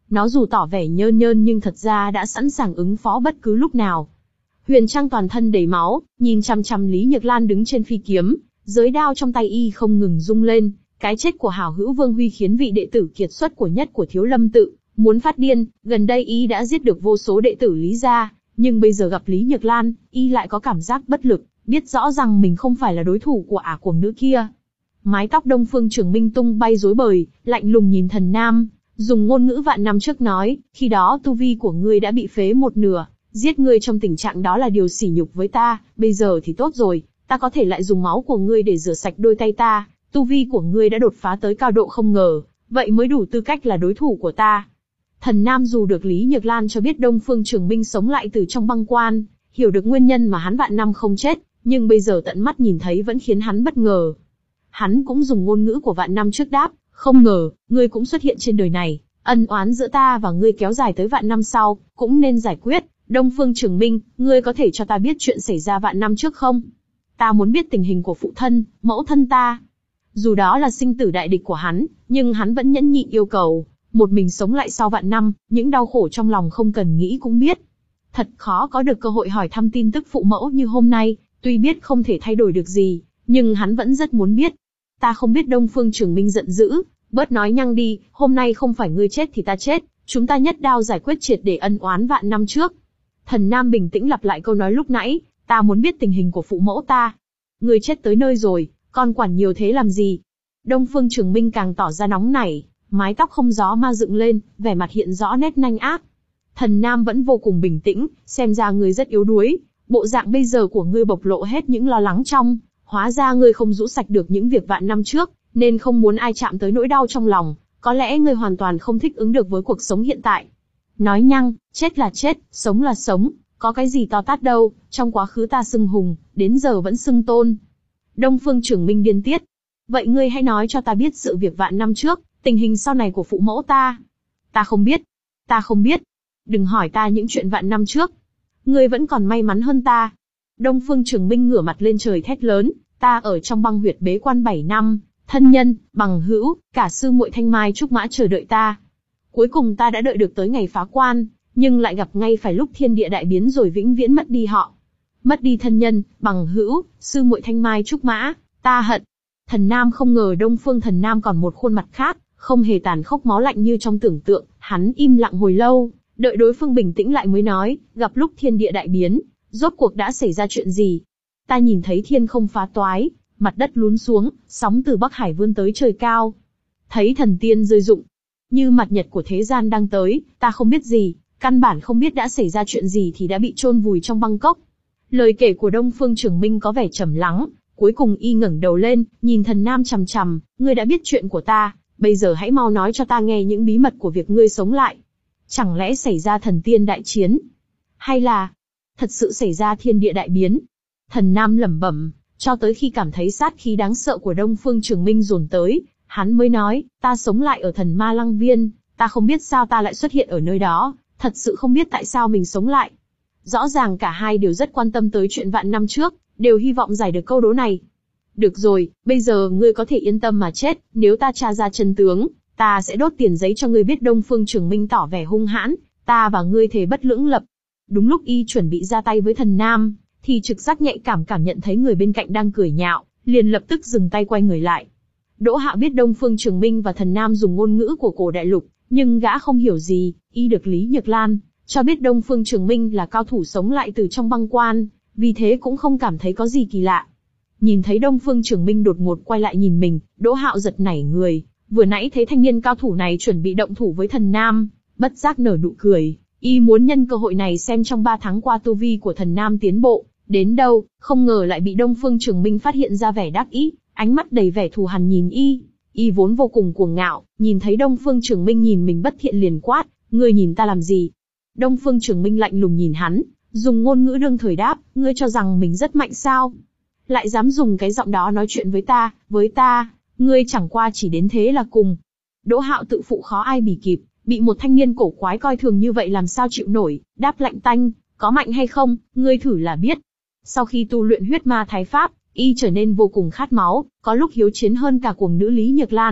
Nó dù tỏ vẻ nhơn nhơn nhưng thật ra đã sẵn sàng ứng phó bất cứ lúc nào. Huyền Trang toàn thân đầy máu, nhìn chằm chằm Lý Nhược Lan đứng trên phi kiếm, giới đao trong tay y không ngừng rung lên. Cái chết của hảo hữu Vương Huy khiến vị đệ tử kiệt xuất của nhất của Thiếu Lâm tự muốn phát điên. Gần đây y đã giết được vô số đệ tử Lý gia, nhưng bây giờ gặp Lý Nhược Lan, y lại có cảm giác bất lực, biết rõ rằng mình không phải là đối thủ của ả cuồng nữ kia. Mái tóc Đông Phương Trường Minh tung bay rối bời, lạnh lùng nhìn Thần Nam, dùng ngôn ngữ vạn năm trước nói, khi đó tu vi của ngươi đã bị phế một nửa, giết ngươi trong tình trạng đó là điều sỉ nhục với ta, bây giờ thì tốt rồi, ta có thể lại dùng máu của ngươi để rửa sạch đôi tay ta, tu vi của ngươi đã đột phá tới cao độ không ngờ, vậy mới đủ tư cách là đối thủ của ta. Thần Nam dù được Lý Nhược Lan cho biết Đông Phương Trường Minh sống lại từ trong băng quan, hiểu được nguyên nhân mà hắn vạn năm không chết, nhưng bây giờ tận mắt nhìn thấy vẫn khiến hắn bất ngờ. Hắn cũng dùng ngôn ngữ của vạn năm trước đáp, không ngờ, ngươi cũng xuất hiện trên đời này, ân oán giữa ta và ngươi kéo dài tới vạn năm sau, cũng nên giải quyết. Đông Phương Trường Minh, ngươi có thể cho ta biết chuyện xảy ra vạn năm trước không? Ta muốn biết tình hình của phụ thân, mẫu thân ta. Dù đó là sinh tử đại địch của hắn, nhưng hắn vẫn nhẫn nhịn yêu cầu, một mình sống lại sau vạn năm, những đau khổ trong lòng không cần nghĩ cũng biết. Thật khó có được cơ hội hỏi thăm tin tức phụ mẫu như hôm nay, tuy biết không thể thay đổi được gì, nhưng hắn vẫn rất muốn biết. Ta không biết. Đông Phương Trường Minh giận dữ, bớt nói nhăng đi, hôm nay không phải ngươi chết thì ta chết, chúng ta nhất đao giải quyết triệt để ân oán vạn năm trước. Thần Nam bình tĩnh lặp lại câu nói lúc nãy, ta muốn biết tình hình của phụ mẫu ta. Ngươi chết tới nơi rồi, còn quản nhiều thế làm gì? Đông Phương Trường Minh càng tỏ ra nóng nảy, mái tóc không gió ma dựng lên, vẻ mặt hiện rõ nét nanh ác. Thần Nam vẫn vô cùng bình tĩnh, xem ra ngươi rất yếu đuối, bộ dạng bây giờ của ngươi bộc lộ hết những lo lắng trong, hóa ra ngươi không rũ sạch được những việc vạn năm trước, nên không muốn ai chạm tới nỗi đau trong lòng, có lẽ ngươi hoàn toàn không thích ứng được với cuộc sống hiện tại. Nói nhăng, chết là chết, sống là sống, có cái gì to tát đâu, trong quá khứ ta xưng hùng, đến giờ vẫn xưng tôn. Đông Phương Trường Minh điên tiết. Vậy ngươi hãy nói cho ta biết sự việc vạn năm trước, tình hình sau này của phụ mẫu ta. Ta không biết. Ta không biết. Đừng hỏi ta những chuyện vạn năm trước. Ngươi vẫn còn may mắn hơn ta. Đông Phương Trường Minh ngửa mặt lên trời thét lớn, ta ở trong băng huyệt bế quan bảy năm, thân nhân, bằng hữu, cả sư muội Thanh Mai Trúc Mã chờ đợi ta. Cuối cùng ta đã đợi được tới ngày phá quan, nhưng lại gặp ngay phải lúc thiên địa đại biến rồi vĩnh viễn mất đi họ. Mất đi thân nhân, bằng hữu, sư muội Thanh Mai Trúc Mã, ta hận. Thần Nam không ngờ Đông Phương Thần Nam còn một khuôn mặt khác, không hề tàn khốc máu lạnh như trong tưởng tượng, hắn im lặng hồi lâu, đợi đối phương bình tĩnh lại mới nói, gặp lúc thiên địa đại biến, rốt cuộc đã xảy ra chuyện gì? Ta nhìn thấy thiên không phá toái, mặt đất lún xuống, sóng từ Bắc Hải vươn tới trời cao. Thấy thần tiên rơi rụng, như mặt nhật của thế gian đang tới, ta không biết gì, căn bản không biết đã xảy ra chuyện gì thì đã bị chôn vùi trong băng cốc. Lời kể của Đông Phương Trường Minh có vẻ trầm lắng, cuối cùng y ngẩng đầu lên, nhìn Thần Nam chằm chằm, ngươi đã biết chuyện của ta, bây giờ hãy mau nói cho ta nghe những bí mật của việc ngươi sống lại. Chẳng lẽ xảy ra thần tiên đại chiến? Hay là thật sự xảy ra thiên địa đại biến? Thần Nam lẩm bẩm, cho tới khi cảm thấy sát khí đáng sợ của Đông Phương Trường Minh dồn tới, hắn mới nói, ta sống lại ở Thần Ma Lăng Viên, ta không biết sao ta lại xuất hiện ở nơi đó, thật sự không biết tại sao mình sống lại. Rõ ràng cả hai đều rất quan tâm tới chuyện vạn năm trước, đều hy vọng giải được câu đố này. Được rồi, bây giờ ngươi có thể yên tâm mà chết, nếu ta tra ra chân tướng, ta sẽ đốt tiền giấy cho ngươi biết. Đông Phương Trường Minh tỏ vẻ hung hãn, ta và ngươi thề bất lưỡng lập. Đúng lúc y chuẩn bị ra tay với Thần Nam, thì trực giác nhạy cảm cảm nhận thấy người bên cạnh đang cười nhạo, liền lập tức dừng tay quay người lại. Đỗ Hạo biết Đông Phương Trường Minh và Thần Nam dùng ngôn ngữ của cổ đại lục, nhưng gã không hiểu gì, y được Lý Nhược Lan cho biết Đông Phương Trường Minh là cao thủ sống lại từ trong băng quan, vì thế cũng không cảm thấy có gì kỳ lạ. Nhìn thấy Đông Phương Trường Minh đột ngột quay lại nhìn mình, Đỗ Hạo giật nảy người, vừa nãy thấy thanh niên cao thủ này chuẩn bị động thủ với Thần Nam, bất giác nở nụ cười, y muốn nhân cơ hội này xem trong ba tháng qua tu vi của Thần Nam tiến bộ đến đâu, không ngờ lại bị Đông Phương Trường Minh phát hiện ra vẻ đắc ý, ánh mắt đầy vẻ thù hằn nhìn y. Y vốn vô cùng cuồng ngạo, nhìn thấy Đông Phương Trường Minh nhìn mình bất thiện liền quát, ngươi nhìn ta làm gì? Đông Phương Trường Minh lạnh lùng nhìn hắn, dùng ngôn ngữ đương thời đáp, ngươi cho rằng mình rất mạnh sao? Lại dám dùng cái giọng đó nói chuyện với ta, với ta, ngươi chẳng qua chỉ đến thế là cùng. Đỗ Hạo tự phụ khó ai bì kịp, bị một thanh niên cổ quái coi thường như vậy làm sao chịu nổi, đáp lạnh tanh, có mạnh hay không, ngươi thử là biết. Sau khi tu luyện huyết ma thái pháp, y trở nên vô cùng khát máu, có lúc hiếu chiến hơn cả cuồng nữ Lý Nhược Lan,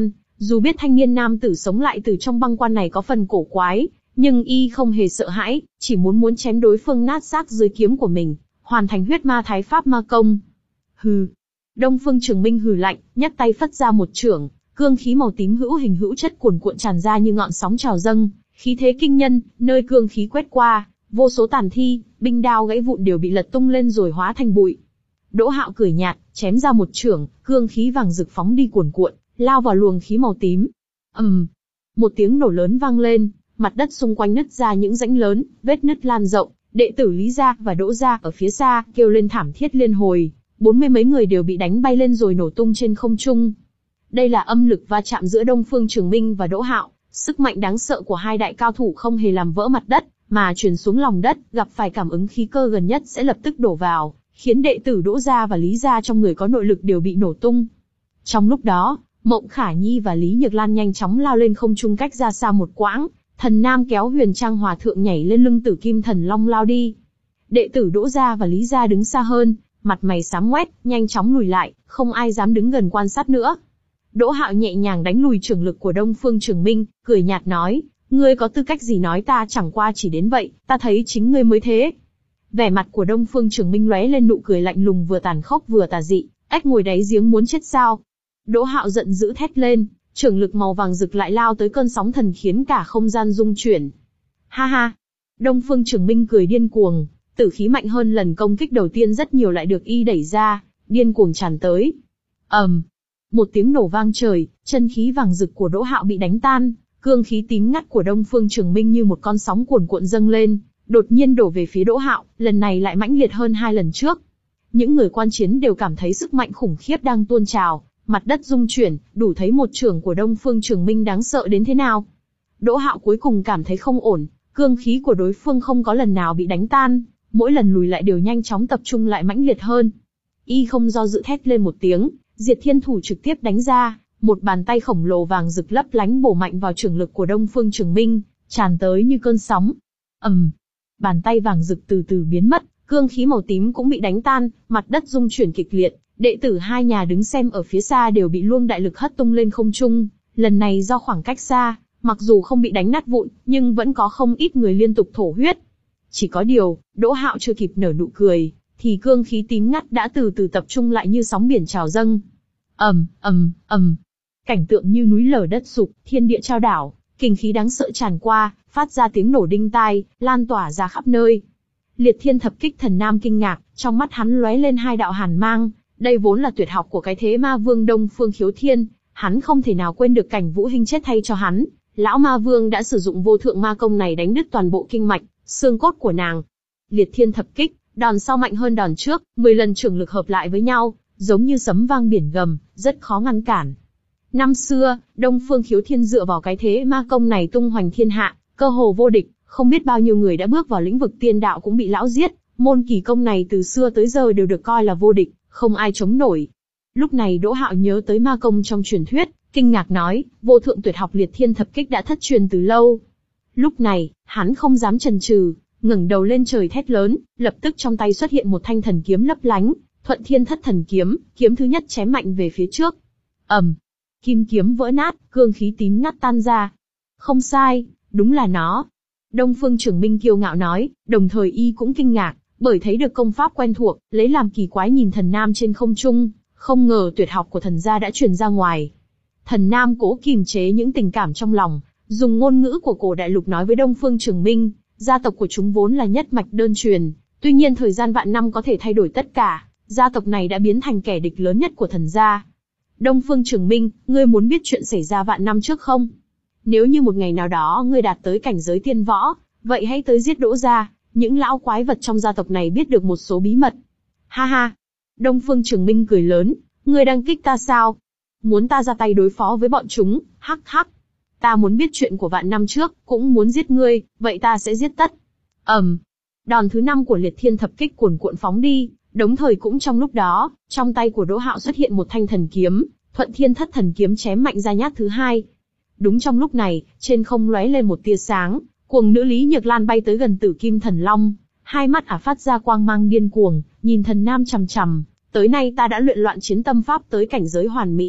Dù biết thanh niên nam tử sống lại từ trong băng quan này có phần cổ quái, nhưng y không hề sợ hãi, chỉ muốn muốn chém đối phương nát xác dưới kiếm của mình, hoàn thành huyết ma thái pháp ma công. Hừ. Đông Phương Trường Minh hừ lạnh, nhấc tay phất ra một chưởng, cương khí màu tím hữu hình hữu chất cuồn cuộn tràn ra như ngọn sóng trào dâng, khí thế kinh nhân, nơi cương khí quét qua, vô số tàn thi, binh đao gãy vụn đều bị lật tung lên rồi hóa thành bụi. Đỗ Hạo cười nhạt, chém ra một chưởng, cương khí vàng rực phóng đi cuồn cuộn, lao vào luồng khí màu tím. ầm, um, một tiếng nổ lớn vang lên, mặt đất xung quanh nứt ra những rãnh lớn, vết nứt lan rộng. Đệ tử Lý gia và Đỗ gia ở phía xa kêu lên thảm thiết liên hồi, bốn mươi mấy người đều bị đánh bay lên rồi nổ tung trên không trung. Đây là âm lực va chạm giữa Đông Phương Trường Minh và Đỗ Hạo, sức mạnh đáng sợ của hai đại cao thủ không hề làm vỡ mặt đất, mà truyền xuống lòng đất, gặp phải cảm ứng khí cơ gần nhất sẽ lập tức đổ vào, khiến đệ tử Đỗ gia và Lý gia trong người có nội lực đều bị nổ tung. Trong lúc đó, Mộng Khả Nhi và Lý Nhược Lan nhanh chóng lao lên không trung cách ra xa một quãng. Thần Nam kéo Huyền Trang Hòa thượng nhảy lên lưng Tử Kim Thần Long lao đi. Đệ tử Đỗ gia và Lý gia đứng xa hơn, mặt mày xám ngoét, nhanh chóng lùi lại, không ai dám đứng gần quan sát nữa. Đỗ Hạo nhẹ nhàng đánh lùi trưởng lực của Đông Phương Trường Minh, cười nhạt nói, ngươi có tư cách gì nói ta, chẳng qua chỉ đến vậy, ta thấy chính ngươi mới thế. Vẻ mặt của Đông Phương Trường Minh lóe lên nụ cười lạnh lùng vừa tàn khốc vừa tà dị, ếch ngồi đáy giếng muốn chết sao? Đỗ Hạo giận dữ thét lên. Trưởng lực màu vàng rực lại lao tới cơn sóng thần khiến cả không gian rung chuyển. Ha ha! Đông Phương Trường Minh cười điên cuồng, tử khí mạnh hơn lần công kích đầu tiên rất nhiều lại được y đẩy ra, điên cuồng tràn tới. ầm, um, một tiếng nổ vang trời, chân khí vàng rực của Đỗ Hạo bị đánh tan, cương khí tím ngắt của Đông Phương Trường Minh như một con sóng cuồn cuộn dâng lên, đột nhiên đổ về phía Đỗ Hạo, lần này lại mãnh liệt hơn hai lần trước. Những người quan chiến đều cảm thấy sức mạnh khủng khiếp đang tuôn trào. Mặt đất rung chuyển, đủ thấy một chưởng của Đông Phương Trường Minh đáng sợ đến thế nào. Đỗ Hạo cuối cùng cảm thấy không ổn, cương khí của đối phương không có lần nào bị đánh tan, mỗi lần lùi lại đều nhanh chóng tập trung lại mãnh liệt hơn. Y không do dự thét lên một tiếng, Diệt Thiên Thủ trực tiếp đánh ra, một bàn tay khổng lồ vàng rực lấp lánh bổ mạnh vào chưởng lực của Đông Phương Trường Minh, tràn tới như cơn sóng. ầm, um, bàn tay vàng rực từ từ biến mất, cương khí màu tím cũng bị đánh tan, mặt đất rung chuyển kịch liệt. Đệ tử hai nhà đứng xem ở phía xa đều bị luông đại lực hất tung lên không trung, lần này do khoảng cách xa, mặc dù không bị đánh nát vụn, nhưng vẫn có không ít người liên tục thổ huyết. Chỉ có điều, Đỗ Hạo chưa kịp nở nụ cười, thì cương khí tím ngắt đã từ từ tập trung lại như sóng biển trào dâng. ầm, ầm, ầm, cảnh tượng như núi lở đất sụp, thiên địa trao đảo, kinh khí đáng sợ tràn qua, phát ra tiếng nổ đinh tai, lan tỏa ra khắp nơi. Liệt Thiên Thập Kích Thần Nam kinh ngạc, trong mắt hắn lóe lên hai đạo hàn mang. Đây vốn là tuyệt học của cái thế ma vương Đông Phương Khiếu Thiên, hắn không thể nào quên được cảnh Vũ Hinh chết thay cho hắn. Lão ma vương đã sử dụng vô thượng ma công này đánh đứt toàn bộ kinh mạch, xương cốt của nàng. Liệt Thiên Thập Kích, đòn sau mạnh hơn đòn trước, mười lần trưởng lực hợp lại với nhau, giống như sấm vang biển gầm, rất khó ngăn cản. Năm xưa, Đông Phương Khiếu Thiên dựa vào cái thế ma công này tung hoành thiên hạ, cơ hồ vô địch, không biết bao nhiêu người đã bước vào lĩnh vực tiên đạo cũng bị lão giết. Môn kỳ công này từ xưa tới giờ đều được coi là vô địch, không ai chống nổi. Lúc này Đỗ Hạo nhớ tới ma công trong truyền thuyết, kinh ngạc nói, vô thượng tuyệt học Liệt Thiên Thập Kích đã thất truyền từ lâu. Lúc này, hắn không dám chần chừ, ngẩng đầu lên trời thét lớn, lập tức trong tay xuất hiện một thanh thần kiếm lấp lánh, Thuận Thiên Thất Thần Kiếm, kiếm thứ nhất chém mạnh về phía trước. ầm, um, kim kiếm vỡ nát, cương khí tím ngắt tan ra. Không sai, đúng là nó. Đông Phương Trường Minh kiêu ngạo nói, đồng thời y cũng kinh ngạc, bởi thấy được công pháp quen thuộc, lấy làm kỳ quái nhìn Thần Nam trên không trung, không ngờ tuyệt học của thần gia đã truyền ra ngoài. Thần Nam cố kìm chế những tình cảm trong lòng, dùng ngôn ngữ của cổ đại lục nói với Đông Phương Trường Minh, gia tộc của chúng vốn là nhất mạch đơn truyền, tuy nhiên thời gian vạn năm có thể thay đổi tất cả, gia tộc này đã biến thành kẻ địch lớn nhất của thần gia. Đông Phương Trường Minh, ngươi muốn biết chuyện xảy ra vạn năm trước không? Nếu như một ngày nào đó ngươi đạt tới cảnh giới tiên võ, vậy hãy tới giết Đỗ gia, những lão quái vật trong gia tộc này biết được một số bí mật. Ha ha! Đông Phương Trường Minh cười lớn, ngươi đang kích ta sao? Muốn ta ra tay đối phó với bọn chúng, hắc hắc. Ta muốn biết chuyện của vạn năm trước, cũng muốn giết ngươi, vậy ta sẽ giết tất. ầm, um, đòn thứ năm của Liệt Thiên Thập Kích cuồn cuộn phóng đi, đồng thời cũng trong lúc đó, trong tay của Đỗ Hạo xuất hiện một thanh thần kiếm, Thuận Thiên Thất Thần Kiếm chém mạnh ra nhát thứ hai. Đúng trong lúc này, trên không lóe lên một tia sáng, cuồng nữ Lý Nhược Lan bay tới gần Tử Kim Thần Long, hai mắt ả phát ra quang mang điên cuồng, nhìn Thần Nam chằm chằm. Tới nay ta đã luyện loạn chiến tâm pháp tới cảnh giới hoàn mỹ,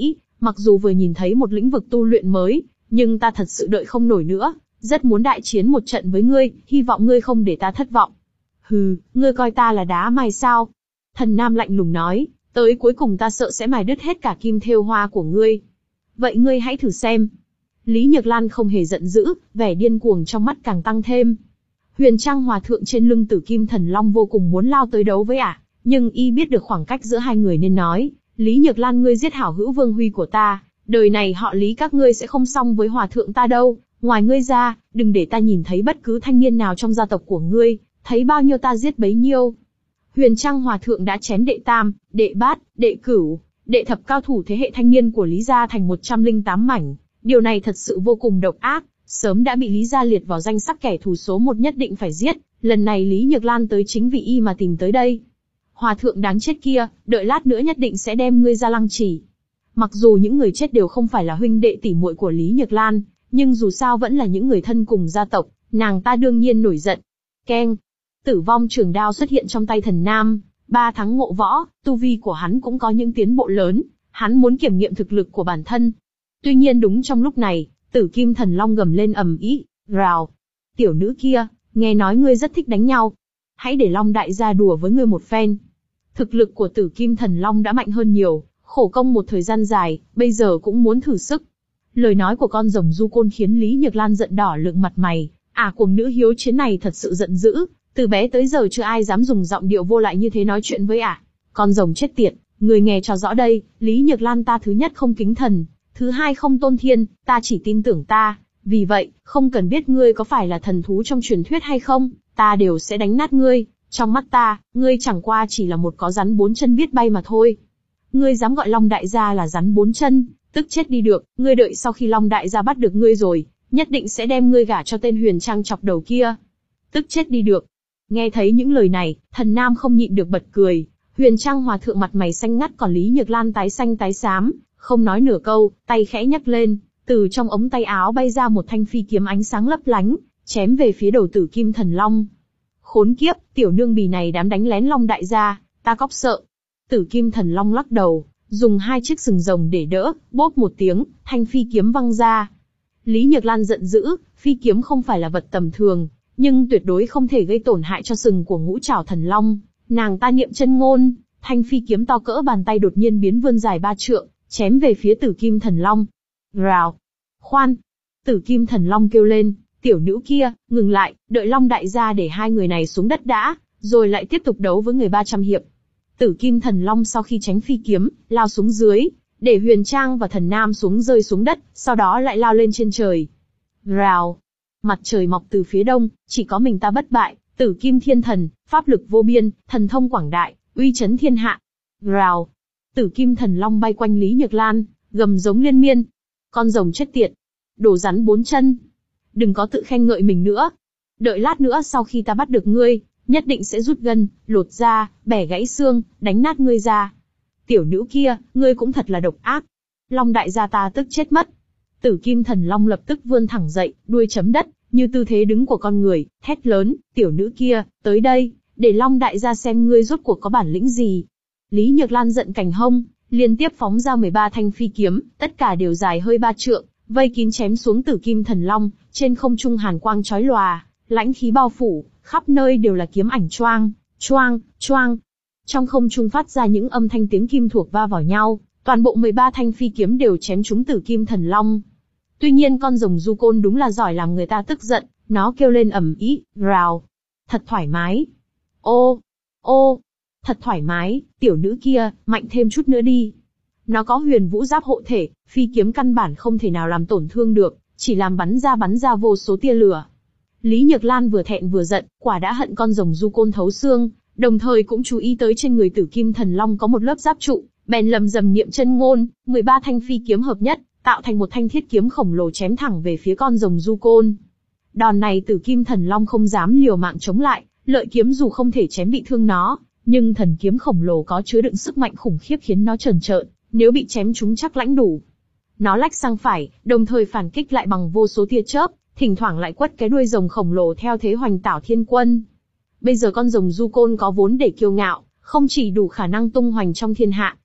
Mặc dù vừa nhìn thấy một lĩnh vực tu luyện mới, nhưng ta thật sự đợi không nổi nữa, rất muốn đại chiến một trận với ngươi, hy vọng ngươi không để ta thất vọng. Hừ, ngươi coi ta là đá mài sao? Thần Nam lạnh lùng nói, tới cuối cùng ta sợ sẽ mài đứt hết cả kim thêu hoa của ngươi. Vậy ngươi hãy thử xem. Lý Nhược Lan không hề giận dữ, vẻ điên cuồng trong mắt càng tăng thêm. Huyền Trang Hòa Thượng trên lưng Tử Kim Thần Long vô cùng muốn lao tới đấu với ả, nhưng y biết được khoảng cách giữa hai người nên nói, Lý Nhược Lan ngươi giết hảo hữu Vương Huy của ta, đời này họ Lý các ngươi sẽ không xong với Hòa Thượng ta đâu, ngoài ngươi ra, đừng để ta nhìn thấy bất cứ thanh niên nào trong gia tộc của ngươi, thấy bao nhiêu ta giết bấy nhiêu. Huyền Trang Hòa Thượng đã chém đệ tam, đệ bát, đệ cửu, đệ thập cao thủ thế hệ thanh niên của Lý gia thành một trăm lẻ tám mảnh, điều này thật sự vô cùng độc ác, sớm đã bị Lý gia liệt vào danh sách kẻ thù số một nhất định phải giết, lần này Lý Nhược Lan tới chính vì y mà tìm tới đây. Hòa Thượng đáng chết kia, đợi lát nữa nhất định sẽ đem ngươi ra lăng trì. Mặc dù những người chết đều không phải là huynh đệ tỷ muội của Lý Nhược Lan, nhưng dù sao vẫn là những người thân cùng gia tộc, nàng ta đương nhiên nổi giận. Keng! Tử vong trường đao xuất hiện trong tay Thần Nam, ba tháng ngộ võ, tu vi của hắn cũng có những tiến bộ lớn, hắn muốn kiểm nghiệm thực lực của bản thân. Tuy nhiên đúng trong lúc này, Tử Kim Thần Long gầm lên ầm ĩ, rào. Tiểu nữ kia, nghe nói ngươi rất thích đánh nhau. Hãy để Long đại gia đùa với ngươi một phen. Thực lực của Tử Kim Thần Long đã mạnh hơn nhiều, khổ công một thời gian dài, bây giờ cũng muốn thử sức. Lời nói của con rồng du côn khiến Lý Nhược Lan giận đỏ lượng mặt mày, à cuồng nữ hiếu chiến này thật sự giận dữ, từ bé tới giờ chưa ai dám dùng giọng điệu vô lại như thế nói chuyện với ả. À. Con rồng chết tiệt, người nghe cho rõ đây, Lý Nhược Lan ta thứ nhất không kính thần, thứ hai không tôn thiên, ta chỉ tin tưởng ta, vì vậy, không cần biết ngươi có phải là thần thú trong truyền thuyết hay không, ta đều sẽ đánh nát ngươi, trong mắt ta, ngươi chẳng qua chỉ là một có rắn bốn chân biết bay mà thôi. Ngươi dám gọi Long đại gia là rắn bốn chân, tức chết đi được, ngươi đợi sau khi Long đại gia bắt được ngươi rồi, nhất định sẽ đem ngươi gả cho tên Huyền Trang chọc đầu kia. Tức chết đi được. Nghe thấy những lời này, Thần Nam không nhịn được bật cười, Huyền Trang Hòa Thượng mặt mày xanh ngắt còn Lý Nhược Lan tái xanh tái xám, không nói nửa câu, tay khẽ nhấc lên, từ trong ống tay áo bay ra một thanh phi kiếm ánh sáng lấp lánh, chém về phía đầu Tử Kim Thần Long. Khốn kiếp, tiểu nương bì này dám đánh lén Long đại gia, ta cóc sợ. Tử Kim Thần Long lắc đầu, dùng hai chiếc sừng rồng để đỡ, bốp một tiếng, thanh phi kiếm văng ra. Lý Nhược Lan giận dữ, phi kiếm không phải là vật tầm thường, nhưng tuyệt đối không thể gây tổn hại cho sừng của Ngũ Trảo Thần Long. Nàng ta niệm chân ngôn, thanh phi kiếm to cỡ bàn tay đột nhiên biến vươn dài ba trượng, chém về phía Tử Kim Thần Long. Rào! Khoan! Tử Kim Thần Long kêu lên, tiểu nữ kia, ngừng lại, đợi Long đại gia để hai người này xuống đất đã, rồi lại tiếp tục đấu với người ba trăm hiệp. Tử Kim Thần Long sau khi tránh phi kiếm, lao xuống dưới, để Huyền Trang và Thần Nam xuống rơi xuống đất, sau đó lại lao lên trên trời. Rào! Mặt trời mọc từ phía đông, chỉ có mình ta bất bại, Tử Kim Thiên Thần, pháp lực vô biên, thần thông quảng đại, uy chấn thiên hạ. Rào! Tử Kim Thần Long bay quanh Lý Nhược Lan, gầm giống liên miên. Con rồng chết tiệt! Đồ rắn bốn chân! Đừng có tự khen ngợi mình nữa. Đợi lát nữa sau khi ta bắt được ngươi, nhất định sẽ rút gân, lột da, bẻ gãy xương, đánh nát ngươi ra. Tiểu nữ kia, ngươi cũng thật là độc ác. Long đại gia ta tức chết mất. Tử Kim Thần Long lập tức vươn thẳng dậy, đuôi chấm đất, như tư thế đứng của con người, thét lớn, tiểu nữ kia, tới đây, để Long đại gia xem ngươi rốt cuộc có bản lĩnh gì. Lý Nhược Lan giận cành hông, liên tiếp phóng ra mười ba thanh phi kiếm, tất cả đều dài hơi ba trượng, vây kín chém xuống Tử Kim Thần Long, trên không trung hàn quang chói lòa, lãnh khí bao phủ, khắp nơi đều là kiếm ảnh choang, choang, choang. Trong không trung phát ra những âm thanh tiếng kim thuộc va vào nhau, toàn bộ mười ba thanh phi kiếm đều chém trúng Tử Kim Thần Long. Tuy nhiên con rồng du côn đúng là giỏi làm người ta tức giận, nó kêu lên ầm ĩ, rào. Thật thoải mái. Ô, ô, thật thoải mái, tiểu nữ kia, mạnh thêm chút nữa đi. Nó có huyền vũ giáp hộ thể, phi kiếm căn bản không thể nào làm tổn thương được, chỉ làm bắn ra bắn ra vô số tia lửa. Lý Nhược Lan vừa thẹn vừa giận, quả đã hận con rồng du côn thấu xương, đồng thời cũng chú ý tới trên người Tử Kim Thần Long có một lớp giáp trụ, bèn lầm rầm niệm chân ngôn, mười ba thanh phi kiếm hợp nhất, tạo thành một thanh thiết kiếm khổng lồ chém thẳng về phía con rồng du côn. Đòn này Tử Kim Thần Long không dám liều mạng chống lại, lợi kiếm dù không thể chém bị thương nó, nhưng thần kiếm khổng lồ có chứa đựng sức mạnh khủng khiếp khiến nó trờn trợn, nếu bị chém trúng chắc lãnh đủ. Nó lách sang phải, đồng thời phản kích lại bằng vô số tia chớp, thỉnh thoảng lại quất cái đuôi rồng khổng lồ theo thế hoành tảo thiên quân. Bây giờ con rồng du côn có vốn để kiêu ngạo, không chỉ đủ khả năng tung hoành trong thiên hạ,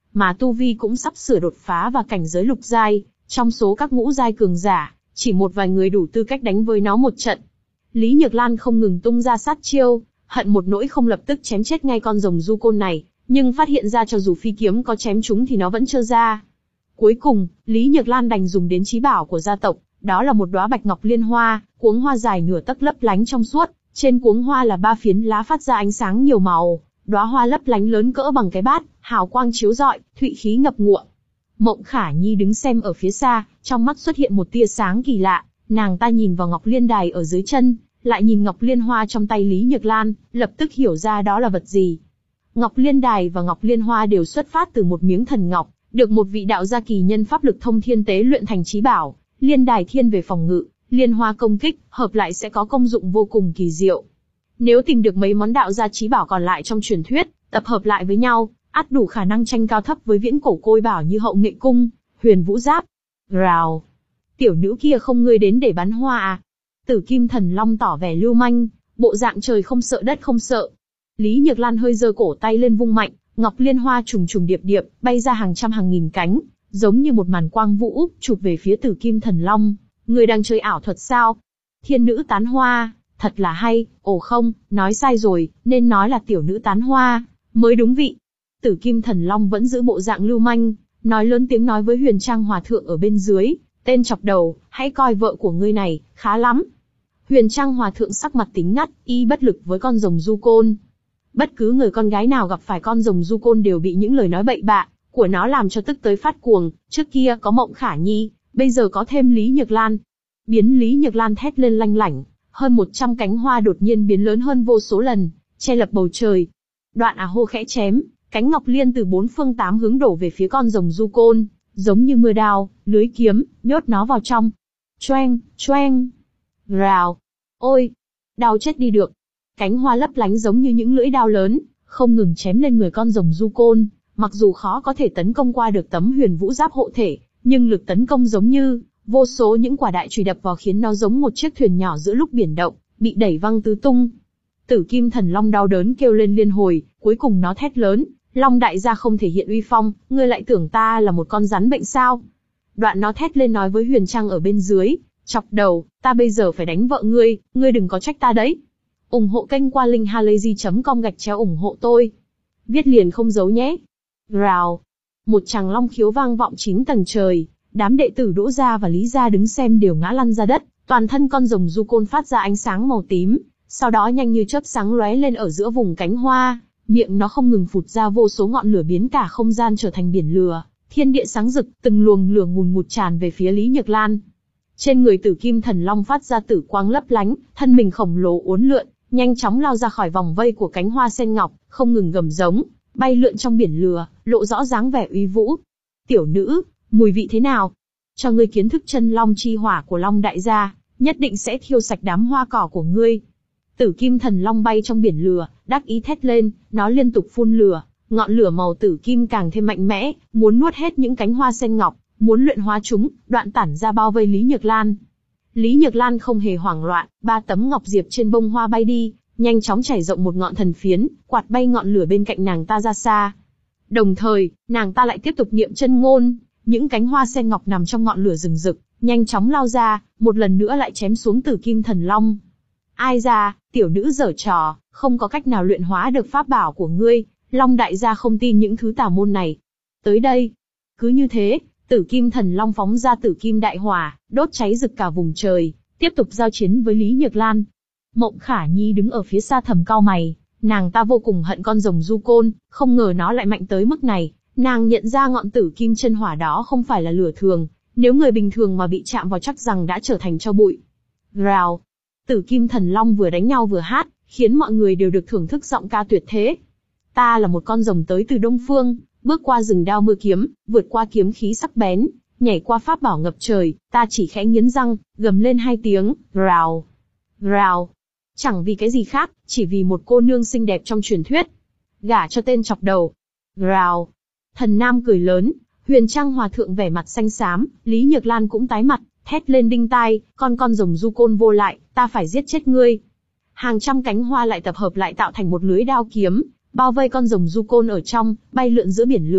mà tu vi cũng sắp sửa đột phá vào cảnh giới lục giai, trong số các ngũ giai cường giả, chỉ một vài người đủ tư cách đánh với nó một trận. Lý Nhược Lan không ngừng tung ra sát chiêu, hận một nỗi không lập tức chém chết ngay con rồng du côn này, nhưng phát hiện ra cho dù phi kiếm có chém chúng thì nó vẫn trơ ra. Cuối cùng, Lý Nhược Lan đành dùng đến chí bảo của gia tộc, đó là một đóa bạch ngọc liên hoa, cuống hoa dài nửa tấc lấp lánh trong suốt, trên cuống hoa là ba phiến lá phát ra ánh sáng nhiều màu, đóa hoa lấp lánh lớn cỡ bằng cái bát, hào quang chiếu rọi, thụy khí ngập ngụa. Mộng Khả Nhi đứng xem ở phía xa, trong mắt xuất hiện một tia sáng kỳ lạ, nàng ta nhìn vào ngọc liên đài ở dưới chân, lại nhìn ngọc liên hoa trong tay Lý Nhược Lan, lập tức hiểu ra đó là vật gì. Ngọc liên đài và ngọc liên hoa đều xuất phát từ một miếng thần ngọc, được một vị đạo gia kỳ nhân pháp lực thông thiên tế luyện thành chí bảo. Liên đài thiên về phòng ngự, liên hoa công kích, hợp lại sẽ có công dụng vô cùng kỳ diệu. Nếu tìm được mấy món đạo gia chí bảo còn lại trong truyền thuyết, tập hợp lại với nhau, ắt đủ khả năng tranh cao thấp với viễn cổ côi bảo như hậu nghệ cung, huyền vũ giáp. Rào! Tiểu nữ kia không ngươi đến để bắn hoa à? Tử Kim Thần Long tỏ vẻ lưu manh, bộ dạng trời không sợ đất không sợ. Lý Nhược Lan hơi giơ cổ tay lên vung mạnh, ngọc liên hoa trùng trùng điệp điệp, bay ra hàng trăm hàng nghìn cánh, giống như một màn quang vũ, chụp về phía Tử Kim Thần Long. Người đang chơi ảo thuật sao? Thiên nữ tán hoa, thật là hay. Ồ không, nói sai rồi, nên nói là tiểu nữ tán hoa, mới đúng vị. Tử Kim Thần Long vẫn giữ bộ dạng lưu manh, nói lớn tiếng nói với Huyền Trang Hòa Thượng ở bên dưới, tên chọc đầu, hãy coi vợ của ngươi này, khá lắm. Huyền Trang Hòa Thượng sắc mặt tính ngắt, y bất lực với con rồng du côn. Bất cứ người con gái nào gặp phải con rồng du côn đều bị những lời nói bậy bạ của nó làm cho tức tới phát cuồng. Trước kia có Mộng Khả Nhi, bây giờ có thêm Lý Nhược Lan. Biến Lý Nhược Lan thét lên lanh lảnh, hơn một trăm cánh hoa đột nhiên biến lớn hơn vô số lần, che lập bầu trời. Đoạn à hô khẽ chém, cánh ngọc liên từ bốn phương tám hướng đổ về phía con rồng du côn, giống như mưa đao, lưới kiếm, nhốt nó vào trong. Choeng, choeng, rào. Ôi, đau chết đi được. Cánh hoa lấp lánh giống như những lưỡi đao lớn, không ngừng chém lên người con rồng du côn. Mặc dù khó có thể tấn công qua được tấm huyền vũ giáp hộ thể, nhưng lực tấn công giống như vô số những quả đại chùy đập vào khiến nó giống một chiếc thuyền nhỏ giữa lúc biển động, bị đẩy văng tứ tung. Tử Kim Thần Long đau đớn kêu lên liên hồi, cuối cùng nó thét lớn, Long đại gia không thể hiện uy phong, ngươi lại tưởng ta là một con rắn bệnh sao? Đoạn nó thét lên nói với Huyền Trang ở bên dưới, chọc đầu, ta bây giờ phải đánh vợ ngươi, ngươi đừng có trách ta đấy. ủng hộ kênh qua linkhalazy chấm com gạch chéo ủng hộ tôi. Viết liền không giấu nhé. Rào. Một tràng long khiếu vang vọng chín tầng trời, đám đệ tử Đỗ gia và Lý gia đứng xem đều ngã lăn ra đất, toàn thân con rồng du côn phát ra ánh sáng màu tím, sau đó nhanh như chớp sáng lóe lên ở giữa vùng cánh hoa, miệng nó không ngừng phụt ra vô số ngọn lửa biến cả không gian trở thành biển lửa, thiên địa sáng rực, từng luồng lửa ngùn ngụt tràn về phía Lý Nhược Lan. Trên người Tử Kim Thần Long phát ra tử quang lấp lánh, thân mình khổng lồ uốn lượn, nhanh chóng lao ra khỏi vòng vây của cánh hoa sen ngọc, không ngừng gầm giống, bay lượn trong biển lửa, lộ rõ dáng vẻ uy vũ. Tiểu nữ, mùi vị thế nào? Cho ngươi kiến thức chân long chi hỏa của Long đại gia, nhất định sẽ thiêu sạch đám hoa cỏ của ngươi. Tử Kim Thần Long bay trong biển lửa, đắc ý thét lên, nó liên tục phun lửa, ngọn lửa màu tử kim càng thêm mạnh mẽ, muốn nuốt hết những cánh hoa sen ngọc, muốn luyện hóa chúng, đoạn tản ra bao vây Lý Nhược Lan. Lý Nhược Lan không hề hoảng loạn, ba tấm ngọc diệp trên bông hoa bay đi, nhanh chóng trải rộng một ngọn thần phiến, quạt bay ngọn lửa bên cạnh nàng ta ra xa. Đồng thời, nàng ta lại tiếp tục niệm chân ngôn, những cánh hoa sen ngọc nằm trong ngọn lửa rừng rực, nhanh chóng lao ra, một lần nữa lại chém xuống Tử Kim Thần Long. Ai ra, tiểu nữ giở trò, không có cách nào luyện hóa được pháp bảo của ngươi, Long đại gia không tin những thứ tà môn này. Tới đây. Cứ như thế, Tử Kim Thần Long phóng ra Tử Kim đại hỏa, đốt cháy rực cả vùng trời, tiếp tục giao chiến với Lý Nhược Lan. Mộng Khả Nhi đứng ở phía xa thầm cau mày, nàng ta vô cùng hận con rồng du côn, không ngờ nó lại mạnh tới mức này. Nàng nhận ra ngọn tử kim chân hỏa đó không phải là lửa thường, nếu người bình thường mà bị chạm vào chắc rằng đã trở thành tro bụi. Rào. Tử Kim Thần Long vừa đánh nhau vừa hát, khiến mọi người đều được thưởng thức giọng ca tuyệt thế. Ta là một con rồng tới từ Đông Phương, bước qua rừng đao mưa kiếm, vượt qua kiếm khí sắc bén, nhảy qua pháp bảo ngập trời, ta chỉ khẽ nghiến răng, gầm lên hai tiếng, rào, rào. Chẳng vì cái gì khác, chỉ vì một cô nương xinh đẹp trong truyền thuyết. Gả cho tên chọc đầu. Rào. Thần Nam cười lớn, Huyền Trang Hòa Thượng vẻ mặt xanh xám, Lý Nhược Lan cũng tái mặt, thét lên đinh tai, con con rồng du côn vô lại, ta phải giết chết ngươi. Hàng trăm cánh hoa lại tập hợp lại tạo thành một lưới đao kiếm, bao vây con rồng du côn ở trong, bay lượn giữa biển lửa,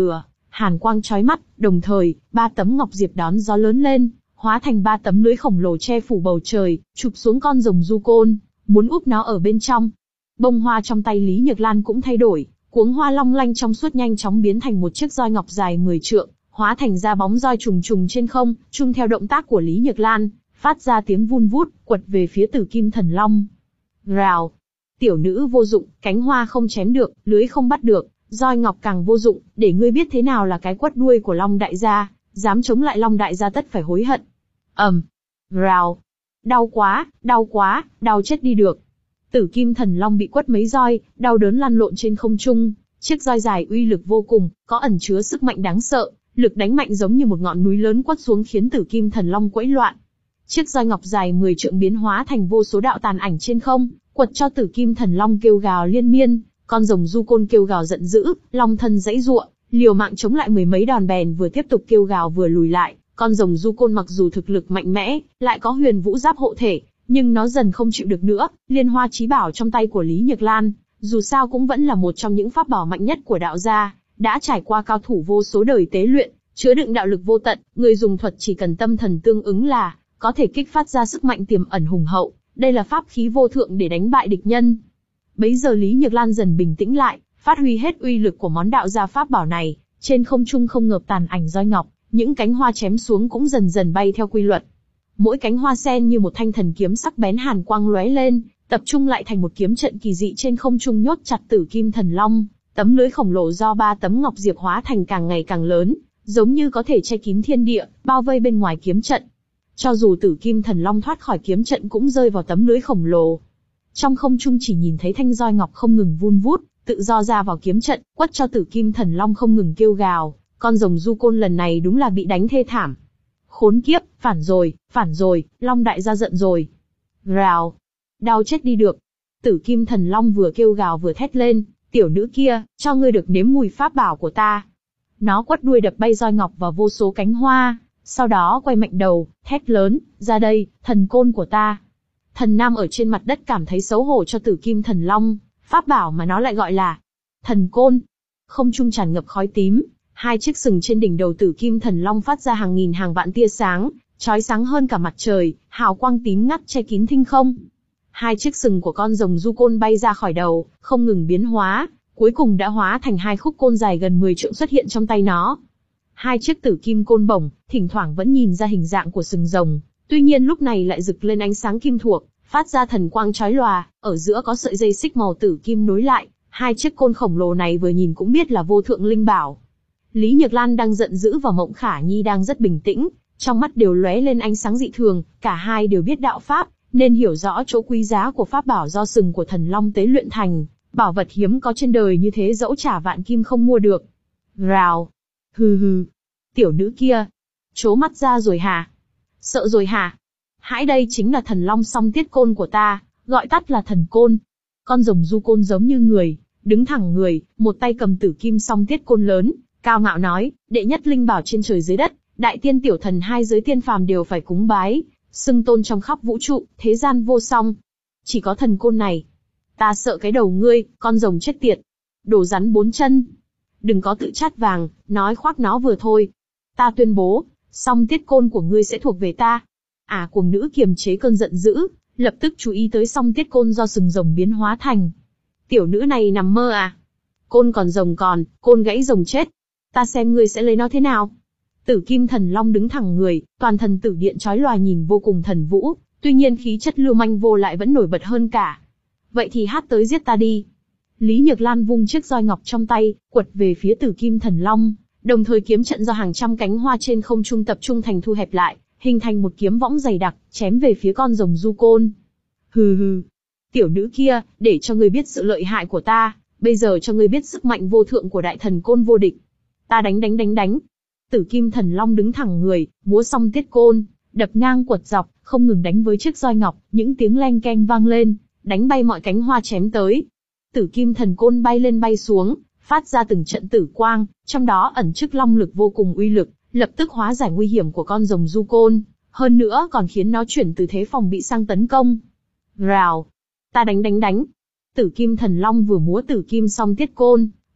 hàn quang chói mắt, đồng thời, ba tấm ngọc diệp đón gió lớn lên, hóa thành ba tấm lưới khổng lồ che phủ bầu trời, chụp xuống con rồng du côn, muốn úp nó ở bên trong. Bông hoa trong tay Lý Nhược Lan cũng thay đổi, cuống hoa long lanh trong suốt nhanh chóng biến thành một chiếc roi ngọc dài mười trượng, hóa thành ra bóng roi trùng trùng trên không, chung theo động tác của Lý Nhược Lan, phát ra tiếng vun vút, quật về phía Tử Kim Thần Long. Rào! Tiểu nữ vô dụng, cánh hoa không chém được, lưới không bắt được, roi ngọc càng vô dụng, để ngươi biết thế nào là cái quất đuôi của Long đại gia, dám chống lại Long đại gia tất phải hối hận. Ầm! Rào! Đau quá, đau quá, đau chết đi được. Tử Kim Thần Long bị quất mấy roi, đau đớn lăn lộn trên không trung, chiếc roi dài uy lực vô cùng, có ẩn chứa sức mạnh đáng sợ, lực đánh mạnh giống như một ngọn núi lớn quất xuống khiến Tử Kim Thần Long quẫy loạn. Chiếc roi ngọc dài mười trượng biến hóa thành vô số đạo tàn ảnh trên không, quật cho Tử Kim Thần Long kêu gào liên miên, con rồng du côn kêu gào giận dữ, long thân giãy giụa, liều mạng chống lại mười mấy đòn bèn vừa tiếp tục kêu gào vừa lùi lại. Con rồng du côn mặc dù thực lực mạnh mẽ, lại có huyền vũ giáp hộ thể, nhưng nó dần không chịu được nữa. Liên hoa chí bảo trong tay của Lý Nhược Lan, dù sao cũng vẫn là một trong những pháp bảo mạnh nhất của đạo gia, đã trải qua cao thủ vô số đời tế luyện, chứa đựng đạo lực vô tận, người dùng thuật chỉ cần tâm thần tương ứng là có thể kích phát ra sức mạnh tiềm ẩn hùng hậu. Đây là pháp khí vô thượng để đánh bại địch nhân. Bấy giờ Lý Nhược Lan dần bình tĩnh lại, phát huy hết uy lực của món đạo gia pháp bảo này, trên không trung không ngợp tàn ảnh roi ngọc, những cánh hoa chém xuống cũng dần dần bay theo quy luật. Mỗi cánh hoa sen như một thanh thần kiếm sắc bén hàn quang lóe lên, tập trung lại thành một kiếm trận kỳ dị trên không trung nhốt chặt Tử Kim Thần Long. Tấm lưới khổng lồ do ba tấm ngọc diệp hóa thành càng ngày càng lớn, giống như có thể che kín thiên địa, bao vây bên ngoài kiếm trận. Cho dù Tử Kim Thần Long thoát khỏi kiếm trận cũng rơi vào tấm lưới khổng lồ. Trong không trung chỉ nhìn thấy thanh roi ngọc không ngừng vun vút, tự do ra vào kiếm trận, quất cho Tử Kim Thần Long không ngừng kêu gào. Con rồng du côn lần này đúng là bị đánh thê thảm. Khốn kiếp, phản rồi, phản rồi, Long đại gia giận rồi. Rào! Đau chết đi được. Tử Kim Thần Long vừa kêu gào vừa thét lên, tiểu nữ kia, cho ngươi được nếm mùi pháp bảo của ta. Nó quất đuôi đập bay roi ngọc vào vô số cánh hoa, sau đó quay mạnh đầu, thét lớn, ra đây, thần côn của ta. Thần Nam ở trên mặt đất cảm thấy xấu hổ cho Tử Kim Thần Long, pháp bảo mà nó lại gọi là thần côn. Không trung tràn ngập khói tím, hai chiếc sừng trên đỉnh đầu Tử Kim Thần Long phát ra hàng nghìn hàng vạn tia sáng, chói sáng hơn cả mặt trời, hào quang tím ngắt che kín thinh không. Hai chiếc sừng của con rồng du côn bay ra khỏi đầu, không ngừng biến hóa, cuối cùng đã hóa thành hai khúc côn dài gần mười trượng xuất hiện trong tay nó. Hai chiếc tử kim côn bổng, thỉnh thoảng vẫn nhìn ra hình dạng của sừng rồng, tuy nhiên lúc này lại rực lên ánh sáng kim thuộc, phát ra thần quang chói lòa, ở giữa có sợi dây xích màu tử kim nối lại, hai chiếc côn khổng lồ này vừa nhìn cũng biết là vô thượng linh bảo. Lý Nhược Lan đang giận dữ và Mộng Khả Nhi đang rất bình tĩnh, trong mắt đều lóe lên ánh sáng dị thường, cả hai đều biết đạo pháp, nên hiểu rõ chỗ quý giá của pháp bảo do sừng của thần long tế luyện thành, bảo vật hiếm có trên đời như thế dẫu trả vạn kim không mua được. Rào! Hừ hừ! Tiểu nữ kia! Trố mắt ra rồi hả? Sợ rồi hả? Hãi, đây chính là thần long song tiết côn của ta, gọi tắt là thần côn. Con rồng du côn giống như người, đứng thẳng người, một tay cầm tử kim song tiết côn lớn, cao ngạo nói, đệ nhất linh bảo trên trời dưới đất, đại tiên tiểu thần hai giới tiên phàm đều phải cúng bái, xưng tôn trong khắp vũ trụ, thế gian vô song. Chỉ có thần côn này. Ta sợ cái đầu ngươi, con rồng chết tiệt. Đồ rắn bốn chân. Đừng có tự chát vàng, nói khoác nó vừa thôi. Ta tuyên bố, song tiết côn của ngươi sẽ thuộc về ta. À, cuồng nữ kiềm chế cơn giận dữ, lập tức chú ý tới song tiết côn do sừng rồng biến hóa thành. Tiểu nữ này nằm mơ à? Côn còn rồng còn, côn gãy rồng chết. Ta xem ngươi sẽ lấy nó thế nào. Tử Kim Thần Long đứng thẳng người, toàn thần tử điện chói lòa nhìn vô cùng thần vũ, tuy nhiên khí chất lưu manh vô lại vẫn nổi bật hơn cả. Vậy thì hát tới giết ta đi. Lý Nhược Lan vung chiếc roi ngọc trong tay, quật về phía Tử Kim Thần Long, đồng thời kiếm trận do hàng trăm cánh hoa trên không trung tập trung thành thu hẹp lại, hình thành một kiếm võng dày đặc, chém về phía con rồng du côn. Hừ hừ, tiểu nữ kia, để cho ngươi biết sự lợi hại của ta, bây giờ cho ngươi biết sức mạnh vô thượng của đại thần côn vô địch. Ta đánh đánh đánh đánh. Tử Kim Thần Long đứng thẳng người, múa song tiết côn, đập ngang quật dọc, không ngừng đánh với chiếc roi ngọc, những tiếng leng keng vang lên, đánh bay mọi cánh hoa chém tới. Tử Kim Thần Côn bay lên bay xuống, phát ra từng trận tử quang, trong đó ẩn chứa long lực vô cùng uy lực, lập tức hóa giải nguy hiểm của con rồng du côn, hơn nữa còn khiến nó chuyển từ thế phòng bị sang tấn công. Rào! Ta đánh đánh đánh! Tử Kim Thần Long vừa múa tử kim song tiết côn,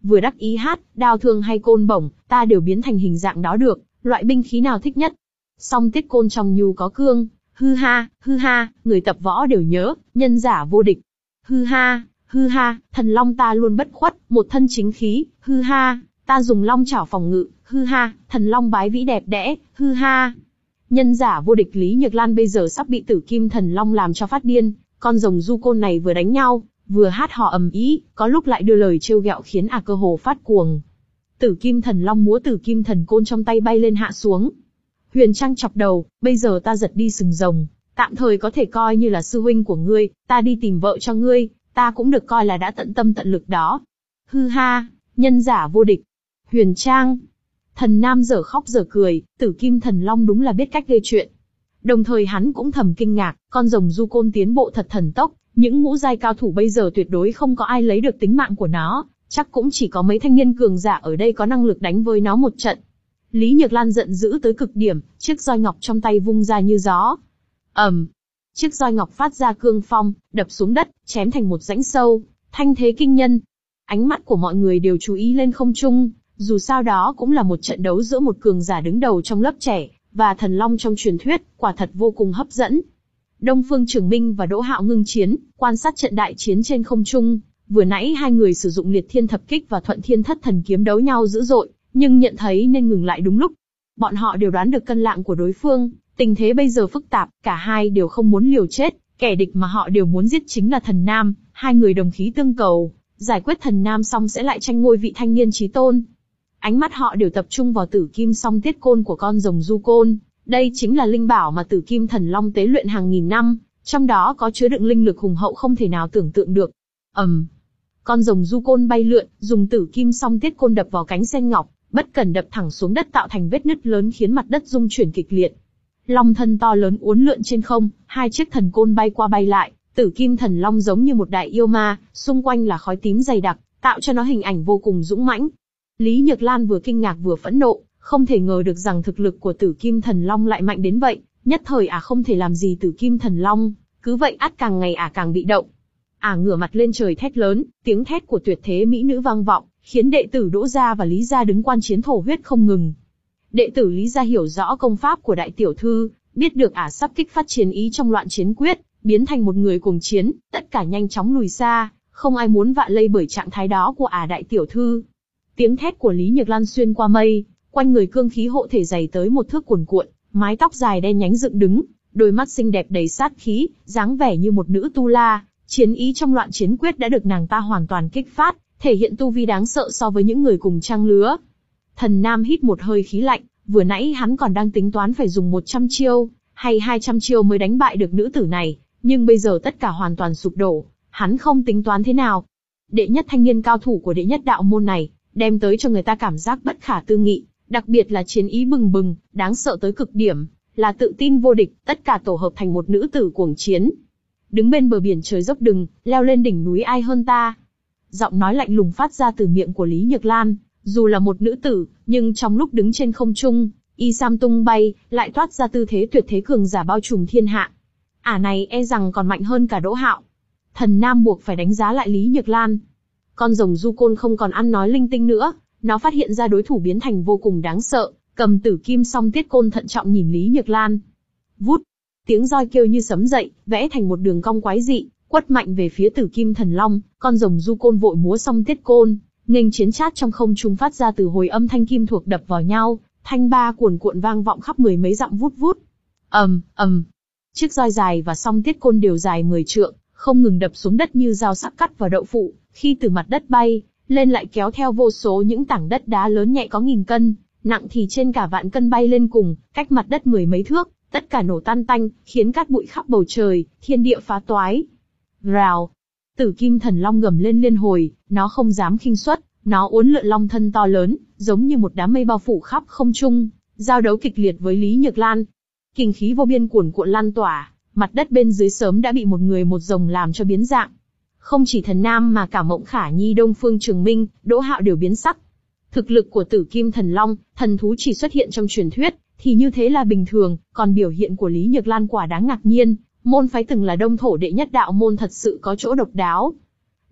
vừa đắc ý hát, đao thương hay côn bổng, ta đều biến thành hình dạng đó được, loại binh khí nào thích nhất. Song tiết côn trong nhu có cương, hư ha, hư ha, người tập võ đều nhớ, nhân giả vô địch. Hư ha, hư ha, thần long ta luôn bất khuất, một thân chính khí, hư ha, ta dùng long chảo phòng ngự, hư ha, thần long bái vĩ đẹp đẽ, hư ha. Nhân giả vô địch Lý Nhược Lan bây giờ sắp bị Tử Kim Thần Long làm cho phát điên, con rồng du côn này vừa đánh nhau, vừa hát hò ầm ĩ, có lúc lại đưa lời trêu ghẹo khiến ả cơ hồ phát cuồng. Tử Kim Thần Long múa Tử Kim Thần Côn trong tay bay lên hạ xuống. Huyền Trang chọc đầu, bây giờ ta giật đi sừng rồng, tạm thời có thể coi như là sư huynh của ngươi, ta đi tìm vợ cho ngươi, ta cũng được coi là đã tận tâm tận lực đó. Hư ha, nhân giả vô địch. Huyền Trang. Thần Nam dở khóc dở cười, Tử Kim Thần Long đúng là biết cách gây chuyện. Đồng thời hắn cũng thầm kinh ngạc, con rồng du côn tiến bộ thật thần tốc, những ngũ giai cao thủ bây giờ tuyệt đối không có ai lấy được tính mạng của nó, chắc cũng chỉ có mấy thanh niên cường giả ở đây có năng lực đánh với nó một trận. Lý Nhược Lan giận dữ tới cực điểm, chiếc roi ngọc trong tay vung ra như gió. ầm, um, chiếc roi ngọc phát ra cương phong, đập xuống đất, chém thành một rãnh sâu, thanh thế kinh nhân. Ánh mắt của mọi người đều chú ý lên không trung, dù sao đó cũng là một trận đấu giữa một cường giả đứng đầu trong lớp trẻ, và thần long trong truyền thuyết, quả thật vô cùng hấp dẫn. Đông Phương Trường Minh và Đỗ Hạo ngưng chiến, quan sát trận đại chiến trên không trung. Vừa nãy hai người sử dụng Liệt Thiên Thập Kích và Thuận Thiên Thất Thần Kiếm đấu nhau dữ dội, nhưng nhận thấy nên ngừng lại đúng lúc. Bọn họ đều đoán được cân lạng của đối phương, tình thế bây giờ phức tạp, cả hai đều không muốn liều chết, kẻ địch mà họ đều muốn giết chính là Thần Nam, hai người đồng khí tương cầu, giải quyết Thần Nam xong sẽ lại tranh ngôi vị thanh niên chí tôn. Ánh mắt họ đều tập trung vào Tử Kim Song Tiết Côn của con rồng du côn, đây chính là linh bảo mà Tử Kim Thần Long tế luyện hàng nghìn năm, trong đó có chứa đựng linh lực hùng hậu không thể nào tưởng tượng được. ầm, um, con rồng du côn bay lượn, dùng Tử Kim Song Tiết Côn đập vào cánh sen ngọc, bất cẩn đập thẳng xuống đất tạo thành vết nứt lớn khiến mặt đất rung chuyển kịch liệt. Long thân to lớn uốn lượn trên không, hai chiếc thần côn bay qua bay lại, Tử Kim Thần Long giống như một đại yêu ma, xung quanh là khói tím dày đặc, tạo cho nó hình ảnh vô cùng dũng mãnh. Lý Nhược Lan vừa kinh ngạc vừa phẫn nộ, không thể ngờ được rằng thực lực của Tử Kim Thần Long lại mạnh đến vậy, nhất thời ả à không thể làm gì Tử Kim Thần Long, cứ vậy ắt càng ngày ả à càng bị động. Ả à ngửa mặt lên trời thét lớn, tiếng thét của tuyệt thế mỹ nữ vang vọng, khiến đệ tử Đỗ gia và Lý gia đứng quan chiến thổ huyết không ngừng. Đệ tử Lý gia hiểu rõ công pháp của đại tiểu thư, biết được ả à sắp kích phát chiến ý trong loạn chiến quyết, biến thành một người cùng chiến, tất cả nhanh chóng lùi xa, không ai muốn vạ lây bởi trạng thái đó của ả à đại tiểu thư. Tiếng thét của Lý Nhược Lan xuyên qua mây, quanh người cương khí hộ thể dày tới một thước cuồn cuộn, mái tóc dài đen nhánh dựng đứng, đôi mắt xinh đẹp đầy sát khí, dáng vẻ như một nữ tu la, chiến ý trong loạn chiến quyết đã được nàng ta hoàn toàn kích phát, thể hiện tu vi đáng sợ so với những người cùng trang lứa. Thần Nam hít một hơi khí lạnh, vừa nãy hắn còn đang tính toán phải dùng một trăm chiêu, hay hai trăm chiêu mới đánh bại được nữ tử này, nhưng bây giờ tất cả hoàn toàn sụp đổ, hắn không tính toán thế nào. Đệ nhất thanh niên cao thủ của đệ nhất đạo môn này, đem tới cho người ta cảm giác bất khả tư nghị, đặc biệt là chiến ý bừng bừng, đáng sợ tới cực điểm, là tự tin vô địch, tất cả tổ hợp thành một nữ tử cuồng chiến. Đứng bên bờ biển trời dốc đừng, leo lên đỉnh núi ai hơn ta. Giọng nói lạnh lùng phát ra từ miệng của Lý Nhược Lan, dù là một nữ tử, nhưng trong lúc đứng trên không trung, y sam tung bay, lại toát ra tư thế tuyệt thế cường giả bao trùm thiên hạ. Ả này e rằng còn mạnh hơn cả Đỗ Hạo. Thần Nam buộc phải đánh giá lại Lý Nhược Lan. Con rồng du côn không còn ăn nói linh tinh nữa, nó phát hiện ra đối thủ biến thành vô cùng đáng sợ, cầm Tử Kim Song Tiết Côn thận trọng nhìn Lý Nhược Lan. Vút, tiếng roi kêu như sấm dậy, vẽ thành một đường cong quái dị, quất mạnh về phía Tử Kim Thần Long, con rồng du côn vội múa Song Tiết Côn, nghênh chiến chát trong không trung phát ra từ hồi âm thanh kim thuộc đập vào nhau, thanh ba cuồn cuộn vang vọng khắp mười mấy dặm vút vút. ầm ầm, chiếc roi dài và Song Tiết Côn đều dài mười trượng, không ngừng đập xuống đất như dao sắc cắt vào đậu phụ, khi từ mặt đất bay lên lại kéo theo vô số những tảng đất đá lớn nhẹ có nghìn cân, nặng thì trên cả vạn cân bay lên cùng, cách mặt đất mười mấy thước, tất cả nổ tan tanh, khiến cát bụi khắp bầu trời, thiên địa phá toái. Rào, Tử Kim Thần Long gầm lên liên hồi, nó không dám khinh suất, nó uốn lượn long thân to lớn, giống như một đám mây bao phủ khắp không trung, giao đấu kịch liệt với Lý Nhược Lan. Kình khí vô biên cuồn cuộn lan tỏa, mặt đất bên dưới sớm đã bị một người một rồng làm cho biến dạng. Không chỉ Thần Nam mà cả Mộng Khả Nhi, Đông Phương Trường Minh, Đỗ Hạo đều biến sắc. Thực lực của Tử Kim Thần Long, thần thú chỉ xuất hiện trong truyền thuyết, thì như thế là bình thường, còn biểu hiện của Lý Nhược Lan quả đáng ngạc nhiên, môn phái từng là đông thổ đệ nhất đạo môn thật sự có chỗ độc đáo.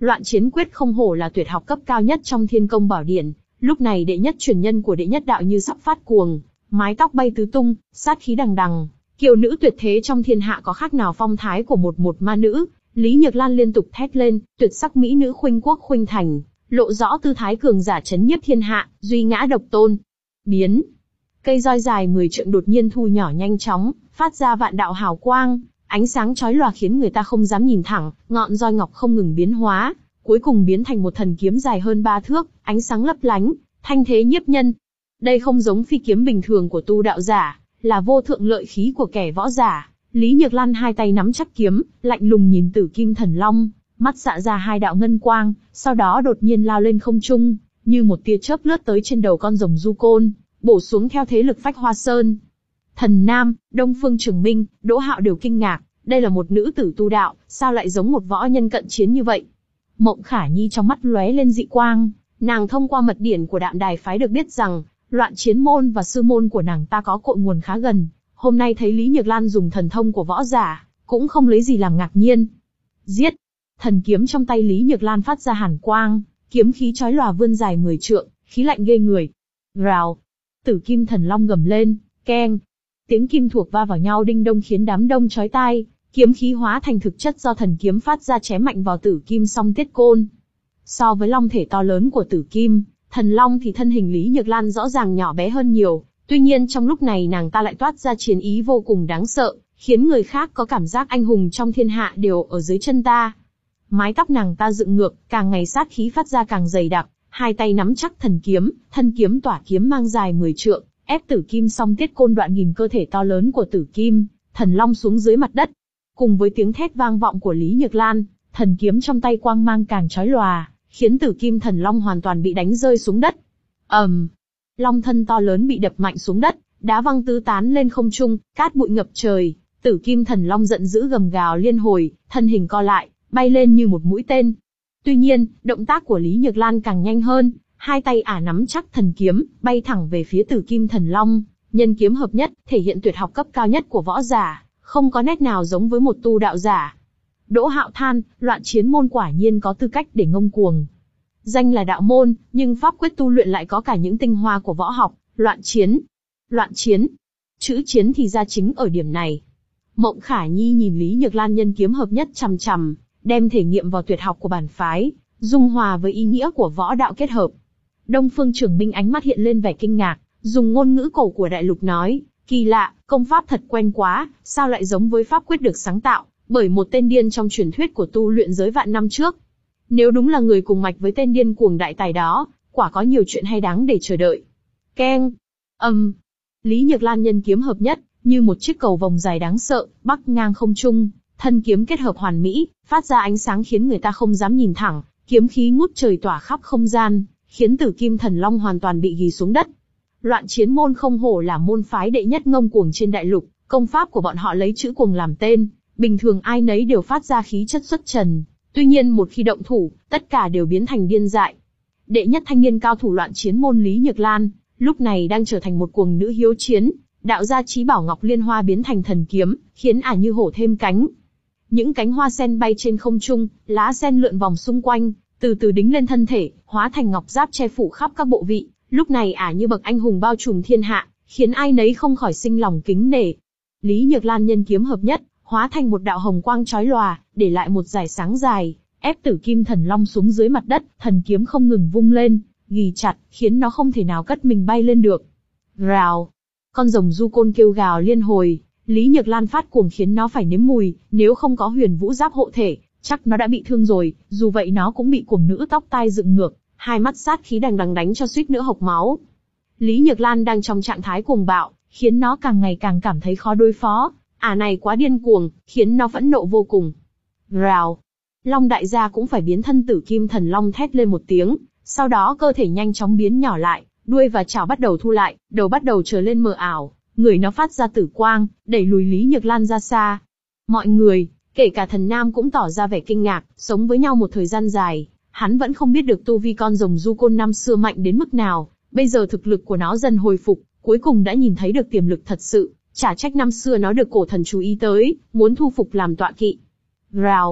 Loạn chiến quyết không hổ là tuyệt học cấp cao nhất trong Thiên Công Bảo Điển, lúc này đệ nhất truyền nhân của đệ nhất đạo như sắp phát cuồng, mái tóc bay tứ tung, sát khí đằng đằng, kiều nữ tuyệt thế trong thiên hạ có khác nào phong thái của một một ma nữ. Lý Nhược Lan liên tục thét lên, tuyệt sắc mỹ nữ khuynh quốc khuynh thành, lộ rõ tư thái cường giả chấn nhiếp thiên hạ, duy ngã độc tôn. Biến. Cây roi dài mười trượng đột nhiên thu nhỏ nhanh chóng, phát ra vạn đạo hào quang, ánh sáng chói lòa khiến người ta không dám nhìn thẳng, ngọn roi ngọc không ngừng biến hóa, cuối cùng biến thành một thần kiếm dài hơn ba thước, ánh sáng lấp lánh, thanh thế nhiếp nhân. Đây không giống phi kiếm bình thường của tu đạo giả, là vô thượng lợi khí của kẻ võ giả. Lý Nhược Lan hai tay nắm chắc kiếm, lạnh lùng nhìn Tử Kim Thần Long, mắt xạ ra hai đạo ngân quang, sau đó đột nhiên lao lên không trung, như một tia chớp lướt tới trên đầu con rồng du côn, bổ xuống theo thế lực phách hoa sơn. Thần Nam, Đông Phương Trường Minh, Đỗ Hạo đều kinh ngạc, đây là một nữ tử tu đạo, sao lại giống một võ nhân cận chiến như vậy? Mộng Khả Nhi trong mắt lóe lên dị quang, nàng thông qua mật điển của Đạm Đài phái được biết rằng, Loạn Chiến môn và sư môn của nàng ta có cội nguồn khá gần. Hôm nay thấy Lý Nhược Lan dùng thần thông của võ giả, cũng không lấy gì làm ngạc nhiên. Giết! Thần kiếm trong tay Lý Nhược Lan phát ra hàn quang, kiếm khí chói lòa vươn dài mười trượng, khí lạnh ghê người. Rào! Tử Kim Thần Long gầm lên, keng! Tiếng kim thuộc va vào nhau đinh đông khiến đám đông chói tai, kiếm khí hóa thành thực chất do thần kiếm phát ra chém mạnh vào Tử Kim Song Tiết Côn. So với long thể to lớn của Tử Kim Thần Long thì thân hình Lý Nhược Lan rõ ràng nhỏ bé hơn nhiều. Tuy nhiên trong lúc này nàng ta lại toát ra chiến ý vô cùng đáng sợ, khiến người khác có cảm giác anh hùng trong thiên hạ đều ở dưới chân ta. Mái tóc nàng ta dựng ngược, càng ngày sát khí phát ra càng dày đặc, hai tay nắm chắc thần kiếm, thân kiếm tỏa kiếm mang dài mười trượng, ép Tử Kim Song Tiết Côn đoạn ghim cơ thể to lớn của Tử Kim Thần Long xuống dưới mặt đất. Cùng với tiếng thét vang vọng của Lý Nhược Lan, thần kiếm trong tay quang mang càng chói lòa, khiến Tử Kim Thần Long hoàn toàn bị đánh rơi xuống đất. ầm, um, long thân to lớn bị đập mạnh xuống đất, đá văng tứ tán lên không trung, cát bụi ngập trời. Tử Kim Thần Long giận dữ gầm gào liên hồi, thân hình co lại, bay lên như một mũi tên. Tuy nhiên, động tác của Lý Nhược Lan càng nhanh hơn, hai tay ả nắm chắc thần kiếm, bay thẳng về phía Tử Kim Thần Long, nhân kiếm hợp nhất, thể hiện tuyệt học cấp cao nhất của võ giả, không có nét nào giống với một tu đạo giả. Đỗ Hạo than, Loạn Chiến môn quả nhiên có tư cách để ngông cuồng. Danh là đạo môn, nhưng pháp quyết tu luyện lại có cả những tinh hoa của võ học. Loạn chiến, loạn chiến, chữ chiến thì ra chính ở điểm này. Mộng Khả Nhi nhìn Lý Nhược Lan nhân kiếm hợp nhất chằm chằm, đem thể nghiệm vào tuyệt học của bản phái, dung hòa với ý nghĩa của võ đạo kết hợp. Đông Phương Trường Minh ánh mắt hiện lên vẻ kinh ngạc, dùng ngôn ngữ cổ của đại lục nói, kỳ lạ, công pháp thật quen quá, sao lại giống với pháp quyết được sáng tạo bởi một tên điên trong truyền thuyết của tu luyện giới vạn năm trước. Nếu đúng là người cùng mạch với tên điên cuồng đại tài đó, quả có nhiều chuyện hay đáng để chờ đợi. Keng, âm, um. Lý Nhược Lan nhân kiếm hợp nhất, như một chiếc cầu vồng dài đáng sợ, bắc ngang không trung, thân kiếm kết hợp hoàn mỹ, phát ra ánh sáng khiến người ta không dám nhìn thẳng, kiếm khí ngút trời tỏa khắp không gian, khiến Tử Kim Thần Long hoàn toàn bị ghì xuống đất. Loạn Chiến môn không hổ là môn phái đệ nhất ngông cuồng trên đại lục, công pháp của bọn họ lấy chữ cuồng làm tên, bình thường ai nấy đều phát ra khí chất xuất trần, tuy nhiên một khi động thủ, tất cả đều biến thành điên dại. Đệ nhất thanh niên cao thủ Loạn Chiến môn Lý Nhược Lan, lúc này đang trở thành một cuồng nữ hiếu chiến, đạo gia chí bảo Ngọc Liên Hoa biến thành thần kiếm, khiến ả như hổ thêm cánh. Những cánh hoa sen bay trên không trung, lá sen lượn vòng xung quanh, từ từ đính lên thân thể, hóa thành ngọc giáp che phủ khắp các bộ vị. Lúc này ả như bậc anh hùng bao trùm thiên hạ, khiến ai nấy không khỏi sinh lòng kính nể. Lý Nhược Lan nhân kiếm hợp nhất, hóa thành một đạo hồng quang chói lòa, để lại một dải sáng dài, ép Tử Kim Thần Long xuống dưới mặt đất, thần kiếm không ngừng vung lên, ghì chặt, khiến nó không thể nào cất mình bay lên được. Rào! Con rồng du côn kêu gào liên hồi, Lý Nhược Lan phát cuồng khiến nó phải nếm mùi, nếu không có huyền vũ giáp hộ thể, chắc nó đã bị thương rồi, dù vậy nó cũng bị cuồng nữ tóc tai dựng ngược, hai mắt sát khí đằng đằng đánh cho suýt nữa hộc máu. Lý Nhược Lan đang trong trạng thái cuồng bạo, khiến nó càng ngày càng cảm thấy khó đối phó, ả này quá điên cuồng, khiến nó phẫn nộ vô cùng. Rào! Long đại gia cũng phải biến thân Tử Kim Thần Long thét lên một tiếng, sau đó cơ thể nhanh chóng biến nhỏ lại, đuôi và chảo bắt đầu thu lại, đầu bắt đầu trở lên mờ ảo, người nó phát ra tử quang, đẩy lùi Lý Nhược Lan ra xa. Mọi người, kể cả Thần Nam cũng tỏ ra vẻ kinh ngạc, sống với nhau một thời gian dài, hắn vẫn không biết được tu vi con rồng du côn năm xưa mạnh đến mức nào, bây giờ thực lực của nó dần hồi phục, cuối cùng đã nhìn thấy được tiềm lực thật sự, chả trách năm xưa nó được cổ thần chú ý tới, muốn thu phục làm tọa kỵ. Rào!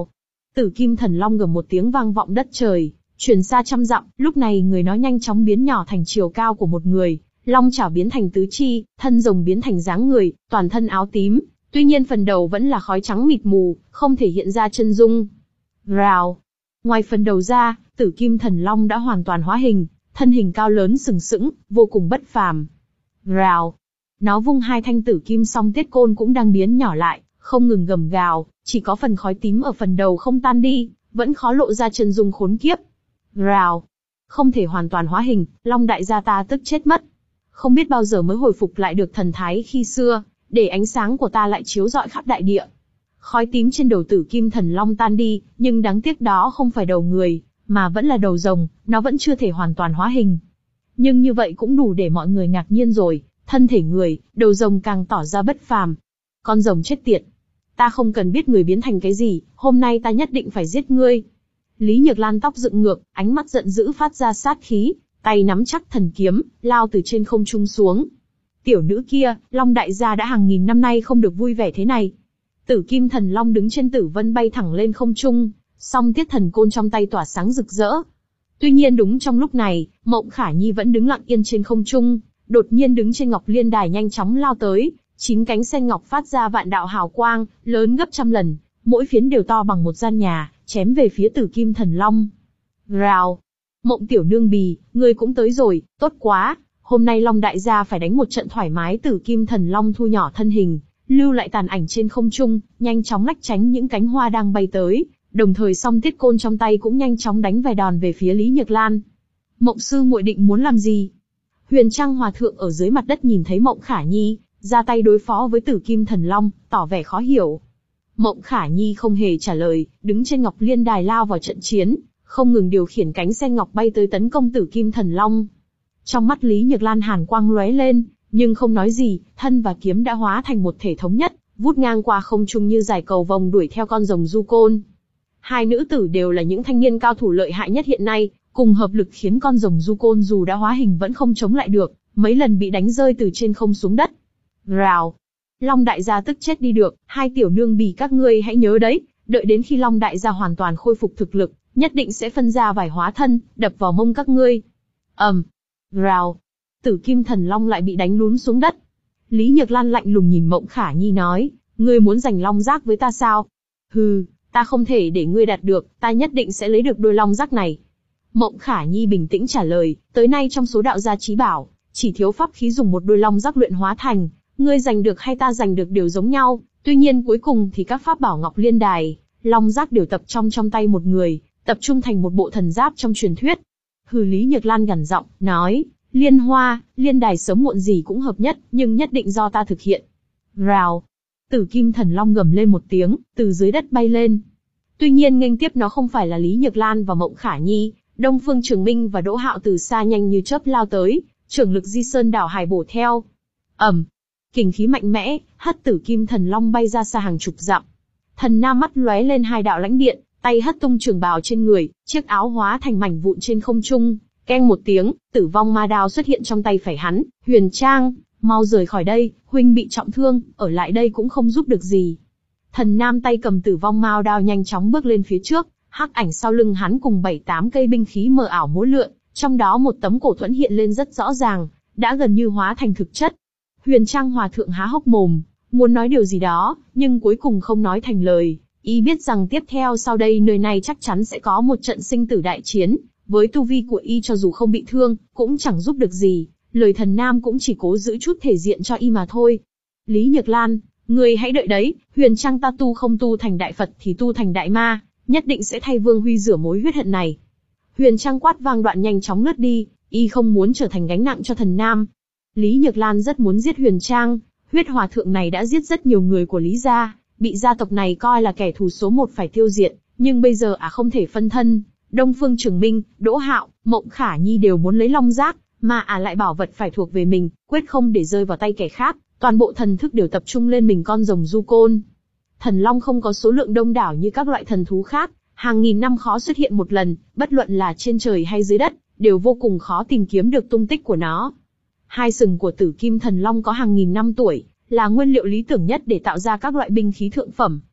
Tử Kim Thần Long gầm một tiếng vang vọng đất trời, truyền xa trăm dặm. Lúc này người nó nhanh chóng biến nhỏ thành chiều cao của một người, long chảo biến thành tứ chi, thân rồng biến thành dáng người, toàn thân áo tím. Tuy nhiên phần đầu vẫn là khói trắng mịt mù, không thể hiện ra chân dung. Rào. Ngoài phần đầu ra, Tử Kim Thần Long đã hoàn toàn hóa hình, thân hình cao lớn sừng sững, vô cùng bất phàm. Rào. Nó vung hai thanh tử kim song tiết côn cũng đang biến nhỏ lại, không ngừng gầm gào, chỉ có phần khói tím ở phần đầu không tan đi, vẫn khó lộ ra chân dung khốn kiếp. Rào. Không thể hoàn toàn hóa hình, Long đại gia ta tức chết mất. Không biết bao giờ mới hồi phục lại được thần thái khi xưa, để ánh sáng của ta lại chiếu rọi khắp đại địa. Khói tím trên đầu Tử Kim Thần Long tan đi, nhưng đáng tiếc đó không phải đầu người, mà vẫn là đầu rồng, nó vẫn chưa thể hoàn toàn hóa hình. Nhưng như vậy cũng đủ để mọi người ngạc nhiên rồi, thân thể người, đầu rồng càng tỏ ra bất phàm. Con rồng chết tiệt. Ta không cần biết người biến thành cái gì, hôm nay ta nhất định phải giết ngươi. Lý Nhược Lan tóc dựng ngược, ánh mắt giận dữ phát ra sát khí, tay nắm chắc thần kiếm, lao từ trên không trung xuống. Tiểu nữ kia, Long đại gia đã hàng nghìn năm nay không được vui vẻ thế này. Tử Kim Thần Long đứng trên tử vân bay thẳng lên không trung, song tiết thần côn trong tay tỏa sáng rực rỡ. Tuy nhiên đúng trong lúc này, Mộng Khả Nhi vẫn đứng lặng yên trên không trung, đột nhiên đứng trên Ngọc Liên Đài nhanh chóng lao tới, chín cánh sen ngọc phát ra vạn đạo hào quang, lớn gấp trăm lần, mỗi phiến đều to bằng một gian nhà, chém về phía Tử Kim Thần Long. Rào. Mộng tiểu nương bì, ngươi cũng tới rồi, tốt quá, hôm nay Long đại gia phải đánh một trận thoải mái. Tử Kim Thần Long thu nhỏ thân hình, lưu lại tàn ảnh trên không trung, nhanh chóng lách tránh những cánh hoa đang bay tới, đồng thời song tiết côn trong tay cũng nhanh chóng đánh vài đòn về phía Lý Nhược Lan. Mộng sư muội định muốn làm gì? Huyền Trang Hòa Thượng ở dưới mặt đất nhìn thấy Mộng Khả Nhi ra tay đối phó với Tử Kim Thần Long, tỏ vẻ khó hiểu. Mộng Khả Nhi không hề trả lời, đứng trên Ngọc Liên Đài lao vào trận chiến, không ngừng điều khiển cánh sen ngọc bay tới tấn công Tử Kim Thần Long. Trong mắt Lý Nhược Lan hàn quang lóe lên, nhưng không nói gì, thân và kiếm đã hóa thành một thể thống nhất, vút ngang qua không trung như giải cầu vồng đuổi theo con rồng du côn. Hai nữ tử đều là những thanh niên cao thủ lợi hại nhất hiện nay, cùng hợp lực khiến con rồng du côn dù đã hóa hình vẫn không chống lại được, mấy lần bị đánh rơi từ trên không xuống đất. Rào. Long đại gia tức chết đi được, hai tiểu nương bì các ngươi hãy nhớ đấy, đợi đến khi Long đại gia hoàn toàn khôi phục thực lực, nhất định sẽ phân ra vài hóa thân, đập vào mông các ngươi. ầm. Um. Rào. Tử Kim Thần Long lại bị đánh lún xuống đất. Lý Nhược Lan lạnh lùng nhìn Mộng Khả Nhi nói, ngươi muốn giành long giác với ta sao? Hừ, ta không thể để ngươi đạt được, ta nhất định sẽ lấy được đôi long giác này. Mộng Khả Nhi bình tĩnh trả lời, tới nay trong số đạo gia chí bảo, chỉ thiếu pháp khí dùng một đôi long giác luyện hóa thành, ngươi giành được hay ta giành được đều giống nhau, tuy nhiên cuối cùng thì các pháp bảo Ngọc Liên Đài, long giác đều tập trong trong tay một người, tập trung thành một bộ thần giáp trong truyền thuyết. Hừ, Lý Nhược Lan gằn giọng, nói, Liên Hoa, Liên Đài sớm muộn gì cũng hợp nhất, nhưng nhất định do ta thực hiện. Rào. Tử Kim Thần Long gầm lên một tiếng, từ dưới đất bay lên. Tuy nhiên nghênh tiếp nó không phải là Lý Nhược Lan và Mộng Khả Nhi, Đông Phương Trường Minh và Đỗ Hạo từ xa nhanh như chớp lao tới, trưởng lực Di Sơn đảo hải bổ theo. Ầm. Kình khí mạnh mẽ, hất Tử Kim Thần Long bay ra xa hàng chục dặm. Thần Nam mắt lóe lên hai đạo lãnh điện, tay hất tung trường bào trên người, chiếc áo hóa thành mảnh vụn trên không trung. Keng một tiếng, Tử Vong Ma Đao xuất hiện trong tay phải hắn. Huyền Trang, mau rời khỏi đây, huynh bị trọng thương, ở lại đây cũng không giúp được gì. Thần Nam tay cầm Tử Vong Ma Đao nhanh chóng bước lên phía trước, hắc ảnh sau lưng hắn cùng bảy tám cây binh khí mờ ảo múa lượn, trong đó một tấm cổ thuẫn hiện lên rất rõ ràng, đã gần như hóa thành thực chất. Huyền Trang Hòa Thượng há hốc mồm, muốn nói điều gì đó, nhưng cuối cùng không nói thành lời. Y biết rằng tiếp theo sau đây nơi này chắc chắn sẽ có một trận sinh tử đại chiến. Với tu vi của y cho dù không bị thương, cũng chẳng giúp được gì, lời Thần Nam cũng chỉ cố giữ chút thể diện cho y mà thôi. Lý Nhược Lan, ngươi hãy đợi đấy, Huyền Trang ta tu không tu thành đại Phật thì tu thành đại ma, nhất định sẽ thay Vương Huy rửa mối huyết hận này. Huyền Trang quát vang đoạn nhanh chóng lướt đi, y không muốn trở thành gánh nặng cho Thần Nam. Lý Nhược Lan rất muốn giết Huyền Trang, huyết hòa thượng này đã giết rất nhiều người của Lý gia, bị gia tộc này coi là kẻ thù số một phải tiêu diệt, nhưng bây giờ à không thể phân thân. Đông Phương Trường Minh, Đỗ Hạo, Mộng Khả Nhi đều muốn lấy long giác, mà à lại bảo vật phải thuộc về mình, quyết không để rơi vào tay kẻ khác, toàn bộ thần thức đều tập trung lên mình con rồng du côn. Thần long không có số lượng đông đảo như các loại thần thú khác, hàng nghìn năm khó xuất hiện một lần, bất luận là trên trời hay dưới đất, đều vô cùng khó tìm kiếm được tung tích của nó. Hai sừng của Tử Kim Thần Long có hàng nghìn năm tuổi, là nguyên liệu lý tưởng nhất để tạo ra các loại binh khí thượng phẩm,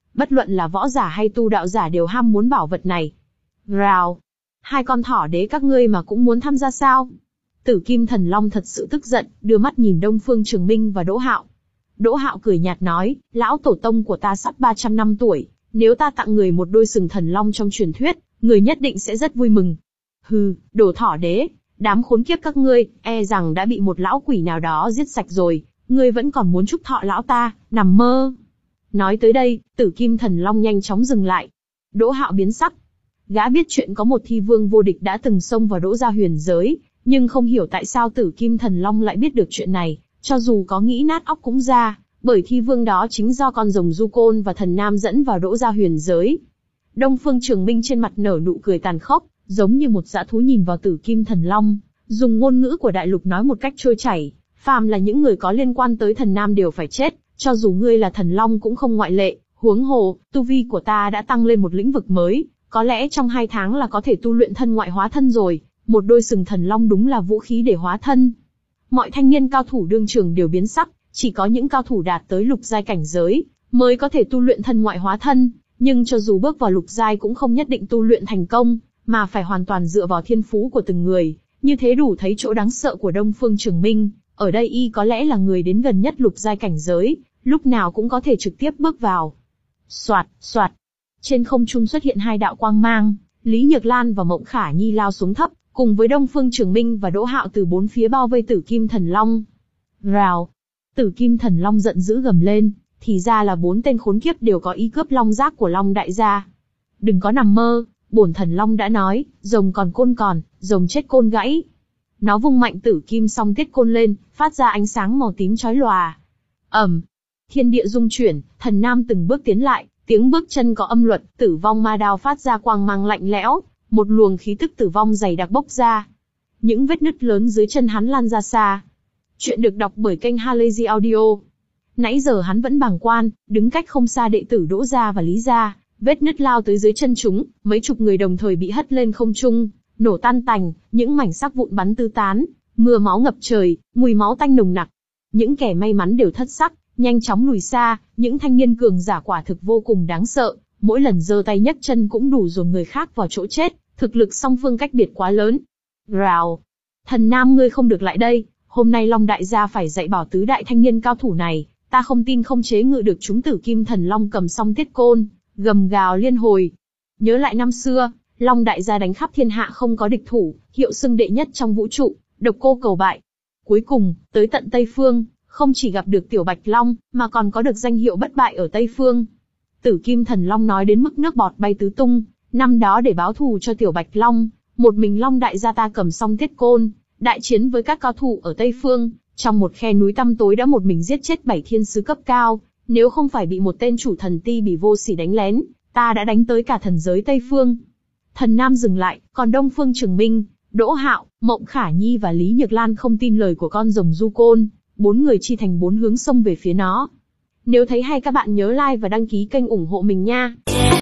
Bất luận là võ giả hay tu đạo giả đều ham muốn bảo vật này. Rào! Hai con thỏ đế các ngươi mà cũng muốn tham gia sao? Tử Kim Thần Long thật sự tức giận, đưa mắt nhìn Đông Phương Trường Minh và Đỗ Hạo. Đỗ Hạo cười nhạt nói, lão tổ tông của ta sắp ba trăm năm tuổi, nếu ta tặng người một đôi sừng thần long trong truyền thuyết, người nhất định sẽ rất vui mừng. Hừ, đồ thỏ đế, đám khốn kiếp các ngươi, e rằng đã bị một lão quỷ nào đó giết sạch rồi, ngươi vẫn còn muốn chúc thọ lão ta, nằm mơ. Nói tới đây, Tử Kim Thần Long nhanh chóng dừng lại. Đỗ Hạo biến sắc. Gã biết chuyện có một thi vương vô địch đã từng xông vào Đỗ gia huyền giới, nhưng không hiểu tại sao Tử Kim Thần Long lại biết được chuyện này, cho dù có nghĩ nát óc cũng ra, bởi thi vương đó chính do con rồng Du Côn và Thần Nam dẫn vào Đỗ gia huyền giới. Đông Phương Trường Minh trên mặt nở nụ cười tàn khốc, giống như một dã thú nhìn vào Tử Kim Thần Long, dùng ngôn ngữ của đại lục nói một cách trôi chảy, phàm là những người có liên quan tới Thần Nam đều phải chết, cho dù ngươi là thần long cũng không ngoại lệ, huống hồ, tu vi của ta đã tăng lên một lĩnh vực mới, có lẽ trong hai tháng là có thể tu luyện thân ngoại hóa thân rồi, một đôi sừng thần long đúng là vũ khí để hóa thân. Mọi thanh niên cao thủ đương trường đều biến sắc, chỉ có những cao thủ đạt tới lục giai cảnh giới, mới có thể tu luyện thân ngoại hóa thân, nhưng cho dù bước vào lục giai cũng không nhất định tu luyện thành công, mà phải hoàn toàn dựa vào thiên phú của từng người, như thế đủ thấy chỗ đáng sợ của Đông Phương Trường Minh, ở đây y có lẽ là người đến gần nhất lục giai cảnh giới, lúc nào cũng có thể trực tiếp bước vào. Soạt, soạt. Trên không trung xuất hiện hai đạo quang mang, Lý Nhược Lan và Mộng Khả Nhi lao xuống thấp, cùng với Đông Phương Trường Minh và Đỗ Hạo từ bốn phía bao vây Tử Kim Thần Long. Rào. Tử Kim Thần Long giận dữ gầm lên, thì ra là bốn tên khốn kiếp đều có ý cướp long giác của Long đại gia. Đừng có nằm mơ, bổn thần Long đã nói, rồng còn côn còn, rồng chết côn gãy. Nó vung mạnh Tử Kim song tiết côn lên, phát ra ánh sáng màu tím chói lòa. Ầm. Thiên địa rung chuyển, Thần Nam từng bước tiến lại, tiếng bước chân có âm luật, Tử Vong Ma Đao phát ra quang mang lạnh lẽo, một luồng khí tức tử vong dày đặc bốc ra. Những vết nứt lớn dưới chân hắn lan ra xa. Chuyện được đọc bởi kênh Halazy Audio. Nãy giờ hắn vẫn bàng quan, đứng cách không xa đệ tử Đỗ gia và Lý gia, vết nứt lao tới dưới chân chúng, mấy chục người đồng thời bị hất lên không trung, nổ tan tành, những mảnh xác vụn bắn tứ tán, mưa máu ngập trời, mùi máu tanh nồng nặc. Những kẻ may mắn đều thất sắc, nhanh chóng lùi xa, những thanh niên cường giả quả thực vô cùng đáng sợ, mỗi lần giơ tay nhấc chân cũng đủ dồn người khác vào chỗ chết, thực lực song phương cách biệt quá lớn. Rào. Thần Nam ngươi không được lại đây, hôm nay Long đại gia phải dạy bảo tứ đại thanh niên cao thủ này, ta không tin không chế ngự được chúng. Tử Kim Thần Long cầm song tiết côn, gầm gào liên hồi. Nhớ lại năm xưa, Long đại gia đánh khắp thiên hạ không có địch thủ, hiệu xưng đệ nhất trong vũ trụ, độc cô cầu bại. Cuối cùng, tới tận Tây Phương, không chỉ gặp được Tiểu Bạch Long, mà còn có được danh hiệu bất bại ở Tây Phương. Tử Kim Thần Long nói đến mức nước bọt bay tứ tung, năm đó để báo thù cho Tiểu Bạch Long, một mình Long đại gia ta cầm song tiết côn, đại chiến với các cao thủ ở Tây Phương, trong một khe núi tăm tối đã một mình giết chết bảy thiên sứ cấp cao, nếu không phải bị một tên chủ thần ti bỉ vô sỉ đánh lén, ta đã đánh tới cả thần giới Tây Phương. Thần Nam dừng lại, còn Đông Phương Trường Minh, Đỗ Hạo, Mộng Khả Nhi và Lý Nhược Lan không tin lời của con rồng Du Côn, bốn người chia thành bốn hướng xông về phía nó. Nếu thấy hay các bạn nhớ like và đăng ký kênh ủng hộ mình nha.